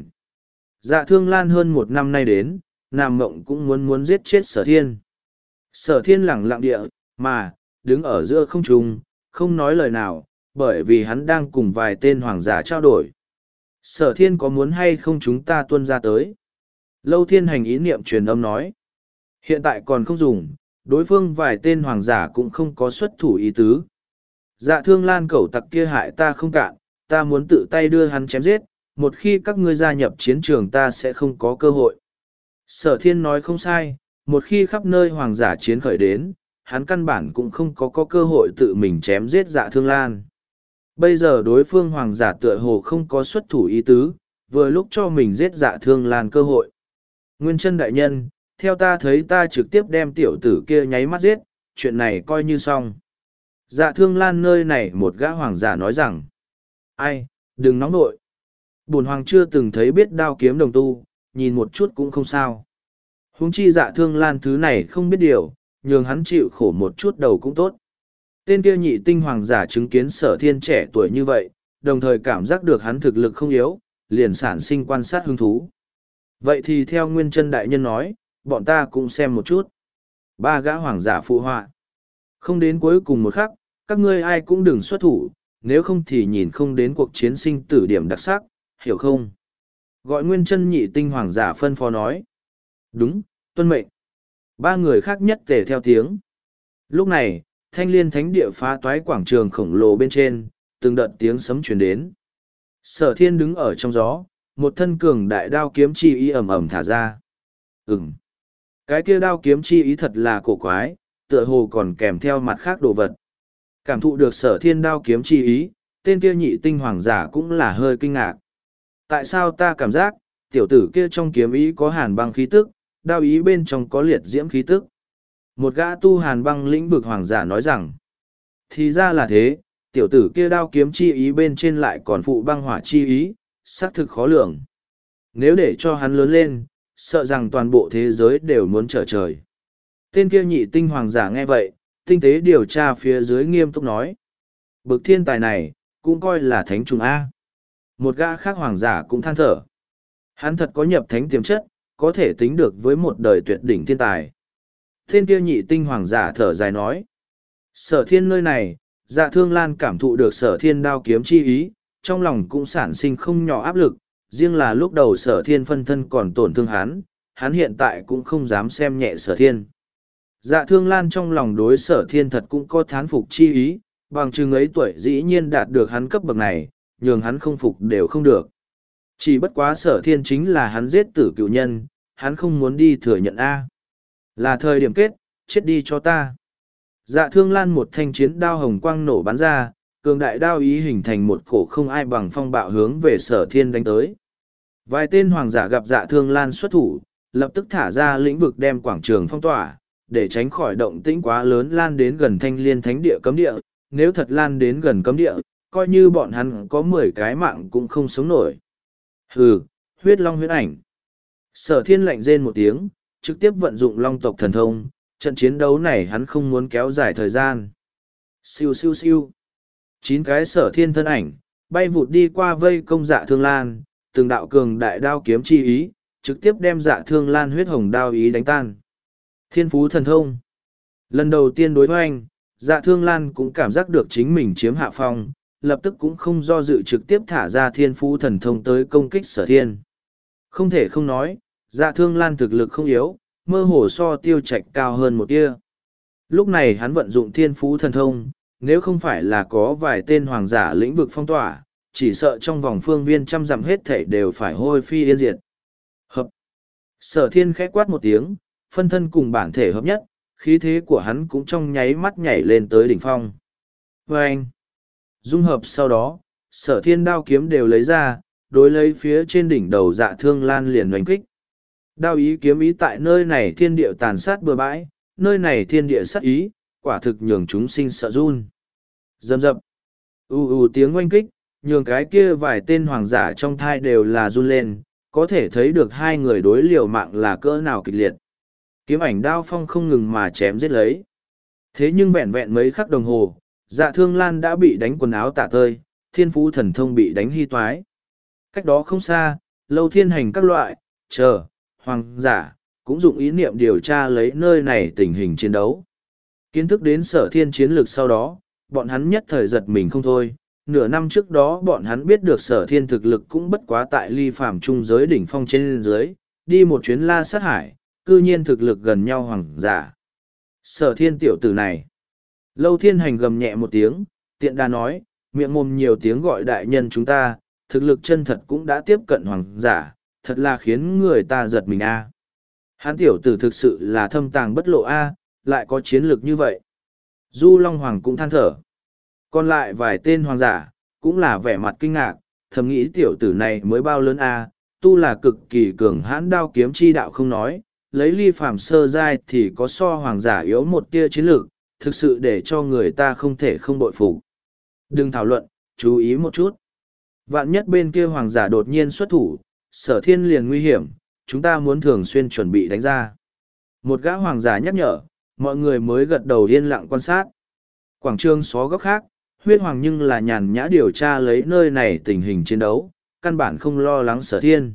Dạ thương lan hơn một năm nay đến, Nam Mộng cũng muốn muốn giết chết sở thiên. Sở thiên lẳng lặng địa, mà, đứng ở giữa không trung, không nói lời nào, bởi vì hắn đang cùng vài tên hoàng giả trao đổi. Sở thiên có muốn hay không chúng ta tuân ra tới? Lâu thiên hành ý niệm truyền âm nói. Hiện tại còn không dùng, đối phương vài tên hoàng giả cũng không có xuất thủ ý tứ. Dạ thương lan cẩu tặc kia hại ta không cạn, ta muốn tự tay đưa hắn chém giết, một khi các ngươi gia nhập chiến trường ta sẽ không có cơ hội. Sở thiên nói không sai, một khi khắp nơi hoàng giả chiến khởi đến, hắn căn bản cũng không có, có cơ hội tự mình chém giết Dạ thương lan. Bây giờ đối phương hoàng giả tựa hồ không có xuất thủ ý tứ, vừa lúc cho mình giết Dạ thương lan cơ hội. Nguyên chân đại nhân, theo ta thấy ta trực tiếp đem tiểu tử kia nháy mắt giết, chuyện này coi như xong. Dạ thương lan nơi này một gã hoàng giả nói rằng, ai, đừng nóng nội. Bổn hoàng chưa từng thấy biết đao kiếm đồng tu, nhìn một chút cũng không sao. Huống chi Dạ thương lan thứ này không biết điều, nhường hắn chịu khổ một chút đầu cũng tốt. Tên kia nhị tinh hoàng giả chứng kiến sở thiên trẻ tuổi như vậy, đồng thời cảm giác được hắn thực lực không yếu, liền sản sinh quan sát hứng thú. Vậy thì theo nguyên chân đại nhân nói, bọn ta cũng xem một chút. Ba gã hoàng giả phụ họa. Không đến cuối cùng một khắc, các ngươi ai cũng đừng xuất thủ, nếu không thì nhìn không đến cuộc chiến sinh tử điểm đặc sắc, hiểu không? Gọi Nguyên Chân nhị tinh hoàng giả phân phó nói. Đúng, tuân mệnh. Ba người khác nhất tề theo tiếng. Lúc này, thanh liên thánh địa phá toái quảng trường khổng lồ bên trên, từng đợt tiếng sấm truyền đến. Sở thiên đứng ở trong gió, một thân cường đại đao kiếm chi ý ầm ầm thả ra. Ừm. Cái kia đao kiếm chi ý thật là cổ quái, tựa hồ còn kèm theo mặt khác đồ vật. Cảm thụ được sở thiên đao kiếm chi ý, tên kia nhị tinh hoàng giả cũng là hơi kinh ngạc. Tại sao ta cảm giác, tiểu tử kia trong kiếm ý có hàn băng khí tức, đao ý bên trong có liệt diễm khí tức? Một gã tu hàn băng lĩnh vực hoàng giả nói rằng, thì ra là thế, tiểu tử kia đao kiếm chi ý bên trên lại còn phụ băng hỏa chi ý, xác thực khó lường. Nếu để cho hắn lớn lên, sợ rằng toàn bộ thế giới đều muốn trở trời. Tên kia nhị tinh hoàng giả nghe vậy, tinh tế điều tra phía dưới nghiêm túc nói. Bực thiên tài này, cũng coi là thánh trùng A. Một gã khác hoàng giả cũng than thở. Hắn thật có nhập thánh tiềm chất, có thể tính được với một đời tuyệt đỉnh thiên tài. Tên kia nhị tinh hoàng giả thở dài nói. Sở thiên nơi này, Dạ Thương Lan cảm thụ được sở thiên đao kiếm chi ý, trong lòng cũng sản sinh không nhỏ áp lực, riêng là lúc đầu sở thiên phân thân còn tổn thương hắn, hắn hiện tại cũng không dám xem nhẹ sở thiên. Dạ Thương Lan trong lòng đối sở thiên thật cũng có thán phục chi ý, bằng chừng ấy tuổi dĩ nhiên đạt được hắn cấp bậc này, nhường hắn không phục đều không được. Chỉ bất quá sở thiên chính là hắn giết tử cựu nhân, hắn không muốn đi thừa nhận A. Là thời điểm kết, chết đi cho ta. Dạ Thương Lan một thanh chiến đao hồng quang nổ bắn ra, cường đại đao ý hình thành một cổ không ai bằng phong bạo hướng về sở thiên đánh tới. Vài tên hoàng giả gặp Dạ Thương Lan xuất thủ, lập tức thả ra lĩnh vực đem quảng trường phong tỏa, để tránh khỏi động tĩnh quá lớn lan đến gần thanh liên thánh địa cấm địa. Nếu thật lan đến gần cấm địa, coi như bọn hắn có mười cái mạng cũng không sống nổi. Hừ, huyết long huyết ảnh. Sở thiên lạnh rên một tiếng, trực tiếp vận dụng long tộc thần thông, trận chiến đấu này hắn không muốn kéo dài thời gian. Siêu siêu siêu. Chín cái sở thiên thân ảnh, bay vụt đi qua vây công Dạ Thương Lan, từng đạo cường đại đao kiếm chi ý, trực tiếp đem Dạ Thương Lan huyết hồng đao ý đánh tan. Thiên phú thần thông. Lần đầu tiên đối hoành, Dạ Thương Lan cũng cảm giác được chính mình chiếm hạ phong, lập tức cũng không do dự trực tiếp thả ra thiên phú thần thông tới công kích sở thiên. Không thể không nói, Dạ Thương Lan thực lực không yếu, mơ hồ so tiêu trạch cao hơn một tia. Lúc này hắn vận dụng thiên phú thần thông, nếu không phải là có vài tên hoàng giả lĩnh vực phong tỏa, chỉ sợ trong vòng phương viên trăm dặm hết thảy đều phải hôi phi yên diệt. Hợp. Sở thiên khẽ quát một tiếng, phân thân cùng bản thể hợp nhất, khí thế của hắn cũng trong nháy mắt nhảy lên tới đỉnh phong. Và anh, dung hợp sau đó, sở thiên đao kiếm đều lấy ra, đối lấy phía trên đỉnh đầu Dạ Thương Lan liền đánh kích. Đao ý kiếm ý tại nơi này thiên địa tàn sát bừa bãi, nơi này thiên địa sát ý, quả thực nhường chúng sinh sợ run. Dầm dập, ù ù tiếng oanh kích, nhường cái kia vài tên hoàng giả trong thai đều là run lên, có thể thấy được hai người đối liều mạng là cỡ nào kịch liệt. Kiếm ảnh đao phong không ngừng mà chém giết lấy. Thế nhưng vẹn vẹn mấy khắc đồng hồ, Dạ Thương Lan đã bị đánh quần áo tả tơi, thiên phú thần thông bị đánh hy toái. Cách đó không xa, Lâu Thiên Hành các loại, chờ, hoàng giả, cũng dụng ý niệm điều tra lấy nơi này tình hình chiến đấu. Kiến thức đến sở thiên chiến lược sau đó, bọn hắn nhất thời giật mình không thôi. Nửa năm trước đó bọn hắn biết được sở thiên thực lực cũng bất quá tại ly phàm trung giới đỉnh phong trên dưới, đi một chuyến la sát hải, cư nhiên thực lực gần nhau hoàng giả. Sở thiên tiểu tử này. Lâu Thiên Hành gầm nhẹ một tiếng, tiện đà nói, miệng mồm nhiều tiếng gọi đại nhân chúng ta, thực lực chân thật cũng đã tiếp cận hoàng giả, thật là khiến người ta giật mình a. Hán tiểu tử thực sự là thâm tàng bất lộ a, lại có chiến lược như vậy. Du Long Hoàng cũng than thở. Còn lại vài tên hoàng giả, cũng là vẻ mặt kinh ngạc, thầm nghĩ tiểu tử này mới bao lớn a, tu là cực kỳ cường hãn đao kiếm chi đạo không nói, lấy ly phàm sơ giai thì có so hoàng giả yếu một tia chiến lược, thực sự để cho người ta không thể không bội phục. Đừng thảo luận, chú ý một chút. Vạn nhất bên kia hoàng giả đột nhiên xuất thủ, sở thiên liền nguy hiểm, chúng ta muốn thường xuyên chuẩn bị đánh ra. Một gã hoàng giả nhắc nhở, mọi người mới gật đầu yên lặng quan sát. Quảng trường xó góc khác, huyết hoàng nhưng là nhàn nhã điều tra lấy nơi này tình hình chiến đấu, căn bản không lo lắng sở thiên.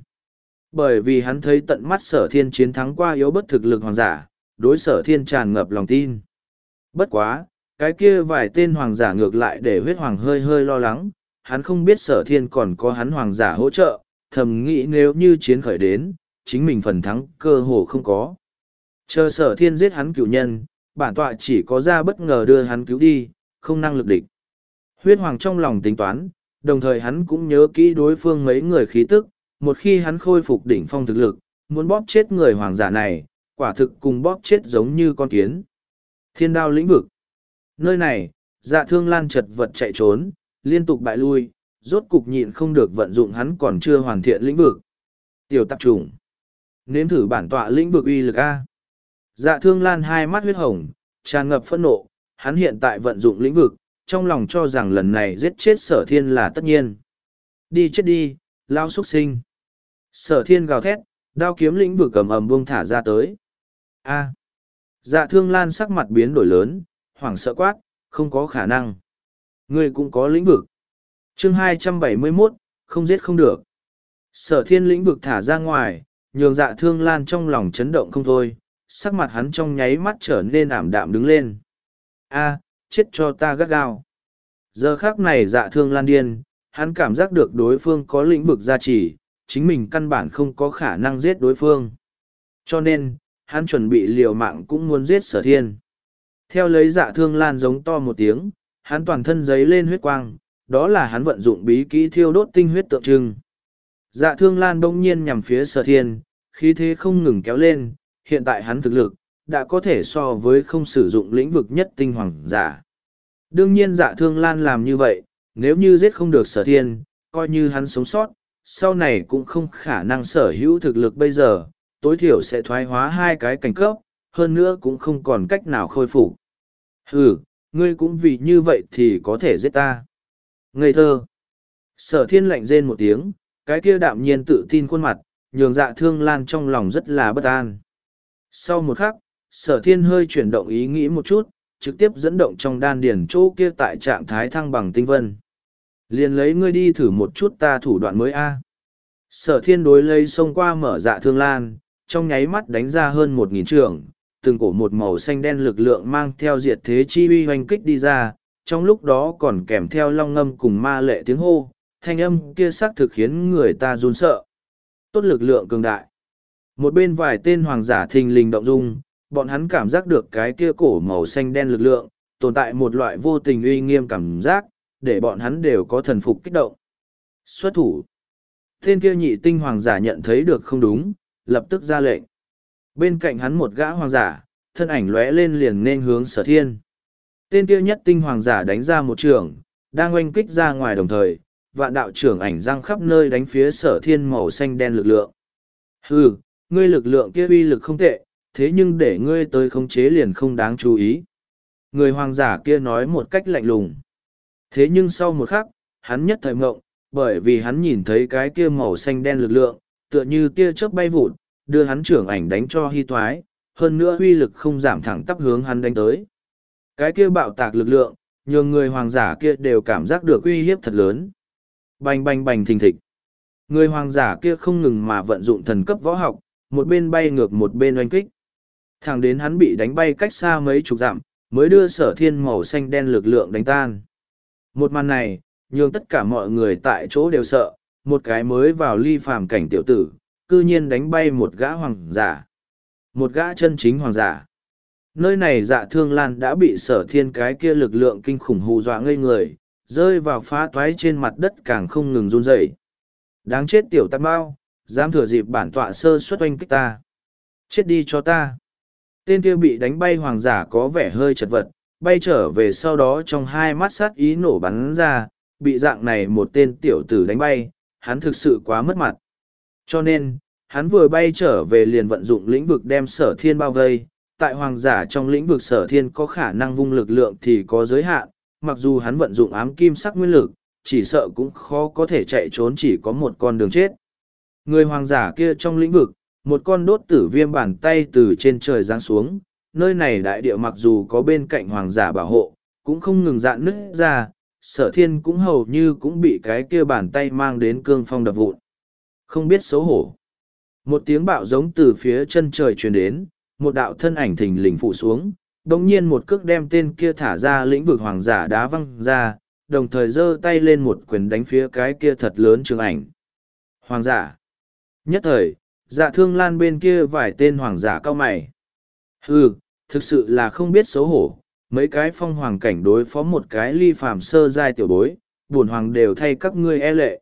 Bởi vì hắn thấy tận mắt sở thiên chiến thắng qua yếu bất thực lực hoàng giả, đối sở thiên tràn ngập lòng tin. Bất quá, cái kia vài tên hoàng giả ngược lại để huyết hoàng hơi hơi lo lắng, hắn không biết sở thiên còn có hắn hoàng giả hỗ trợ, thầm nghĩ nếu như chiến khởi đến, chính mình phần thắng cơ hồ không có. Chờ sở thiên giết hắn cửu nhân, bản tọa chỉ có ra bất ngờ đưa hắn cứu đi, không năng lực địch. Huyết hoàng trong lòng tính toán, đồng thời hắn cũng nhớ kỹ đối phương mấy người khí tức, một khi hắn khôi phục đỉnh phong thực lực, muốn bóp chết người hoàng giả này, quả thực cùng bóp chết giống như con kiến. Thiên đao lĩnh vực. Nơi này, Dạ Thương Lan chật vật chạy trốn, liên tục bại lui, rốt cục nhịn không được vận dụng hắn còn chưa hoàn thiện lĩnh vực. Tiểu tạp trùng. Nếm thử bản tọa lĩnh vực uy lực A. Dạ Thương Lan hai mắt huyết hồng, tràn ngập phẫn nộ, hắn hiện tại vận dụng lĩnh vực, trong lòng cho rằng lần này giết chết sở thiên là tất nhiên. Đi chết đi, lao xuất sinh. Sở thiên gào thét, đao kiếm lĩnh vực cầm ầm buông thả ra tới. A. Dạ Thương Lan sắc mặt biến đổi lớn, hoảng sợ quát, không có khả năng. Ngươi cũng có lĩnh vực. Chương hai trăm bảy mươi mốt, không giết không được. Sở thiên lĩnh vực thả ra ngoài, nhường Dạ Thương Lan trong lòng chấn động không thôi, sắc mặt hắn trong nháy mắt trở nên ảm đạm đứng lên. A, chết cho ta gắt gao. Giờ khắc này Dạ Thương Lan điên, hắn cảm giác được đối phương có lĩnh vực gia trì, chính mình căn bản không có khả năng giết đối phương. Cho nên, hắn chuẩn bị liều mạng cũng muốn giết sở thiên. Theo lấy Dạ Thương Lan giống to một tiếng, hắn toàn thân giấy lên huyết quang, đó là hắn vận dụng bí kỹ thiêu đốt tinh huyết tượng trưng. Dạ Thương Lan đông nhiên nhằm phía sở thiên, khí thế không ngừng kéo lên, hiện tại hắn thực lực, đã có thể so với không sử dụng lĩnh vực nhất tinh hoàng giả. Đương nhiên Dạ Thương Lan làm như vậy, nếu như giết không được sở thiên, coi như hắn sống sót, sau này cũng không khả năng sở hữu thực lực bây giờ, tối thiểu sẽ thoái hóa hai cái cảnh cấp, hơn nữa cũng không còn cách nào khôi phục. Ừ, ngươi cũng vì như vậy thì có thể giết ta. Ngây thơ. Sở thiên lạnh rên một tiếng, cái kia đạm nhiên tự tin khuôn mặt, nhường Dạ Thương Lan trong lòng rất là bất an. Sau một khắc, sở thiên hơi chuyển động ý nghĩ một chút, trực tiếp dẫn động trong đan điển chỗ kia tại trạng thái thăng bằng tinh vân. Liền lấy ngươi đi thử một chút ta thủ đoạn mới a. Sở thiên đối lấy xông qua mở Dạ Thương Lan, trong nháy mắt đánh ra hơn một nghìn trường, từng cổ một màu xanh đen lực lượng mang theo diệt thế chi uy hoành kích đi ra, trong lúc đó còn kèm theo long ngâm cùng ma lệ tiếng hô, thanh âm kia xác thực khiến người ta run sợ. Tốt lực lượng cường đại. Một bên vài tên hoàng giả thình lình động dung, bọn hắn cảm giác được cái kia cổ màu xanh đen lực lượng, tồn tại một loại vô tình uy nghiêm cảm giác, để bọn hắn đều có thần phục kích động. Xuất thủ. Tên kia nhị tinh hoàng giả nhận thấy được không đúng, lập tức ra lệnh. Bên cạnh hắn một gã hoàng giả, thân ảnh lóe lên liền nên hướng sở thiên. Tên kia nhất tinh hoàng giả đánh ra một trường, đang oanh kích ra ngoài đồng thời, vạn đạo trưởng ảnh răng khắp nơi đánh phía sở thiên màu xanh đen lực lượng. Hừ, ngươi lực lượng kia uy lực không tệ, thế nhưng để ngươi tới khống chế liền không đáng chú ý. Người hoàng giả kia nói một cách lạnh lùng. Thế nhưng sau một khắc, hắn nhất thời mộng, bởi vì hắn nhìn thấy cái kia màu xanh đen lực lượng, tựa như tia chớp bay vụt, đưa hắn trưởng ảnh đánh cho hy thoái, hơn nữa uy lực không giảm thẳng tắp hướng hắn đánh tới. Cái kia bạo tạc lực lượng, nhường người hoàng giả kia đều cảm giác được uy hiếp thật lớn. Bành bành bành thình thịch. Người hoàng giả kia không ngừng mà vận dụng thần cấp võ học, một bên bay ngược một bên oanh kích. Thẳng đến hắn bị đánh bay cách xa mấy chục dặm, mới đưa sở thiên màu xanh đen lực lượng đánh tan. Một màn này, nhường tất cả mọi người tại chỗ đều sợ, một cái mới vào ly phàm cảnh tiểu tử, cư nhiên đánh bay một gã hoàng giả. Một gã chân chính hoàng giả. Nơi này Dạ Thương Lan đã bị sở thiên cái kia lực lượng kinh khủng hù dọa ngây người, rơi vào phá toái trên mặt đất càng không ngừng run rẩy. Đáng chết tiểu tam bao, dám thừa dịp bản tọa sơ xuất oanh kích ta. Chết đi cho ta. Tên kia bị đánh bay hoàng giả có vẻ hơi chật vật, bay trở về sau đó trong hai mắt sát ý nổ bắn ra, bị dạng này một tên tiểu tử đánh bay, hắn thực sự quá mất mặt. Cho nên, hắn vừa bay trở về liền vận dụng lĩnh vực đem sở thiên bao vây, tại hoàng giả trong lĩnh vực sở thiên có khả năng vung lực lượng thì có giới hạn, mặc dù hắn vận dụng ám kim sắc nguyên lực, chỉ sợ cũng khó có thể chạy trốn, chỉ có một con đường chết. Người hoàng giả kia trong lĩnh vực, một con đốt tử viêm bàn tay từ trên trời giáng xuống, nơi này đại địa mặc dù có bên cạnh hoàng giả bảo hộ, cũng không ngừng dạn nứt ra, sở thiên cũng hầu như cũng bị cái kia bàn tay mang đến cương phong đập vụn. Không biết xấu hổ. Một tiếng bạo giống từ phía chân trời truyền đến, một đạo thân ảnh thình lình phụ xuống, đồng nhiên một cước đem tên kia thả ra lĩnh vực hoàng giả đá văng ra, đồng thời giơ tay lên một quyền đánh phía cái kia thật lớn trường ảnh. Hoàng giả. Nhất thời, Dạ Thương Lan bên kia vài tên hoàng giả cao mày. Hừ, thực sự là không biết xấu hổ, mấy cái phong hoàng cảnh đối phó một cái ly phàm sơ giai tiểu bối, bổn hoàng đều thay các ngươi e lệ.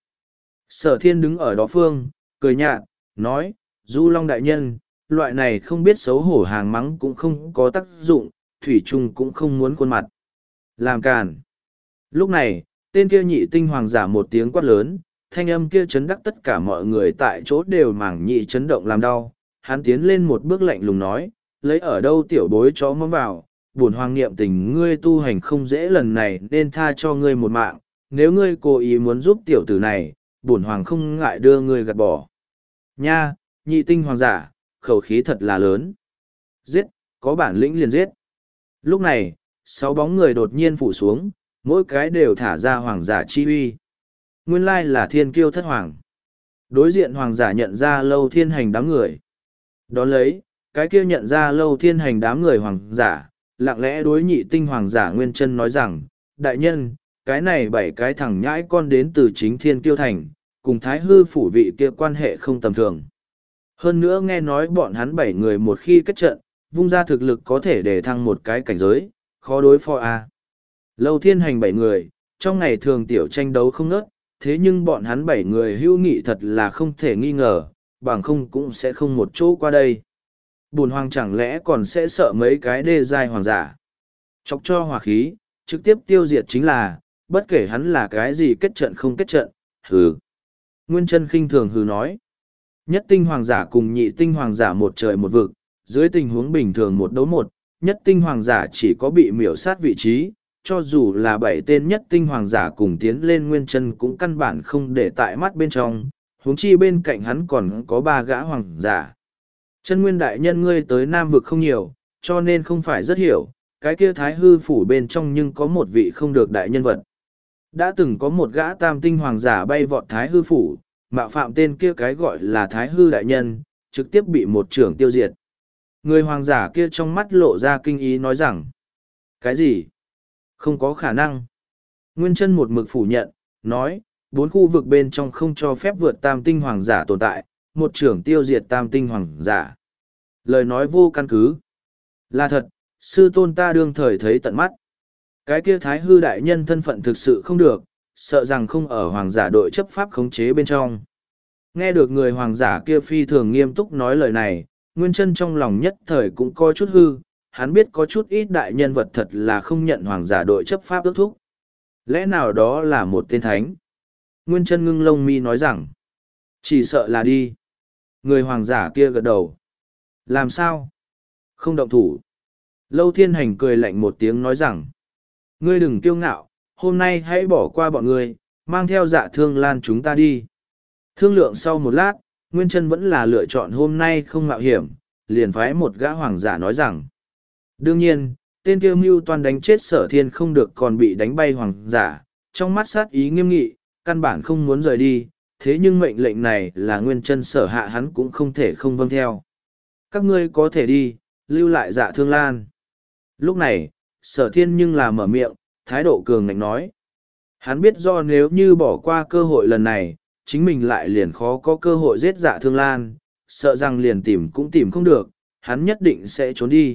Sở Thiên đứng ở đó phương, cười nhạt, nói, Du Long đại nhân, loại này không biết xấu hổ hàng mắng cũng không có tác dụng, thủy chung cũng không muốn khuôn mặt. Làm càn. Lúc này, tên kia nhị tinh hoàng giả một tiếng quát lớn, thanh âm kia chấn đắc tất cả mọi người tại chỗ đều mảng nhị chấn động làm đau. Hắn tiến lên một bước lạnh lùng nói, lấy ở đâu tiểu bối chó mắm vào, buồn hoàng niệm tình ngươi tu hành không dễ lần này nên tha cho ngươi một mạng, nếu ngươi cố ý muốn giúp tiểu tử này, buồn hoàng không ngại đưa ngươi gạt bỏ. Nha, nhị tinh hoàng giả, khẩu khí thật là lớn. Giết, có bản lĩnh liền giết. Lúc này, sáu bóng người đột nhiên phủ xuống, mỗi cái đều thả ra hoàng giả chi uy. Nguyên lai là thiên kiêu thất hoàng. Đối diện hoàng giả nhận ra lâu thiên hành đám người. Đón lấy, cái kia nhận ra lâu thiên hành đám người hoàng giả, lặng lẽ đối nhị tinh hoàng giả Nguyên Chân nói rằng, đại nhân, cái này bảy cái thằng nhãi con đến từ chính thiên kiêu thành, cùng thái hư phủ vị kia quan hệ không tầm thường. Hơn nữa nghe nói bọn hắn bảy người một khi kết trận, vung ra thực lực có thể để thăng một cái cảnh giới, khó đối phó a. Lâu thiên hành bảy người, trong ngày thường tiểu tranh đấu không nớt, thế nhưng bọn hắn bảy người hữu nghị thật là không thể nghi ngờ, bằng không cũng sẽ không một chỗ qua đây. Bùn hoàng chẳng lẽ còn sẽ sợ mấy cái đê giai hoàng giả. Chọc cho hỏa khí, trực tiếp tiêu diệt chính là, bất kể hắn là cái gì kết trận không kết trận, hừ. Nguyên Chân khinh thường hừ nói. Nhất tinh hoàng giả cùng nhị tinh hoàng giả một trời một vực, dưới tình huống bình thường một đấu một, nhất tinh hoàng giả chỉ có bị miểu sát vị trí, cho dù là bảy tên nhất tinh hoàng giả cùng tiến lên Nguyên Chân cũng căn bản không để tại mắt bên trong, huống chi bên cạnh hắn còn có ba gã hoàng giả. Chân Nguyên đại nhân ngươi tới Nam vực không nhiều, cho nên không phải rất hiểu, cái kia thái hư phủ bên trong nhưng có một vị không được đại nhân vật. Đã từng có một gã tam tinh hoàng giả bay vọt thái hư phủ, mạo phạm tên kia cái gọi là thái hư đại nhân, trực tiếp bị một trưởng tiêu diệt. Người hoàng giả kia trong mắt lộ ra kinh ý nói rằng, cái gì? Không có khả năng. Nguyên Chân một mực phủ nhận, nói, bốn khu vực bên trong không cho phép vượt tam tinh hoàng giả tồn tại, một trưởng tiêu diệt tam tinh hoàng giả. Lời nói vô căn cứ. Là thật, sư tôn ta đương thời thấy tận mắt. Cái kia thái hư đại nhân thân phận thực sự không được, sợ rằng không ở hoàng giả đội chấp pháp khống chế bên trong. Nghe được người hoàng giả kia phi thường nghiêm túc nói lời này, Nguyên Chân trong lòng nhất thời cũng coi chút hư, hắn biết có chút ít đại nhân vật thật là không nhận hoàng giả đội chấp pháp ước thúc. Lẽ nào đó là một tên thánh? Nguyên Chân ngưng lông mi nói rằng, chỉ sợ là đi. Người hoàng giả kia gật đầu. Làm sao? Không động thủ. Lâu Thiên Hành cười lạnh một tiếng nói rằng, ngươi đừng kiêu ngạo, hôm nay hãy bỏ qua bọn ngươi, mang theo Dạ Thương Lan chúng ta đi. Thương lượng sau một lát, Nguyên Chân vẫn là lựa chọn hôm nay không mạo hiểm, liền phái một gã hoàng giả nói rằng. Đương nhiên, tên kia mưu toan đánh chết Sở Thiên không được còn bị đánh bay hoàng giả, trong mắt sát ý nghiêm nghị, căn bản không muốn rời đi, thế nhưng mệnh lệnh này là Nguyên Chân sở hạ hắn cũng không thể không vâng theo. Các ngươi có thể đi, lưu lại Dạ Thương Lan. Lúc này, Sở Thiên nhưng là mở miệng, thái độ cường ngạnh nói. Hắn biết do nếu như bỏ qua cơ hội lần này, chính mình lại liền khó có cơ hội giết Dạ Thương Lan, sợ rằng liền tìm cũng tìm không được, hắn nhất định sẽ trốn đi.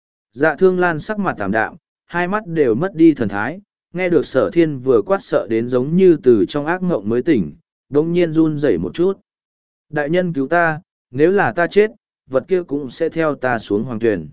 Dạ Thương Lan sắc mặt tạm đạm, hai mắt đều mất đi thần thái, nghe được Sở Thiên vừa quát sợ đến giống như từ trong ác ngộng mới tỉnh, đống nhiên run rẩy một chút. Đại nhân cứu ta, nếu là ta chết, vật kia cũng sẽ theo ta xuống hoàng tuyển.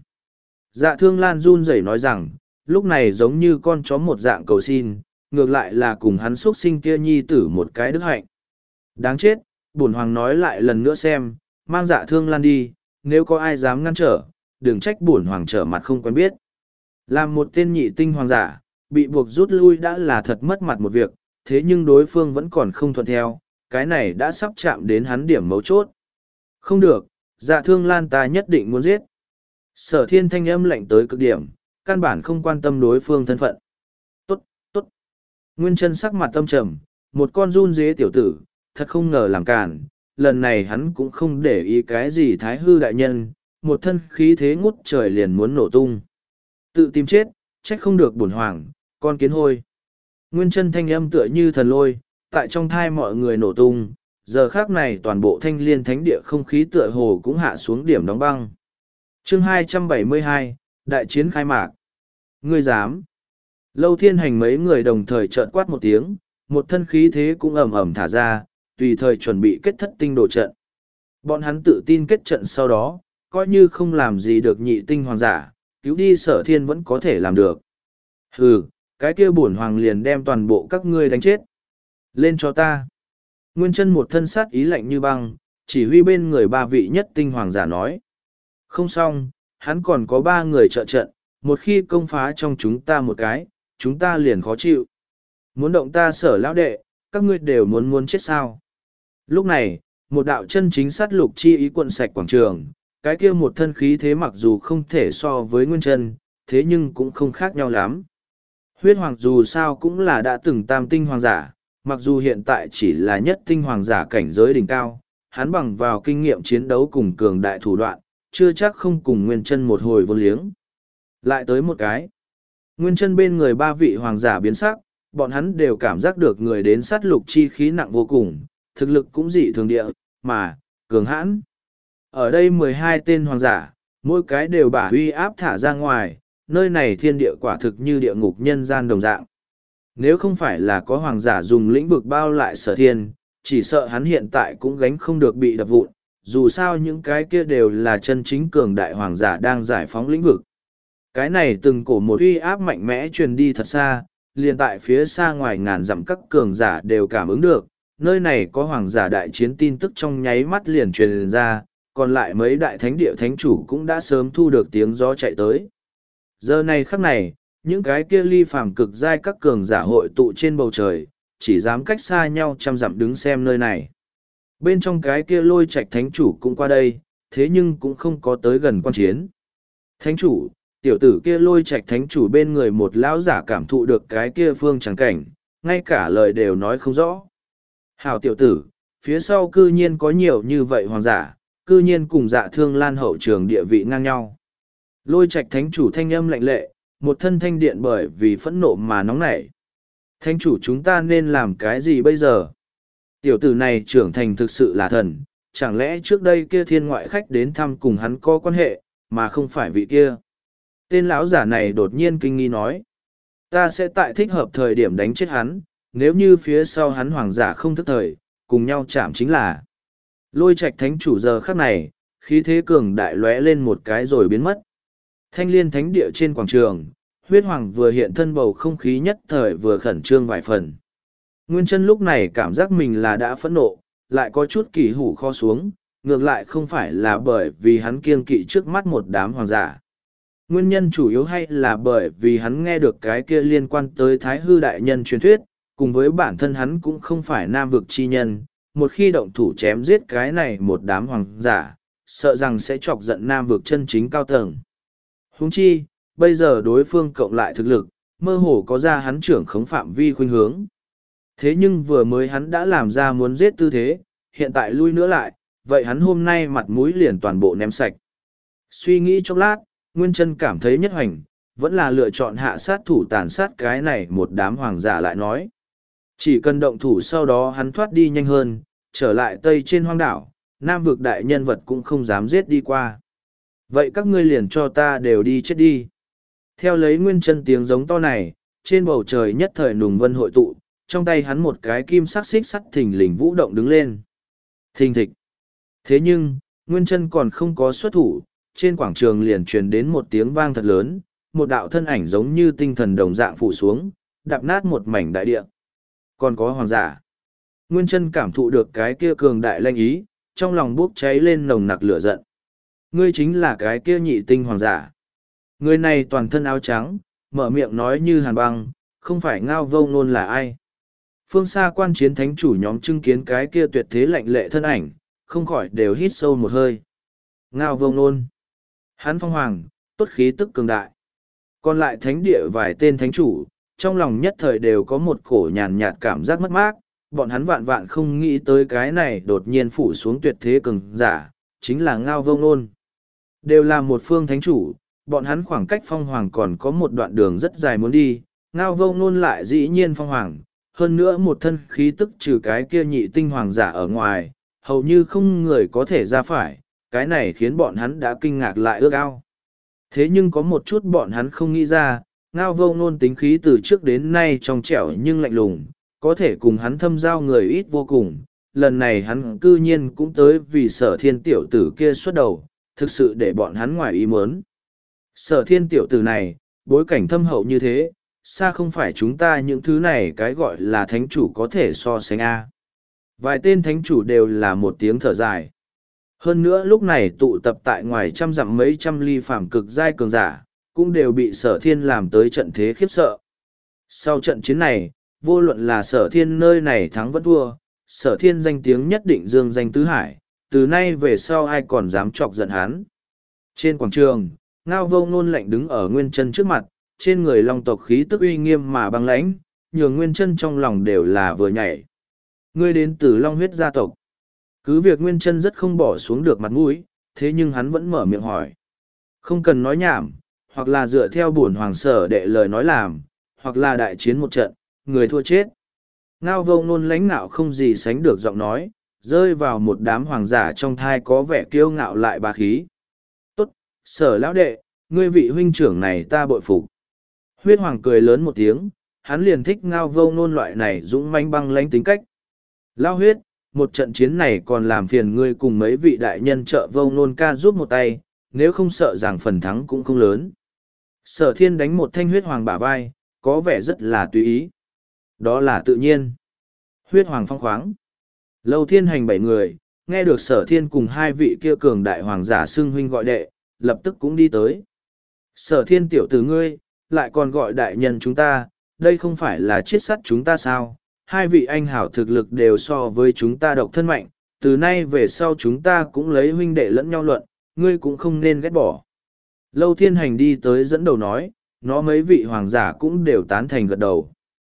Dạ Thương Lan run rẩy nói rằng, lúc này giống như con chó một dạng cầu xin, ngược lại là cùng hắn xuất sinh kia nhi tử một cái đức hạnh. Đáng chết, bổn hoàng nói lại lần nữa xem, mang Dạ Thương Lan đi, nếu có ai dám ngăn trở, đừng trách bổn hoàng trở mặt không quen biết. Làm một tên nhị tinh hoàng giả, bị buộc rút lui đã là thật mất mặt một việc, thế nhưng đối phương vẫn còn không thuận theo, cái này đã sắp chạm đến hắn điểm mấu chốt. Không được, Dạ Thương Lan ta nhất định muốn giết. Sở Thiên thanh âm lạnh tới cực điểm, căn bản không quan tâm đối phương thân phận. Tốt, tốt. Nguyên Chân sắc mặt tâm trầm, một con run dế tiểu tử, thật không ngờ làm càn, lần này hắn cũng không để ý cái gì thái hư đại nhân, một thân khí thế ngút trời liền muốn nổ tung. Tự tìm chết, trách không được bổn hoàng, con kiến hôi. Nguyên chân thanh âm tựa như thần lôi, tại trong thai mọi người nổ tung, giờ khác này toàn bộ thanh liên thánh địa không khí tựa hồ cũng hạ xuống điểm đóng băng. Chương hai trăm bảy mươi hai, Đại chiến khai mạc. Ngươi dám. Lâu Thiên Hành mấy người đồng thời trợn quát một tiếng, một thân khí thế cũng ầm ầm thả ra, tùy thời chuẩn bị kết thất tinh đồ trận. Bọn hắn tự tin kết trận sau đó, coi như không làm gì được nhị tinh hoàng giả, cứu đi Sở Thiên vẫn có thể làm được. Hừ, cái kia bổn hoàng liền đem toàn bộ các ngươi đánh chết. Lên cho ta. Nguyên chân một thân sát ý lạnh như băng, chỉ huy bên người ba vị nhất tinh hoàng giả nói. Không xong, hắn còn có ba người trợ trận, một khi công phá trong chúng ta một cái, chúng ta liền khó chịu. Muốn động ta Sở lão đệ, các ngươi đều muốn muốn chết sao. Lúc này, một đạo chân chính sát lục chi ý cuộn sạch quảng trường, cái kia một thân khí thế mặc dù không thể so với Nguyên chân, thế nhưng cũng không khác nhau lắm. Huyết hoàng dù sao cũng là đã từng tam tinh hoàng giả, mặc dù hiện tại chỉ là nhất tinh hoàng giả cảnh giới đỉnh cao, hắn bằng vào kinh nghiệm chiến đấu cùng cường đại thủ đoạn, chưa chắc không cùng Nguyên chân một hồi vô liếng. Lại tới một cái. Nguyên chân bên người ba vị hoàng giả biến sắc, bọn hắn đều cảm giác được người đến sát lục chi khí nặng vô cùng, thực lực cũng dị thường địa, mà, cường hãn. Ở đây mười hai tên hoàng giả, mỗi cái đều bả uy áp thả ra ngoài, nơi này thiên địa quả thực như địa ngục nhân gian đồng dạng. Nếu không phải là có hoàng giả dùng lĩnh vực bao lại Sở Thiên, chỉ sợ hắn hiện tại cũng gánh không được bị đập vụn, dù sao những cái kia đều là chân chính cường đại hoàng giả đang giải phóng lĩnh vực. Cái này từng cổ một uy áp mạnh mẽ truyền đi thật xa, liền tại phía xa ngoài ngàn dặm các cường giả đều cảm ứng được, nơi này có hoàng giả đại chiến tin tức trong nháy mắt liền truyền ra, còn lại mấy đại thánh địa thánh chủ cũng đã sớm thu được tiếng gió chạy tới. Giờ này khắc này, những cái kia ly phàm cực giai các cường giả hội tụ trên bầu trời, chỉ dám cách xa nhau trăm dặm đứng xem nơi này. Bên trong cái kia Lôi Trạch thánh chủ cũng qua đây, thế nhưng cũng không có tới gần quan chiến. Thánh chủ, tiểu tử kia Lôi Trạch thánh chủ bên người một lão giả cảm thụ được cái kia phương trắng cảnh, ngay cả lời đều nói không rõ. Hảo tiểu tử, phía sau cư nhiên có nhiều như vậy hoàng giả, cư nhiên cùng Dạ Thương Lan hậu trường địa vị ngang nhau. Lôi Trạch thánh chủ thanh âm lạnh lệ, một thân thanh điện bởi vì phẫn nộ mà nóng nảy. Thánh chủ chúng ta nên làm cái gì bây giờ? Tiểu tử này trưởng thành thực sự là thần, chẳng lẽ trước đây kia thiên ngoại khách đến thăm cùng hắn có quan hệ, mà không phải vị kia? Tên lão giả này đột nhiên kinh nghi nói. Ta sẽ tại thích hợp thời điểm đánh chết hắn, nếu như phía sau hắn hoàng giả không thức thời, cùng nhau chạm chính là. Lôi Trạch thánh chủ giờ khắc này, khí thế cường đại lóe lên một cái rồi biến mất. Thanh liên thánh địa trên quảng trường, huyết hoàng vừa hiện thân bầu không khí nhất thời vừa khẩn trương vài phần. Nguyên chân lúc này cảm giác mình là đã phẫn nộ, lại có chút kỳ hủ kho xuống, ngược lại không phải là bởi vì hắn kiêng kỵ trước mắt một đám hoàng giả. Nguyên nhân chủ yếu hay là bởi vì hắn nghe được cái kia liên quan tới Thái Hư Đại Nhân truyền thuyết, cùng với bản thân hắn cũng không phải nam vực chi nhân, một khi động thủ chém giết cái này một đám hoàng giả, sợ rằng sẽ chọc giận nam vực chân chính cao tầng. Huống chi, bây giờ đối phương cộng lại thực lực, mơ hồ có ra hắn trưởng khống phạm vi khuynh hướng. Thế nhưng vừa mới hắn đã làm ra muốn giết tư thế, hiện tại lui nữa lại, vậy hắn hôm nay mặt mũi liền toàn bộ ném sạch. Suy nghĩ chốc lát, Nguyên Chân cảm thấy nhất hoành, vẫn là lựa chọn hạ sát thủ tàn sát cái này một đám hoàng giả lại nói. Chỉ cần động thủ sau đó hắn thoát đi nhanh hơn, trở lại tây trên hoang đảo, nam vực đại nhân vật cũng không dám giết đi qua. Vậy các ngươi liền cho ta đều đi chết đi. Theo lấy Nguyên Chân tiếng giống to này, trên bầu trời nhất thời nùng vân hội tụ, trong tay hắn một cái kim sắc xích sắt thình lình vũ động đứng lên. Thình thịch. Thế nhưng, Nguyên Chân còn không có xuất thủ, trên quảng trường liền truyền đến một tiếng vang thật lớn, một đạo thân ảnh giống như tinh thần đồng dạng phủ xuống, đạp nát một mảnh đại địa. Còn có hoàng giả. Nguyên Chân cảm thụ được cái kia cường đại lanh ý, trong lòng bốc cháy lên nồng nặc lửa giận. Ngươi chính là cái kia nhị tinh hoàng giả. Người này toàn thân áo trắng, mở miệng nói như hàn băng, không phải Ngao Vô Ngôn là ai. Phương xa quan chiến thánh chủ nhóm chứng kiến cái kia tuyệt thế lạnh lệ thân ảnh, không khỏi đều hít sâu một hơi. Ngao Vô Ngôn. Hắn phong hoàng, tốt khí tức cường đại. Còn lại thánh địa vài tên thánh chủ, trong lòng nhất thời đều có một cổ nhàn nhạt cảm giác mất mát, bọn hắn vạn vạn không nghĩ tới cái này đột nhiên phủ xuống tuyệt thế cường giả, chính là Ngao Vô Ngôn. Đều là một phương thánh chủ, bọn hắn khoảng cách phong hoàng còn có một đoạn đường rất dài muốn đi, Ngao vô ngôn lại dĩ nhiên phong hoàng, hơn nữa một thân khí tức trừ cái kia nhị tinh hoàng giả ở ngoài, hầu như không người có thể ra phải, cái này khiến bọn hắn đã kinh ngạc lại ước ao. Thế nhưng có một chút bọn hắn không nghĩ ra, Ngao vô ngôn tính khí từ trước đến nay trong trẻo nhưng lạnh lùng, có thể cùng hắn thâm giao người ít vô cùng. Lần này hắn cư nhiên cũng tới vì sở thiên tiểu tử kia xuất đầu, thực sự để bọn hắn ngoài ý muốn. Sở thiên tiểu tử này, bối cảnh thâm hậu như thế, xa không phải chúng ta những thứ này cái gọi là thánh chủ có thể so sánh a. Vài tên thánh chủ đều là một tiếng thở dài. Hơn nữa lúc này tụ tập tại ngoài trăm dặm mấy trăm ly phàm cực giai cường giả, cũng đều bị sở thiên làm tới trận thế khiếp sợ. Sau trận chiến này, vô luận là sở thiên nơi này thắng vẫn thua, sở thiên danh tiếng nhất định dương danh tứ hải, từ nay về sau ai còn dám chọc giận hắn. Trên quảng trường, Ngao vô ngôn lạnh đứng ở Nguyên Chân trước mặt, trên người long tộc khí tức uy nghiêm mà băng lãnh, nhường Nguyên Chân trong lòng đều là vừa nhảy. Ngươi đến từ long huyết gia tộc. Cứ việc Nguyên Chân rất không bỏ xuống được mặt mũi, thế nhưng hắn vẫn mở miệng hỏi. Không cần nói nhảm, hoặc là dựa theo bổn hoàng sở đệ lời nói làm, hoặc là đại chiến một trận, người thua chết. Ngao vô ngôn lãnh nạo không gì sánh được giọng nói, rơi vào một đám hoàng giả trong thai có vẻ kiêu ngạo lại bá khí. Tốt, sở lão đệ, ngươi vị huynh trưởng này ta bội phục. Huyết hoàng cười lớn một tiếng, hắn liền thích Ngao vô ngôn loại này dũng manh băng lãnh tính cách. Lao huyết, một trận chiến này còn làm phiền ngươi cùng mấy vị đại nhân trợ vô ngôn ca giúp một tay, nếu không sợ rằng phần thắng cũng không lớn. Sở thiên đánh một thanh huyết hoàng bả vai, có vẻ rất là tùy ý. Đó là tự nhiên. Huyết hoàng phong khoáng. Lâu thiên hành bảy người, nghe được sở thiên cùng hai vị kia cường đại hoàng giả xưng huynh gọi đệ, lập tức cũng đi tới. Sở thiên tiểu tử ngươi, lại còn gọi đại nhân chúng ta, đây không phải là chiết sắt chúng ta sao? Hai vị anh hảo thực lực đều so với chúng ta độc thân mạnh, từ nay về sau chúng ta cũng lấy huynh đệ lẫn nhau luận, ngươi cũng không nên ghét bỏ. Lâu thiên hành đi tới dẫn đầu nói, nó mấy vị hoàng giả cũng đều tán thành gật đầu.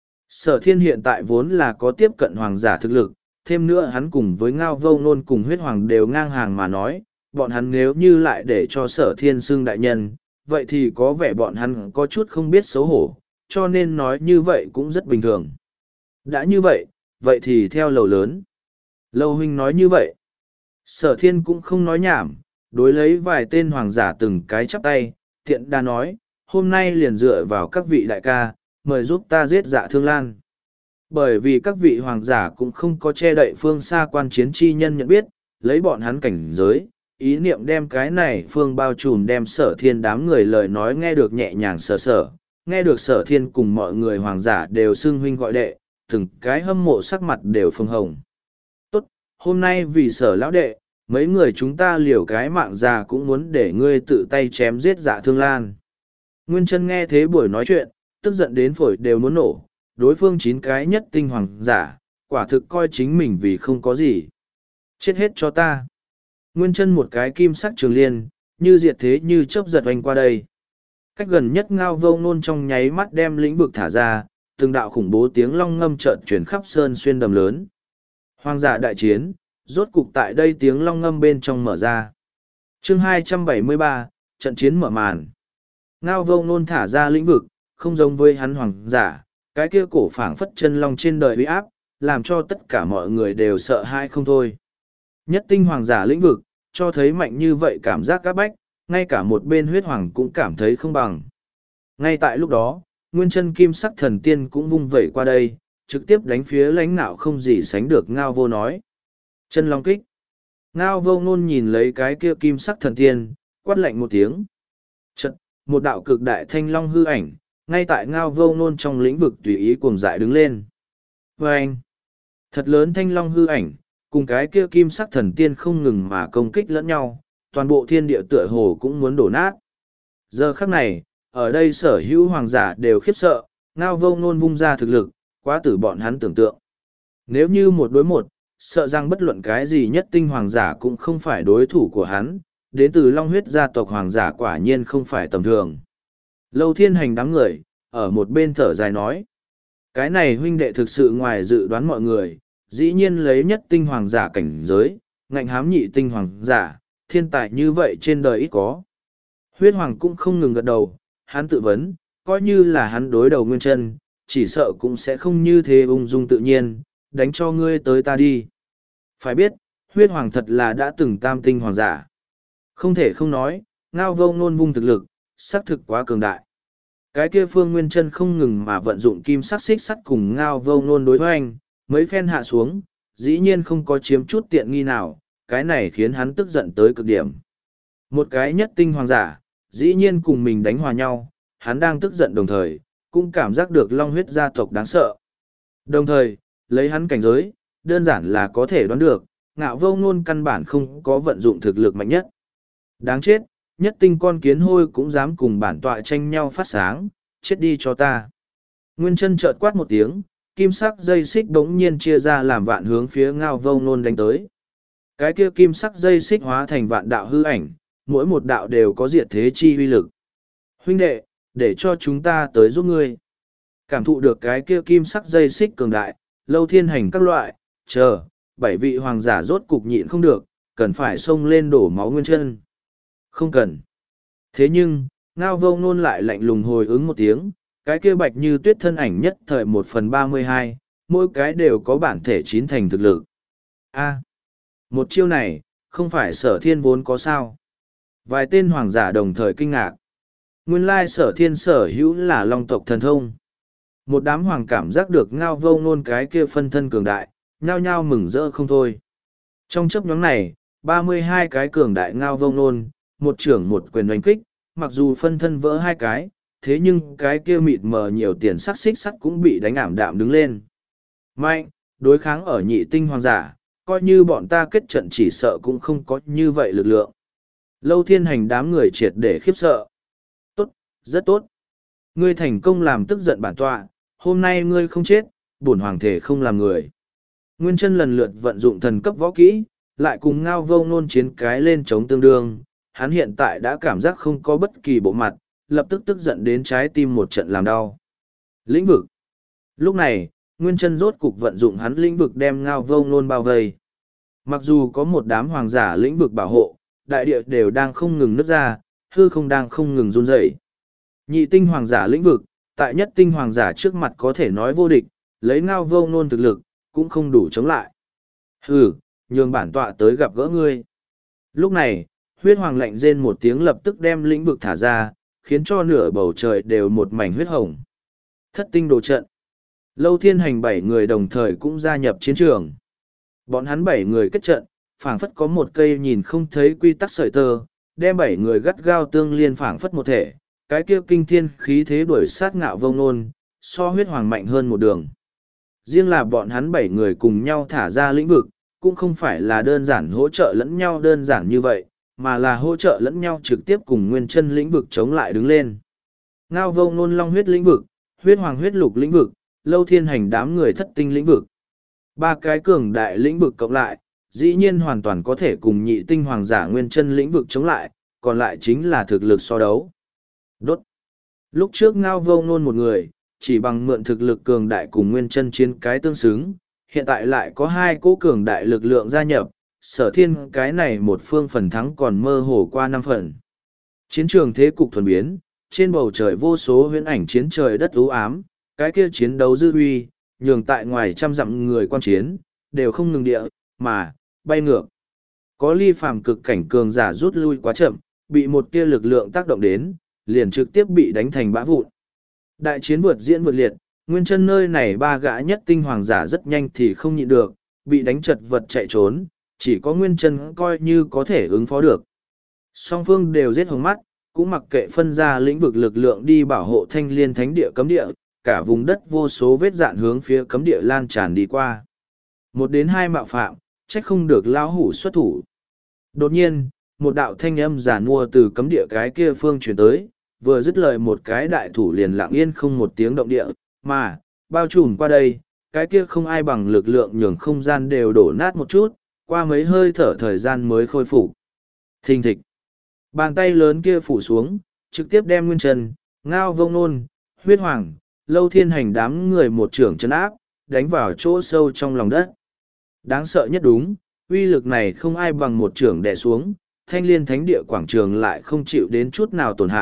Sở thiên hiện tại vốn là có tiếp cận hoàng giả thực lực, thêm nữa hắn cùng với Ngao vô ngôn cùng huyết hoàng đều ngang hàng mà nói, bọn hắn nếu như lại để cho sở thiên xưng đại nhân, vậy thì có vẻ bọn hắn có chút không biết xấu hổ, cho nên nói như vậy cũng rất bình thường. Đã như vậy, vậy thì theo lầu lớn. Lâu huynh nói như vậy. Sở thiên cũng không nói nhảm, đối lấy vài tên hoàng giả từng cái chắp tay, tiện đa nói, hôm nay liền dựa vào các vị đại ca, mời giúp ta giết Dạ Thương Lan. Bởi vì các vị hoàng giả cũng không có che đậy phương xa quan chiến chi nhân nhận biết, lấy bọn hắn cảnh giới, ý niệm đem cái này phương bao trùm đem sở thiên đám người lời nói nghe được nhẹ nhàng sở sở, nghe được sở thiên cùng mọi người hoàng giả đều xưng huynh gọi đệ, từng cái hâm mộ sắc mặt đều phồng hồng. Tốt, hôm nay vì sở lão đệ, mấy người chúng ta liều cái mạng già cũng muốn để ngươi tự tay chém giết Dạ Thương Lan. Nguyên Chân nghe thế buổi nói chuyện, tức giận đến phổi đều muốn nổ, đối phương chín cái nhất tinh hoàng giả, quả thực coi chính mình vì không có gì. Chết hết cho ta. Nguyên Chân một cái kim sắc trường liên, như diệt thế như chớp giật oanh qua đây. Cách gần nhất Ngao vô ngôn trong nháy mắt đem lĩnh vực thả ra, từng đạo khủng bố tiếng long ngâm chợt chuyển khắp sơn xuyên đầm lớn. Hoàng giả đại chiến, rốt cục tại đây tiếng long ngâm bên trong mở ra. Chương hai trăm bảy mươi ba, trận chiến mở màn. Ngao vô ngôn thả ra lĩnh vực, không giống với hắn hoàng giả, cái kia cổ phảng phất chân long trên đời uy áp, làm cho tất cả mọi người đều sợ hãi không thôi. Nhất tinh hoàng giả lĩnh vực, cho thấy mạnh như vậy cảm giác các bách, ngay cả một bên huyết hoàng cũng cảm thấy không bằng. Ngay tại lúc đó, nguyên chân kim sắc thần tiên cũng vung vẩy qua đây, trực tiếp đánh phía lãnh nạo không gì sánh được Ngao vô nói. Chân long kích. Ngao vô ngôn nhìn lấy cái kia kim sắc thần tiên, quát lạnh một tiếng. Chật, một đạo cực đại thanh long hư ảnh, ngay tại Ngao vô ngôn trong lĩnh vực tùy ý cuồng dại đứng lên. Và anh, thật lớn thanh long hư ảnh, cùng cái kia kim sắc thần tiên không ngừng mà công kích lẫn nhau, toàn bộ thiên địa tựa hồ cũng muốn đổ nát. Giờ khắc này, ở đây sở hữu hoàng giả đều khiếp sợ, Ngao vô ngôn vung ra thực lực, quá tử bọn hắn tưởng tượng. Nếu như một đối một, sợ rằng bất luận cái gì nhất tinh hoàng giả cũng không phải đối thủ của hắn, đến từ long huyết gia tộc hoàng giả quả nhiên không phải tầm thường. Lâu thiên hành đám người, ở một bên thở dài nói. Cái này huynh đệ thực sự ngoài dự đoán mọi người, dĩ nhiên lấy nhất tinh hoàng giả cảnh giới, ngạnh hám nhị tinh hoàng giả, thiên tài như vậy trên đời ít có. Huyết hoàng cũng không ngừng gật đầu, hắn tự vấn, coi như là hắn đối đầu Nguyên Chân, chỉ sợ cũng sẽ không như thế ung dung tự nhiên, đánh cho ngươi tới ta đi. Phải biết, huyết hoàng thật là đã từng tam tinh hoàng giả. Không thể không nói, Ngao Vô Ngôn vung thực lực, xác thực quá cường đại. Cái kia Phương Nguyên Chân không ngừng mà vận dụng kim sắc xích sắt cùng Ngao Vô Ngôn đối hoành, mấy phen hạ xuống, dĩ nhiên không có chiếm chút tiện nghi nào, cái này khiến hắn tức giận tới cực điểm. Một cái nhất tinh hoàng giả, dĩ nhiên cùng mình đánh hòa nhau, hắn đang tức giận đồng thời, cũng cảm giác được long huyết gia tộc đáng sợ. Đồng thời, lấy hắn cảnh giới, đơn giản là có thể đoán được, Ngạo Vô Ngôn căn bản không có vận dụng thực lực mạnh nhất. Đáng chết, nhất tinh con kiến hôi cũng dám cùng bản tọa tranh nhau phát sáng, chết đi cho ta. Nguyên Chân chợt quát một tiếng, kim sắc dây xích bỗng nhiên chia ra làm vạn hướng phía Ngao Vô Ngôn đánh tới. Cái kia kim sắc dây xích hóa thành vạn đạo hư ảnh, mỗi một đạo đều có diệt thế chi uy lực. Huynh đệ, để cho chúng ta tới giúp ngươi. Cảm thụ được cái kia kim sắc dây xích cường đại, Lâu Thiên Hành các loại, chờ, bảy vị hoàng giả rốt cục nhịn không được, cần phải xông lên đổ máu Nguyên Chân. Không cần. Thế nhưng, Ngao Vô Ngôn lại lạnh lùng hồi ứng một tiếng, cái kia bạch như tuyết thân ảnh nhất thời một phần ba mươi hai, mỗi cái đều có bản thể chín thành thực lực. A, một chiêu này, không phải Sở Thiên vốn có sao. Vài tên hoàng giả đồng thời kinh ngạc. Nguyên lai Sở Thiên sở hữu là long tộc thần thông. Một đám hoàng cảm giác được Ngao Vô Ngôn cái kia phân thân cường đại, nhao nhao mừng rỡ không thôi. Trong chấp nhóm này, ba mươi hai cái cường đại Ngao Vô Ngôn, một trưởng một quyền đánh kích, mặc dù phân thân vỡ hai cái, thế nhưng cái kia mịt mờ nhiều tiền sắc xích sắt cũng bị đánh ảm đạm đứng lên. Mạnh, đối kháng ở nhị tinh hoàng giả, coi như bọn ta kết trận chỉ sợ cũng không có như vậy lực lượng. Lâu Thiên Hành đám người triệt để khiếp sợ. Tốt, rất tốt. Ngươi thành công làm tức giận bản tọa, hôm nay ngươi không chết, bổn hoàng thể không làm người. Nguyên Chân lần lượt vận dụng thần cấp võ kỹ, lại cùng Ngao Vô Ngôn chiến cái lên chống tương đương, hắn hiện tại đã cảm giác không có bất kỳ bộ mặt, lập tức tức giận đến trái tim một trận làm đau. Lĩnh vực. Lúc này, Nguyên Chân rốt cục vận dụng hắn lĩnh vực đem Ngao Vô Ngôn bao vây. Mặc dù có một đám hoàng giả lĩnh vực bảo hộ, đại địa đều đang không ngừng nứt ra, hư không đang không ngừng run rẩy. Nhị tinh hoàng giả lĩnh vực, tại nhất tinh hoàng giả trước mặt có thể nói vô địch, lấy Ngao Vô Ngôn thực lực, cũng không đủ chống lại. Hừ, nhường bản tọa tới gặp gỡ ngươi. Lúc này, huyết hoàng lạnh rên một tiếng lập tức đem lĩnh vực thả ra, khiến cho nửa bầu trời đều một mảnh huyết hồng. Thất tinh đồ trận. Lâu Thiên Hành bảy người đồng thời cũng gia nhập chiến trường. Bọn hắn bảy người kết trận, phảng phất có một cây nhìn không thấy quy tắc sợi tơ, đem bảy người gắt gao tương liên phảng phất một thể, cái kia kinh thiên khí thế đuổi sát Ngạo Vô Ngôn, so huyết hoàng mạnh hơn một đường. Riêng là bọn hắn bảy người cùng nhau thả ra lĩnh vực, cũng không phải là đơn giản hỗ trợ lẫn nhau đơn giản như vậy, mà là hỗ trợ lẫn nhau trực tiếp cùng Nguyên Chân lĩnh vực chống lại đứng lên. Ngao Vô Ngôn long huyết lĩnh vực, huyết hoàng huyết lục lĩnh vực, Lâu Thiên Hành đám người thất tinh lĩnh vực. Ba cái cường đại lĩnh vực cộng lại, dĩ nhiên hoàn toàn có thể cùng nhị tinh hoàng giả Nguyên Chân lĩnh vực chống lại, còn lại chính là thực lực so đấu. Đốt. Lúc trước Ngao Vô Ngôn một người, chỉ bằng mượn thực lực cường đại cùng Nguyên Chân chiến cái tương xứng, hiện tại lại có hai cỗ cường đại lực lượng gia nhập, Sở Thiên cái này một phương phần thắng còn mơ hồ qua năm phần. Chiến trường thế cục thuần biến, trên bầu trời vô số huyễn ảnh chiến trời đất u ám, cái kia chiến đấu dư uy, nhường tại ngoài trăm dặm người quan chiến, đều không ngừng địa, mà, bay ngược. Có ly phàm cực cảnh cường giả rút lui quá chậm, bị một tia lực lượng tác động đến, liền trực tiếp bị đánh thành bã vụn. Đại chiến vượt diễn vượt liệt, Nguyên Chân nơi này ba gã nhất tinh hoàng giả rất nhanh thì không nhịn được, bị đánh chật vật chạy trốn, chỉ có Nguyên Chân coi như có thể ứng phó được. Song phương đều giết hồng mắt, cũng mặc kệ phân ra lĩnh vực lực lượng đi bảo hộ Thanh Liên Thánh Địa cấm địa, cả vùng đất vô số vết dạn hướng phía cấm địa lan tràn đi qua. Một đến hai mạo phạm, trách không được lão hủ xuất thủ. Đột nhiên, một đạo thanh âm giả nua từ cấm địa cái kia phương truyền tới, vừa dứt lời một cái đại thủ liền lặng yên không một tiếng động địa, mà, bao trùm qua đây, cái kia không ai bằng lực lượng nhường không gian đều đổ nát một chút, qua mấy hơi thở thời gian mới khôi phục. Thình thịch. Bàn tay lớn kia phủ xuống, trực tiếp đem Nguyên Chân, Ngao Vô Ngôn, huyết hoàng, Lâu Thiên Hành đám người một trưởng chân áp, đánh vào chỗ sâu trong lòng đất. Đáng sợ nhất đúng, uy lực này không ai bằng một trưởng đè xuống, Thanh Liên Thánh Địa quảng trường lại không chịu đến chút nào tổn hại,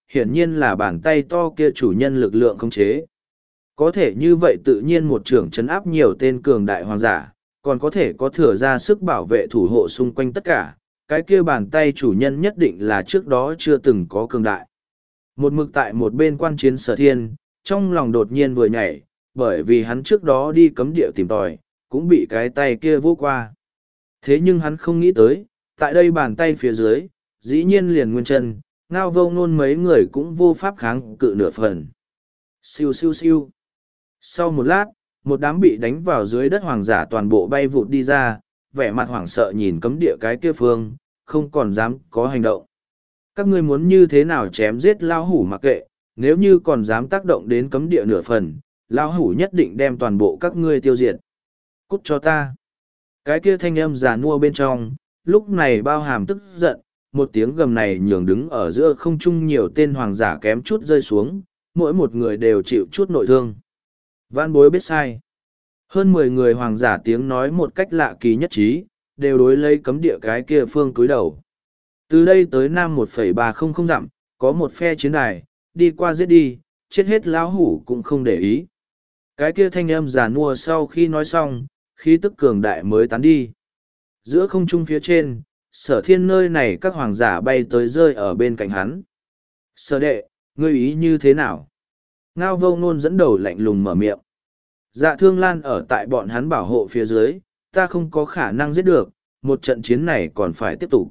hiển nhiên là bàn tay to kia chủ nhân lực lượng khống chế. Có thể như vậy tự nhiên một trưởng chấn áp nhiều tên cường đại hoàng giả, còn có thể có thừa ra sức bảo vệ thủ hộ xung quanh tất cả, cái kia bàn tay chủ nhân nhất định là trước đó chưa từng có cường đại. Một mực tại một bên quan chiến Sở Thiên, trong lòng đột nhiên vừa nhảy, bởi vì hắn trước đó đi cấm địa tìm tòi, cũng bị cái tay kia vô qua. Thế nhưng hắn không nghĩ tới, tại đây bàn tay phía dưới, dĩ nhiên liền Nguyên Chân, Ngao Vô Ngôn mấy người cũng vô pháp kháng cự nửa phần. Siêu siêu siêu. Sau một lát, một đám bị đánh vào dưới đất hoàng giả toàn bộ bay vụt đi ra, vẻ mặt hoảng sợ nhìn cấm địa cái kia phương, không còn dám có hành động. Các ngươi muốn như thế nào chém giết lao hủ mặc kệ, nếu như còn dám tác động đến cấm địa nửa phần, lao hủ nhất định đem toàn bộ các ngươi tiêu diệt. Cút cho ta. Cái kia thanh âm già nua bên trong, lúc này bao hàm tức giận, một tiếng gầm này nhường đứng ở giữa không trung nhiều tên hoàng giả kém chút rơi xuống, mỗi một người đều chịu chút nội thương. Vãn bối biết sai. Hơn mười người hoàng giả tiếng nói một cách lạ kỳ nhất trí, đều đối lấy cấm địa cái kia phương cúi đầu. Từ đây tới nam một phẩy ba không không dặm, có một phe chiến đài, đi qua giết đi, chết hết lão hủ cũng không để ý. Cái kia thanh âm già nua sau khi nói xong, khí tức cường đại mới tán đi. Giữa không trung phía trên, Sở Thiên nơi này các hoàng giả bay tới rơi ở bên cạnh hắn. Sở đệ, ngươi ý như thế nào? Ngao Vô Ngôn dẫn đầu lạnh lùng mở miệng. Dạ Thương Lan ở tại bọn hắn bảo hộ phía dưới, ta không có khả năng giết được, một trận chiến này còn phải tiếp tục.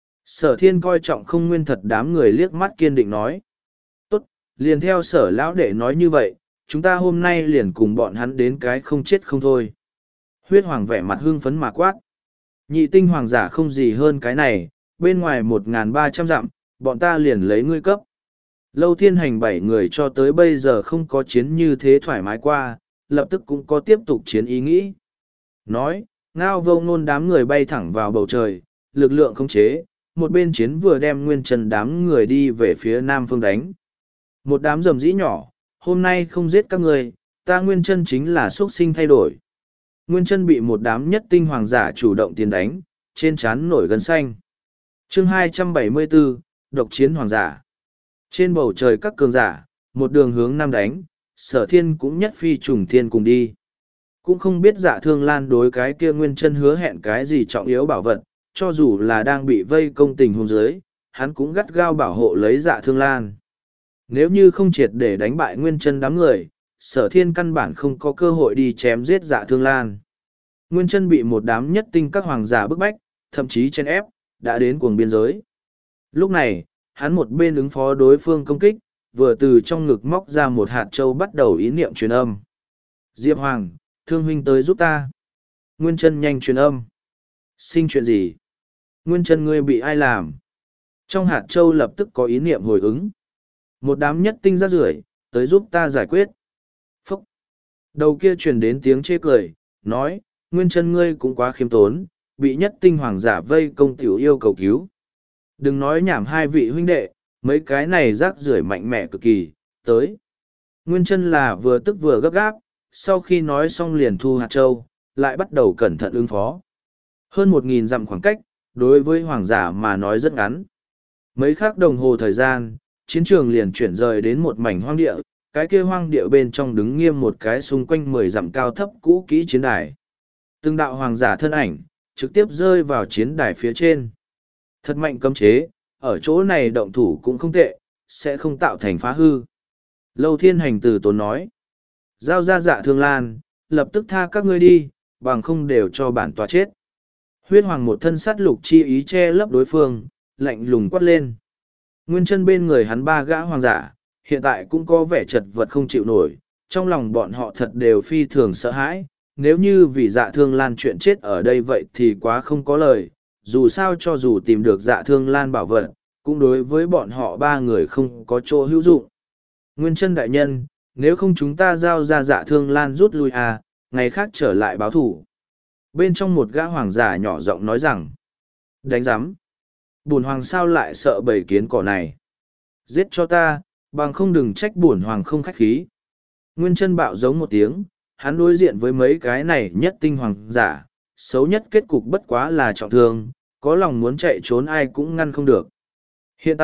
Sở Thiên coi trọng không nguyên thật đám người liếc mắt kiên định nói. Tốt, liền theo sở lão đệ nói như vậy, chúng ta hôm nay liền cùng bọn hắn đến cái không chết không thôi. Huyết hoàng vẻ mặt hưng phấn mà quát. Nhị tinh hoàng giả không gì hơn cái này, bên ngoài một nghìn ba trăm dặm, bọn ta liền lấy ngươi cấp. Lâu Thiên Hành bảy người cho tới bây giờ không có chiến như thế thoải mái qua, lập tức cũng có tiếp tục chiến ý nghĩ. Nói, Ngao Vô Ngôn đám người bay thẳng vào bầu trời, lực lượng khống chế, một bên chiến vừa đem Nguyên Chân đám người đi về phía nam phương đánh. Một đám rầm rĩ nhỏ, hôm nay không giết các người, ta Nguyên Chân chính là xuất sinh thay đổi. Nguyên Chân bị một đám nhất tinh hoàng giả chủ động tiến đánh, trên trán nổi gân xanh. Chương hai trăm bảy mươi bốn, độc chiến hoàng giả. Trên bầu trời các cường giả, một đường hướng nam đánh, Sở Thiên cũng nhất phi trùng thiên cùng đi. Cũng không biết Dạ Thương Lan đối cái kia Nguyên Chân hứa hẹn cái gì trọng yếu bảo vật, cho dù là đang bị vây công tình huống dưới, hắn cũng gắt gao bảo hộ lấy Dạ Thương Lan. Nếu như không triệt để đánh bại Nguyên Chân đám người, Sở Thiên căn bản không có cơ hội đi chém giết Dạ Thương Lan. Nguyên Chân bị một đám nhất tinh các hoàng giả bức bách, thậm chí chen ép, đã đến cuồng biên giới. Lúc này, hắn một bên ứng phó đối phương công kích, vừa từ trong ngực móc ra một hạt châu bắt đầu ý niệm truyền âm. Diệp Hoàng, Thương huynh tới giúp ta. Nguyên Chân nhanh truyền âm. Sinh chuyện gì? Nguyên Chân ngươi bị ai làm? Trong hạt châu lập tức có ý niệm hồi ứng. Một đám nhất tinh rác rưởi, tới giúp ta giải quyết. Phúc! Đầu kia truyền đến tiếng chê cười, nói, Nguyên Chân ngươi cũng quá khiêm tốn, bị nhất tinh hoàng giả vây công tiểu yêu cầu cứu. Đừng nói nhảm hai vị huynh đệ, mấy cái này rác rưởi mạnh mẽ cực kỳ, tới. Nguyên Chân là vừa tức vừa gấp gáp, sau khi nói xong liền thu hạt châu, lại bắt đầu cẩn thận ứng phó. Hơn một nghìn dặm khoảng cách, đối với hoàng giả mà nói rất ngắn. Mấy khắc đồng hồ thời gian, chiến trường liền chuyển rời đến một mảnh hoang địa, cái kia hoang địa bên trong đứng nghiêm một cái xung quanh mười dặm cao thấp cũ kỹ chiến đài. Từng đạo hoàng giả thân ảnh, trực tiếp rơi vào chiến đài phía trên. Thật mạnh cấm chế, ở chỗ này động thủ cũng không tệ, sẽ không tạo thành phá hư. Lâu Thiên Hành từ tốn nói. Giao ra Dạ Thương Lan, lập tức tha các ngươi đi, bằng không đều cho bản tòa chết. Huyết hoàng một thân sát lục chi ý che lấp đối phương, lạnh lùng quát lên. Nguyên Chân bên người hắn ba gã hoàng giả, hiện tại cũng có vẻ chật vật không chịu nổi, trong lòng bọn họ thật đều phi thường sợ hãi. Nếu như vì Dạ Thương Lan chuyện chết ở đây vậy thì quá không có lời, dù sao cho dù tìm được Dạ Thương Lan bảo vật, cũng đối với bọn họ ba người không có chỗ hữu dụng. Nguyên Chân đại nhân, nếu không chúng ta giao ra Dạ Thương Lan rút lui à, ngày khác trở lại báo thủ. Bên trong một gã hoàng giả nhỏ giọng nói rằng, đánh giám. Bổn hoàng sao lại sợ bầy kiến cỏ này. Giết cho ta, bằng không đừng trách bổn hoàng không khách khí. Nguyên Chân bạo giống một tiếng, hắn đối diện với mấy cái này nhất tinh hoàng giả, xấu nhất kết cục bất quá là trọng thương, có lòng muốn chạy trốn ai cũng ngăn không được. Hiện tại,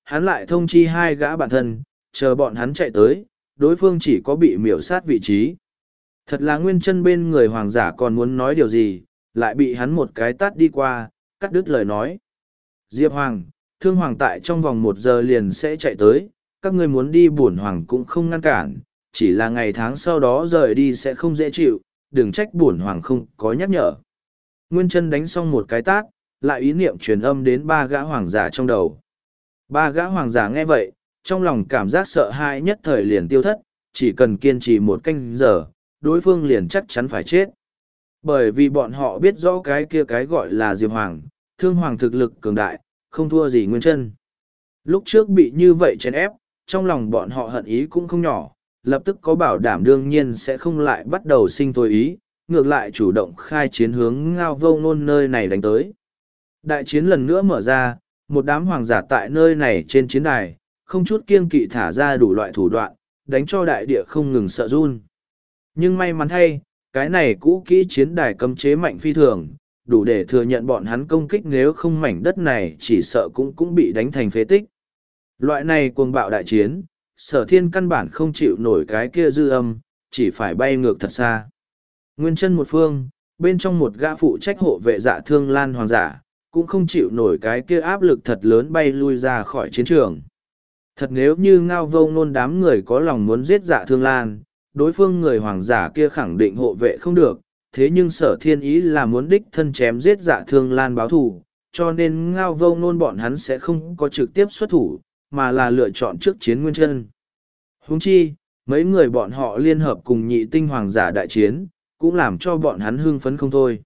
hắn lại thông chi hai gã bạn thân, chờ bọn hắn chạy tới, đối phương chỉ có bị miểu sát vị trí. Thật là Nguyên Chân bên người hoàng giả còn muốn nói điều gì, lại bị hắn một cái tát đi qua, cắt đứt lời nói. Diệp Hoàng, Thương Hoàng tại trong vòng một giờ liền sẽ chạy tới, các ngươi muốn đi bổn Hoàng cũng không ngăn cản, chỉ là ngày tháng sau đó rời đi sẽ không dễ chịu, đừng trách bổn Hoàng không có nhắc nhở. Nguyên Chân đánh xong một cái tát, lại ý niệm truyền âm đến ba gã hoàng giả trong đầu. Ba gã hoàng giả nghe vậy, trong lòng cảm giác sợ hãi nhất thời liền tiêu thất, chỉ cần kiên trì một canh giờ, đối phương liền chắc chắn phải chết. Bởi vì bọn họ biết rõ cái kia cái gọi là Diệp Hoàng, Thương Hoàng thực lực cường đại, không thua gì Nguyên Chân. Lúc trước bị như vậy chèn ép, trong lòng bọn họ hận ý cũng không nhỏ, lập tức có bảo đảm đương nhiên sẽ không lại bắt đầu sinh thôi ý, ngược lại chủ động khai chiến hướng Ngao Vô Ngôn nơi này đánh tới. Đại chiến lần nữa mở ra, một đám hoàng giả tại nơi này trên chiến đài, không chút kiêng kỵ thả ra đủ loại thủ đoạn, đánh cho đại địa không ngừng sợ run. Nhưng may mắn thay, cái này cũ kỹ chiến đài cấm chế mạnh phi thường, đủ để thừa nhận bọn hắn công kích, nếu không mảnh đất này chỉ sợ cũng cũng bị đánh thành phế tích. Loại này cuồng bạo đại chiến, Sở Thiên căn bản không chịu nổi cái kia dư âm, chỉ phải bay ngược thật xa. Nguyên Chân một phương, bên trong một gã phụ trách hộ vệ Dạ Thương Lan hoàng giả, cũng không chịu nổi cái kia áp lực thật lớn bay lui ra khỏi chiến trường. Thật nếu như Ngao Vô Ngôn đám người có lòng muốn giết Dạ Thương Lan, đối phương người hoàng giả kia khẳng định hộ vệ không được, thế nhưng Sở Thiên ý là muốn đích thân chém giết Dạ Thương Lan báo thù, cho nên Ngao Vô Ngôn bọn hắn sẽ không có trực tiếp xuất thủ, mà là lựa chọn trước chiến Nguyên Chân. Huống chi, mấy người bọn họ liên hợp cùng nhị tinh hoàng giả đại chiến, cũng làm cho bọn hắn hưng phấn không thôi.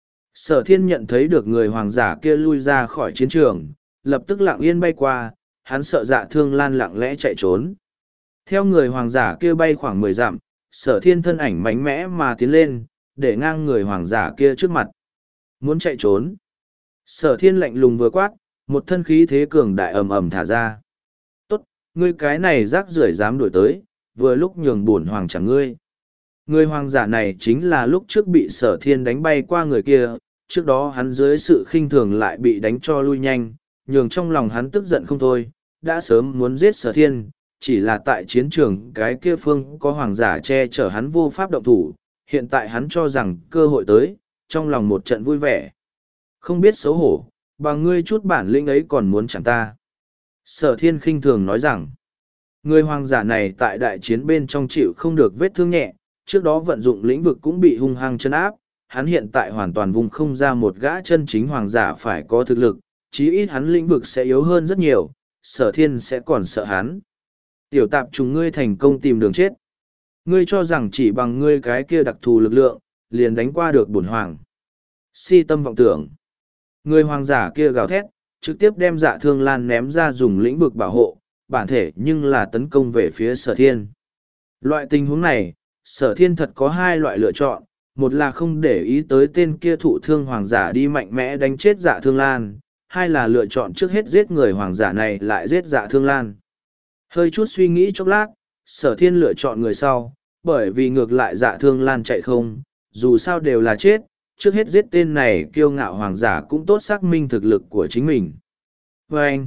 Sở Thiên nhận thấy được người hoàng giả kia lui ra khỏi chiến trường, lập tức lặng yên bay qua, hắn sợ Dạ Thương Lan lặng lẽ chạy trốn. Theo người hoàng giả kia bay khoảng mười dặm, Sở Thiên thân ảnh mạnh mẽ mà tiến lên, để ngang người hoàng giả kia trước mặt. Muốn chạy trốn. Sở Thiên lạnh lùng vừa quát, một thân khí thế cường đại ầm ầm thả ra. Tốt, ngươi cái này rác rưởi dám đuổi tới, vừa lúc nhường bổn hoàng chẳng ngươi. Người hoàng giả này chính là lúc trước bị Sở Thiên đánh bay qua người kia, trước đó hắn dưới sự khinh thường lại bị đánh cho lui nhanh, nhường trong lòng hắn tức giận không thôi, đã sớm muốn giết Sở Thiên, chỉ là tại chiến trường cái kia phương có hoàng giả che chở hắn vô pháp động thủ, hiện tại hắn cho rằng cơ hội tới, trong lòng một trận vui vẻ. Không biết xấu hổ, bằng ngươi chút bản lĩnh ấy còn muốn chẳng ta. Sở Thiên khinh thường nói rằng, người hoàng giả này tại đại chiến bên trong chịu không được vết thương nhẹ, trước đó vận dụng lĩnh vực cũng bị hung hăng chân áp, hắn hiện tại hoàn toàn vùng không ra một gã chân chính hoàng giả phải có thực lực, chí ít hắn lĩnh vực sẽ yếu hơn rất nhiều, Sở Thiên sẽ còn sợ hắn. Tiểu tạp trùng ngươi thành công tìm đường chết. Ngươi cho rằng chỉ bằng ngươi cái kia đặc thù lực lượng, liền đánh qua được bổn hoàng. Si tâm vọng tưởng. Người hoàng giả kia gào thét, trực tiếp đem Dạ Thương Lan ném ra dùng lĩnh vực bảo hộ, bản thể nhưng là tấn công về phía Sở Thiên. Loại tình huống này, Sở Thiên thật có hai loại lựa chọn, một là không để ý tới tên kia thụ thương hoàng giả đi mạnh mẽ đánh chết Dạ Thương Lan, hai là lựa chọn trước hết giết người hoàng giả này lại giết Dạ Thương Lan. Hơi chút suy nghĩ chốc lát, Sở Thiên lựa chọn người sau, bởi vì ngược lại Dạ Thương Lan chạy không, dù sao đều là chết, trước hết giết tên này kiêu ngạo hoàng giả cũng tốt xác minh thực lực của chính mình. Và anh,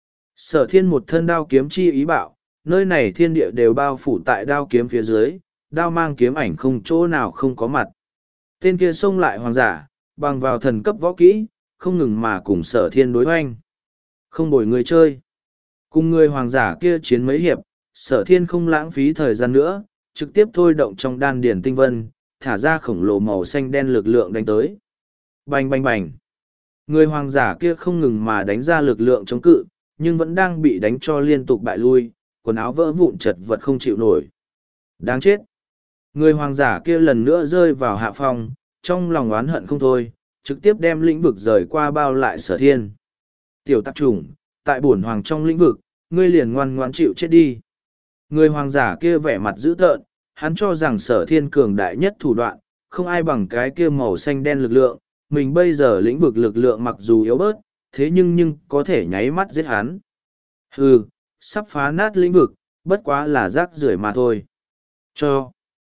Sở Thiên một thân đao kiếm chi ý bạo, nơi này thiên địa đều bao phủ tại đao kiếm phía dưới, đao mang kiếm ảnh không chỗ nào không có mặt. Tên kia xông lại hoàng giả, bằng vào thần cấp võ kỹ, không ngừng mà cùng Sở Thiên đối hoanh. Không bồi người chơi. Cùng người hoàng giả kia chiến mấy hiệp, Sở Thiên không lãng phí thời gian nữa, trực tiếp thôi động trong đan điển tinh vân, thả ra khổng lồ màu xanh đen lực lượng đánh tới. Bành bành bành. Người hoàng giả kia không ngừng mà đánh ra lực lượng chống cự, nhưng vẫn đang bị đánh cho liên tục bại lui, quần áo vỡ vụn chật vật không chịu nổi. Đáng chết. Người hoàng giả kia lần nữa rơi vào hạ phong, trong lòng oán hận không thôi, trực tiếp đem lĩnh vực rời qua bao lại Sở Thiên. Tiểu tạp chủng, tại bổn hoàng trong lĩnh vực, ngươi liền ngoan ngoãn chịu chết đi. Người hoàng giả kia vẻ mặt dữ tợn, hắn cho rằng Sở Thiên cường đại nhất thủ đoạn, không ai bằng cái kia màu xanh đen lực lượng, mình bây giờ lĩnh vực lực lượng mặc dù yếu bớt, thế nhưng nhưng có thể nháy mắt giết hắn. Hừ, sắp phá nát lĩnh vực, bất quá là rác rưởi mà thôi. Cho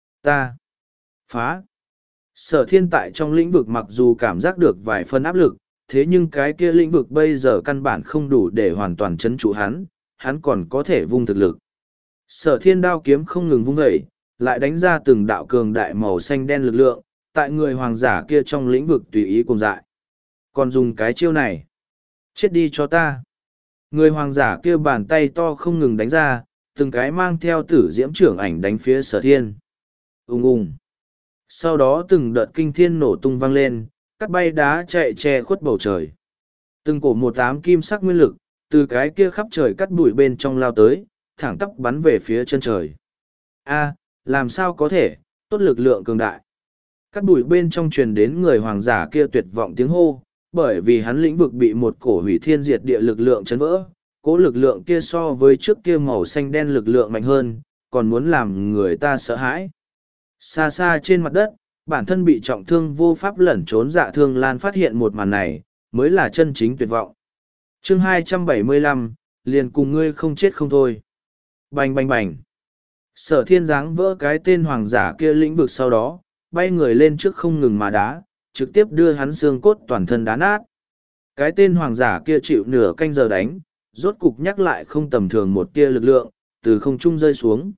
ta phá. Sở Thiên tại trong lĩnh vực mặc dù cảm giác được vài phân áp lực, thế nhưng cái kia lĩnh vực bây giờ căn bản không đủ để hoàn toàn chấn trụ hắn, hắn còn có thể vung thực lực. Sở thiên đao kiếm không ngừng vung dậy, lại đánh ra từng đạo cường đại màu xanh đen lực lượng, tại người hoàng giả kia trong lĩnh vực tùy ý cùng dại. Còn dùng cái chiêu này. Chết đi cho ta. Người hoàng giả kia bàn tay to không ngừng đánh ra, từng cái mang theo tử diễm trưởng ảnh đánh phía sở thiên. Ung ung. Sau đó từng đợt kinh thiên nổ tung vang lên, cắt bay đá chạy che khuất bầu trời. Từng cổ một tám kim sắc nguyên lực, từ cái kia khắp trời cắt bụi bên trong lao tới, thẳng tắp bắn về phía chân trời. A, làm sao có thể, tốt lực lượng cường đại. Cắt bụi bên trong truyền đến người hoàng giả kia tuyệt vọng tiếng hô, bởi vì hắn lĩnh vực bị một cổ hủy thiên diệt địa lực lượng chấn vỡ. Cố lực lượng kia so với trước kia màu xanh đen lực lượng mạnh hơn, còn muốn làm người ta sợ hãi. Xa xa trên mặt đất, bản thân bị trọng thương vô pháp lẩn trốn Dạ Thương Lan phát hiện một màn này, mới là chân chính tuyệt vọng. chương hai trăm bảy mươi lăm, liền cùng ngươi không chết không thôi. Bành bành bành. Sở thiên giáng vỡ cái tên hoàng giả kia lĩnh vực sau đó, bay người lên trước không ngừng mà đá, trực tiếp đưa hắn xương cốt toàn thân đá nát. Cái tên hoàng giả kia chịu nửa canh giờ đánh, rốt cục nhắc lại không tầm thường một tia lực lượng, từ không trung rơi xuống.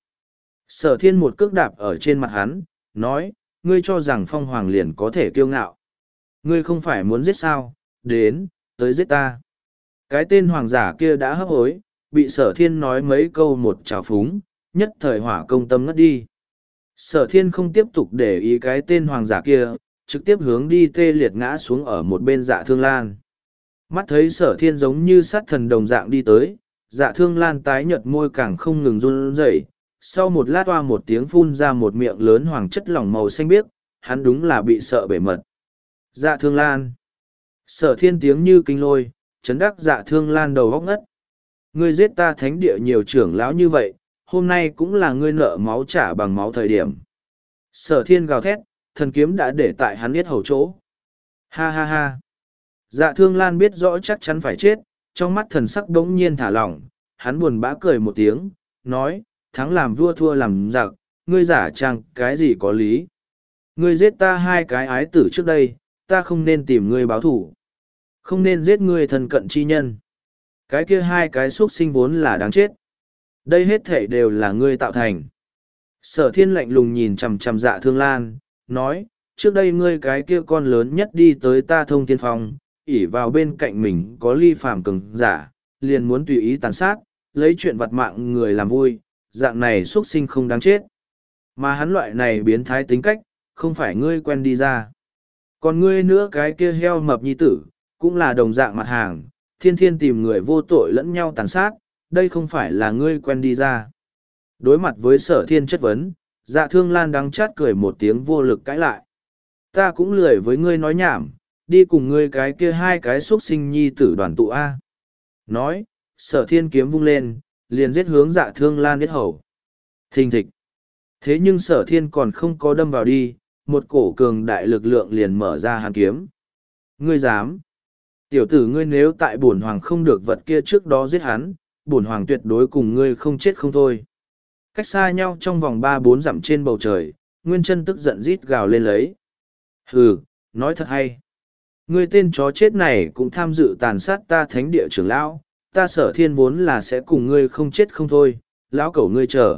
Sở thiên một cước đạp ở trên mặt hắn, nói, ngươi cho rằng phong hoàng liền có thể kiêu ngạo. Ngươi không phải muốn giết sao, đến, tới giết ta. Cái tên hoàng giả kia đã hấp hối, bị sở thiên nói mấy câu một trào phúng, nhất thời hỏa công tâm ngất đi. Sở thiên không tiếp tục để ý cái tên hoàng giả kia, trực tiếp hướng đi tê liệt ngã xuống ở một bên Dạ Thương Lan. Mắt thấy sở thiên giống như sát thần đồng dạng đi tới, Dạ Thương Lan tái nhợt môi càng không ngừng run rẩy. Sau một lát toa một tiếng phun ra một miệng lớn hoàng chất lỏng màu xanh biếc, hắn đúng là bị sợ bể mật. Dạ Thương Lan. Sở thiên tiếng như kinh lôi, chấn đắc Dạ Thương Lan đầu góc ngất. Ngươi giết ta thánh địa nhiều trưởng lão như vậy, hôm nay cũng là ngươi nợ máu trả bằng máu thời điểm. Sở thiên gào thét, thần kiếm đã để tại hắn biết hầu chỗ. Ha ha ha. Dạ Thương Lan biết rõ chắc chắn phải chết, trong mắt thần sắc bỗng nhiên thả lỏng, hắn buồn bã cười một tiếng, nói, thắng làm vua thua làm giặc, ngươi giả trang cái gì có lý. Ngươi giết ta hai cái ái tử trước đây, ta không nên tìm ngươi báo thủ. Không nên giết ngươi thân cận chi nhân. Cái kia hai cái xuất sinh vốn là đáng chết. Đây hết thể đều là ngươi tạo thành. Sở thiên lạnh lùng nhìn chằm chằm Dạ Thương Lan, nói, trước đây ngươi cái kia con lớn nhất đi tới ta thông thiên phong, ỉ vào bên cạnh mình có ly phàm cường giả, liền muốn tùy ý tàn sát, lấy chuyện vặt mạng người làm vui, dạng này xuất sinh không đáng chết. Mà hắn loại này biến thái tính cách, không phải ngươi quen đi ra. Còn ngươi nữa cái kia heo mập nhi tử, cũng là đồng dạng mặt hàng, thiên thiên tìm người vô tội lẫn nhau tàn sát, đây không phải là ngươi quen đi ra. Đối mặt với sở thiên chất vấn, Dạ Thương Lan đắng chát cười một tiếng vô lực cãi lại. Ta cũng lười với ngươi nói nhảm, đi cùng ngươi cái kia hai cái xuất sinh nhi tử đoàn tụ A. Nói, sở thiên kiếm vung lên, liền giết hướng Dạ Thương Lan biết hầu. Thình thịch. Thế nhưng sở thiên còn không có đâm vào đi, một cổ cường đại lực lượng liền mở ra hàn kiếm. Ngươi dám. Tiểu tử ngươi nếu tại bổn hoàng không được vật kia trước đó giết hắn, bổn hoàng tuyệt đối cùng ngươi không chết không thôi. Cách xa nhau trong vòng ba bốn dặm trên bầu trời, Nguyên Chân tức giận rít gào lên lấy. Hừ, nói thật hay. Ngươi tên chó chết này cũng tham dự tàn sát ta thánh địa trưởng lão, ta sở thiên vốn là sẽ cùng ngươi không chết không thôi, lão cẩu ngươi chờ.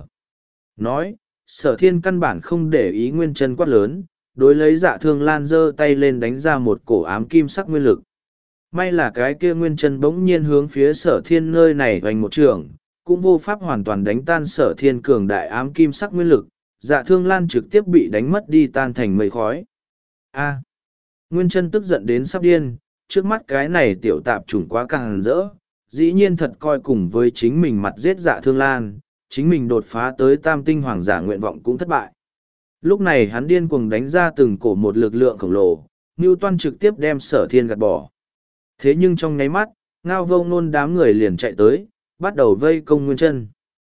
Nói, sở thiên căn bản không để ý Nguyên Chân quát lớn, đối lấy Dạ Thương Lan giơ tay lên đánh ra một cổ ám kim sắc nguyên lực. May là cái kia Nguyên Chân bỗng nhiên hướng phía sở thiên nơi này hoành một trường, cũng vô pháp hoàn toàn đánh tan sở thiên cường đại ám kim sắc nguyên lực, Dạ Thương Lan trực tiếp bị đánh mất đi tan thành mây khói. A. Nguyên Chân tức giận đến sắp điên, trước mắt cái này tiểu tạp chủng quá càng rỡ, dĩ nhiên thật coi cùng với chính mình mặt giết Dạ Thương Lan, chính mình đột phá tới tam tinh hoàng giả nguyện vọng cũng thất bại. Lúc này hắn điên cuồng đánh ra từng cổ một lực lượng khổng lồ, Newton trực tiếp đem sở thiên gạt bỏ. Thế nhưng trong nháy mắt, Ngao Vô Nôn đám người liền chạy tới, bắt đầu vây công Nguyên Chân.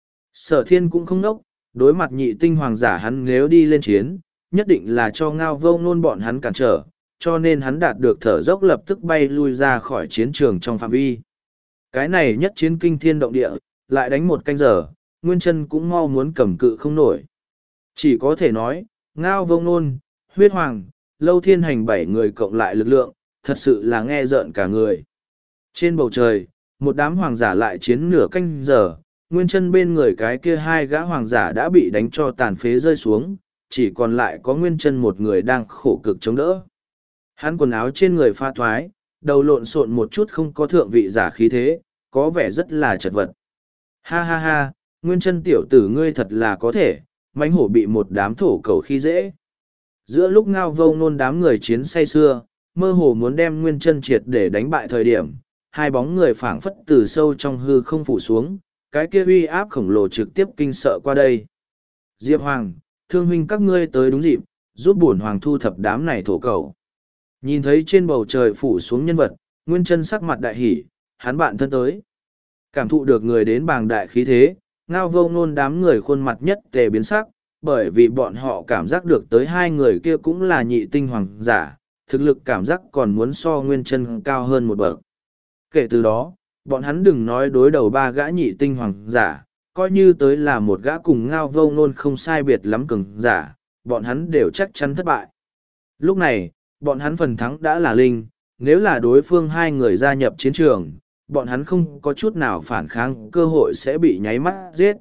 Sở thiên cũng không nốc, đối mặt nhị tinh hoàng giả hắn nếu đi lên chiến, nhất định là cho Ngao Vô Nôn bọn hắn cản trở, cho nên hắn đạt được thở dốc lập tức bay lui ra khỏi chiến trường trong phạm vi. Cái này nhất chiến kinh thiên động địa, lại đánh một canh giờ, Nguyên Chân cũng mau muốn cầm cự không nổi. Chỉ có thể nói, Ngao Vô Nôn, Huyết Hoàng, Lâu Thiên Hành bảy người cộng lại lực lượng, thật sự là nghe rợn cả người. Trên bầu trời, một đám hoàng giả lại chiến nửa canh giờ, nguyên chân bên người cái kia hai gã hoàng giả đã bị đánh cho tàn phế rơi xuống, chỉ còn lại có nguyên chân một người đang khổ cực chống đỡ. Hắn quần áo trên người pha thoái, đầu lộn xộn một chút không có thượng vị giả khí thế, có vẻ rất là chật vật. Ha ha ha, nguyên chân tiểu tử ngươi thật là có thể, mãnh hổ bị một đám thổ cầu khi dễ. Giữa lúc Ngao Vô Nôn đám người chiến say xưa, mơ hồ muốn đem nguyên chân triệt để đánh bại thời điểm, hai bóng người phảng phất từ sâu trong hư không phủ xuống, cái kia uy áp khổng lồ trực tiếp kinh sợ qua đây. Diệp Hoàng, Thương huynh các ngươi tới đúng dịp, giúp bổn hoàng thu thập đám này thổ cầu. Nhìn thấy trên bầu trời phủ xuống nhân vật, nguyên chân sắc mặt đại hỉ, hắn bạn thân tới. Cảm thụ được người đến bàng đại khí thế, Ngao Vô Nôn đám người khuôn mặt nhất tề biến sắc, bởi vì bọn họ cảm giác được tới hai người kia cũng là nhị tinh hoàng giả, thực lực cảm giác còn muốn so nguyên chân cao hơn một bậc. Kể từ đó, bọn hắn đừng nói đối đầu ba gã nhị tinh hoàng giả, coi như tới là một gã cùng Ngao Vô Nôn không sai biệt lắm cường giả, bọn hắn đều chắc chắn thất bại. Lúc này, bọn hắn phần thắng đã là linh, nếu là đối phương hai người gia nhập chiến trường, bọn hắn không có chút nào phản kháng, cơ hội sẽ bị nháy mắt giết.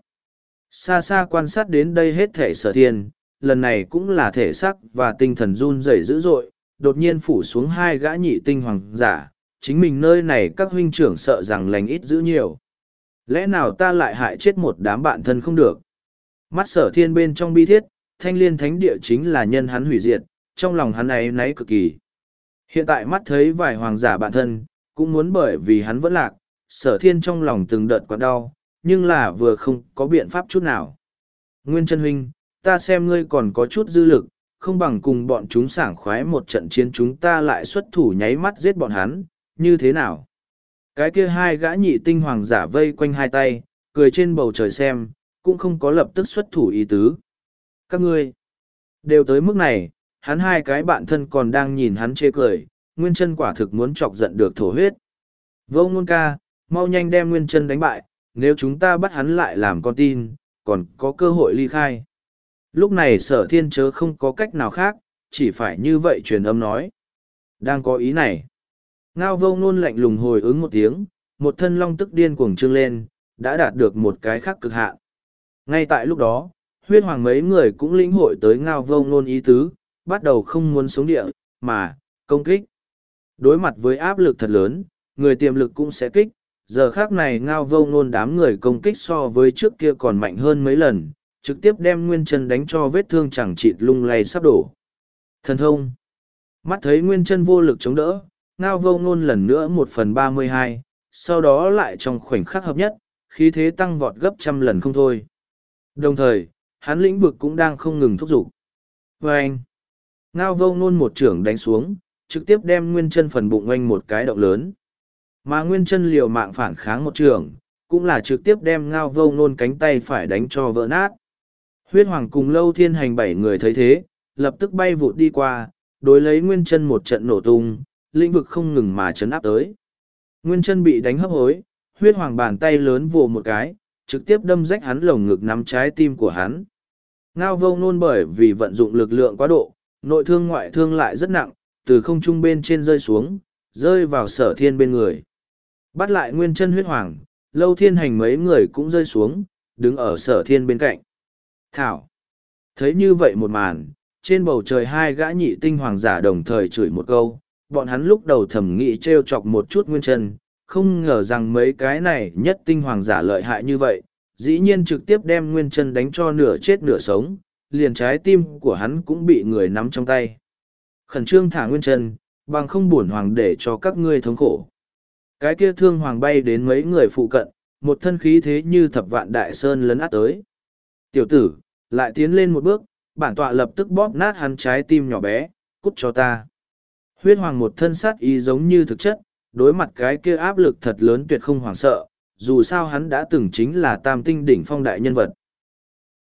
Xa xa quan sát đến đây hết thể Sở Thiên, lần này cũng là thể xác và tinh thần run rẩy dữ dội, đột nhiên phủ xuống hai gã nhị tinh hoàng giả, chính mình nơi này các huynh trưởng sợ rằng lành ít dữ nhiều. Lẽ nào ta lại hại chết một đám bạn thân không được? Mắt Sở Thiên bên trong bi thiết, Thanh Liên Thánh Địa chính là nhân hắn hủy diệt, trong lòng hắn ấy náy cực kỳ. Hiện tại mắt thấy vài hoàng giả bạn thân, cũng muốn bởi vì hắn vẫn lạc, Sở Thiên trong lòng từng đợt quặn đau, nhưng là vừa không có biện pháp chút nào. Nguyên chân huynh, ta xem ngươi còn có chút dư lực, không bằng cùng bọn chúng sảng khoái một trận chiến, chúng ta lại xuất thủ nháy mắt giết bọn hắn, như thế nào? Cái kia hai gã nhị tinh hoàng giả vây quanh hai tay, cười trên bầu trời xem, cũng không có lập tức xuất thủ ý tứ. Các ngươi, đều tới mức này, hắn hai cái bạn thân còn đang nhìn hắn chê cười, Nguyên chân quả thực muốn chọc giận được thổ huyết. Vô Ngôn ca, mau nhanh đem Nguyên chân đánh bại, nếu chúng ta bắt hắn lại làm con tin, còn có cơ hội ly khai. Lúc này Sở Thiên chớ không có cách nào khác, chỉ phải như vậy truyền âm nói. Đang có ý này. Ngao Vô Ngôn lạnh lùng hồi ứng một tiếng, một thân long tức điên cuồng trương lên, đã đạt được một cái khác cực hạn. Ngay tại lúc đó, huyết hoàng mấy người cũng lĩnh hội tới Ngao Vô Ngôn ý tứ, bắt đầu không muốn sống địa, mà, công kích. Đối mặt với áp lực thật lớn, người tiềm lực cũng sẽ kích, giờ khác này Ngao Vô Ngôn đám người công kích so với trước kia còn mạnh hơn mấy lần, trực tiếp đem Nguyên chân đánh cho vết thương chẳng chịt lung lay sắp đổ. Thần thông. Mắt thấy Nguyên chân vô lực chống đỡ, Ngao Vô Ngôn lần nữa một phần ba mươi hai, sau đó lại trong khoảnh khắc hợp nhất, khí thế tăng vọt gấp trăm lần không thôi. Đồng thời, hắn lĩnh vực cũng đang không ngừng thúc giục. Vâng! Ngao Vô Ngôn một trưởng đánh xuống, trực tiếp đem Nguyên chân phần bụng oanh một cái động lớn. Mà Nguyên chân liều mạng phản kháng một trưởng, cũng là trực tiếp đem Ngao Vô Ngôn cánh tay phải đánh cho vỡ nát. Huyết Hoàng cùng Lâu Thiên Hành bảy người thấy thế, lập tức bay vụt đi qua, đối lấy Nguyên chân một trận nổ tung, lĩnh vực không ngừng mà chấn áp tới. Nguyên chân bị đánh hấp hối, Huyết Hoàng bàn tay lớn vồ một cái, trực tiếp đâm rách hắn lồng ngực nắm trái tim của hắn. Ngao Vô Ngôn bởi vì vận dụng lực lượng quá độ, nội thương ngoại thương lại rất nặng, từ không trung bên trên rơi xuống, rơi vào Sở Thiên bên người. Bắt lại Nguyên chân Huyết Hoàng, Lâu Thiên Hành mấy người cũng rơi xuống, đứng ở Sở Thiên bên cạnh. Thảo! Thấy như vậy một màn, trên bầu trời hai gã nhị tinh hoàng giả đồng thời chửi một câu, bọn hắn lúc đầu thầm nghĩ trêu chọc một chút Nguyên chân, không ngờ rằng mấy cái này nhất tinh hoàng giả lợi hại như vậy, dĩ nhiên trực tiếp đem Nguyên chân đánh cho nửa chết nửa sống, liền trái tim của hắn cũng bị người nắm trong tay. Khẩn trương thả Nguyên chân, bằng không bổn hoàng để cho các ngươi thống khổ. Cái kia thương hoàng bay đến mấy người phụ cận, một thân khí thế như thập vạn đại sơn lấn át tới. Tiểu tử, lại tiến lên một bước, bản tọa lập tức bóp nát hắn trái tim nhỏ bé, cút cho ta. Huyết Hoàng một thân sát ý giống như thực chất, đối mặt cái kia áp lực thật lớn tuyệt không hoảng sợ, dù sao hắn đã từng chính là tam tinh đỉnh phong đại nhân vật.